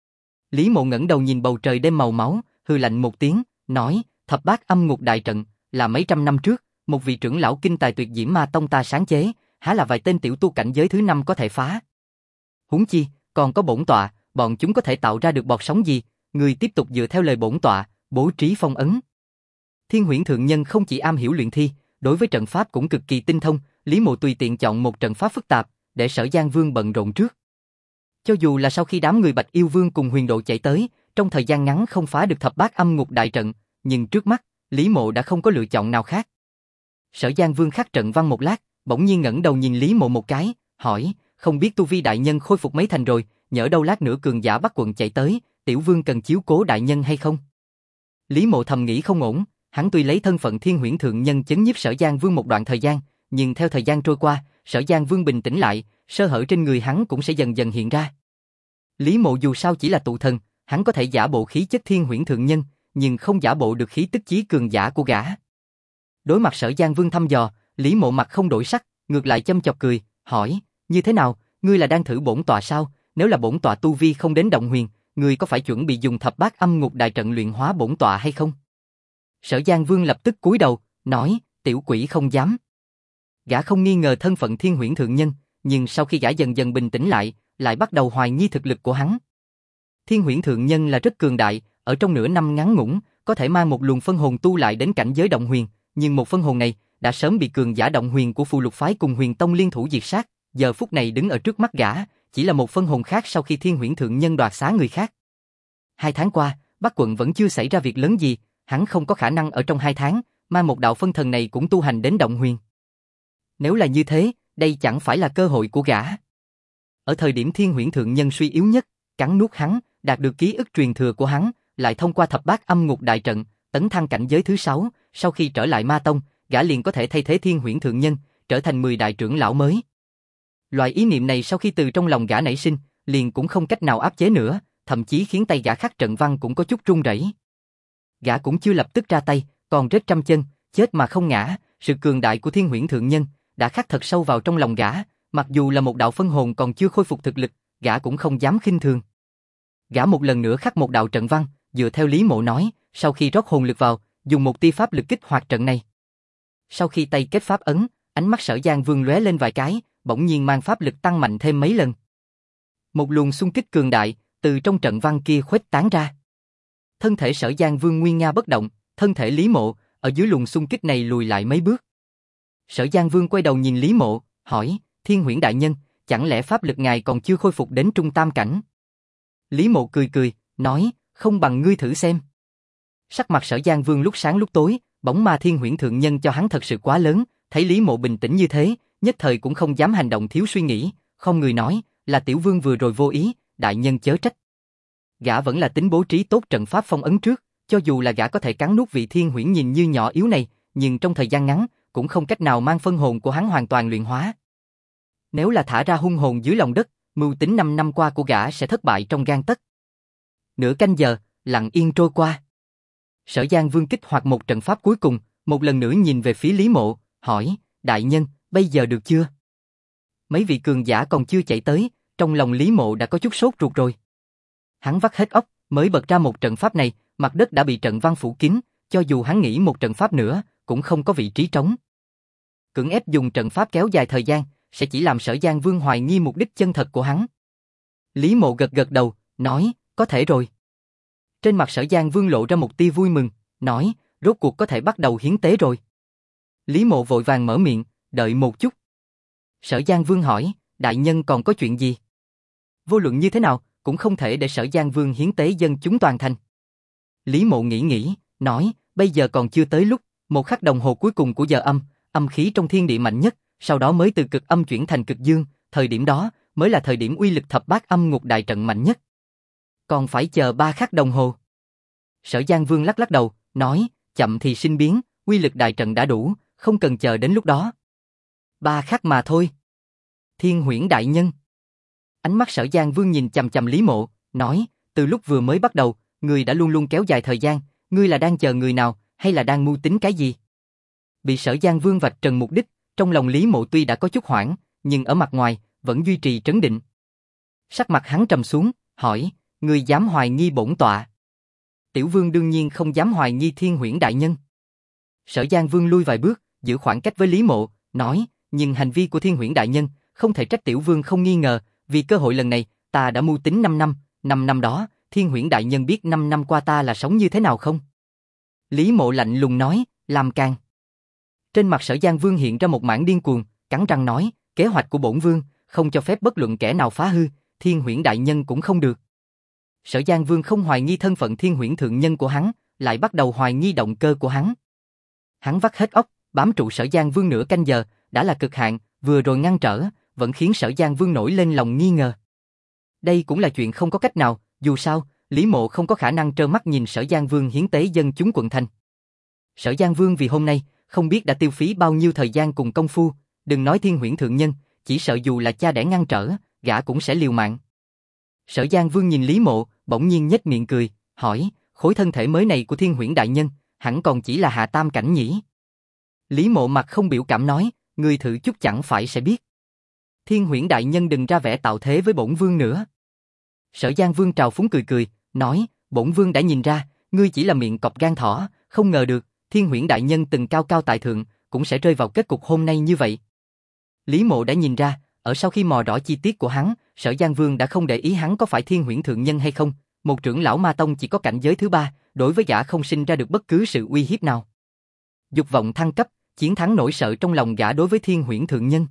Lý Mộ ngẩng đầu nhìn bầu trời đêm màu máu, hừ lạnh một tiếng, nói, thập bát âm ngục đại trận, là mấy trăm năm trước, một vị trưởng lão kinh tài tuyệt diễm ma tông ta sáng chế, há là vài tên tiểu tu cảnh giới thứ 5 có thể phá. Huống chi, còn có bổn tọa, bọn chúng có thể tạo ra được bọt sóng gì, người tiếp tục dựa theo lời bổn tọa, bố trí phong ấn. Thiên Huyễn Thượng Nhân không chỉ am hiểu luyện thi, đối với trận pháp cũng cực kỳ tinh thông, Lý Mộ tùy tiện chọn một trận pháp phức tạp, để Sở Giang Vương bận rộn trước. Cho dù là sau khi đám người Bạch Yêu Vương cùng Huyền Độ chạy tới, trong thời gian ngắn không phá được thập bát âm ngục đại trận, nhưng trước mắt, Lý Mộ đã không có lựa chọn nào khác. Sở Giang Vương khắc trận văn một lát, bỗng nhiên ngẩng đầu nhìn Lý Mộ một cái, hỏi, không biết tu vi đại nhân khôi phục mấy thành rồi, nhỡ đâu lát nữa cường giả Bắc quận chạy tới, tiểu vương cần chiếu cố đại nhân hay không? Lý Mộ thầm nghĩ không ổn, hắn tuy lấy thân phận Thiên Huyễn Thượng Nhân chấn nhiếp Sở Giang Vương một đoạn thời gian, nhưng theo thời gian trôi qua, Sở Giang Vương bình tĩnh lại, sơ hở trên người hắn cũng sẽ dần dần hiện ra. Lý Mộ dù sao chỉ là tụ thần, hắn có thể giả bộ khí chất Thiên Huyễn Thượng Nhân, nhưng không giả bộ được khí tức chí cường giả của gã. Đối mặt Sở Giang Vương thăm dò, Lý Mộ mặt không đổi sắc, ngược lại châm chọc cười, hỏi, như thế nào, ngươi là đang thử bổn tọa sao? Nếu là bổn tọa tu vi không đến động huyền, ngươi có phải chuẩn bị dùng thập bát âm ngục đại trận luyện hóa bổn tọa hay không? Sở Giang Vương lập tức cúi đầu, nói, tiểu quỷ không dám. Gã không nghi ngờ thân phận Thiên Huyễn Thượng Nhân, nhưng sau khi gã dần dần bình tĩnh lại bắt đầu hoài nghi thực lực của hắn. Thiên Huyễn Thượng Nhân là rất cường đại, ở trong nửa năm ngắn ngủn, có thể mang một luồng phân hồn tu lại đến cảnh giới động huyền, nhưng một phân hồn này đã sớm bị cường giả động huyền của Phù Lục phái cùng Huyền Tông liên thủ diệt sát, giờ phút này đứng ở trước mắt gã, chỉ là một phân hồn khác sau khi Thiên Huyễn Thượng Nhân đoạt xá người khác. 2 tháng qua, Bắc quận vẫn chưa xảy ra việc lớn gì, hắn không có khả năng ở trong 2 tháng, mang một đạo phân thần này cũng tu hành đến động huyền. Nếu là như thế, đây chẳng phải là cơ hội của gã. Ở thời điểm Thiên Huyễn Thượng Nhân suy yếu nhất, cắn nuốt hắn, đạt được ký ức truyền thừa của hắn, lại thông qua thập bát âm ngục đại trận, tấn thăng cảnh giới thứ 6, sau khi trở lại Ma Tông, gã liền có thể thay thế Thiên Huyễn Thượng Nhân, trở thành 10 đại trưởng lão mới. Loại ý niệm này sau khi từ trong lòng gã nảy sinh, liền cũng không cách nào áp chế nữa, thậm chí khiến tay gã khắc trận văn cũng có chút run rẩy. Gã cũng chưa lập tức ra tay, còn rết trăm chân, chết mà không ngã, sự cường đại của Thiên Huyễn Thượng Nhân đã khắc thật sâu vào trong lòng gã, mặc dù là một đạo phân hồn còn chưa khôi phục thực lực, gã cũng không dám khinh thường. Gã một lần nữa khắc một đạo trận văn, dựa theo Lý Mộ nói, sau khi rót hồn lực vào, dùng một tia pháp lực kích hoạt trận này. Sau khi tay kết pháp ấn, ánh mắt Sở Giang Vương lóe lên vài cái, bỗng nhiên mang pháp lực tăng mạnh thêm mấy lần. Một luồng xung kích cường đại từ trong trận văn kia khuếch tán ra. Thân thể Sở Giang Vương nguyên nga bất động, thân thể Lý Mộ ở dưới luồng xung kích này lùi lại mấy bước. Sở Giang Vương quay đầu nhìn Lý Mộ, hỏi: Thiên Huyễn đại nhân, chẳng lẽ pháp lực ngài còn chưa khôi phục đến trung tam cảnh? Lý Mộ cười cười, nói: không bằng ngươi thử xem. Sắc mặt Sở Giang Vương lúc sáng lúc tối, bóng ma Thiên Huyễn thượng nhân cho hắn thật sự quá lớn, thấy Lý Mộ bình tĩnh như thế, nhất thời cũng không dám hành động thiếu suy nghĩ, không người nói, là tiểu vương vừa rồi vô ý, đại nhân chớ trách. Gã vẫn là tính bố trí tốt trận pháp phong ấn trước, Cho dù là gã có thể cắn nuốt vị thiên huyễn nhìn như nhỏ yếu này, nhưng trong thời gian ngắn, cũng không cách nào mang phân hồn của hắn hoàn toàn luyện hóa. Nếu là thả ra hung hồn dưới lòng đất, mưu tính 5 năm qua của gã sẽ thất bại trong gang tấc. Nửa canh giờ, lặng yên trôi qua. Sở Giang Vương kích hoạt một trận pháp cuối cùng, một lần nữa nhìn về phía Lý Mộ, hỏi, đại nhân, bây giờ được chưa? Mấy vị cường giả còn chưa chạy tới, trong lòng Lý Mộ đã có chút sốt ruột rồi. Hắn vắt hết óc, mới bật ra một trận pháp này, mặt đất đã bị trận văn phủ kín, cho dù hắn nghĩ một trận pháp nữa, cũng không có vị trí trống. Cưỡng ép dùng trận pháp kéo dài thời gian, sẽ chỉ làm Sở Giang Vương hoài nghi mục đích chân thật của hắn. Lý Mộ gật gật đầu, nói, có thể rồi. Trên mặt Sở Giang Vương lộ ra một tia vui mừng, nói, rốt cuộc có thể bắt đầu hiến tế rồi. Lý Mộ vội vàng mở miệng, đợi một chút. Sở Giang Vương hỏi, đại nhân còn có chuyện gì? Vô luận như thế nào, cũng không thể để Sở Giang Vương hiến tế dân chúng toàn thành. Lý Mộ nghĩ, nói, bây giờ còn chưa tới lúc, một khắc đồng hồ cuối cùng của giờ âm, âm khí trong thiên địa mạnh nhất, sau đó mới từ cực âm chuyển thành cực dương, thời điểm đó mới là thời điểm uy lực thập bát âm ngục đại trận mạnh nhất. Còn phải chờ 3 khắc đồng hồ. Sở Giang Vương lắc lắc đầu, nói, chậm thì sinh biến, uy lực đại trận đã đủ, không cần chờ đến lúc đó. 3 khắc mà thôi. Thiên huyễn đại nhân. Ánh mắt Sở Giang Vương nhìn chằm chằm Lý Mộ, nói, từ lúc vừa mới bắt đầu, ngươi đã luôn luôn kéo dài thời gian, ngươi là đang chờ người nào, hay là đang mưu tính cái gì? Bị Sở Giang Vương vạch trần mục đích, trong lòng Lý Mộ tuy đã có chút hoảng, nhưng ở mặt ngoài, vẫn duy trì trấn định. Sắc mặt hắn trầm xuống, hỏi, ngươi dám hoài nghi bổn tọa? Tiểu Vương đương nhiên không dám hoài nghi thiên huyễn đại nhân. Sở Giang Vương lui vài bước, giữ khoảng cách với Lý Mộ, nói, nhưng hành vi của thiên huyễn đại nhân, không thể trách Tiểu Vương không nghi ngờ, vì cơ hội lần này, ta đã mưu tính 5 năm, 5 năm đó, thiên huyễn đại nhân biết 5 năm qua ta là sống như thế nào không? Lý Mộ lạnh lùng nói, làm càn. Trên mặt Sở Giang Vương hiện ra một mảng điên cuồng, cắn răng nói, kế hoạch của bổn vương, không cho phép bất luận kẻ nào phá hư, thiên huyễn đại nhân cũng không được. Sở Giang Vương không hoài nghi thân phận thiên huyễn thượng nhân của hắn, lại bắt đầu hoài nghi động cơ của hắn. Hắn vắt hết óc, bám trụ Sở Giang Vương nửa canh giờ, đã là cực hạn, vừa rồi ngăn trở, vẫn khiến Sở Giang Vương nổi lên lòng nghi ngờ. Đây cũng là chuyện không có cách nào, dù sao, Lý Mộ không có khả năng trơ mắt nhìn Sở Giang Vương hiến tế dân chúng quận thành. Sở Giang Vương vì hôm nay, không biết đã tiêu phí bao nhiêu thời gian cùng công phu, đừng nói thiên huyễn thượng nhân, chỉ sợ dù là cha đẻ ngăn trở, gã cũng sẽ liều mạng. Sở Giang Vương nhìn Lý Mộ, bỗng nhiên nhếch miệng cười, hỏi, khối thân thể mới này của thiên huyễn đại nhân, hẳn còn chỉ là hạ tam cảnh nhỉ? Lý Mộ mặt không biểu cảm nói, ngươi thử chút chẳng phải sẽ biết. Thiên huyễn đại nhân đừng ra vẻ tạo thế với bổn vương nữa. Sở Giang Vương trào phúng cười, nói, bổn vương đã nhìn ra, ngươi chỉ là miệng cọp gan thỏ, không ngờ được, thiên huyễn đại nhân từng cao cao tại thượng, cũng sẽ rơi vào kết cục hôm nay như vậy. Lý Mộ đã nhìn ra, ở sau khi mò rõ chi tiết của hắn, Sở Giang Vương đã không để ý hắn có phải thiên huyễn thượng nhân hay không, một trưởng lão ma tông chỉ có cảnh giới thứ 3, đối với gã không sinh ra được bất cứ sự uy hiếp nào. Dục vọng thăng cấp, chiến thắng nỗi sợ trong lòng gã đối với thiên huyễn thượng nhân.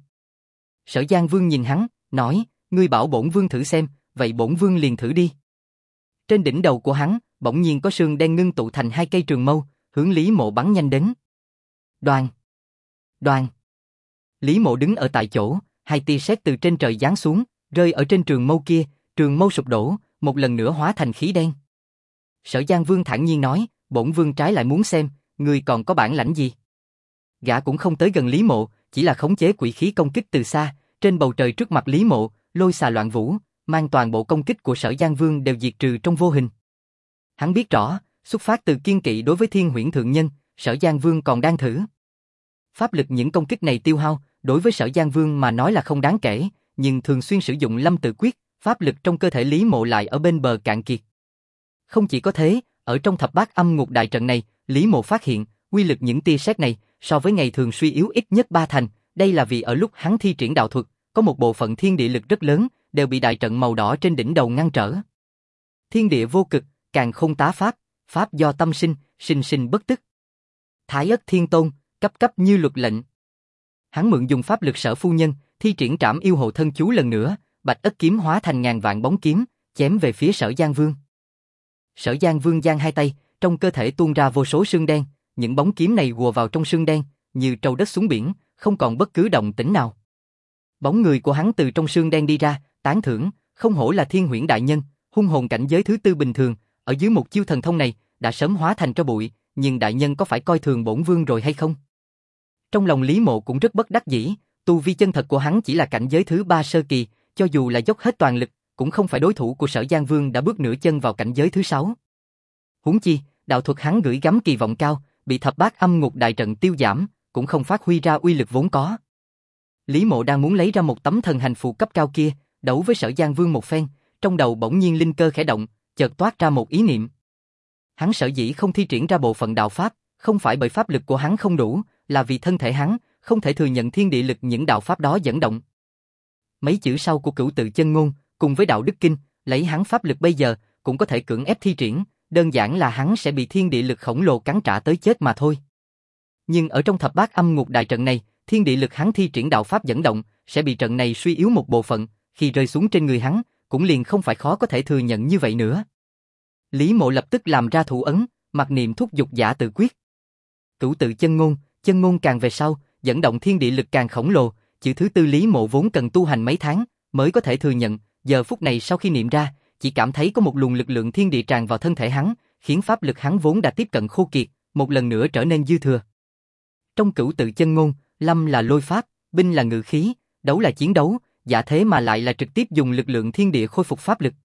Sở Giang Vương nhìn hắn, nói, ngươi bảo bổn vương thử xem, vậy bổn vương liền thử đi. Trên đỉnh đầu của hắn, bỗng nhiên có sương đen ngưng tụ thành 2 cây trường mâu, hướng Lý Mộ bắn nhanh đến. Đoàn! Đoàn! Lý Mộ đứng ở tại chỗ, 2 tia sét từ trên trời giáng xuống, rơi ở trên trường mâu kia, trường mâu sụp đổ, một lần nữa hóa thành khí đen. Sở Giang Vương thản nhiên nói, bổn vương trái lại muốn xem, ngươi còn có bản lãnh gì? Gã cũng không tới gần Lý Mộ, chỉ là khống chế quỷ khí công kích từ xa, trên bầu trời trước mặt Lý Mộ, lôi xà loạn vũ, mang toàn bộ công kích của Sở Giang Vương đều diệt trừ trong vô hình. Hắn biết rõ, xuất phát từ kiên kỵ đối với thiên huyễn thượng nhân, Sở Giang Vương còn đang thử. Pháp lực những công kích này tiêu hao, đối với Sở Giang Vương mà nói là không đáng kể, nhưng thường xuyên sử dụng Lâm Tự Quyết, pháp lực trong cơ thể Lý Mộ lại ở bên bờ cạn kiệt. Không chỉ có thế, ở trong thập bát âm ngục đại trận này, Lý Mộ phát hiện, uy lực những tia sét này, so với ngày thường suy yếu ít nhất 3 thành, đây là vì ở lúc hắn thi triển đạo thuật, có một bộ phận thiên địa lực rất lớn, đều bị đại trận màu đỏ trên đỉnh đầu ngăn trở. Thiên địa vô cực, càn khôn tá pháp, pháp do tâm sinh, sinh sinh bất tức. Thái ất thiên tôn, cấp cấp như luật lệnh. Hắn mượn dùng pháp lực Sở phu nhân, thi triển trảm yêu hộ thân chú lần nữa, bạch ất kiếm hóa thành ngàn vạn bóng kiếm, chém về phía Sở Giang Vương. Sở Giang Vương giang 2 tay, trong cơ thể tuôn ra vô số sương đen, những bóng kiếm này ùa vào trong sương đen, như trâu đất xuống biển, không còn bất cứ động tĩnh nào. Bóng người của hắn từ trong sương đen đi ra, tán thưởng, không hổ là thiên huyễn đại nhân, hung hồn cảnh giới thứ 4 bình thường, ở dưới một chiêu thần thông này, đã sớm hóa thành tro bụi, nhưng đại nhân có phải coi thường bổn vương rồi hay không? Trong lòng Lý Mộ cũng rất bất đắc dĩ, tu vi chân thật của hắn chỉ là cảnh giới thứ 3 sơ kỳ, cho dù là dốc hết toàn lực, cũng không phải đối thủ của Sở Giang Vương đã bước nửa chân vào cảnh giới thứ 6. Huống chi, đạo thuật hắn gửi gắm kỳ vọng cao, bị thập bát âm ngục đại trận tiêu giảm, cũng không phát huy ra uy lực vốn có. Lý Mộ đang muốn lấy ra một tấm thần hành phù cấp cao kia, đấu với Sở Giang Vương một phen, trong đầu bỗng nhiên linh cơ khẽ động, chợt toát ra một ý niệm. Hắn sở dĩ không thi triển ra bộ phận đạo pháp, không phải bởi pháp lực của hắn không đủ, là vì thân thể hắn không thể thừa nhận thiên địa lực những đạo pháp đó dẫn động. Mấy chữ sau của Cửu Tự Chân Ngôn, cùng với đạo đức kinh, lấy hắn pháp lực bây giờ, cũng có thể cưỡng ép thi triển, đơn giản là hắn sẽ bị thiên địa lực khổng lồ cắn trả tới chết mà thôi. Nhưng ở trong thập bát âm ngục đại trận này, thiên địa lực hắn thi triển đạo pháp dẫn động, sẽ bị trận này suy yếu một bộ phận, khi rơi xuống trên người hắn, cũng liền không phải khó có thể thừa nhận như vậy nữa. Lý Mộ lập tức làm ra thủ ấn, mặc niệm thúc dục giả tự quyết. Cửu Tự chân ngôn càng về sau, dẫn động thiên địa lực càng khổng lồ, chữ thứ tư Lý Mộ vốn cần tu hành mấy tháng mới có thể thừa nhận, giờ phút này sau khi niệm ra, chỉ cảm thấy có một luồng lực lượng thiên địa tràn vào thân thể hắn, khiến pháp lực hắn vốn đã tiếp cận khô kiệt, một lần nữa trở nên dư thừa. Trong Cửu Tự chân ngôn, lâm là lôi pháp, binh là ngự khí, đấu là chiến đấu, giả thế mà lại là trực tiếp dùng lực lượng thiên địa khôi phục pháp lực.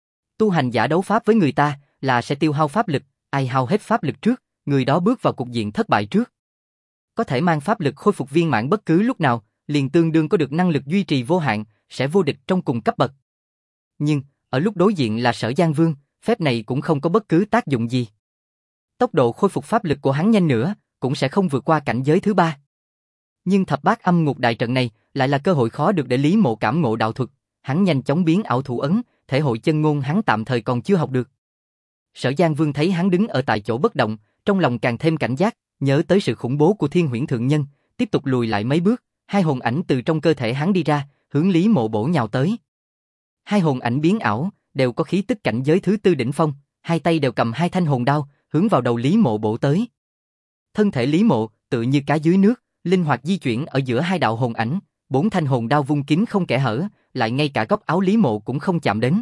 Tu hành giả đấu pháp với người ta là sẽ tiêu hao pháp lực, ai hao hết pháp lực trước, người đó bước vào cục diện thất bại trước. Có thể mang pháp lực khôi phục viên mãn bất cứ lúc nào, liền tương đương có được năng lực duy trì vô hạn, sẽ vô địch trong cùng cấp bậc. Nhưng, ở lúc đối diện là Sở Giang Vương, phép này cũng không có bất cứ tác dụng gì. Tốc độ khôi phục pháp lực của hắn nhanh nữa, cũng sẽ không vượt qua cảnh giới thứ 3. Nhưng thập bát âm ngục đại trận này lại là cơ hội khó được để Lý Mộ cảm ngộ đạo thuật, hắn nhanh chóng biến ảo thủ ấn, thể hội chân ngôn hắn tạm thời còn chưa học được. Sở Giang Vương thấy hắn đứng ở tại chỗ bất động, trong lòng càng thêm cảnh giác, nhớ tới sự khủng bố của Thiên Huyễn Thượng Nhân, tiếp tục lùi lại mấy bước, hai hồn ảnh từ trong cơ thể hắn đi ra, hướng Lý Mộ bổ nhào tới. Hai hồn ảnh biến ảo, đều có khí tức cảnh giới thứ 4 đỉnh phong, hai tay đều cầm hai thanh hồn đao, hướng vào đầu Lý Mộ bổ tới. Thân thể Lý Mộ tự như cá dưới nước, linh hoạt di chuyển ở giữa hai đạo hồn ảnh, 4 thanh hồn đao vung kín không kẽ hở, lại ngay cả góc áo Lý Mộ cũng không chạm đến.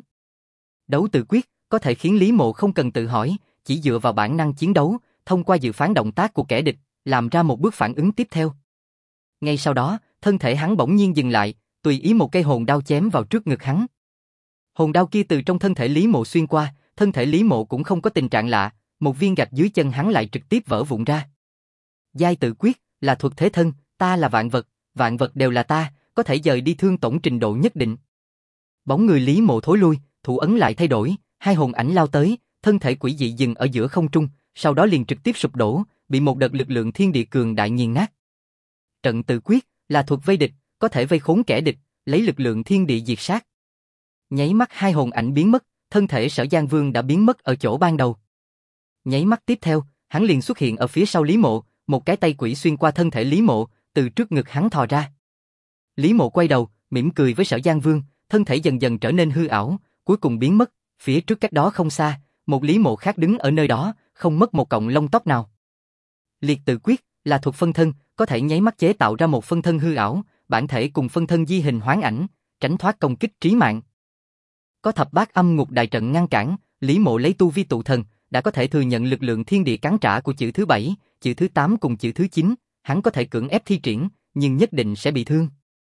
Đấu tự quyết có thể khiến Lý Mộ không cần tự hỏi, chỉ dựa vào bản năng chiến đấu, thông qua dự phán động tác của kẻ địch, làm ra một bước phản ứng tiếp theo. Ngay sau đó, thân thể hắn bỗng nhiên dừng lại, tùy ý một cây hồn đao chém vào trước ngực hắn. Hồn đao kia từ trong thân thể Lý Mộ xuyên qua, thân thể Lý Mộ cũng không có tình trạng lạ, một viên gạch dưới chân hắn lại trực tiếp vỡ vụn ra. Giai tự quyết là thuật thế thân, ta là vạn vật đều là ta, có thể dời đi thương tổn trình độ nhất định. Bóng người Lý Mộ thối lui, thủ ấn lại thay đổi, hai hồn ảnh lao tới, thân thể quỷ dị dừng ở giữa không trung, sau đó liền trực tiếp sụp đổ, bị một đợt lực lượng thiên địa cường đại nghiền nát. Trận tự quyết là thuật vây địch, có thể vây khốn kẻ địch, lấy lực lượng thiên địa diệt sát. Nháy mắt hai hồn ảnh biến mất, thân thể Sở Giang Vương đã biến mất ở chỗ ban đầu. Nháy mắt tiếp theo, hắn liền xuất hiện ở phía sau Lý Mộ, một cái tay quỷ xuyên qua thân thể Lý Mộ, từ trước ngực hắn thò ra. Lý Mộ quay đầu, mỉm cười với Sở Giang Vương, thân thể dần dần trở nên hư ảo, cuối cùng biến mất, phía trước cách đó không xa, một Lý Mộ khác đứng ở nơi đó, không mất một cọng lông tóc nào. Liệt tự quyết là thuật phân thân, có thể nháy mắt chế tạo ra một phân thân hư ảo, bản thể cùng phân thân di hình hoán ảnh, tránh thoát công kích trí mạng. Có thập bát âm ngục đại trận ngăn cản, Lý Mộ lấy tu vi tụ thần, đã có thể thừa nhận lực lượng thiên địa cắn trả của chữ thứ 7, chữ thứ 8 cùng chữ thứ 9, hắn có thể cưỡng ép thi triển, nhưng nhất định sẽ bị thương.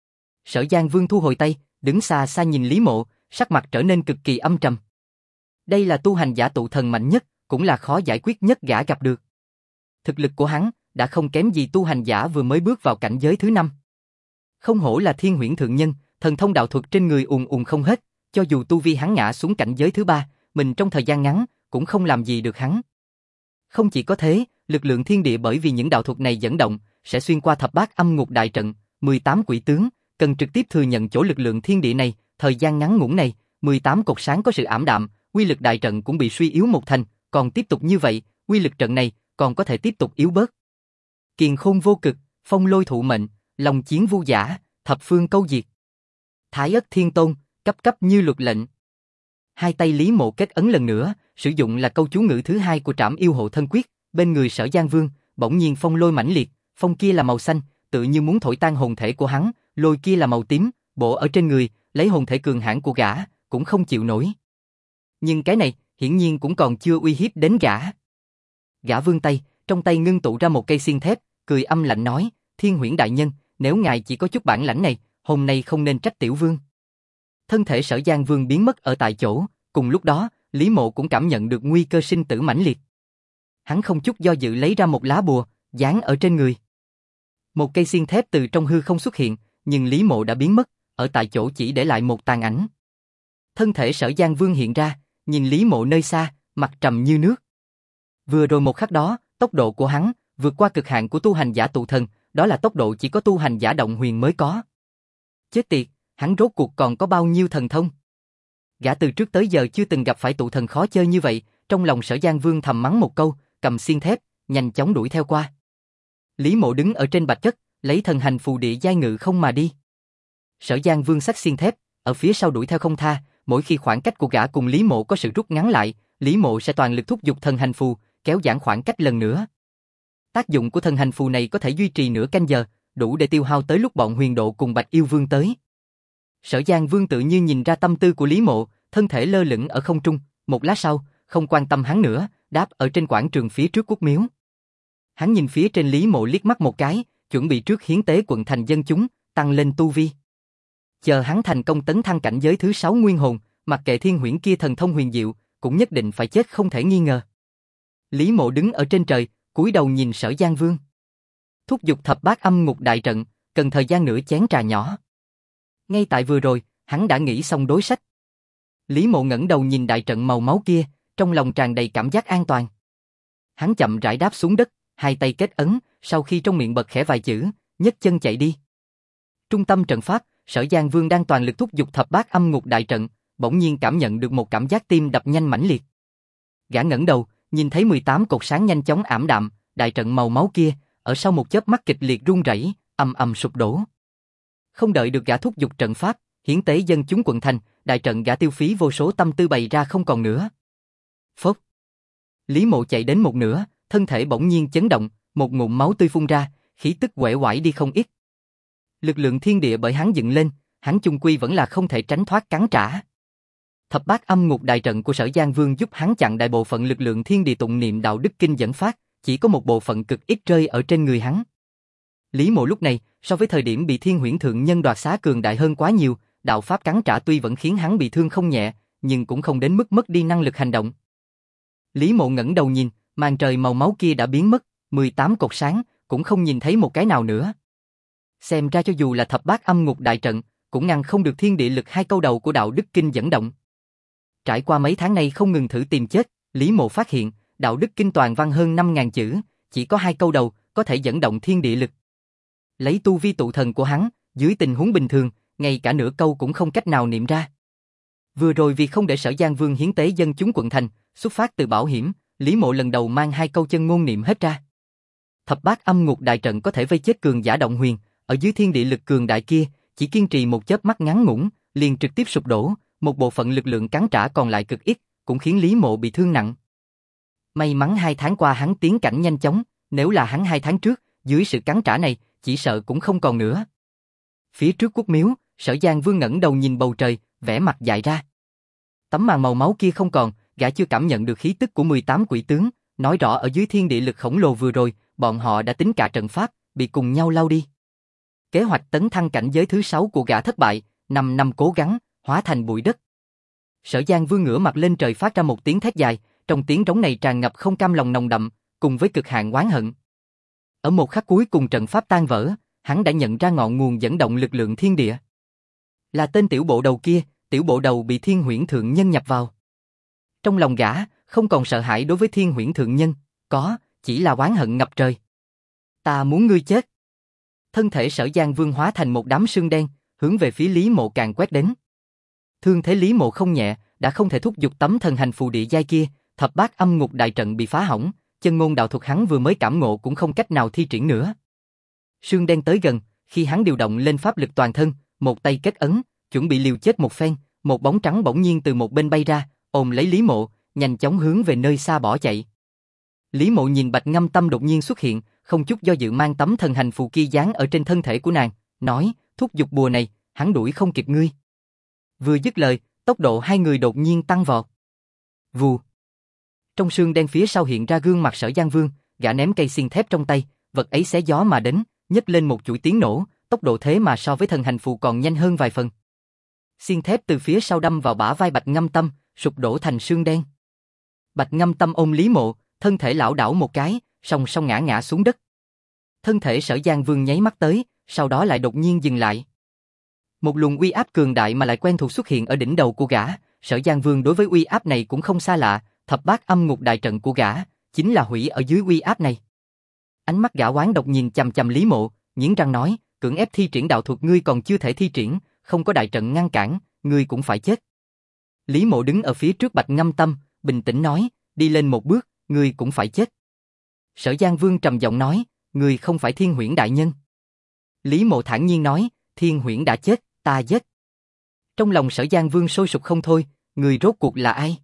Sở Giang Vương thu hồi tay, đứng xa xa nhìn Lý Mộ, sắc mặt trở nên cực kỳ âm trầm. Đây là tu hành giả tụ thần mạnh nhất, cũng là khó giải quyết nhất gã gặp được. Thực lực của hắn đã không kém gì tu hành giả vừa mới bước vào cảnh giới thứ 5. Không hổ là Thiên Huyễn Thượng Nhân, thần thông đạo thuật trên người ùn ùn không hết, cho dù tu vi hắn ngã xuống cảnh giới thứ 3, mình trong thời gian ngắn cũng không làm gì được hắn. Không chỉ có thế, lực lượng thiên địa bởi vì những đạo thuật này dẫn động, sẽ xuyên qua thập bát âm ngục đại trận, 18 quỷ tướng, cần trực tiếp thừa nhận chỗ lực lượng thiên địa này, thời gian ngắn ngủn này, 18 cột sáng có sự ảm đạm, uy lực đại trận cũng bị suy yếu một thành, còn tiếp tục như vậy, uy lực trận này còn có thể tiếp tục yếu bớt. Kiền khôn vô cực, phong lôi thụ mệnh, lòng chiến vu giả, thập phương câu diệt. Thái ất thiên tôn, cấp cấp như luật lệnh. Hai tay Lý Mộ kết ấn lần nữa, sử dụng là câu chú ngữ thứ 2 của Trảm Yêu Hộ Thân Quyết, bên người Sở Giang Vương, bỗng nhiên phong lôi mãnh liệt, phong kia là màu xanh, tự như muốn thổi tan hồn thể của hắn, lôi kia là màu tím, bổ ở trên người, lấy hồn thể cường hãn của gã, cũng không chịu nổi. Nhưng cái này, hiển nhiên cũng còn chưa uy hiếp đến gã. Gã vươn tay, trong tay ngưng tụ ra một cây xiên thép, cười âm lạnh nói, Thiên Huyễn đại nhân, nếu ngài chỉ có chút bản lãnh này, hôm nay không nên trách tiểu vương. Thân thể Sở Giang Vương biến mất ở tại chỗ, cùng lúc đó, Lý Mộ cũng cảm nhận được nguy cơ sinh tử mãnh liệt. Hắn không chút do dự lấy ra một lá bùa, dán ở trên người. Một cây xiên thép từ trong hư không xuất hiện, nhưng Lý Mộ đã biến mất, ở tại chỗ chỉ để lại một tàn ảnh. Thân thể Sở Giang Vương hiện ra, nhìn Lý Mộ nơi xa, mặt trầm như nước. Vừa rồi một khắc đó, tốc độ của hắn vượt qua cực hạn của tu hành giả tụ thần, đó là tốc độ chỉ có tu hành giả động huyền mới có. Chết tiệt, hắn rốt cuộc còn có bao nhiêu thần thông? Gã từ trước tới giờ chưa từng gặp phải tụ thần khó chơi như vậy, trong lòng Sở Giang Vương thầm mắng một câu, cầm xiên thép, nhanh chóng đuổi theo qua. Lý Mộ đứng ở trên bạch chất, lấy thần hành phù địa giai ngự không mà đi. Sở Giang Vương xách xiên thép, ở phía sau đuổi theo không tha, mỗi khi khoảng cách của gã cùng Lý Mộ có sự rút ngắn lại, Lý Mộ sẽ toàn lực thúc giục thần hành phù, kéo giãn khoảng cách lần nữa. Tác dụng của thần hành phù này có thể duy trì nửa canh giờ, đủ để tiêu hao tới lúc bọn Huyền Độ cùng Bạch Yêu Vương tới. Sở Giang Vương tự như nhìn ra tâm tư của Lý Mộ, thân thể lơ lửng ở không trung, một lát sau, không quan tâm hắn nữa, đáp ở trên quảng trường phía trước quốc miếu. Hắn nhìn phía trên Lý Mộ liếc mắt một cái, chuẩn bị trước hiến tế quận thành dân chúng, tăng lên tu vi. Chờ hắn thành công tấn thăng cảnh giới thứ 6 nguyên hồn, mặc kệ Thiên Huyễn kia thần thông huyền diệu, cũng nhất định phải chết không thể nghi ngờ. Lý Mộ đứng ở trên trời, cúi đầu nhìn Sở Giang Vương. Thúc giục thập bát âm ngục đại trận, cần thời gian nửa chén trà nhỏ. Ngay tại vừa rồi, hắn đã nghĩ xong đối sách. Lý Mộ ngẩng đầu nhìn đại trận màu máu kia, trong lòng tràn đầy cảm giác an toàn. Hắn chậm rãi đáp xuống đất, hai tay kết ấn, sau khi trong miệng bật khẽ vài chữ, nhấc chân chạy đi. Trung tâm trận pháp, Sở Giang Vương đang toàn lực thúc giục thập bát âm ngục đại trận, bỗng nhiên cảm nhận được một cảm giác tim đập nhanh mãnh liệt. Gã ngẩng đầu, nhìn thấy 18 cột sáng nhanh chóng ảm đạm, đại trận màu máu kia, ở sau một chớp mắt kịch liệt rung rẩy, ầm ầm sụp đổ. Không đợi được gã thúc giục trận pháp, hiến tế dân chúng quận thành, đại trận gã tiêu phí vô số tâm tư bày ra không còn nữa. Phốc. Lý Mộ chạy đến một nửa, thân thể bỗng nhiên chấn động, một ngụm máu tươi phun ra, khí tức uể oải đi không ít. Lực lượng thiên địa bởi hắn dựng lên, hắn chung quy vẫn là không thể tránh thoát cắn trả. Thập bát âm ngục đại trận của Sở Giang Vương giúp hắn chặn đại bộ phận lực lượng thiên địa tụng niệm đạo đức kinh dẫn phát, chỉ có một bộ phận cực ít rơi ở trên người hắn. Lý Mộ lúc này, so với thời điểm bị Thiên Huyễn thượng nhân đoạt xá cường đại hơn quá nhiều, đạo pháp cắn trả tuy vẫn khiến hắn bị thương không nhẹ, nhưng cũng không đến mức mất đi năng lực hành động. Lý Mộ ngẩng đầu nhìn, màn trời màu máu kia đã biến mất, 18 cột sáng, cũng không nhìn thấy một cái nào nữa. Xem ra cho dù là thập bát âm ngục đại trận, cũng ngăn không được thiên địa lực hai câu đầu của đạo đức kinh dẫn động. Trải qua mấy tháng nay không ngừng thử tìm chết, Lý Mộ phát hiện, đạo đức kinh toàn văn hơn 5.000 chữ, chỉ có hai câu đầu, có thể dẫn động thiên địa lực. Lấy tu vi tụ thần của hắn, dưới tình huống bình thường, ngay cả nửa câu cũng không cách nào niệm ra. Vừa rồi vì không để Sở Giang Vương hiến tế dân chúng quận thành, xuất phát từ bảo hiểm, Lý Mộ lần đầu mang hai câu chân ngôn niệm hết ra. Thập bát âm ngục đại trận có thể vây chết cường giả động huyền, ở dưới thiên địa lực cường đại kia, chỉ kiên trì một chớp mắt ngắn ngủn, liền trực tiếp sụp đổ, một bộ phận lực lượng cắn trả còn lại cực ít, cũng khiến Lý Mộ bị thương nặng. May mắn 2 tháng qua hắn tiến cảnh nhanh chóng, nếu là hắn 2 tháng trước, dưới sự cắn trả này, chỉ sợ cũng không còn nữa. Phía trước quốc miếu, Sở Giang Vương ngẩng đầu nhìn bầu trời, vẻ mặt dại ra. Tấm màn màu máu kia không còn, gã chưa cảm nhận được khí tức của 18 quỷ tướng, nói rõ ở dưới thiên địa lực khổng lồ vừa rồi, bọn họ đã tính cả trận pháp, bị cùng nhau lao đi. Kế hoạch tấn thăng cảnh giới thứ 6 của gã thất bại, 5 năm cố gắng, hóa thành bụi đất. Sở Giang Vương ngửa mặt lên trời phát ra một tiếng thét dài, trong tiếng trống này tràn ngập không cam lòng nồng đậm, cùng với cực hạn oán hận. Ở một khắc cuối cùng trận pháp tan vỡ, hắn đã nhận ra ngọn nguồn dẫn động lực lượng thiên địa. Là tên tiểu bộ đầu kia, tiểu bộ đầu bị Thiên Huyễn thượng nhân nhập vào. Trong lòng gã, không còn sợ hãi đối với Thiên Huyễn thượng nhân, có, chỉ là oán hận ngập trời. Ta muốn ngươi chết. Thân thể Sở Giang Vương hóa thành một đám sương đen, hướng về phía Lý Mộ càng quét đến. Thương thế Lý Mộ không nhẹ, đã không thể thúc giục tấm thần hành phù địa giai kia, thập bát âm ngục đại trận bị phá hỏng, chân ngôn đạo thuật hắn vừa mới cảm ngộ cũng không cách nào thi triển nữa. Sương đen tới gần, khi hắn điều động lên pháp lực toàn thân, một tay kết ấn, chuẩn bị liều chết một phen, một bóng trắng bỗng nhiên từ một bên bay ra, ôm lấy Lý Mộ, nhanh chóng hướng về nơi xa bỏ chạy. Lý Mộ nhìn Bạch Ngâm Tâm đột nhiên xuất hiện, không chút do dự mang tấm thần hành phù kia dán ở trên thân thể của nàng, nói, thúc giục bùa này, hắn đuổi không kịp ngươi. Vừa dứt lời, tốc độ hai người đột nhiên tăng vọt. Vù. Trong sương đen phía sau hiện ra gương mặt Sở Giang Vương, gã ném cây xiên thép trong tay, vật ấy xé gió mà đến, nhấc lên một chuỗi tiếng nổ, tốc độ thế mà so với thần hành phù còn nhanh hơn vài phần. Xiên thép từ phía sau đâm vào bả vai Bạch Ngâm Tâm, sụp đổ thành sương đen. Bạch Ngâm Tâm ôm Lý Mộ, thân thể lảo đảo một cái, song song ngã xuống đất. Thân thể Sở Giang Vương nháy mắt tới, sau đó lại đột nhiên dừng lại. Một luồng uy áp cường đại mà lại quen thuộc xuất hiện ở đỉnh đầu của gã, Sở Giang Vương đối với uy áp này cũng không xa lạ, thập bát âm ngục đại trận của gã, chính là hủy ở dưới uy áp này. Ánh mắt gã oán độc nhìn chằm chằm Lý Mộ, nghiến răng nói, cưỡng ép thi triển đạo thuật ngươi còn chưa thể thi triển, không có đại trận ngăn cản, ngươi cũng phải chết. Lý Mộ đứng ở phía trước Bạch Ngâm Tâm, bình tĩnh nói, đi lên một bước, ngươi cũng phải chết. Sở Giang Vương trầm giọng nói, ngươi không phải Thiên Huyễn đại nhân. Lý Mộ thản nhiên nói, Thiên Huyễn đã chết, ta giết. Trong lòng Sở Giang Vương sôi sục không thôi, ngươi rốt cuộc là ai?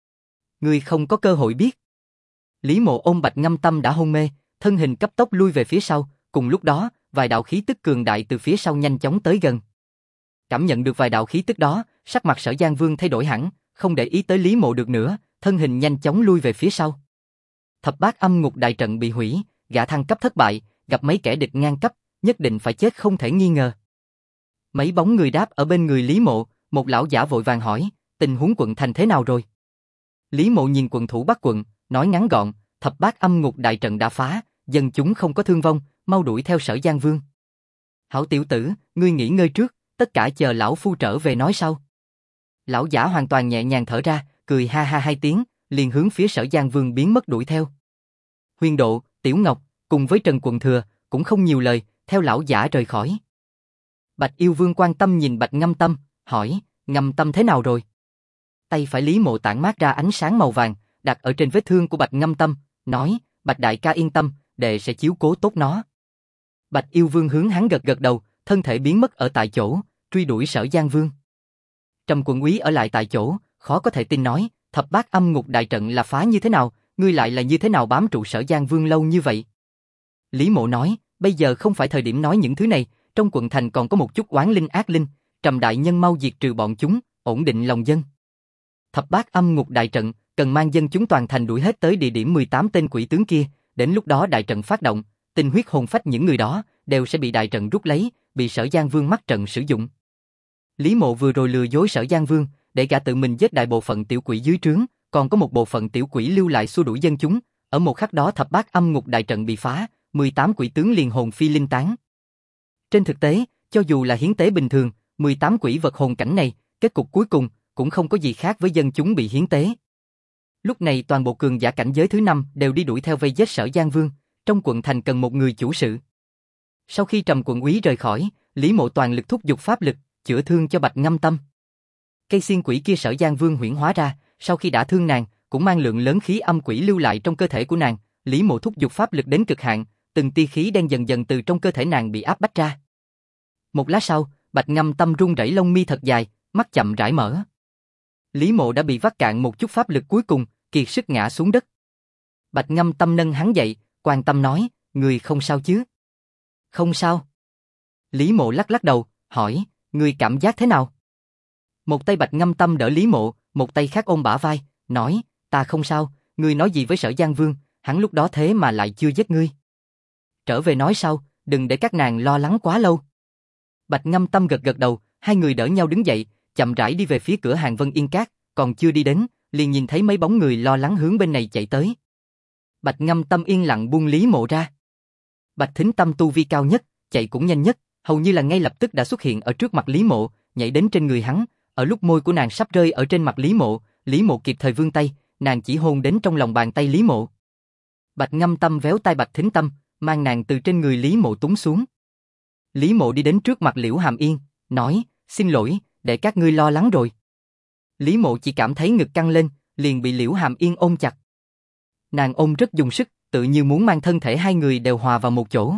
Ngươi không có cơ hội biết. Lý Mộ ôm Bạch Ngâm Tâm đã hôn mê, thân hình cấp tốc lui về phía sau, cùng lúc đó, vài đạo khí tức cường đại từ phía sau nhanh chóng tới gần. Cảm nhận được vài đạo khí tức đó, sắc mặt Sở Giang Vương thay đổi hẳn, không để ý tới Lý Mộ được nữa, thân hình nhanh chóng lui về phía sau. Thập bát âm ngục đại trận bị hủy, gã thăng cấp thất bại, gặp mấy kẻ địch ngang cấp, nhất định phải chết không thể nghi ngờ. Mấy bóng người đáp ở bên người Lý Mộ, một lão giả vội vàng hỏi, tình huống quận thành thế nào rồi? Lý Mộ nhìn quận thủ Bắc quận, nói ngắn gọn, thập bát âm ngục đại trận đã phá, dân chúng không có thương vong, mau đuổi theo Sở Giang Vương. Hảo tiểu tử, ngươi nghỉ ngơi trước, tất cả chờ lão phu trở về nói sau. Lão giả hoàn toàn nhẹ nhàng thở ra, cười ha ha hai tiếng, liền hướng phía Sở Giang Vương biến mất đuổi theo. Huyền Độ, Tiểu Ngọc, cùng với Trần Quận Thừa, cũng không nhiều lời, theo lão giả rời khỏi. Bạch Yêu Vương quan tâm nhìn Bạch Ngâm Tâm, hỏi, Ngâm Tâm thế nào rồi? Tay phải Lý Mộ tản mát ra ánh sáng màu vàng, đặt ở trên vết thương của Bạch Ngâm Tâm, nói, Bạch đại ca yên tâm, đệ sẽ chiếu cố tốt nó. Bạch Yêu Vương hướng hắn gật gật đầu, thân thể biến mất ở tại chỗ, truy đuổi Sở Giang Vương. Trầm Quận Úy ở lại tại chỗ, khó có thể tin nói, thập bát âm ngục đại trận là phá như thế nào, ngươi lại là như thế nào bám trụ Sở Giang Vương lâu như vậy? Lý Mộ nói, bây giờ không phải thời điểm nói những thứ này, trong quận thành còn có một chút oán linh ác linh, Trầm đại nhân mau diệt trừ bọn chúng, ổn định lòng dân. Thập bát âm ngục đại trận, cần mang dân chúng toàn thành đuổi hết tới địa điểm 18 tên quỷ tướng kia, đến lúc đó đại trận phát động, tinh huyết hồn phách những người đó đều sẽ bị đại trận rút lấy, bị Sở Giang Vương mắc trận sử dụng. Lý Mộ vừa rồi lừa dối Sở Giang Vương, để gã tự mình giết đại bộ phận tiểu quỷ dưới trướng, còn có một bộ phận tiểu quỷ lưu lại xua đuổi dân chúng, ở một khắc đó thập bát âm ngục đại trận bị phá, 18 quỷ tướng liền hồn phi linh tán. Trên thực tế, cho dù là hiến tế bình thường, 18 quỷ vật hồn cảnh này, kết cục cuối cùng cũng không có gì khác với dân chúng bị hiến tế. Lúc này toàn bộ cường giả cảnh giới thứ 5 đều đi đuổi theo vây giết Sở Giang Vương, trong quận thành cần một người chủ sự. Sau khi Trầm Quận Úy rời khỏi, Lý Mộ toàn lực thúc giục pháp lực, chữa thương cho Bạch Ngâm Tâm. Cây xiên quỷ kia Sở Giang Vương huyễn hóa ra, sau khi đã thương nàng, cũng mang lượng lớn khí âm quỷ lưu lại trong cơ thể của nàng, Lý Mộ thúc giục pháp lực đến cực hạn, từng tia khí đen dần dần từ trong cơ thể nàng bị áp bách ra. Một lát sau, Bạch Ngâm Tâm run rẩy lông mi thật dài, mắt chậm rãi mở. Lý Mộ đã bị vắt cạn một chút pháp lực cuối cùng, kiệt sức ngã xuống đất. Bạch Ngâm Tâm nâng hắn dậy, quan tâm nói, người không sao chứ? Không sao. Lý Mộ lắc lắc đầu, hỏi, người cảm giác thế nào? Một tay Bạch Ngâm Tâm đỡ Lý Mộ, một tay khác ôm bả vai, nói, ta không sao, ngươi nói gì với Sở Giang Vương, hắn lúc đó thế mà lại chưa giết ngươi. Trở về nói sau, đừng để các nàng lo lắng quá lâu. Bạch Ngâm Tâm gật gật đầu, hai người đỡ nhau đứng dậy, chậm rãi đi về phía cửa hàng Vân Yên Các, còn chưa đi đến, liền nhìn thấy mấy bóng người lo lắng hướng bên này chạy tới. Bạch Ngâm Tâm yên lặng buông Lý Mộ ra. Bạch Thính Tâm tu vi cao nhất, chạy cũng nhanh nhất, hầu như là ngay lập tức đã xuất hiện ở trước mặt Lý Mộ, nhảy đến trên người hắn, ở lúc môi của nàng sắp rơi ở trên mặt Lý Mộ kịp thời vươn tay, nàng chỉ hôn đến trong lòng bàn tay Lý Mộ. Bạch Ngâm Tâm véo tay Bạch Thính Tâm, mang nàng từ trên người Lý Mộ túng xuống. Lý Mộ đi đến trước mặt Liễu Hàm Yên, nói, xin lỗi, để các ngươi lo lắng rồi. Lý Mộ chỉ cảm thấy ngực căng lên, liền bị Liễu Hàm Yên ôm chặt. Nàng ôm rất dùng sức, tự như muốn mang thân thể hai người đều hòa vào một chỗ.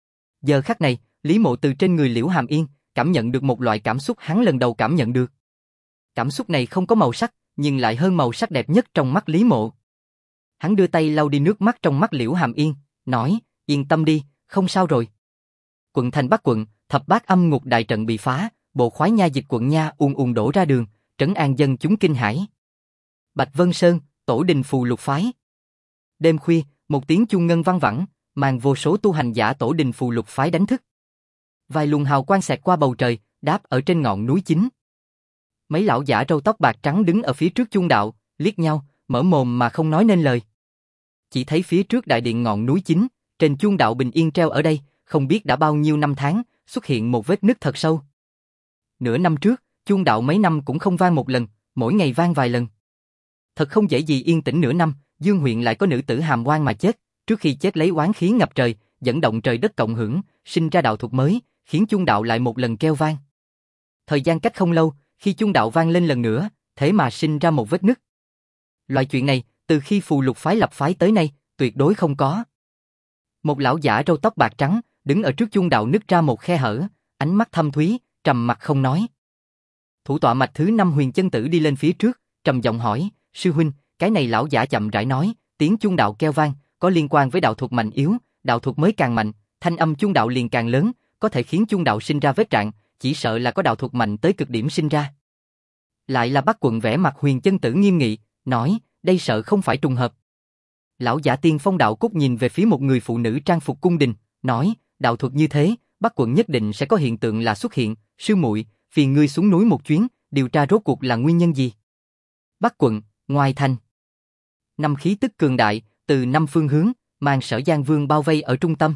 Giờ khắc này, Lý Mộ từ trên người Liễu Hàm Yên, cảm nhận được một loại cảm xúc hắn lần đầu cảm nhận được. Cảm xúc này không có màu sắc, nhưng lại hơn màu sắc đẹp nhất trong mắt Lý Mộ. Hắn đưa tay lau đi nước mắt trong mắt Liễu Hàm Yên, nói, yên tâm đi, không sao rồi. Quận thành Bắc quận, thập bát âm ngục đại trận bị phá, bộ khoái nha dịch quận nha ùn ùn đổ ra đường, trấn an dân chúng kinh hãi. Bạch Vân Sơn, Tổ đình phù lục phái. Đêm khuya, một tiếng chuông ngân vang vẳng, màn vô số tu hành giả tổ đình phù lục phái đánh thức. Vài luồng hào quang xẹt qua bầu trời, đáp ở trên ngọn núi chính. Mấy lão giả râu tóc bạc trắng đứng ở phía trước chuông đạo, liếc nhau, mở mồm mà không nói nên lời. Chỉ thấy phía trước đại điện ngọn núi chính, trên chuông đạo bình yên treo ở đây, không biết đã bao nhiêu năm tháng, xuất hiện một vết nứt thật sâu. Nửa năm trước, chuông đạo mấy năm cũng không vang một lần, mỗi ngày vang vài lần. Thật không dễ gì yên tĩnh nửa năm, Dương huyện lại có nữ tử hàm oan mà chết, trước khi chết lấy oán khí ngập trời, dẫn động trời đất cộng hưởng, sinh ra đạo thuật mới, khiến chuông đạo lại một lần kêu vang. Thời gian cách không lâu, khi chuông đạo vang lên lần nữa, thế mà sinh ra một vết nứt. Loại chuyện này, từ khi phù lục phái lập phái tới nay, tuyệt đối không có. Một lão giả râu tóc bạc trắng, đứng ở trước chuông đạo nứt ra một khe hở, ánh mắt thâm thúy, trầm mặc không nói. Thủ tọa mạch thứ 5 Huyền Chân Tử đi lên phía trước, trầm giọng hỏi, sư huynh, cái này lão giả chậm rãi nói, tiếng chuông đạo kêu vang, có liên quan với đạo thuật mạnh yếu, đạo thuật mới càng mạnh, thanh âm chuông đạo liền càng lớn, có thể khiến chuông đạo sinh ra vết rạn, chỉ sợ là có đạo thuật mạnh tới cực điểm sinh ra. Lại là Bắc Quận vẻ mặt Huyền Chân Tử nghiêm nghị, nói, đây sợ không phải trùng hợp. Lão giả Tiên Phong Đạo Cúc nhìn về phía một người phụ nữ trang phục cung đình, nói, đạo thuật như thế, Bắc Quận nhất định sẽ có hiện tượng là xuất hiện, sư muội, phiền ngươi xuống núi một chuyến, điều tra rốt cuộc là nguyên nhân gì. Bắc Quận, ngoài thành. Năm khí tức cường đại, từ năm phương hướng, mang Sở Giang Vương bao vây ở trung tâm.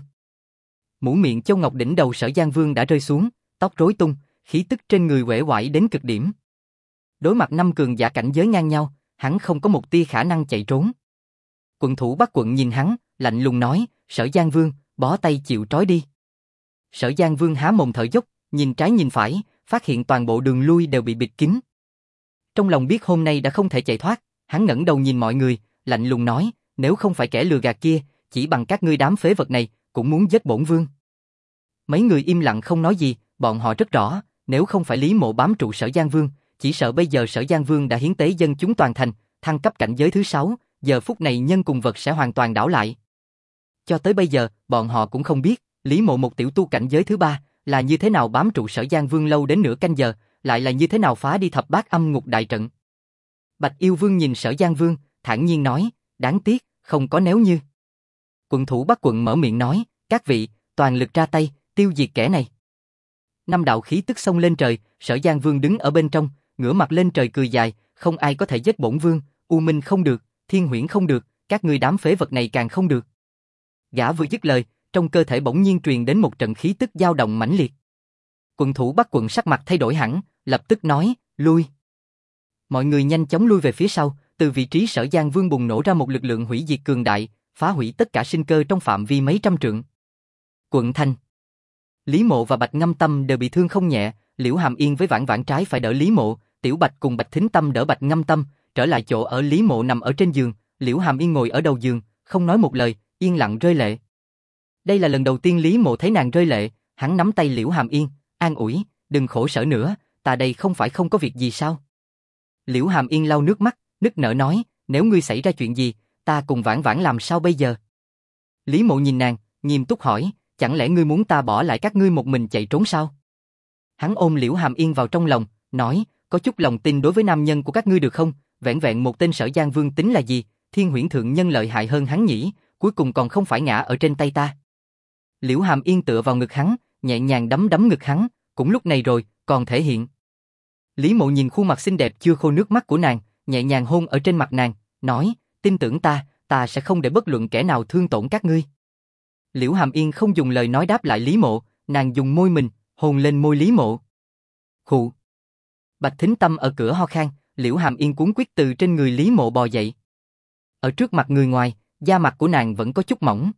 Mũ miệng châu ngọc đỉnh đầu Sở Giang Vương đã rơi xuống, tóc rối tung, khí tức trên người uể oải đến cực điểm. Đối mặt năm cường giả cảnh giới ngang nhau, hắn không có một tia khả năng chạy trốn. Quận thủ Bắc Quận nhìn hắn, lạnh lùng nói, Sở Giang Vương, bó tay chịu trói đi. Sở Giang Vương há mồm thở dốc, nhìn trái nhìn phải, phát hiện toàn bộ đường lui đều bị bịt kín. Trong lòng biết hôm nay đã không thể chạy thoát, hắn ngẩng đầu nhìn mọi người, lạnh lùng nói, nếu không phải kẻ lừa gạt kia, chỉ bằng các ngươi đám phế vật này, cũng muốn giết bổn vương. Mấy người im lặng không nói gì, bọn họ rất rõ, nếu không phải Lý Mộ bám trụ Sở Giang Vương, chỉ sợ bây giờ Sở Giang Vương đã hiến tế dân chúng toàn thành, thăng cấp cảnh giới thứ 6, giờ phút này nhân cùng vật sẽ hoàn toàn đảo lại. Cho tới bây giờ, bọn họ cũng không biết, Lý Mộ một tiểu tu cảnh giới thứ 3, là như thế nào bám trụ Sở Giang Vương lâu đến nửa canh giờ, lại là như thế nào phá đi thập bát âm ngục đại trận. Bạch Yêu Vương nhìn Sở Giang Vương, thản nhiên nói, đáng tiếc, không có nếu như. Quận thủ Bắc Quận mở miệng nói, các vị, toàn lực ra tay, tiêu diệt kẻ này. Năm đạo khí tức xông lên trời, Sở Giang Vương đứng ở bên trong, ngửa mặt lên trời cười dài, không ai có thể giết bổn vương, U Minh không được, Thiên Huyễn không được, các ngươi đám phế vật này càng không được. Gã vừa dứt lời, trong cơ thể bỗng nhiên truyền đến một trận khí tức dao động mãnh liệt. Quận thủ Bắc Quận sắc mặt thay đổi hẳn, lập tức nói, lui. Mọi người nhanh chóng lui về phía sau, từ vị trí Sở Giang Vương bùng nổ ra một lực lượng hủy diệt cường đại, phá hủy tất cả sinh cơ trong phạm vi mấy trăm trượng. Quận thành. Lý Mộ và Bạch Ngâm Tâm đều bị thương không nhẹ, Liễu Hàm Yên với Vãn Vãn trái phải đỡ Lý Mộ, Tiểu Bạch cùng Bạch Thính Tâm đỡ Bạch Ngâm Tâm, trở lại chỗ ở Lý Mộ nằm ở trên giường, Liễu Hàm Yên ngồi ở đầu giường, không nói một lời, yên lặng rơi lệ. Đây là lần đầu tiên Lý Mộ thấy nàng rơi lệ, hắn nắm tay Liễu Hàm Yên, an ủi, đừng khổ sở nữa, ta đây không phải không có việc gì sao? Liễu Hàm Yên lau nước mắt, nức nở nói, nếu ngươi xảy ra chuyện gì, ta cùng Vãn Vãn làm sao bây giờ? Lý Mộ nhìn nàng, nghiêm túc hỏi, chẳng lẽ ngươi muốn ta bỏ lại các ngươi một mình chạy trốn sao? Hắn ôm Liễu Hàm Yên vào trong lòng, nói, có chút lòng tin đối với nam nhân của các ngươi được không? Vẹn vẹn một tên Sở Giang Vương tính là gì? Thiên Huyễn thượng nhân lợi hại hơn hắn nhỉ, cuối cùng còn không phải ngã ở trên tay ta. Liễu Hàm Yên tựa vào ngực hắn, nhẹ nhàng đấm đấm ngực hắn, cũng lúc này rồi, còn thể hiện. Lý Mộ nhìn khuôn mặt xinh đẹp chưa khô nước mắt của nàng, nhẹ nhàng hôn ở trên mặt nàng, nói, tin tưởng ta, ta sẽ không để bất luận kẻ nào thương tổn các ngươi. Liễu Hàm Yên không dùng lời nói đáp lại Lý Mộ, nàng dùng môi mình, hôn lên môi Lý Mộ. Khụ. Bạch Thính Tâm ở cửa ho khan, Liễu Hàm Yên cuống quýt từ trên người Lý Mộ bò dậy. Ở trước mặt người ngoài, da mặt của nàng vẫn có chút mỏng.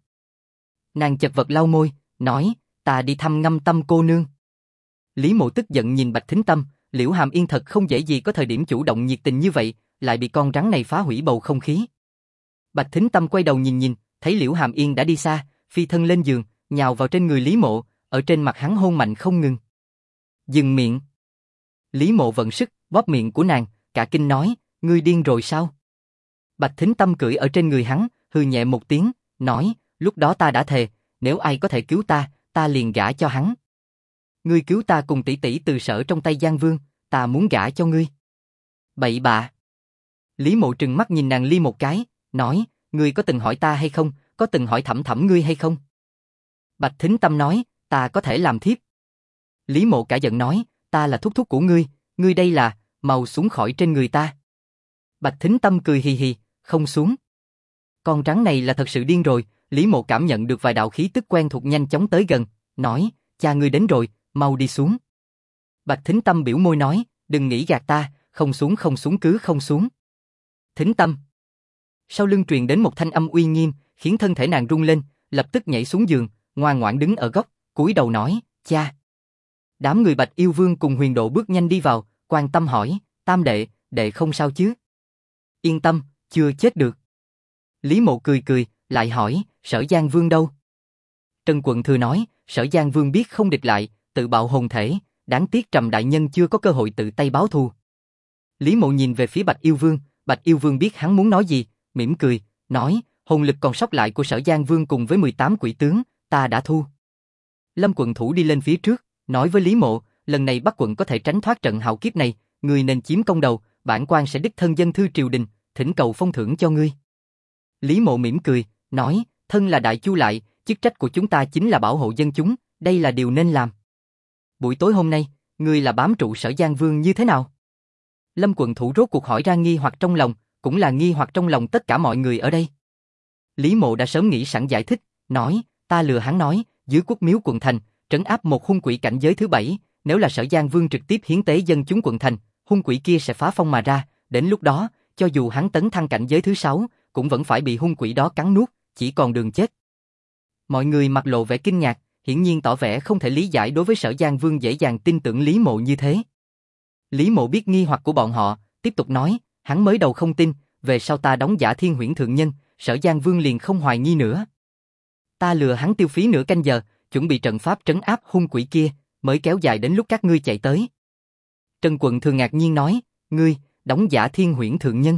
Nàng chật vật lau môi, nói, ta đi thăm Ngâm Tâm cô nương. Lý Mộ tức giận nhìn Bạch Thính Tâm, Liễu Hàm Yên thật không dễ gì có thời điểm chủ động nhiệt tình như vậy, lại bị con rắn này phá hủy bầu không khí. Bạch Thính Tâm quay đầu nhìn, thấy Liễu Hàm Yên đã đi xa, phi thân lên giường, nhào vào trên người Lý Mộ, ở trên mặt hắn hôn mạnh không ngừng. Dừng miệng. Lý Mộ vận sức, bóp miệng của nàng, cả kinh nói, ngươi điên rồi sao? Bạch Thính Tâm cưỡi ở trên người hắn, hừ nhẹ một tiếng, nói, lúc đó ta đã thề, nếu ai có thể cứu ta, ta liền gả cho hắn. Ngươi cứu ta cùng tỷ tỷ từ Sở trong tay Giang Vương, ta muốn gả cho ngươi. Bậy bạ. Lý Mộ trừng mắt nhìn nàng Ly một cái, nói, ngươi có từng hỏi ta hay không, có từng hỏi Thẩm Thẩm ngươi hay không? Bạch Thính Tâm nói, ta có thể làm thiếp. Lý Mộ cả giận nói, ta là thúc thúc của ngươi đây là, mau xuống khỏi trên người ta. Bạch Thính Tâm cười hì hì, không xuống. Con rắn này là thật sự điên rồi, Lý Mộ cảm nhận được vài đạo khí tức quen thuộc nhanh chóng tới gần, nói, cha ngươi đến rồi, mau đi xuống. Bạch Thính Tâm biểu môi nói, đừng nghĩ gạt ta, không xuống cứ không xuống. Thính Tâm. Sau lưng truyền đến một thanh âm uy nghiêm, khiến thân thể nàng rung lên, lập tức nhảy xuống giường, ngoan ngoãn đứng ở góc, cúi đầu nói, cha. Đám người Bạch Yêu Vương cùng Huyền Độ bước nhanh đi vào, quan tâm hỏi, Tam đệ, đệ không sao chứ? Yên tâm, chưa chết được. Lý Mộ cười cười, lại hỏi, Sở Giang Vương đâu? Trần Quận Thừa nói, Sở Giang Vương biết không địch lại, tự bạo hồn thể, đáng tiếc Trầm đại nhân chưa có cơ hội tự tay báo thù. Lý Mộ nhìn về phía Bạch Yêu Vương biết hắn muốn nói gì, mỉm cười, nói, hồn lực còn sót lại của Sở Giang Vương cùng với 18 quỷ tướng, ta đã thu. Lâm quận thủ đi lên phía trước, nói với Lý Mộ, lần này Bắc quận có thể tránh thoát trận hạo kiếp này, ngươi nên chiếm công đầu, bản quan sẽ đích thân dân thư triều đình, thỉnh cầu phong thưởng cho ngươi. Lý Mộ mỉm cười, nói, thân là đại chu lại, chức trách của chúng ta chính là bảo hộ dân chúng, đây là điều nên làm. Buổi tối hôm nay, ngươi là bám trụ Sở Giang Vương như thế nào? Lâm quận thủ rốt cuộc hỏi ra nghi hoặc trong lòng, cũng là nghi hoặc trong lòng tất cả mọi người ở đây. Lý Mộ đã sớm nghĩ sẵn giải thích, nói, ta lừa hắn nói, dưới Quốc Miếu quận thành, trấn áp một hung quỷ cảnh giới thứ 7, nếu là Sở Giang Vương trực tiếp hiến tế dân chúng quận thành, hung quỷ kia sẽ phá phong mà ra, đến lúc đó, cho dù hắn tấn thăng cảnh giới thứ 6, cũng vẫn phải bị hung quỷ đó cắn nuốt, chỉ còn đường chết. Mọi người mặt lộ vẻ kinh ngạc, hiển nhiên tỏ vẻ không thể lý giải đối với Sở Giang Vương dễ dàng tin tưởng Lý Mộ như thế. Lý Mộ biết nghi hoặc của bọn họ, tiếp tục nói, hắn mới đầu không tin, về sau ta đóng giả Thiên Huyễn thượng nhân, Sở Giang Vương liền không hoài nghi nữa. Ta lừa hắn tiêu phí nửa canh giờ, chuẩn bị trận pháp trấn áp hung quỷ kia, mới kéo dài đến lúc các ngươi chạy tới. Trần Quận Thừa ngạc nhiên nói, ngươi, đóng giả Thiên Huyễn thượng nhân.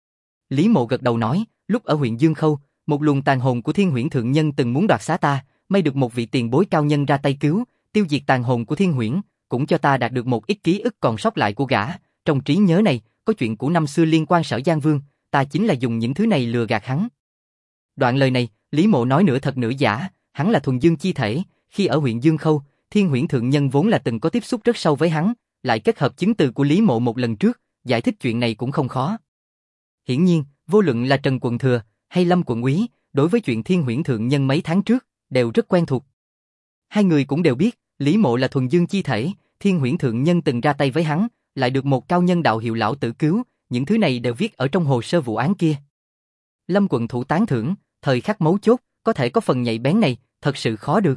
Lý Mộ gật đầu nói, lúc ở huyện Dương Khâu, một luồng tàn hồn của Thiên Huyễn thượng nhân từng muốn đoạt xá ta, may được một vị tiền bối cao nhân ra tay cứu, tiêu diệt tàn hồn của Thiên Huyễn, cũng cho ta đạt được một ít ký ức còn sót lại của gã. Trong trí nhớ này, có chuyện của năm xưa liên quan Sở Giang Vương, ta chính là dùng những thứ này lừa gạt hắn. Đoạn lời này, Lý Mộ nói nửa thật nửa giả, hắn là thuần dương chi thể, khi ở huyện Dương Khâu, Thiên Huyễn thượng nhân vốn là từng có tiếp xúc rất sâu với hắn, lại kết hợp chứng từ của Lý Mộ một lần trước, giải thích chuyện này cũng không khó. Hiển nhiên, vô luận là Trần Quận Thừa hay Lâm Quận Úy, đối với chuyện Thiên Huyễn thượng nhân mấy tháng trước, đều rất quen thuộc. Hai người cũng đều biết, Lý Mộ là thuần dương chi thể, Thiên Huyễn thượng nhân từng ra tay với hắn, lại được một cao nhân đạo hiệu lão tử cứu, những thứ này đều viết ở trong hồ sơ vụ án kia. Lâm quận thủ tán thưởng, thời khắc mấu chốt, có thể có phần nhạy bén này, thật sự khó được.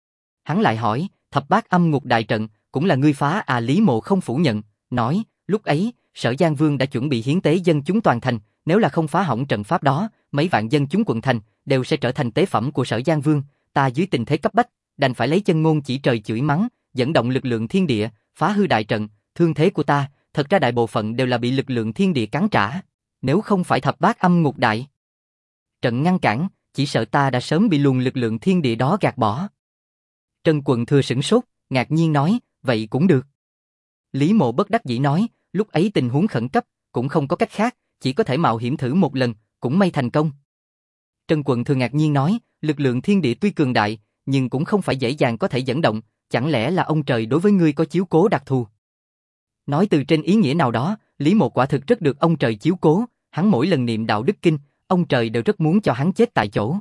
Hắn lại hỏi, thập bát âm ngục đại trận, cũng là ngươi phá à? Lý Mộ không phủ nhận, nói, lúc ấy, Sở Giang Vương đã chuẩn bị hiến tế dân chúng toàn thành, nếu là không phá hỏng trận pháp đó, mấy vạn dân chúng quận thành, đều sẽ trở thành tế phẩm của Sở Giang Vương, ta dưới tình thế cấp bách, đành phải lấy chân ngôn chỉ trời chửi mắng, dẫn động lực lượng thiên địa, phá hư đại trận, thương thế của ta, thật ra đại bộ phận đều là bị lực lượng thiên địa cắn trả, nếu không phải thập bát âm ngục đại trận ngăn cản, chỉ sợ ta đã sớm bị luồng lực lượng thiên địa đó gạt bỏ. Trần Quận Thừa sửng sốt, ngạc nhiên nói, vậy cũng được. Lý Mộ bất đắc dĩ nói, lúc ấy tình huống khẩn cấp, cũng không có cách khác, chỉ có thể mạo hiểm thử một lần, cũng may thành công. Trần Quận Thừa ngạc nhiên nói, lực lượng thiên địa tuy cường đại, nhưng cũng không phải dễ dàng có thể dẫn động, chẳng lẽ là ông trời đối với ngươi có chiếu cố đặc thù? Nói từ trên ý nghĩa nào đó, Lý Mộ quả thực rất được ông trời chiếu cố, hắn mỗi lần niệm đạo đức kinh, ông trời đều rất muốn cho hắn chết tại chỗ.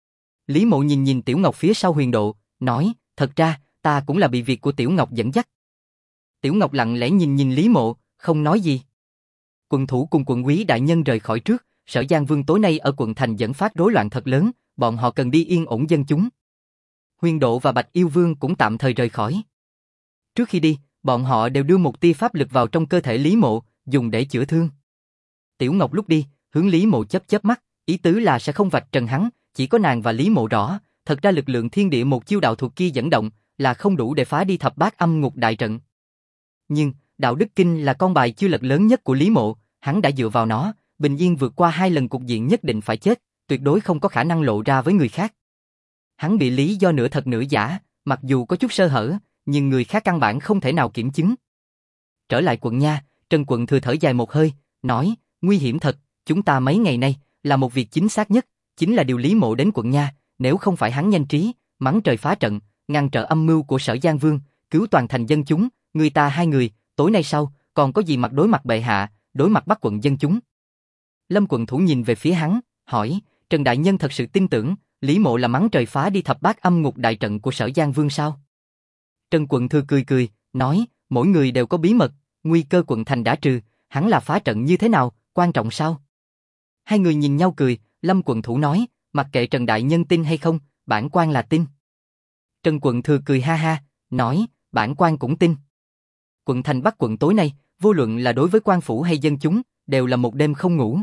Lý Mộ nhìn nhìn Tiểu Ngọc phía sau Huyền Độ, nói, thật ra, ta cũng là bị việc của Tiểu Ngọc dẫn dắt. Tiểu Ngọc lặng lẽ nhìn nhìn Lý Mộ, không nói gì. Quận thủ cùng quận úy đại nhân rời khỏi trước, Sở Giang Vương tối nay ở quận thành dẫn phát rối loạn thật lớn, bọn họ cần đi yên ổn dân chúng. Huyền Độ và Bạch Yêu Vương cũng tạm thời rời khỏi. Trước khi đi, bọn họ đều đưa một tia pháp lực vào trong cơ thể Lý Mộ, dùng để chữa thương. Tiểu Ngọc lúc đi, hướng Lý Mộ chớp chớp mắt, ý tứ là sẽ không vạch trần hắn, chỉ có nàng và Lý Mộ rõ, thật ra lực lượng thiên địa một chiêu đạo thuộc kia dẫn động, là không đủ để phá đi thập bát âm ngục đại trận. Nhưng, đạo đức kinh là con bài chưa lật lớn nhất của Lý Mộ, hắn đã dựa vào nó, bình yên vượt qua 2 lần cục diện nhất định phải chết, tuyệt đối không có khả năng lộ ra với người khác. Hắn bị lý do nửa thật nửa giả, mặc dù có chút sơ hở, nhưng người khác căn bản không thể nào kiểm chứng. Trở lại quận nha, Trần Quận Thừa thở dài một hơi, nói, nguy hiểm thật, chúng ta mấy ngày nay, là một việc chính xác nhất, chính là điều Lý Mộ đến quận nha, nếu không phải hắn nhanh trí, mắng trời phá trận, ngăn trở âm mưu của Sở Giang Vương, cứu toàn thành dân chúng, người ta hai người, tối nay sau, còn có gì mặt đối mặt bệ hạ, đối mặt Bắc quận dân chúng. Lâm quận thủ nhìn về phía hắn, hỏi, Trần Đại Nhân thật sự tin tưởng, Lý Mộ là mắng trời phá đi thập bát âm ngục đại trận của Sở Giang Vương sao? Trần Quận Thừa cười cười, nói, mỗi người đều có bí mật, nguy cơ quận thành đã trừ, hắn là phá trận như thế nào, quan trọng sao? Hai người nhìn nhau cười, Lâm quận thủ nói, mặc kệ Trần Đại Nhân tin hay không, bản quan là tin. Trần Quận Thừa cười ha ha, nói, bản quan cũng tin. Quận thành Bắc quận tối nay, vô luận là đối với quan phủ hay dân chúng, đều là một đêm không ngủ.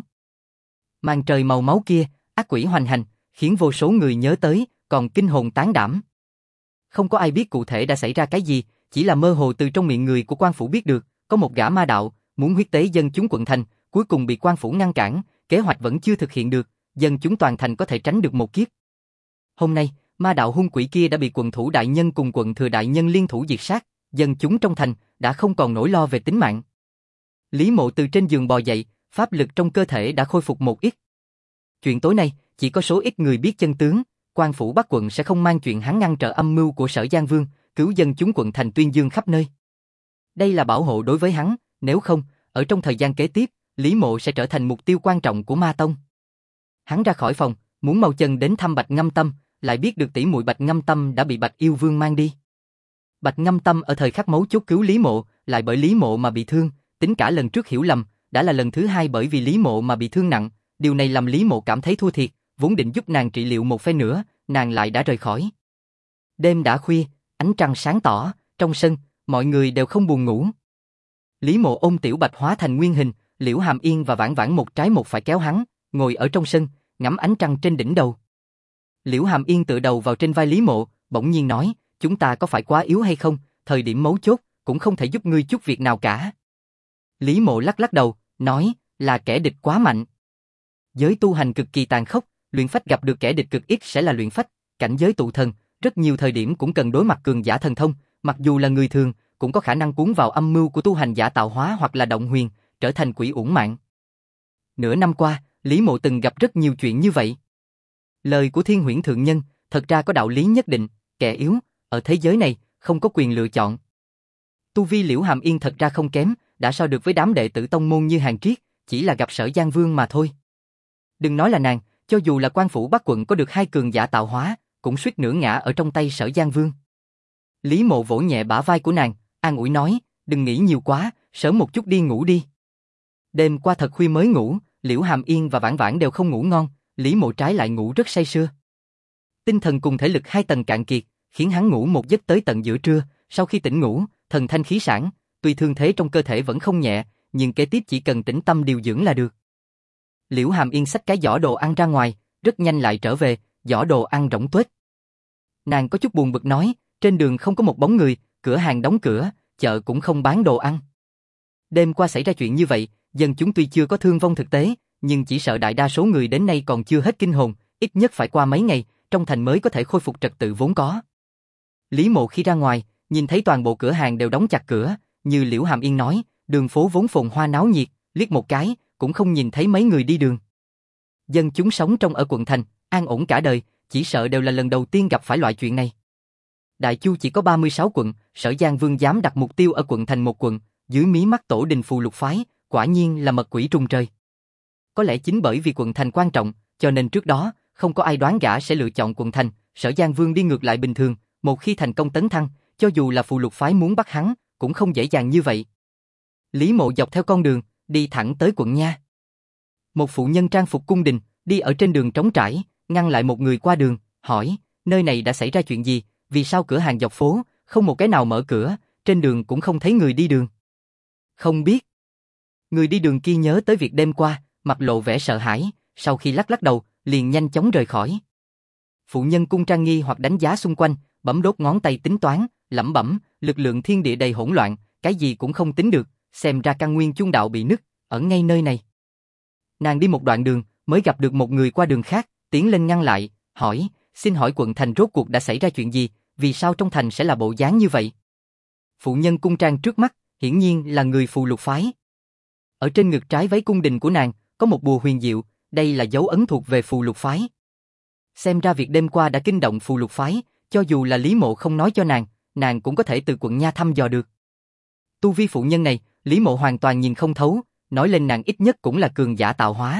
Màn trời màu máu kia, ác quỷ hoành hành, khiến vô số người nhớ tới, còn kinh hồn tán đảm. Không có ai biết cụ thể đã xảy ra cái gì, chỉ là mơ hồ từ trong miệng người của quan phủ biết được, có một gã ma đạo, muốn huyết tế dân chúng quận thành, cuối cùng bị quan phủ ngăn cản, kế hoạch vẫn chưa thực hiện được, dân chúng toàn thành có thể tránh được một kiếp. Hôm nay, ma đạo hung quỷ kia đã bị quận thủ đại nhân cùng quận thừa đại nhân liên thủ diệt sát, dân chúng trong thành đã không còn nỗi lo về tính mạng. Lý Mộ từ trên giường bò dậy, pháp lực trong cơ thể đã khôi phục một ít. Chuyện tối nay, chỉ có số ít người biết chân tướng, quan phủ Bắc quận sẽ không mang chuyện hắn ngăn trở âm mưu của Sở Giang Vương, cứu dân chúng quận thành tuyên dương khắp nơi. Đây là bảo hộ đối với hắn, nếu không, ở trong thời gian kế tiếp, Lý Mộ sẽ trở thành mục tiêu quan trọng của Ma Tông. Hắn ra khỏi phòng, muốn mau chân đến thăm Bạch Ngâm Tâm, lại biết được tỷ muội Bạch Ngâm Tâm đã bị Bạch Yêu Vương mang đi. Bạch Ngâm Tâm ở thời khắc mấu chốt cứu Lý Mộ, lại bởi Lý Mộ mà bị thương, tính cả lần trước hiểu lầm, đã là lần thứ hai bởi vì Lý Mộ mà bị thương nặng, điều này làm Lý Mộ cảm thấy thua thiệt, vốn định giúp nàng trị liệu một phen nữa, nàng lại đã rời khỏi. Đêm đã khuya, ánh trăng sáng tỏ, trong sân, mọi người đều không buồn ngủ. Lý Mộ ôm Tiểu Bạch hóa thành nguyên hình, Liễu Hàm Yên và Vãn Vãn một trái một phải kéo hắn, ngồi ở trong sân, ngắm ánh trăng trên đỉnh đầu. Liễu Hàm Yên tựa đầu vào trên vai Lý Mộ, bỗng nhiên nói, chúng ta có phải quá yếu hay không, thời điểm mấu chốt, cũng không thể giúp ngươi chút việc nào cả. Lý Mộ lắc lắc đầu, nói, là kẻ địch quá mạnh. Giới tu hành cực kỳ tàn khốc, luyện phách gặp được kẻ địch cực ít sẽ là luyện phách, cảnh giới tụ thần, rất nhiều thời điểm cũng cần đối mặt cường giả thần thông, mặc dù là người thường, cũng có khả năng cuốn vào âm mưu của tu hành giả tạo hóa hoặc là động huyền, trở thành quỷ uổng mạng. Nửa năm qua, Lý Mộ từng gặp rất nhiều chuyện như vậy. Lời của Thiên Huyễn Thượng Nhân, thật ra có đạo lý nhất định, kẻ yếu, ở thế giới này, không có quyền lựa chọn. Tu vi Liễu Hàm Yên thật ra không kém, đã so được với đám đệ tử tông môn như Hàn Triết, chỉ là gặp Sở Giang Vương mà thôi. Đừng nói là nàng, cho dù là quan phủ Bắc quận có được hai cường giả tạo hóa, cũng suýt nữa ngã ở trong tay Sở Giang Vương. Lý Mộ vỗ nhẹ bả vai của nàng, an ủi nói, đừng nghĩ nhiều quá, sớm một chút đi ngủ đi. Đêm qua thật khuya mới ngủ, Liễu Hàm Yên và Vãn Vãn đều không ngủ ngon, Lý Mộ trái lại ngủ rất say sưa. Tinh thần cùng thể lực hai tầng cạn kiệt, khiến hắn ngủ một giấc tới tận giữa trưa, sau khi tỉnh ngủ, thần thanh khí sảng, tuy thương thế trong cơ thể vẫn không nhẹ, nhưng kế tiếp chỉ cần tĩnh tâm điều dưỡng là được. Liễu Hàm Yên xách cái giỏ đồ ăn ra ngoài, rất nhanh lại trở về, giỏ đồ ăn rỗng tuếch. Nàng có chút buồn bực nói, trên đường không có một bóng người, cửa hàng đóng cửa, chợ cũng không bán đồ ăn. Đêm qua xảy ra chuyện như vậy, dân chúng tuy chưa có thương vong thực tế, nhưng chỉ sợ đại đa số người đến nay còn chưa hết kinh hồn, ít nhất phải qua mấy ngày, trong thành mới có thể khôi phục trật tự vốn có. Lý Mộ khi ra ngoài, nhìn thấy toàn bộ cửa hàng đều đóng chặt cửa, như Liễu Hàm Yên nói, đường phố vốn phồn hoa náo nhiệt, liếc một cái, cũng không nhìn thấy mấy người đi đường. Dân chúng sống trong ở quận thành, an ổn cả đời, chỉ sợ đều là lần đầu tiên gặp phải loại chuyện này. Đại Chu chỉ có 36 quận, Sở Giang Vương dám đặt mục tiêu ở quận thành một quận, dưới mí mắt tổ đình phù lục phái, quả nhiên là mật quỷ trùng trời. Có lẽ chính bởi vì quận thành quan trọng, cho nên trước đó, không có ai đoán gã sẽ lựa chọn quận thành, Sở Giang Vương đi ngược lại bình thường, một khi thành công tấn thăng, cho dù là phù lục phái muốn bắt hắn, cũng không dễ dàng như vậy. Lý Mộ dọc theo con đường, đi thẳng tới quận nha. Một phụ nhân trang phục cung đình, đi ở trên đường trống trải, ngăn lại một người qua đường, hỏi, nơi này đã xảy ra chuyện gì, vì sao cửa hàng dọc phố, không một cái nào mở cửa, trên đường cũng không thấy người đi đường. Không biết. Người đi đường kia nhớ tới việc đêm qua, mặt lộ vẻ sợ hãi, sau khi lắc lắc đầu, liền nhanh chóng rời khỏi. Phụ nhân cung trang nghi hoặc đánh giá xung quanh, bấm đốt ngón tay tính toán, lẩm bẩm, lực lượng thiên địa đầy hỗn loạn, cái gì cũng không tính được, xem ra căn nguyên chung đạo bị nứt, ở ngay nơi này. Nàng đi một đoạn đường, mới gặp được một người qua đường khác, tiến lên ngăn lại, hỏi, xin hỏi quận thành rốt cuộc đã xảy ra chuyện gì, vì sao trong thành sẽ là bộ dáng như vậy? Phụ nhân cung trang trước mắt, hiển nhiên là người phù lục phái. Ở trên ngực trái váy cung đình của nàng, có một bùa huyền diệu, đây là dấu ấn thuộc về phù lục phái. Xem ra việc đêm qua đã kinh động phù lục phái, cho dù là Lý Mộ không nói cho nàng cũng có thể từ quận nha thăm dò được. Tu vi phụ nhân này, Lý Mộ hoàn toàn nhìn không thấu, nói lên nàng ít nhất cũng là cường giả tạo hóa.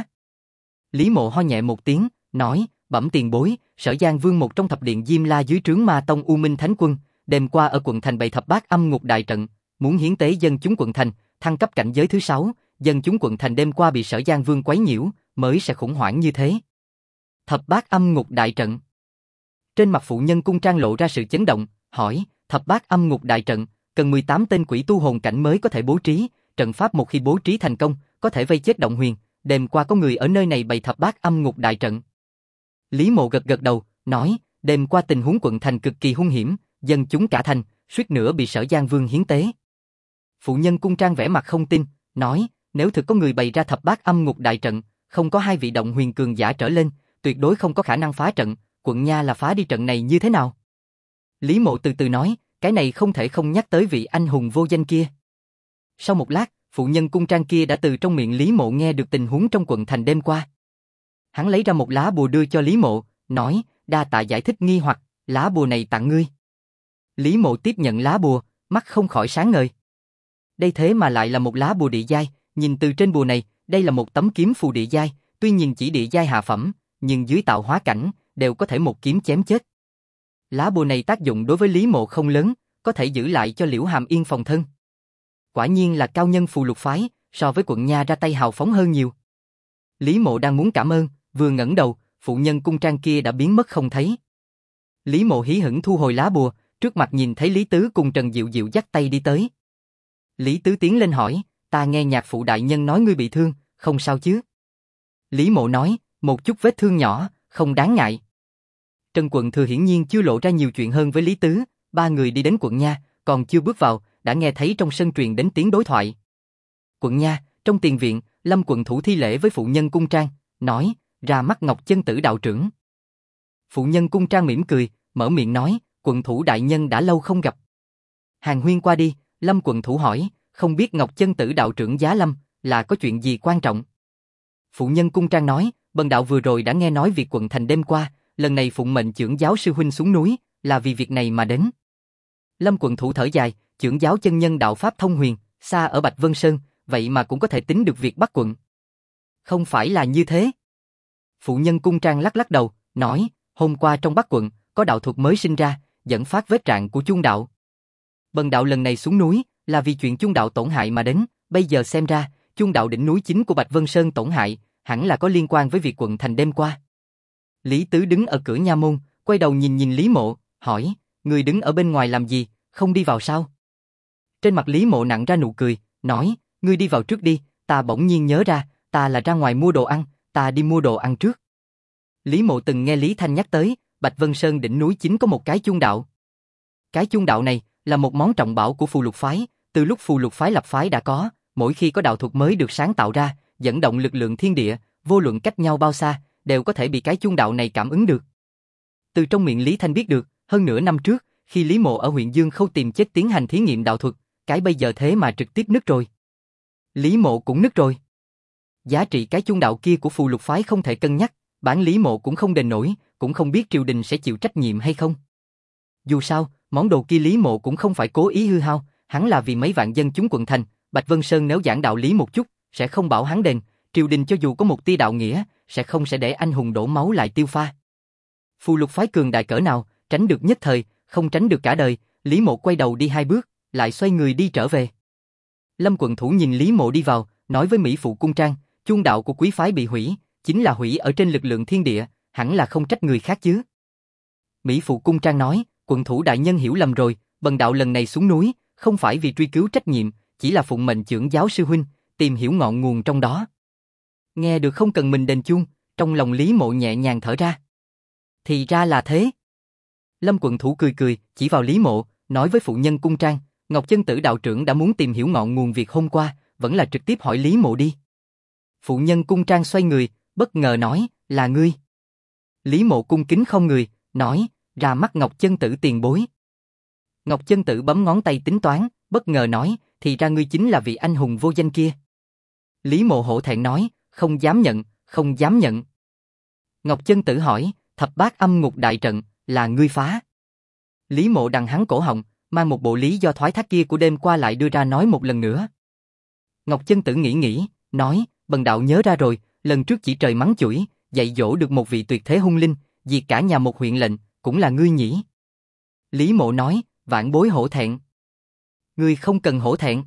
Lý Mộ ho nhẹ một tiếng, nói, bẩm tiền bối, Sở Giang Vương một trong thập điện Diêm La dưới trướng Ma Tông U Minh Thánh Quân, đêm qua ở quận thành bày thập bát âm ngục đại trận, muốn hiến tế dân chúng quận thành, thăng cấp cảnh giới thứ 6, dân chúng quận thành đêm qua bị Sở Giang Vương quấy nhiễu, mới sẽ khủng hoảng như thế. Thập bát âm ngục đại trận. Trên mặt phụ nhân cung trang lộ ra sự chấn động, hỏi, thập bát âm ngục đại trận, cần 18 tên quỷ tu hồn cảnh mới có thể bố trí, trận pháp một khi bố trí thành công, có thể vây chết động huyền, đêm qua có người ở nơi này bày thập bát âm ngục đại trận. Lý Mộ gật gật đầu, nói, đêm qua tình huống quận thành cực kỳ hung hiểm, dân chúng cả thành, suýt nữa bị Sở Giang Vương hiến tế. Phụ nhân cung trang vẻ mặt không tin, nói, nếu thực có người bày ra thập bát âm ngục đại trận, không có 2 vị động huyền cường giả trở lên, tuyệt đối không có khả năng phá trận, quận nha là phá đi trận này như thế nào? Lý Mộ từ từ nói, cái này không thể không nhắc tới vị anh hùng vô danh kia. Sau một lát, phụ nhân cung trang kia đã từ trong miệng Lý Mộ nghe được tình huống trong quận thành đêm qua. Hắn lấy ra một lá bùa đưa cho Lý Mộ, nói, đa tạ giải thích nghi hoặc, lá bùa này tặng ngươi. Lý Mộ tiếp nhận lá bùa, mắt không khỏi sáng ngời. Đây thế mà lại là một lá bùa địa giai, nhìn từ trên bùa này, đây là một tấm kiếm phù địa giai, tuy nhìn chỉ địa giai hạ phẩm, nhưng dưới tạo hóa cảnh, đều có thể một kiếm chém chết. Lá bùa này tác dụng đối với Lý Mộ không lớn, có thể giữ lại cho Liễu Hàm Yên phòng thân. Quả nhiên là cao nhân phù lục phái, so với quận nha ra tay hào phóng hơn nhiều. Lý Mộ đang muốn cảm ơn, vừa ngẩng đầu, phụ nhân cung trang kia đã biến mất không thấy. Lý Mộ hí hửng thu hồi lá bùa, trước mặt nhìn thấy Lý Tứ cùng Trần Diệu Diệu dắt tay đi tới. Lý Tứ tiến lên hỏi, ta nghe nhạc phụ đại nhân nói ngươi bị thương, không sao chứ? Lý Mộ nói, một chút vết thương nhỏ, không đáng ngại. Trần Quận Thừa hiển nhiên chưa lộ ra nhiều chuyện hơn với Lý Tứ, 3 người đi đến quận nha, còn chưa bước vào, đã nghe thấy trong sân truyền đến tiếng đối thoại. Quận nha, trong tiền viện, Lâm quận thủ thi lễ với phụ nhân cung trang, nói, ra mắt Ngọc Chân Tử đạo trưởng. Phụ nhân cung trang mỉm cười, mở miệng nói, quận thủ đại nhân đã lâu không gặp. Hàn huyên qua đi, Lâm quận thủ hỏi, không biết Ngọc Chân Tử đạo trưởng giá lâm, là có chuyện gì quan trọng? Phụ nhân cung trang nói, bần đạo vừa rồi đã nghe nói việc quận thành đêm qua, lần này phụng mệnh chưởng giáo sư huynh xuống núi, là vì việc này mà đến. Lâm quận thủ thở dài, chưởng giáo chân nhân đạo pháp thông huyền, xa ở Bạch Vân Sơn, vậy mà cũng có thể tính được việc bắt quận. Không phải là như thế. Phụ nhân cung trang lắc lắc đầu, nói, hôm qua trong Bắc quận, có đạo thuật mới sinh ra, dẫn phát vết rạn của Chung đạo. Bần đạo lần này xuống núi, là vì chuyện Chung đạo tổn hại mà đến, bây giờ xem ra, Chung đạo đỉnh núi chính của Bạch Vân Sơn tổn hại, hẳn là có liên quan với việc quận thành đêm qua. Lý Tứ đứng ở cửa nha môn, quay đầu nhìn Lý Mộ, hỏi, người đứng ở bên ngoài làm gì, không đi vào sao? Trên mặt Lý Mộ nặn ra nụ cười, nói, ngươi đi vào trước đi, ta bỗng nhiên nhớ ra, ta là ra ngoài mua đồ ăn, ta đi mua đồ ăn trước. Lý Mộ từng nghe Lý Thanh nhắc tới, Bạch Vân Sơn đỉnh núi chính có một cái Chung đạo. Cái Chung đạo này là một món trọng bảo của phù lục phái, từ lúc phù lục phái lập phái đã có, mỗi khi có đạo thuật mới được sáng tạo ra, dẫn động lực lượng thiên địa, vô luận cách nhau bao xa, đều có thể bị cái Chung đạo này cảm ứng được. Từ trong miệng Lý Thanh biết được, hơn nửa năm trước, khi Lý Mộ ở huyện Dương Khâu tìm chết tiến hành thí nghiệm đạo thuật, cái bây giờ thế mà trực tiếp nứt rồi. Lý Mộ cũng nứt rồi. Giá trị cái Chung đạo kia của phù lục phái không thể cân nhắc, bản Lý Mộ cũng không đền nổi, cũng không biết triều đình sẽ chịu trách nhiệm hay không. Dù sao, món đồ kia Lý Mộ cũng không phải cố ý hư hao, hắn là vì mấy vạn dân chúng quận thành, Bạch Vân Sơn nếu giảng đạo lý một chút, sẽ không bảo hắn đền, triều đình cho dù có một tia đạo nghĩa, sẽ để anh hùng đổ máu lại tiêu pha. Phù lục phái cường đại cỡ nào, tránh được nhất thời, không tránh được cả đời, Lý Mộ quay đầu đi 2 bước, lại xoay người đi trở về. Lâm quận thủ nhìn Lý Mộ đi vào, nói với Mỹ phụ cung trang, Chung đạo của quý phái bị hủy, chính là hủy ở trên lực lượng thiên địa, hẳn là không trách người khác chứ. Mỹ phụ cung trang nói, quận thủ đại nhân hiểu lầm rồi, bần đạo lần này xuống núi, không phải vì truy cứu trách nhiệm, chỉ là phụng mệnh chưởng giáo sư huynh, tìm hiểu ngọn nguồn trong đó. Nghe được không cần mình đền chuông, trong lòng Lý Mộ nhẹ nhàng thở ra. Thì ra là thế. Lâm quận thủ cười cười, chỉ vào Lý Mộ, nói với phụ nhân cung trang, Ngọc Chân Tử đạo trưởng đã muốn tìm hiểu ngọn nguồn việc hôm qua, vẫn là trực tiếp hỏi Lý Mộ đi. Phụ nhân cung trang xoay người, bất ngờ nói, là ngươi. Lý Mộ cung kính không người, nói, ra mắt Ngọc Chân Tử tiền bối. Ngọc Chân Tử bấm ngón tay tính toán, bất ngờ nói, thì ra ngươi chính là vị anh hùng vô danh kia. Lý Mộ hổ thẹn nói, không dám nhận, không dám nhận. Ngọc Chân Tử hỏi, thập bát âm ngục đại trận, là ngươi phá. Lý Mộ đằng hắn cổ họng, mang một bộ lý do thoái thác kia của đêm qua lại đưa ra nói một lần nữa. Ngọc Chân Tử nghĩ, nói, bần đạo nhớ ra rồi, lần trước chỉ trời mắng chửi, dạy dỗ được một vị tuyệt thế hung linh, diệt cả nhà một huyện lệnh, cũng là ngươi nhỉ? Lý Mộ nói, vãn bối hổ thẹn. Ngươi không cần hổ thẹn.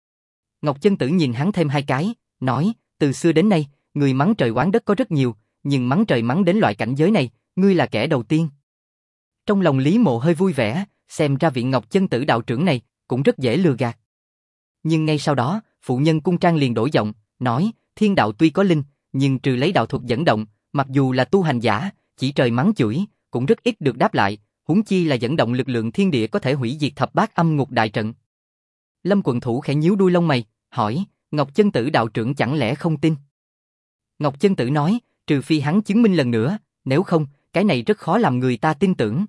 Ngọc Chân Tử nhìn hắn thêm hai cái, nói, từ xưa đến nay, người mắng trời oán đất có rất nhiều, nhưng mắng trời mắng đến loại cảnh giới này, ngươi là kẻ đầu tiên. Trong lòng Lý Mộ hơi vui vẻ, xem ra vị Ngọc Chân Tử đạo trưởng này cũng rất dễ lừa gạt. Nhưng ngay sau đó, phụ nhân cung trang liền đổi giọng, nói, thiên đạo tuy có linh, nhưng trừ lấy đạo thuật dẫn động, mặc dù là tu hành giả, chỉ trời mắng chửi, cũng rất ít được đáp lại, huống chi là dẫn động lực lượng thiên địa có thể hủy diệt thập bát âm ngục đại trận. Lâm quận thủ khẽ nhíu đuôi lông mày, hỏi, Ngọc Chân Tử đạo trưởng chẳng lẽ không tin? Ngọc Chân Tử nói, trừ phi hắn chứng minh lần nữa, nếu không, cái này rất khó làm người ta tin tưởng.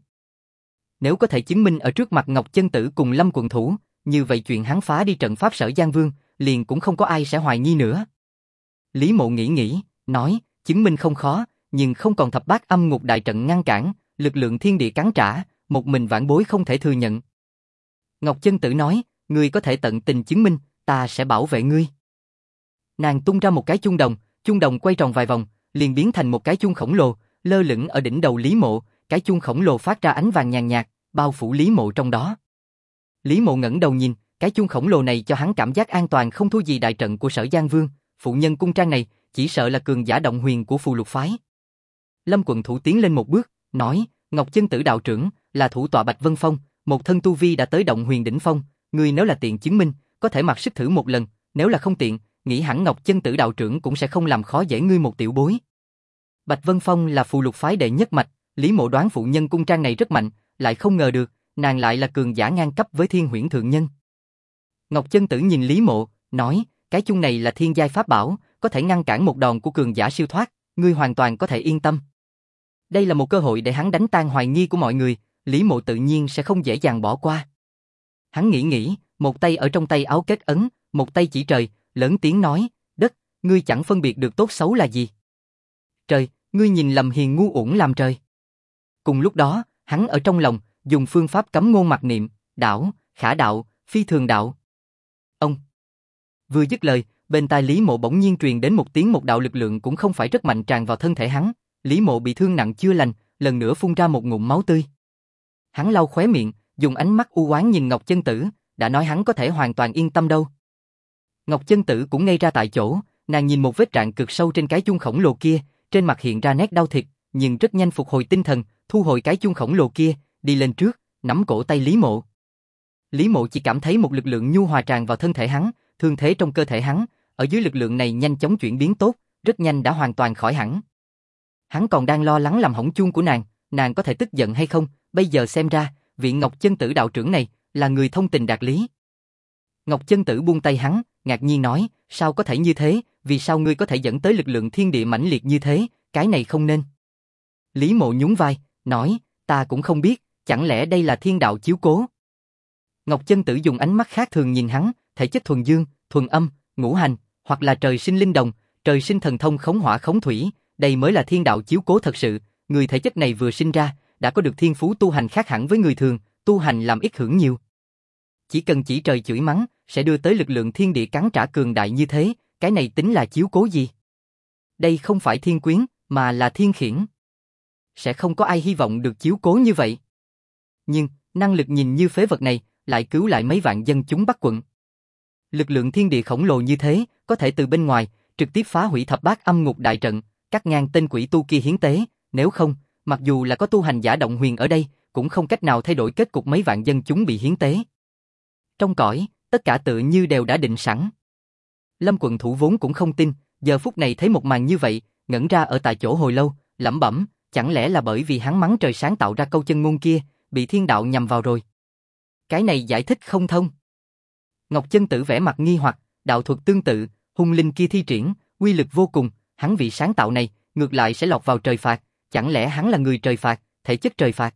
Nếu có thể chứng minh ở trước mặt Ngọc Chân Tử cùng Lâm quận thủ, như vậy chuyện hắn phá đi trận pháp Sở Giang Vương, liền cũng không có ai sẽ hoài nghi nữa. Lý Mộ nghĩ, nói, chứng minh không khó, nhưng không còn thập bát âm ngục đại trận ngăn cản, lực lượng thiên địa cắn trả, một mình vãn bối không thể thừa nhận. Ngọc Chân Tử nói, ngươi có thể tận tình chứng minh, ta sẽ bảo vệ ngươi. Nàng tung ra một cái chuông đồng quay tròn vài vòng, liền biến thành một cái chuông khổng lồ, lơ lửng ở đỉnh đầu Lý Mộ, cái chuông khổng lồ phát ra ánh vàng nhàn nhạt, bao phủ Lý Mộ trong đó. Lý Mộ ngẩng đầu nhìn, cái chuông khổng lồ này cho hắn cảm giác an toàn không thua gì đại trận của Sở Giang Vương, phụ nhân cung trang này, chỉ sợ là cường giả động huyền của phù lục phái. Lâm quận thủ tiến lên một bước, nói, Ngọc Chân Tử đạo trưởng, là thủ tọa Bạch Vân Phong, một thân tu vi đã tới động huyền đỉnh phong, ngươi nếu là tiện chứng minh, có thể mặc sức thử một lần, nếu là không tiện, nghĩ hẳn Ngọc Chân Tử đạo trưởng cũng sẽ không làm khó dễ ngươi một tiểu bối. Bạch Vân Phong là phù lục phái đệ nhất mạch, Lý Mộ đoán phụ nhân cung trang này rất mạnh, lại không ngờ được, nàng lại là cường giả ngang cấp với Thiên Huyễn thượng nhân. Ngọc Chân Tử nhìn Lý Mộ, nói, cái chung này là thiên giai pháp bảo, có thể ngăn cản một đòn của cường giả siêu thoát, ngươi hoàn toàn có thể yên tâm. Đây là một cơ hội để hắn đánh tan hoài nghi của mọi người, Lý Mộ tự nhiên sẽ không dễ dàng bỏ qua. Hắn nghĩ, một tay ở trong tay áo kết ấn, một tay chỉ trời, lớn tiếng nói, đất, ngươi chẳng phân biệt được tốt xấu là gì. Trời, ngươi nhìn lầm hiền ngu uổng làm trời. Cùng lúc đó, hắn ở trong lòng, dùng phương pháp cấm ngôn mặc niệm, đạo, khả đạo, phi thường đạo. Ông vừa dứt lời, bên tai Lý Mộ bỗng nhiên truyền đến một tiếng một đạo lực lượng cũng không phải rất mạnh tràn vào thân thể hắn. Lý Mộ bị thương nặng chưa lành, lần nữa phun ra một ngụm máu tươi. Hắn lau khóe miệng, dùng ánh mắt u oán nhìn Ngọc Chân Tử, đã nói hắn có thể hoàn toàn yên tâm đâu. Ngọc Chân Tử cũng ngây ra tại chỗ, nàng nhìn một vết rạn cực sâu trên cái chuông khổng lồ kia, trên mặt hiện ra nét đau thịt, nhưng rất nhanh phục hồi tinh thần, thu hồi cái chuông khổng lồ kia, đi lên trước, nắm cổ tay Lý Mộ. Lý Mộ chỉ cảm thấy một lực lượng nhu hòa tràn vào thân thể hắn, thương thế trong cơ thể hắn, ở dưới lực lượng này nhanh chóng chuyển biến tốt, rất nhanh đã hoàn toàn khỏi hẳn. Hắn còn đang lo lắng làm hỏng chuông của nàng có thể tức giận hay không, bây giờ xem ra, vị Ngọc Chân Tử đạo trưởng này, là người thông tình đạt lý. Ngọc Chân Tử buông tay hắn, ngạc nhiên nói, sao có thể như thế, vì sao ngươi có thể dẫn tới lực lượng thiên địa mãnh liệt như thế, cái này không nên. Lý Mộ nhún vai, nói, ta cũng không biết, chẳng lẽ đây là thiên đạo chiếu cố. Ngọc Chân Tử dùng ánh mắt khác thường nhìn hắn, thể chất thuần dương, thuần âm, ngũ hành, hoặc là trời sinh linh đồng, trời sinh thần thông khống hỏa khống thủy, đây mới là thiên đạo chiếu cố thật sự, người thể chất này vừa sinh ra, đã có được thiên phú tu hành khác hẳn với người thường, tu hành làm ít hưởng nhiều. Chỉ cần chỉ trời chửi mắng, sẽ đưa tới lực lượng thiên địa cắn trả cường đại như thế, cái này tính là chiếu cố gì? Đây không phải thiên quyến, mà là thiên khiển. Sẽ không có ai hy vọng được chiếu cố như vậy. Nhưng, năng lực nhìn như phế vật này, lại cứu lại mấy vạn dân chúng Bắc quận. Lực lượng thiên địa khổng lồ như thế, có thể từ bên ngoài, trực tiếp phá hủy thập bát âm ngục đại trận, cắt ngang tên quỷ tu kia hiến tế, nếu không, mặc dù là có tu hành giả động huyền ở đây, cũng không cách nào thay đổi kết cục mấy vạn dân chúng bị hiến tế. Trong cõi, tất cả tự như đều đã định sẵn. Lâm quận thủ vốn cũng không tin, giờ phút này thấy một màn như vậy, ngẩn ra ở tại chỗ hồi lâu, lẩm bẩm, chẳng lẽ là bởi vì hắn mắng trời sáng tạo ra câu chân ngôn kia, bị thiên đạo nhằm vào rồi. Cái này giải thích không thông. Ngọc Chân Tử vẻ mặt nghi hoặc, đạo thuật tương tự, hung linh kia thi triển, uy lực vô cùng, hắn vị sáng tạo này, ngược lại sẽ lọt vào trời phạt, chẳng lẽ hắn là người trời phạt, thể chất trời phạt.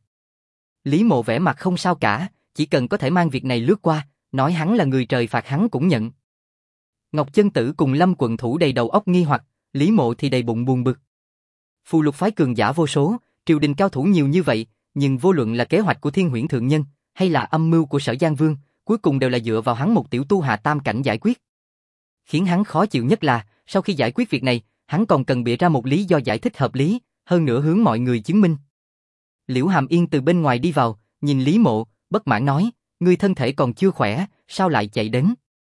Lý Mộ vẻ mặt không sao cả, chỉ cần có thể mang việc này lướt qua, nói hắn là người trời phạt hắn cũng nhận. Ngọc Chân Tử cùng Lâm quận thủ đầy đầu óc nghi hoặc, Lý Mộ thì đầy bụng buồn bực. Phù Lục phái cường giả vô số, triều đình cao thủ nhiều như vậy, nhưng vô luận là kế hoạch của Thiên Huyễn thượng nhân hay là âm mưu của Sở Giang Vương, cuối cùng đều là dựa vào hắn một tiểu tu hạ tam cảnh giải quyết. Khiến hắn khó chịu nhất là, sau khi giải quyết việc này, hắn còn cần bịa ra một lý do giải thích hợp lý, hơn nữa hướng mọi người chứng minh. Liễu Hàm Yên từ bên ngoài đi vào, nhìn Lý Mộ, bất mãn nói, ngươi thân thể còn chưa khỏe, sao lại chạy đến?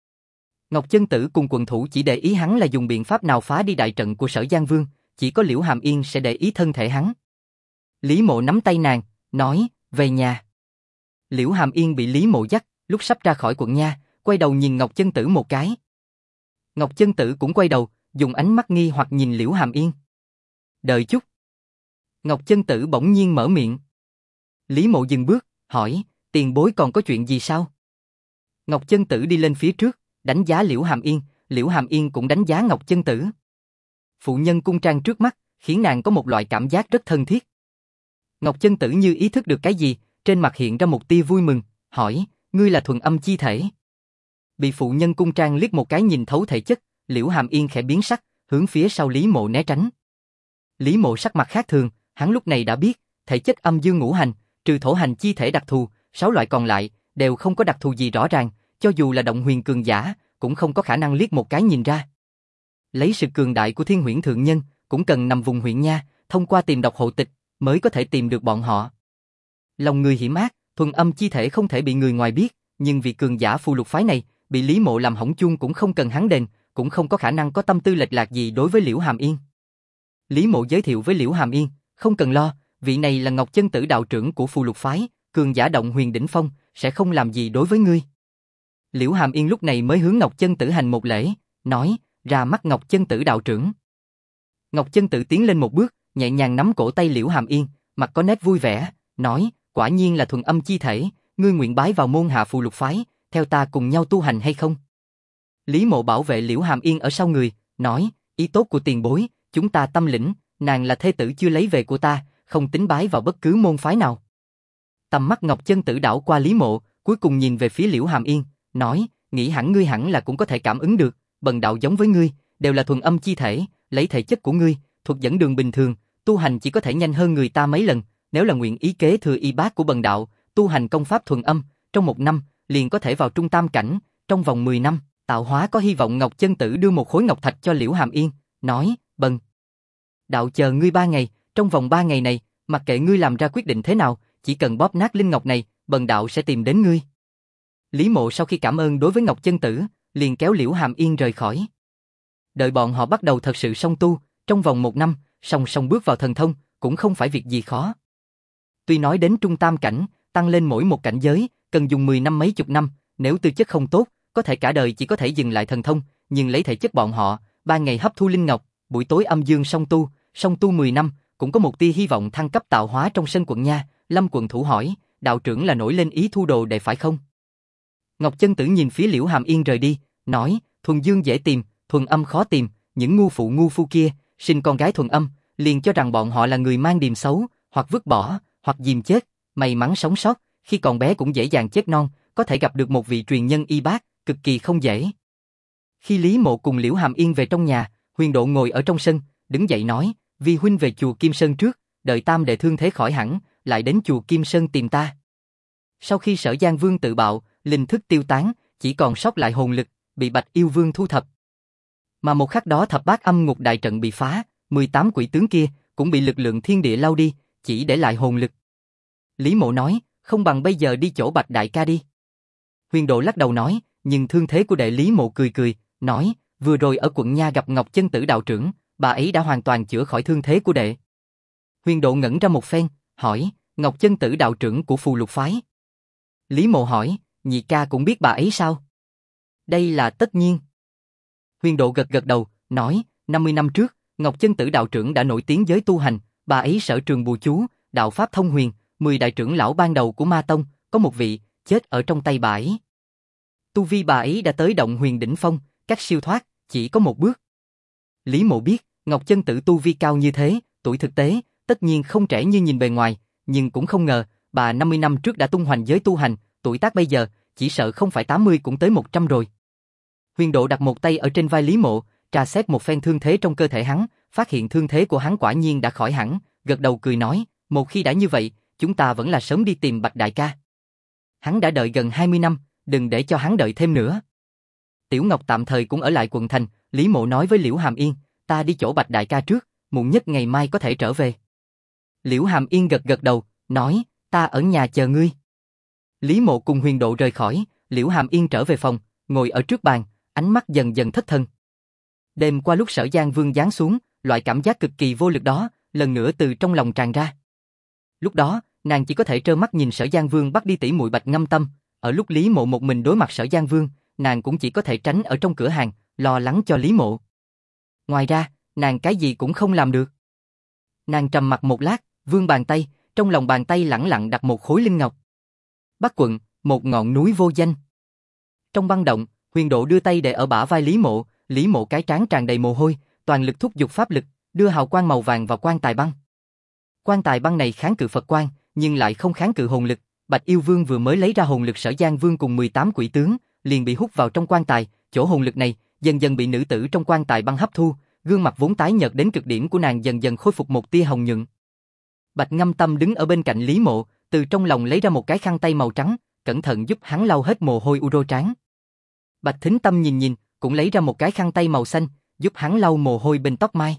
Ngọc Chân Tử cùng quận thủ chỉ để ý hắn là dùng biện pháp nào phá đi đại trận của Sở Giang Vương, chỉ có Liễu Hàm Yên sẽ để ý thân thể hắn. Lý Mộ nắm tay nàng, nói, về nhà. Liễu Hàm Yên bị Lý Mộ dắt, lúc sắp ra khỏi quận nha, quay đầu nhìn Ngọc Chân Tử một cái. Ngọc Chân Tử cũng quay đầu, dùng ánh mắt nghi hoặc nhìn Liễu Hàm Yên. Đợi chút. Ngọc Chân Tử bỗng nhiên mở miệng. Lý Mộ dừng bước, hỏi, tiền bối còn có chuyện gì sao? Ngọc Chân Tử đi lên phía trước, đánh giá Liễu Hàm Yên cũng đánh giá Ngọc Chân Tử. Phụ nhân cung trang trước mắt, khiến nàng có một loại cảm giác rất thân thiết. Ngọc Chân Tử như ý thức được cái gì, trên mặt hiện ra một tia vui mừng, hỏi, ngươi là thuần âm chi thể. Bị phụ nhân cung trang liếc một cái nhìn thấu thể chất, Liễu Hàm Yên khẽ biến sắc, hướng phía sau Lý Mộ né tránh. Lý Mộ sắc mặt khác thường, hắn lúc này đã biết, thể chất âm dương ngũ hành, trừ thổ hành chi thể đặc thù, 6 loại còn lại đều không có đặc thù gì rõ ràng, cho dù là động huyền cường giả, cũng không có khả năng liếc một cái nhìn ra. Lấy sự cường đại của Thiên Huyễn thượng nhân, cũng cần nằm vùng huyện nha, thông qua tìm đọc hộ tịch mới có thể tìm được bọn họ. Lòng người hiểm ác, thuần âm chi thể không thể bị người ngoài biết, nhưng vị cường giả Phù Lục phái này, bị Lý Mộ làm hỏng chuông cũng không cần hắn đền, cũng không có khả năng có tâm tư lệch lạc gì đối với Liễu Hàm Yên. Lý Mộ giới thiệu với Liễu Hàm Yên, không cần lo, vị này là Ngọc Chân Tử đạo trưởng của Phù Lục phái, cường giả động huyền đỉnh phong, sẽ không làm gì đối với ngươi. Liễu Hàm Yên lúc này mới hướng Ngọc Chân Tử hành một lễ, nói, ra mắt Ngọc Chân Tử đạo trưởng. Ngọc Chân Tử tiến lên một bước, nhẹ nhàng nắm cổ tay Liễu Hàm Yên, mặt có nét vui vẻ, nói, quả nhiên là thuần âm chi thể, ngươi nguyện bái vào môn hạ Phù Lục phái, theo ta cùng nhau tu hành hay không? Lý Mộ bảo vệ Liễu Hàm Yên ở sau người, nói, ý tốt của tiền bối, chúng ta tâm lĩnh, nàng là thê tử chưa lấy về của ta, không tính bái vào bất cứ môn phái nào. Tầm mắt Ngọc Chân Tử đảo qua Lý Mộ, cuối cùng nhìn về phía Liễu Hàm Yên, nói, nghĩ hẳn ngươi hẳn là cũng có thể cảm ứng được, bần đạo giống với ngươi, đều là thuần âm chi thể, lấy thể chất của ngươi, thuộc dẫn đường bình thường, tu hành chỉ có thể nhanh hơn người ta mấy lần, nếu là nguyện ý kế thừa y bát của bần đạo, tu hành công pháp thuần âm, trong 1 năm, liền có thể vào trung tam cảnh, trong vòng 10 năm, tạo hóa có hy vọng. Ngọc Chân Tử đưa một khối ngọc thạch cho Liễu Hàm Yên, nói, bần đạo chờ ngươi 3 ngày, trong vòng 3 ngày này, mặc kệ ngươi làm ra quyết định thế nào, chỉ cần bóp nát linh ngọc này, bần đạo sẽ tìm đến ngươi. Lý Mộ sau khi cảm ơn đối với Ngọc Chân Tử, liền kéo Liễu Hàm Yên rời khỏi. Đợi bọn họ bắt đầu thật sự song tu, trong vòng 1 năm, song song bước vào thần thông, cũng không phải việc gì khó. Tuy nói đến trung tam cảnh, tăng lên mỗi một cảnh giới, cần dùng 10 năm mấy chục năm, nếu tư chất không tốt, có thể cả đời chỉ có thể dừng lại thần thông, nhưng lấy thể chất bọn họ, 3 ngày hấp thu linh ngọc, buổi tối âm dương song tu 10 năm, cũng có một tia hy vọng thăng cấp tạo hóa trong sân quận nha. Lâm quận thủ hỏi, đạo trưởng là nổi lên ý thu đồ đệ phải không? Ngọc Chân Tử nhìn phía Liễu Hàm Yên rời đi, nói, thuần dương dễ tìm, thuần âm khó tìm, những ngu phu kia, sinh con gái thuần âm, liền cho rằng bọn họ là người mang điềm xấu, hoặc vứt bỏ, hoặc dìm chết, may mắn sống sót, khi còn bé cũng dễ dàng chết non, có thể gặp được một vị truyền nhân y bác, cực kỳ không dễ. Khi Lý Mộ cùng Liễu Hàm Yên về trong nhà, Huyền Độ ngồi ở trong sân, đứng dậy nói, vi huynh về chùa Kim Sơn trước, đợi tam đệ thương thế khỏi hẳn, lại đến chùa Kim Sơn tìm ta. Sau khi Sở Giang Vương tự bạo, linh thức tiêu tán, chỉ còn sót lại hồn lực, bị Bạch Yêu Vương thu thập. Mà một khắc đó thập bát âm ngục đại trận bị phá, 18 quỷ tướng kia cũng bị lực lượng thiên địa lau đi, chỉ để lại hồn lực. Lý Mộ nói, không bằng bây giờ đi chỗ Bạch đại ca đi. Huyền Độ lắc đầu nói, nhưng thương thế của đệ. Lý Mộ cười, nói, vừa rồi ở quận nha gặp Ngọc Chân Tử đạo trưởng, bà ấy đã hoàn toàn chữa khỏi thương thế của đệ. Huyền Độ ngẩn ra một phen, hỏi, Ngọc Chân Tử đạo trưởng của Phù Lục phái. Lý Mộ hỏi, nhị ca cũng biết bà ấy sao? Đây là tất nhiên. Huyền Độ gật đầu, nói, 50 năm trước, Ngọc Chân Tử đạo trưởng đã nổi tiếng giới tu hành, bà ấy sở trường bùa chú, đạo pháp thông huyền, 10 đại trưởng lão ban đầu của Ma Tông, có một vị chết ở trong tay bà ấy. Tu vi bà ấy đã tới động huyền đỉnh phong, cách siêu thoát chỉ có một bước. Lý Mộ biết, Ngọc Chân Tử tu vi cao như thế, tuổi thực tế tất nhiên không trẻ như nhìn bề ngoài, nhưng cũng không ngờ, bà 50 năm trước đã tung hoành giới tu hành, tuổi tác bây giờ chỉ sợ không phải 80 cũng tới 100 rồi. Huyền Độ đặt một tay ở trên vai Lý Mộ, trà xét một phen thương thế trong cơ thể hắn, phát hiện thương thế của hắn quả nhiên đã khỏi hẳn, gật đầu cười nói, một khi đã như vậy, chúng ta vẫn là sớm đi tìm Bạch đại ca. Hắn đã đợi gần 20 năm, đừng để cho hắn đợi thêm nữa. Tiểu Ngọc tạm thời cũng ở lại quận thành, Lý Mộ nói với Liễu Hàm Yên, ta đi chỗ Bạch đại ca trước, muộn nhất ngày mai có thể trở về. Liễu Hàm Yên gật gật đầu, nói, ta ở nhà chờ ngươi. Lý Mộ cùng Huyền Độ rời khỏi, Liễu Hàm Yên trở về phòng, ngồi ở trước bàn, ánh mắt dần dần thất thần. Đêm qua lúc Sở Giang Vương giáng xuống, loại cảm giác cực kỳ vô lực đó, lần nữa từ trong lòng tràn ra. Lúc đó, nàng chỉ có thể trơ mắt nhìn Sở Giang Vương bắt đi tỷ muội Bạch Ngâm Tâm, ở lúc Lý Mộ một mình đối mặt Sở Giang Vương, nàng cũng chỉ có thể tránh ở trong cửa hàng, lo lắng cho Lý Mộ. Ngoài ra, nàng cái gì cũng không làm được. Nàng trầm mặc một lát, vươn bàn tay, trong lòng bàn tay lẳng lặng đặt một khối linh ngọc. Bắc quận, một ngọn núi vô danh. Trong băng động, Huyền Độ đưa tay để ở bả vai Lý Mộ cái trán tràn đầy mồ hôi, toàn lực thúc giục pháp lực, đưa hào quang màu vàng vào quan tài băng. Quan tài băng này kháng cự Phật quang, nhưng lại không kháng cự hồn lực. Bạch Yêu Vương vừa mới lấy ra hồn lực Sở Giang Vương cùng 18 quỷ tướng, liền bị hút vào trong quan tài, chỗ hồn lực này dần dần bị nữ tử trong quan tài băng hấp thu, gương mặt vốn tái nhợt đến cực điểm của nàng dần dần khôi phục một tia hồng nhuận. Bạch Ngâm Tâm đứng ở bên cạnh Lý Mộ, từ trong lòng lấy ra một cái khăn tay màu trắng, cẩn thận giúp hắn lau hết mồ hôi u rô trán. Bạch Thính Tâm nhìn, cũng lấy ra một cái khăn tay màu xanh, giúp hắn lau mồ hôi bên tóc mai.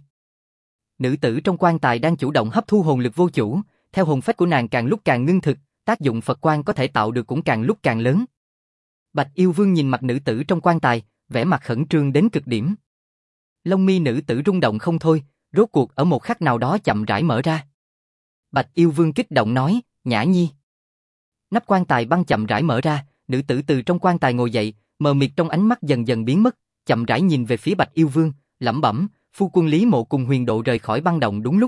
Nữ tử trong quan tài đang chủ động hấp thu hồn lực vô chủ, theo hồn phách của nàng càng lúc càng ngưng thực, tác dụng Phật quang có thể tạo được cũng càng lúc càng lớn. Bạch Yêu Vương nhìn mặt nữ tử trong quan tài, vẻ mặt khẩn trương đến cực điểm. Lông mi nữ tử rung động không thôi, rốt cuộc ở một khắc nào đó chậm rãi mở ra. Bạch Yêu Vương kích động nói, Nhã Nhi. Nắp quan tài băng chậm rãi mở ra, nữ tử từ trong quan tài ngồi dậy, mờ mịt trong ánh mắt dần dần biến mất, chậm rãi nhìn về phía Bạch Yêu Vương, lẩm bẩm, phu quân Lý Mộ cùng Huyền Độ rời khỏi băng động đúng lúc.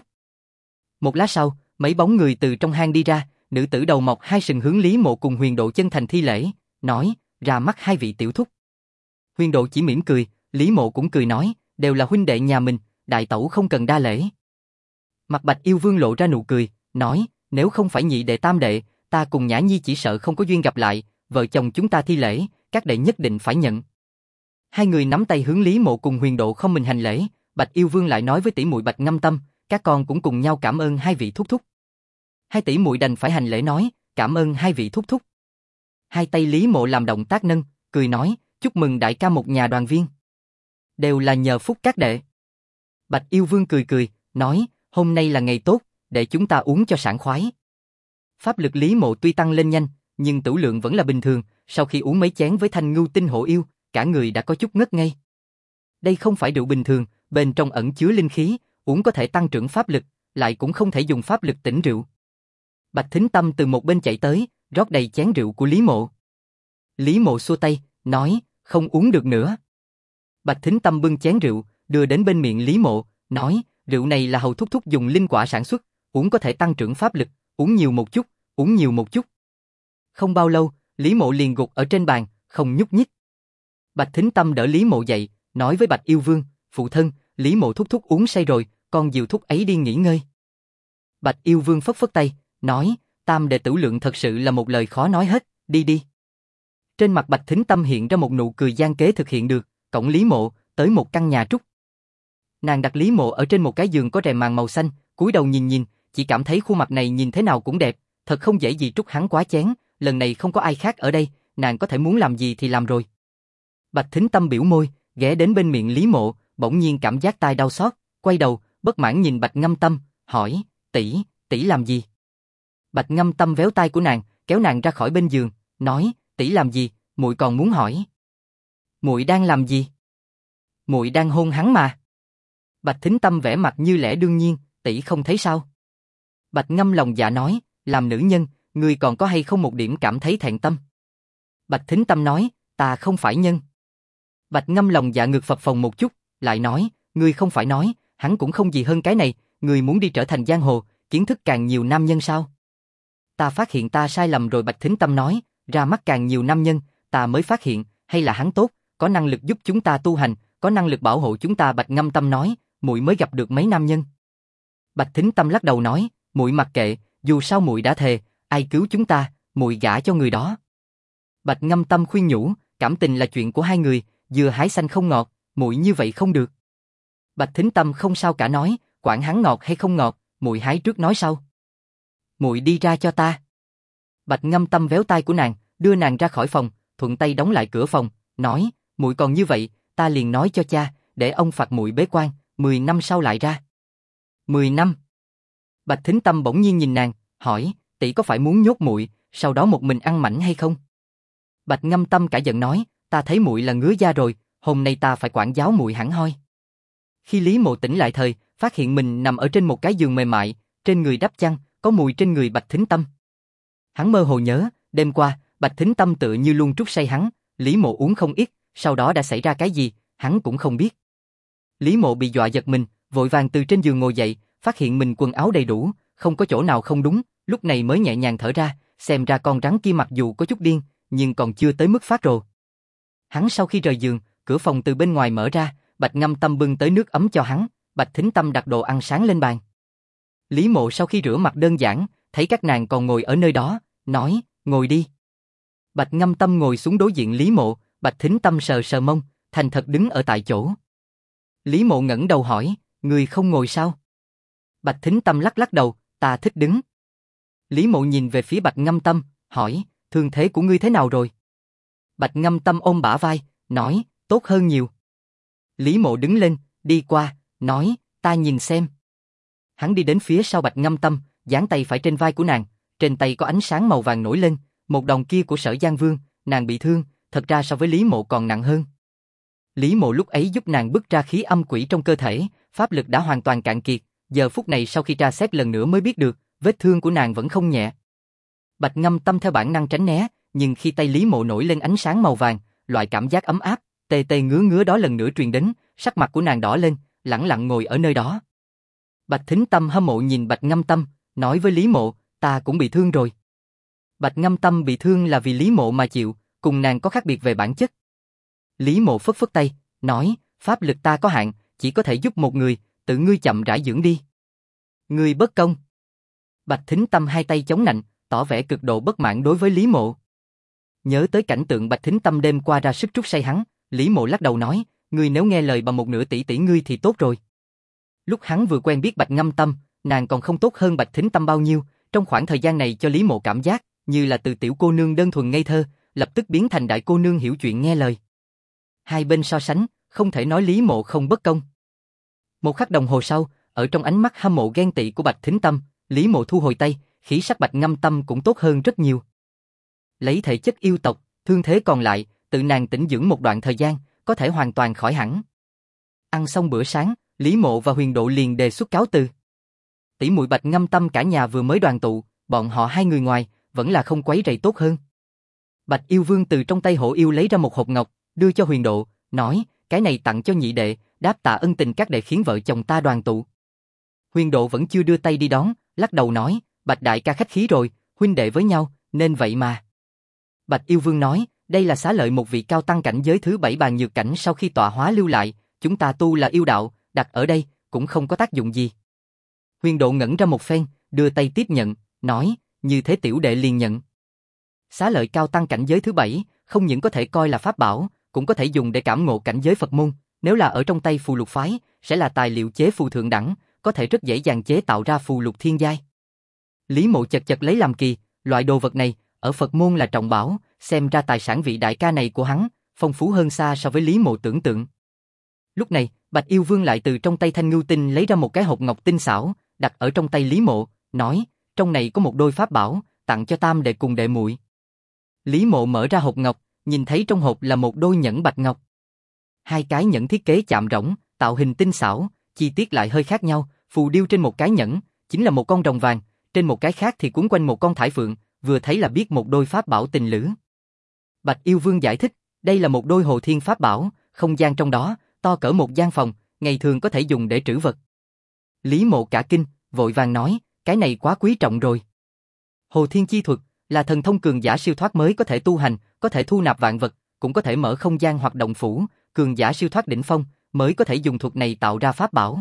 Một lát sau, mấy bóng người từ trong hang đi ra, nữ tử đầu mọc hai sừng hướng Lý Mộ cùng Huyền Độ chân thành thi lễ, nói, ra mắt hai vị tiểu thúc. Huyền Độ chỉ mỉm cười, Lý Mộ cũng cười nói, đều là huynh đệ nhà mình, đại tẩu không cần đa lễ. Mặt Bạch Yêu Vương lộ ra nụ cười, nói, nếu không phải nhị đệ tam đệ, ta cùng Nhã Nhi chỉ sợ không có duyên gặp lại, vợ chồng chúng ta thi lễ, các đệ nhất định phải nhận. Hai người nắm tay hướng Lý Mộ cùng Huyền Độ không mình hành lễ, Bạch Yêu Vương lại nói với tỷ muội Bạch Ngâm Tâm, các con cũng cùng nhau cảm ơn hai vị thúc thúc. Hai tỷ muội đành phải hành lễ nói, cảm ơn hai vị thúc thúc. Hai tay Lý Mộ làm động tác nâng, cười nói, chúc mừng đại ca một nhà đoàn viên. Đều là nhờ phúc các đệ. Bạch Yêu Vương cười cười, nói, hôm nay là ngày tốt, để chúng ta uống cho sảng khoái. Pháp lực Lý Mộ tuy tăng lên nhanh, nhưng tửu lượng vẫn là bình thường, sau khi uống mấy chén với Thanh Ngưu Tinh Hổ Yêu, cả người đã có chút ngất ngây. Đây không phải rượu bình thường, bên trong ẩn chứa linh khí, uống có thể tăng trưởng pháp lực, lại cũng không thể dùng pháp lực tỉnh rượu. Bạch Thính Tâm từ một bên chạy tới, rót đầy chén rượu của Lý Mộ. Lý Mộ xua tay, nói, không uống được nữa. Bạch Thính Tâm bưng chén rượu, đưa đến bên miệng Lý Mộ, nói, rượu này là hầu thúc thúc dùng linh quả sản xuất, uống có thể tăng trưởng pháp lực, uống nhiều một chút, uống nhiều một chút. Không bao lâu, Lý Mộ liền gục ở trên bàn, không nhúc nhích. Bạch Thính Tâm đỡ Lý Mộ dậy, nói với Bạch Yêu Vương, phụ thân, Lý Mộ thúc thúc uống say rồi, con dìu thúc ấy đi nghỉ ngơi. Bạch Yêu Vương phất phất tay, nói, tam đệ tửu lượng thật sự là một lời khó nói hết, đi đi. Trên mặt Bạch Thính Tâm hiện ra một nụ cười gian kế thực hiện được, cổng Lý Mộ, tới một căn nhà trúc. Nàng đặt Lý Mộ ở trên một cái giường có rèm màn màu xanh, cúi đầu nhìn, chỉ cảm thấy khuôn mặt này nhìn thế nào cũng đẹp, thật không dễ gì trút hắn quá chén, lần này không có ai khác ở đây, nàng có thể muốn làm gì thì làm rồi. Bạch Thính Tâm biểu môi, ghé đến bên miệng Lý Mộ, bỗng nhiên cảm giác tai đau xót, quay đầu, bất mãn nhìn Bạch Ngâm Tâm, hỏi, tỷ làm gì? Bạch Ngâm Tâm véo tai của nàng, kéo nàng ra khỏi bên giường, nói, tỷ làm gì, muội còn muốn hỏi. Muội đang làm gì? Muội đang hôn hắn mà. Bạch Thính Tâm vẻ mặt như lẽ đương nhiên, tỷ không thấy sao? Bạch Ngâm lòng dạ nói, làm nữ nhân, ngươi còn có hay không một điểm cảm thấy thẹn tâm? Bạch Thính Tâm nói, ta không phải nhân. Bạch Ngâm lòng dạ ngực phập phồng một chút, lại nói, ngươi không phải nói, hắn cũng không gì hơn cái này, ngươi muốn đi trở thành giang hồ, kiến thức càng nhiều nam nhân sao? Ta phát hiện ta sai lầm rồi. Bạch Thính Tâm nói, ra mắt càng nhiều nam nhân, ta mới phát hiện, hay là hắn tốt, có năng lực giúp chúng ta tu hành, có năng lực bảo hộ chúng ta. Bạch Ngâm Tâm nói, muội mới gặp được mấy nam nhân. Bạch Thính Tâm lắc đầu nói, muội mặc kệ, dù sao muội đã thề, ai cứu chúng ta, muội gả cho người đó. Bạch Ngâm Tâm khuyên nhủ, cảm tình là chuyện của hai người, dưa hái xanh không ngọt, muội như vậy không được. Bạch Thính Tâm không sao cả nói, quản hắn ngọt hay không ngọt, muội hái trước nói sau. Muội đi ra cho ta. Bạch Ngâm Tâm véo tay của nàng, đưa nàng ra khỏi phòng, thuận tay đóng lại cửa phòng, nói, muội còn như vậy, ta liền nói cho cha, để ông phạt muội bế quan, 10 năm sau lại ra. 10 năm. Bạch Thính Tâm bỗng nhiên nhìn nàng, hỏi, tỷ có phải muốn nhốt muội, sau đó một mình ăn mảnh hay không? Bạch Ngâm Tâm cả giận nói, ta thấy muội là ngứa da rồi, hôm nay ta phải quản giáo muội hẳn hoi. Khi Lý Mộ tỉnh lại thời, phát hiện mình nằm ở trên một cái giường mềm mại, trên người đắp chăn, có mùi trên người Bạch Thính Tâm. Hắn mơ hồ nhớ, đêm qua, Bạch Thính Tâm tựa như luôn trút say hắn, Lý Mộ uống không ít, sau đó đã xảy ra cái gì, hắn cũng không biết. Lý Mộ bị dọa giật mình, vội vàng từ trên giường ngồi dậy, phát hiện mình quần áo đầy đủ, không có chỗ nào không đúng, lúc này mới nhẹ nhàng thở ra, xem ra con rắn kia mặc dù có chút điên, nhưng còn chưa tới mức phát rồ. Hắn sau khi rời giường, cửa phòng từ bên ngoài mở ra, Bạch Ngâm Tâm bưng tới nước ấm cho hắn, Bạch Thính Tâm đặt đồ ăn sáng lên bàn. Lý Mộ sau khi rửa mặt đơn giản, thấy các nàng còn ngồi ở nơi đó, nói, ngồi đi. Bạch Ngâm Tâm ngồi xuống đối diện Lý Mộ, Bạch Thính Tâm sờ sờ mông, thành thật đứng ở tại chỗ. Lý Mộ ngẩng đầu hỏi, người không ngồi sao? Bạch Thính Tâm lắc lắc đầu, ta thích đứng. Lý Mộ nhìn về phía Bạch Ngâm Tâm, hỏi, thương thế của ngươi thế nào rồi? Bạch Ngâm Tâm ôm bả vai, nói, tốt hơn nhiều. Lý Mộ đứng lên, đi qua, nói, ta nhìn xem. Hắn đi đến phía sau Bạch Ngâm Tâm, dán tay phải trên vai của nàng, trên tay có ánh sáng màu vàng nổi lên, một đòn kia của Sở Giang Vương, nàng bị thương, thật ra so với Lý Mộ còn nặng hơn. Lý Mộ lúc ấy giúp nàng bức ra khí âm quỷ trong cơ thể, pháp lực đã hoàn toàn cạn kiệt, giờ phút này sau khi tra xét lần nữa mới biết được, vết thương của nàng vẫn không nhẹ. Bạch Ngâm Tâm theo bản năng tránh né, nhưng khi tay Lý Mộ nổi lên ánh sáng màu vàng, loại cảm giác ấm áp, tê tê ngứa ngứa đó lần nữa truyền đến, sắc mặt của nàng đỏ lên, lẳng lặng ngồi ở nơi đó. Bạch Thính Tâm hâm mộ nhìn Bạch Ngâm Tâm, nói với Lý Mộ, ta cũng bị thương rồi. Bạch Ngâm Tâm bị thương là vì Lý Mộ mà chịu, cùng nàng có khác biệt về bản chất. Lý Mộ phất phất tay, nói, pháp lực ta có hạn, chỉ có thể giúp một người, tự ngươi chậm rãi dưỡng đi. Ngươi bất công. Bạch Thính Tâm hai tay chống nạnh, tỏ vẻ cực độ bất mãn đối với Lý Mộ. Nhớ tới cảnh tượng Bạch Thính Tâm đêm qua ra sức trút say hắn, Lý Mộ lắc đầu nói, ngươi nếu nghe lời bằng một nửa tỷ tỷ ngươi thì tốt rồi. Lúc hắn vừa quen biết Bạch Ngâm Tâm, nàng còn không tốt hơn Bạch Thính Tâm bao nhiêu, trong khoảng thời gian này cho Lý Mộ cảm giác như là từ tiểu cô nương đơn thuần ngây thơ, lập tức biến thành đại cô nương hiểu chuyện nghe lời. Hai bên so sánh, không thể nói Lý Mộ không bất công. Một khắc đồng hồ sau, ở trong ánh mắt hâm mộ ghen tị của Bạch Thính Tâm, Lý Mộ thu hồi tay, khí sắc Bạch Ngâm Tâm cũng tốt hơn rất nhiều. Lấy thể chất yêu tộc, thương thế còn lại, tự nàng tĩnh dưỡng một đoạn thời gian, có thể hoàn toàn khỏi hẳn. Ăn xong bữa sáng, Lý Mộ và Huyền Độ liền đề xuất cáo từ. Tỷ muội Bạch Ngâm Tâm cả nhà vừa mới đoàn tụ, bọn họ hai người ngoài, vẫn là không quấy rầy tốt hơn. Bạch Yêu Vương từ trong tay Hổ Yêu lấy ra một hộp ngọc, đưa cho Huyền Độ, nói, cái này tặng cho nhị đệ, đáp tạ ân tình các đệ khiến vợ chồng ta đoàn tụ. Huyền Độ vẫn chưa đưa tay đi đón, lắc đầu nói, Bạch đại ca khách khí rồi, huynh đệ với nhau, nên vậy mà. Bạch Yêu Vương nói, đây là xá lợi một vị cao tăng cảnh giới thứ 7 bàn nhược cảnh sau khi tọa hóa lưu lại, chúng ta tu là yêu đạo, đặt ở đây, cũng không có tác dụng gì. Huyền Độ ngẩn ra một phen, đưa tay tiếp nhận, nói, như thế tiểu đệ liền nhận. Xá lợi cao tăng cảnh giới thứ 7, không những có thể coi là pháp bảo, cũng có thể dùng để cảm ngộ cảnh giới Phật môn, nếu là ở trong tay phù lục phái, sẽ là tài liệu chế phù thượng đẳng, có thể rất dễ dàng chế tạo ra phù lục thiên giai. Lý Mộ chật chật lấy làm kỳ, loại đồ vật này, ở Phật môn là trọng bảo, xem ra tài sản vị đại ca này của hắn, phong phú hơn xa so với Lý Mộ tưởng tượng. Lúc này, Bạch Yêu Vương lại từ trong tay Thanh Ngưu Tinh lấy ra một cái hộp ngọc tinh xảo, đặt ở trong tay Lý Mộ, nói, trong này có một đôi pháp bảo, tặng cho tam đệ cùng đệ muội. Lý Mộ mở ra hộp ngọc, nhìn thấy trong hộp là một đôi nhẫn bạch ngọc. Hai cái nhẫn thiết kế chạm rỗng, tạo hình tinh xảo, chi tiết lại hơi khác nhau, phù điêu trên một cái nhẫn, chính là một con rồng vàng, trên một cái khác thì quấn quanh một con thải phượng, vừa thấy là biết một đôi pháp bảo tình lữ. Bạch Yêu Vương giải thích, đây là một đôi hồ thiên pháp bảo, không gian trong đó, to cỡ một gian phòng, ngày thường có thể dùng để trữ vật. Lý Mộ cả kinh, vội vàng nói, cái này quá quý trọng rồi. Hồ thiên chi thuật, là thần thông cường giả siêu thoát mới có thể tu hành, có thể thu nạp vạn vật, cũng có thể mở không gian hoạt động phủ, cường giả siêu thoát đỉnh phong, mới có thể dùng thuật này tạo ra pháp bảo.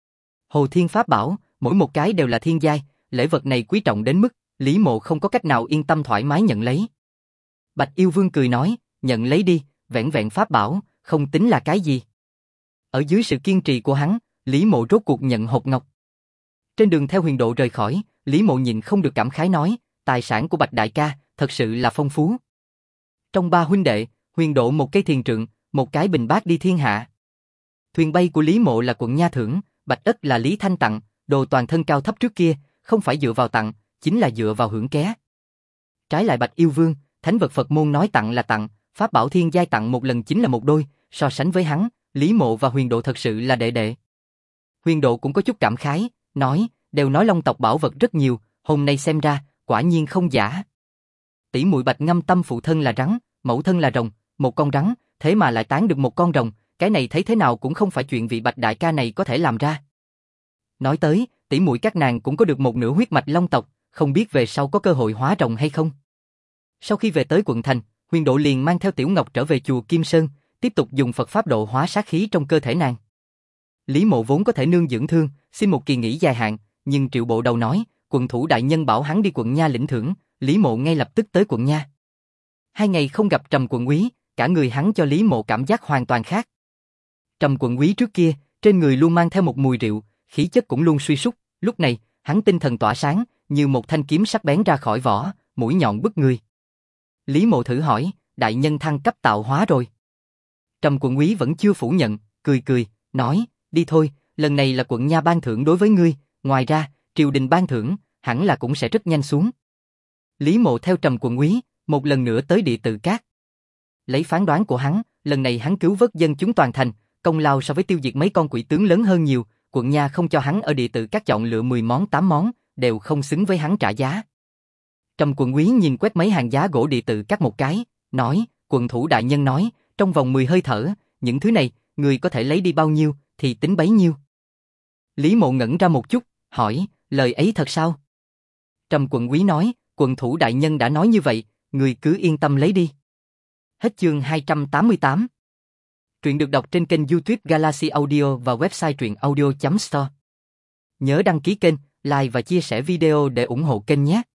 Hồ thiên pháp bảo, mỗi một cái đều là thiên giai, lễ vật này quý trọng đến mức, Lý Mộ không có cách nào yên tâm thoải mái nhận lấy. Bạch Yêu Vương cười nói, nhận lấy đi, vẹn vẹn pháp bảo, không tính là cái gì. Ở dưới sự kiên trì của hắn, Lý Mộ rốt cuộc nhận hộp ngọc. Trên đường theo Huyền Độ rời khỏi, Lý Mộ nhịn không được cảm khái nói, tài sản của Bạch đại ca, thật sự là phong phú. Trong ba huynh đệ, Huyền Độ một cây thiền trượng, một cái bình bát đi thiên hạ. Thuyền bay của Lý Mộ là quận Nha thưởng, Bạch ất là Lý Thanh tặng, đồ toàn thân cao thấp trước kia, không phải dựa vào tặng, chính là dựa vào hưởng ké. Trái lại Bạch Yêu Vương, thánh vật Phật môn nói tặng là tặng, pháp bảo thiên giai tặng một lần chính là một đôi, so sánh với hắn, Lý Mộ và Huyền Độ thật sự là đệ đệ. Huyền Độ cũng có chút cảm khái, nói, đều nói Long tộc bảo vật rất nhiều, hôm nay xem ra, quả nhiên không giả. Tỷ muội Bạch Ngâm Tâm phụ thân là rắn, mẫu thân là rồng, một con rắn, thế mà lại tán được một con rồng, cái này thấy thế nào cũng không phải chuyện vị Bạch đại ca này có thể làm ra. Nói tới, tỷ muội các nàng cũng có được một nửa huyết mạch Long tộc, không biết về sau có cơ hội hóa rồng hay không. Sau khi về tới quận thành, Huyền Độ liền mang theo Tiểu Ngọc trở về chùa Kim Sơn, tiếp tục dùng Phật pháp độ hóa sát khí trong cơ thể nàng. Lý Mộ vốn có thể nương dưỡng thương, xin một kỳ nghỉ dài hạn, nhưng Triệu Bộ Đầu nói, quận thủ đại nhân bảo hắn đi quận Nha lĩnh thưởng, Lý Mộ ngay lập tức tới quận Nha. 2 ngày không gặp Trầm quận úy, cả người hắn cho Lý Mộ cảm giác hoàn toàn khác. Trầm quận úy trước kia, trên người luôn mang theo một mùi rượu, khí chất cũng luôn suy sút, lúc này, hắn tinh thần tỏa sáng, như một thanh kiếm sắc bén ra khỏi vỏ, mũi nhọn bức người. Lý Mộ thử hỏi, đại nhân thăng cấp tạo hóa rồi. Trầm quận úy vẫn chưa phủ nhận, cười, nói, đi thôi, lần này là quận Nha ban thưởng đối với ngươi, ngoài ra, triều đình ban thưởng, hẳn là cũng sẽ rất nhanh xuống. Lý Mộ theo Trầm quận úy, một lần nữa tới Địa Tự Cát. Lấy phán đoán của hắn, lần này hắn cứu vớt dân chúng toàn thành, công lao so với tiêu diệt mấy con quỷ tướng lớn hơn nhiều, quận Nha không cho hắn ở Địa Tự Cát chọn lựa 10 món 8 món, đều không xứng với hắn trả giá. Trầm quận úy nhìn quét mấy hàng giá gỗ Địa Tự Cát một cái, nói, quận thủ đại nhân nói, trong vòng 10 hơi thở, những thứ này, người có thể lấy đi bao nhiêu, thì tính bấy nhiêu. Lý Mộ ngẩn ra một chút, hỏi, lời ấy thật sao? Trầm quận úy nói, quận thủ đại nhân đã nói như vậy, người cứ yên tâm lấy đi. Hết chương 288. Truyện được đọc trên kênh YouTube Galaxy Audio và website truyệnaudio.store. Nhớ đăng ký kênh, like và chia sẻ video để ủng hộ kênh nhé.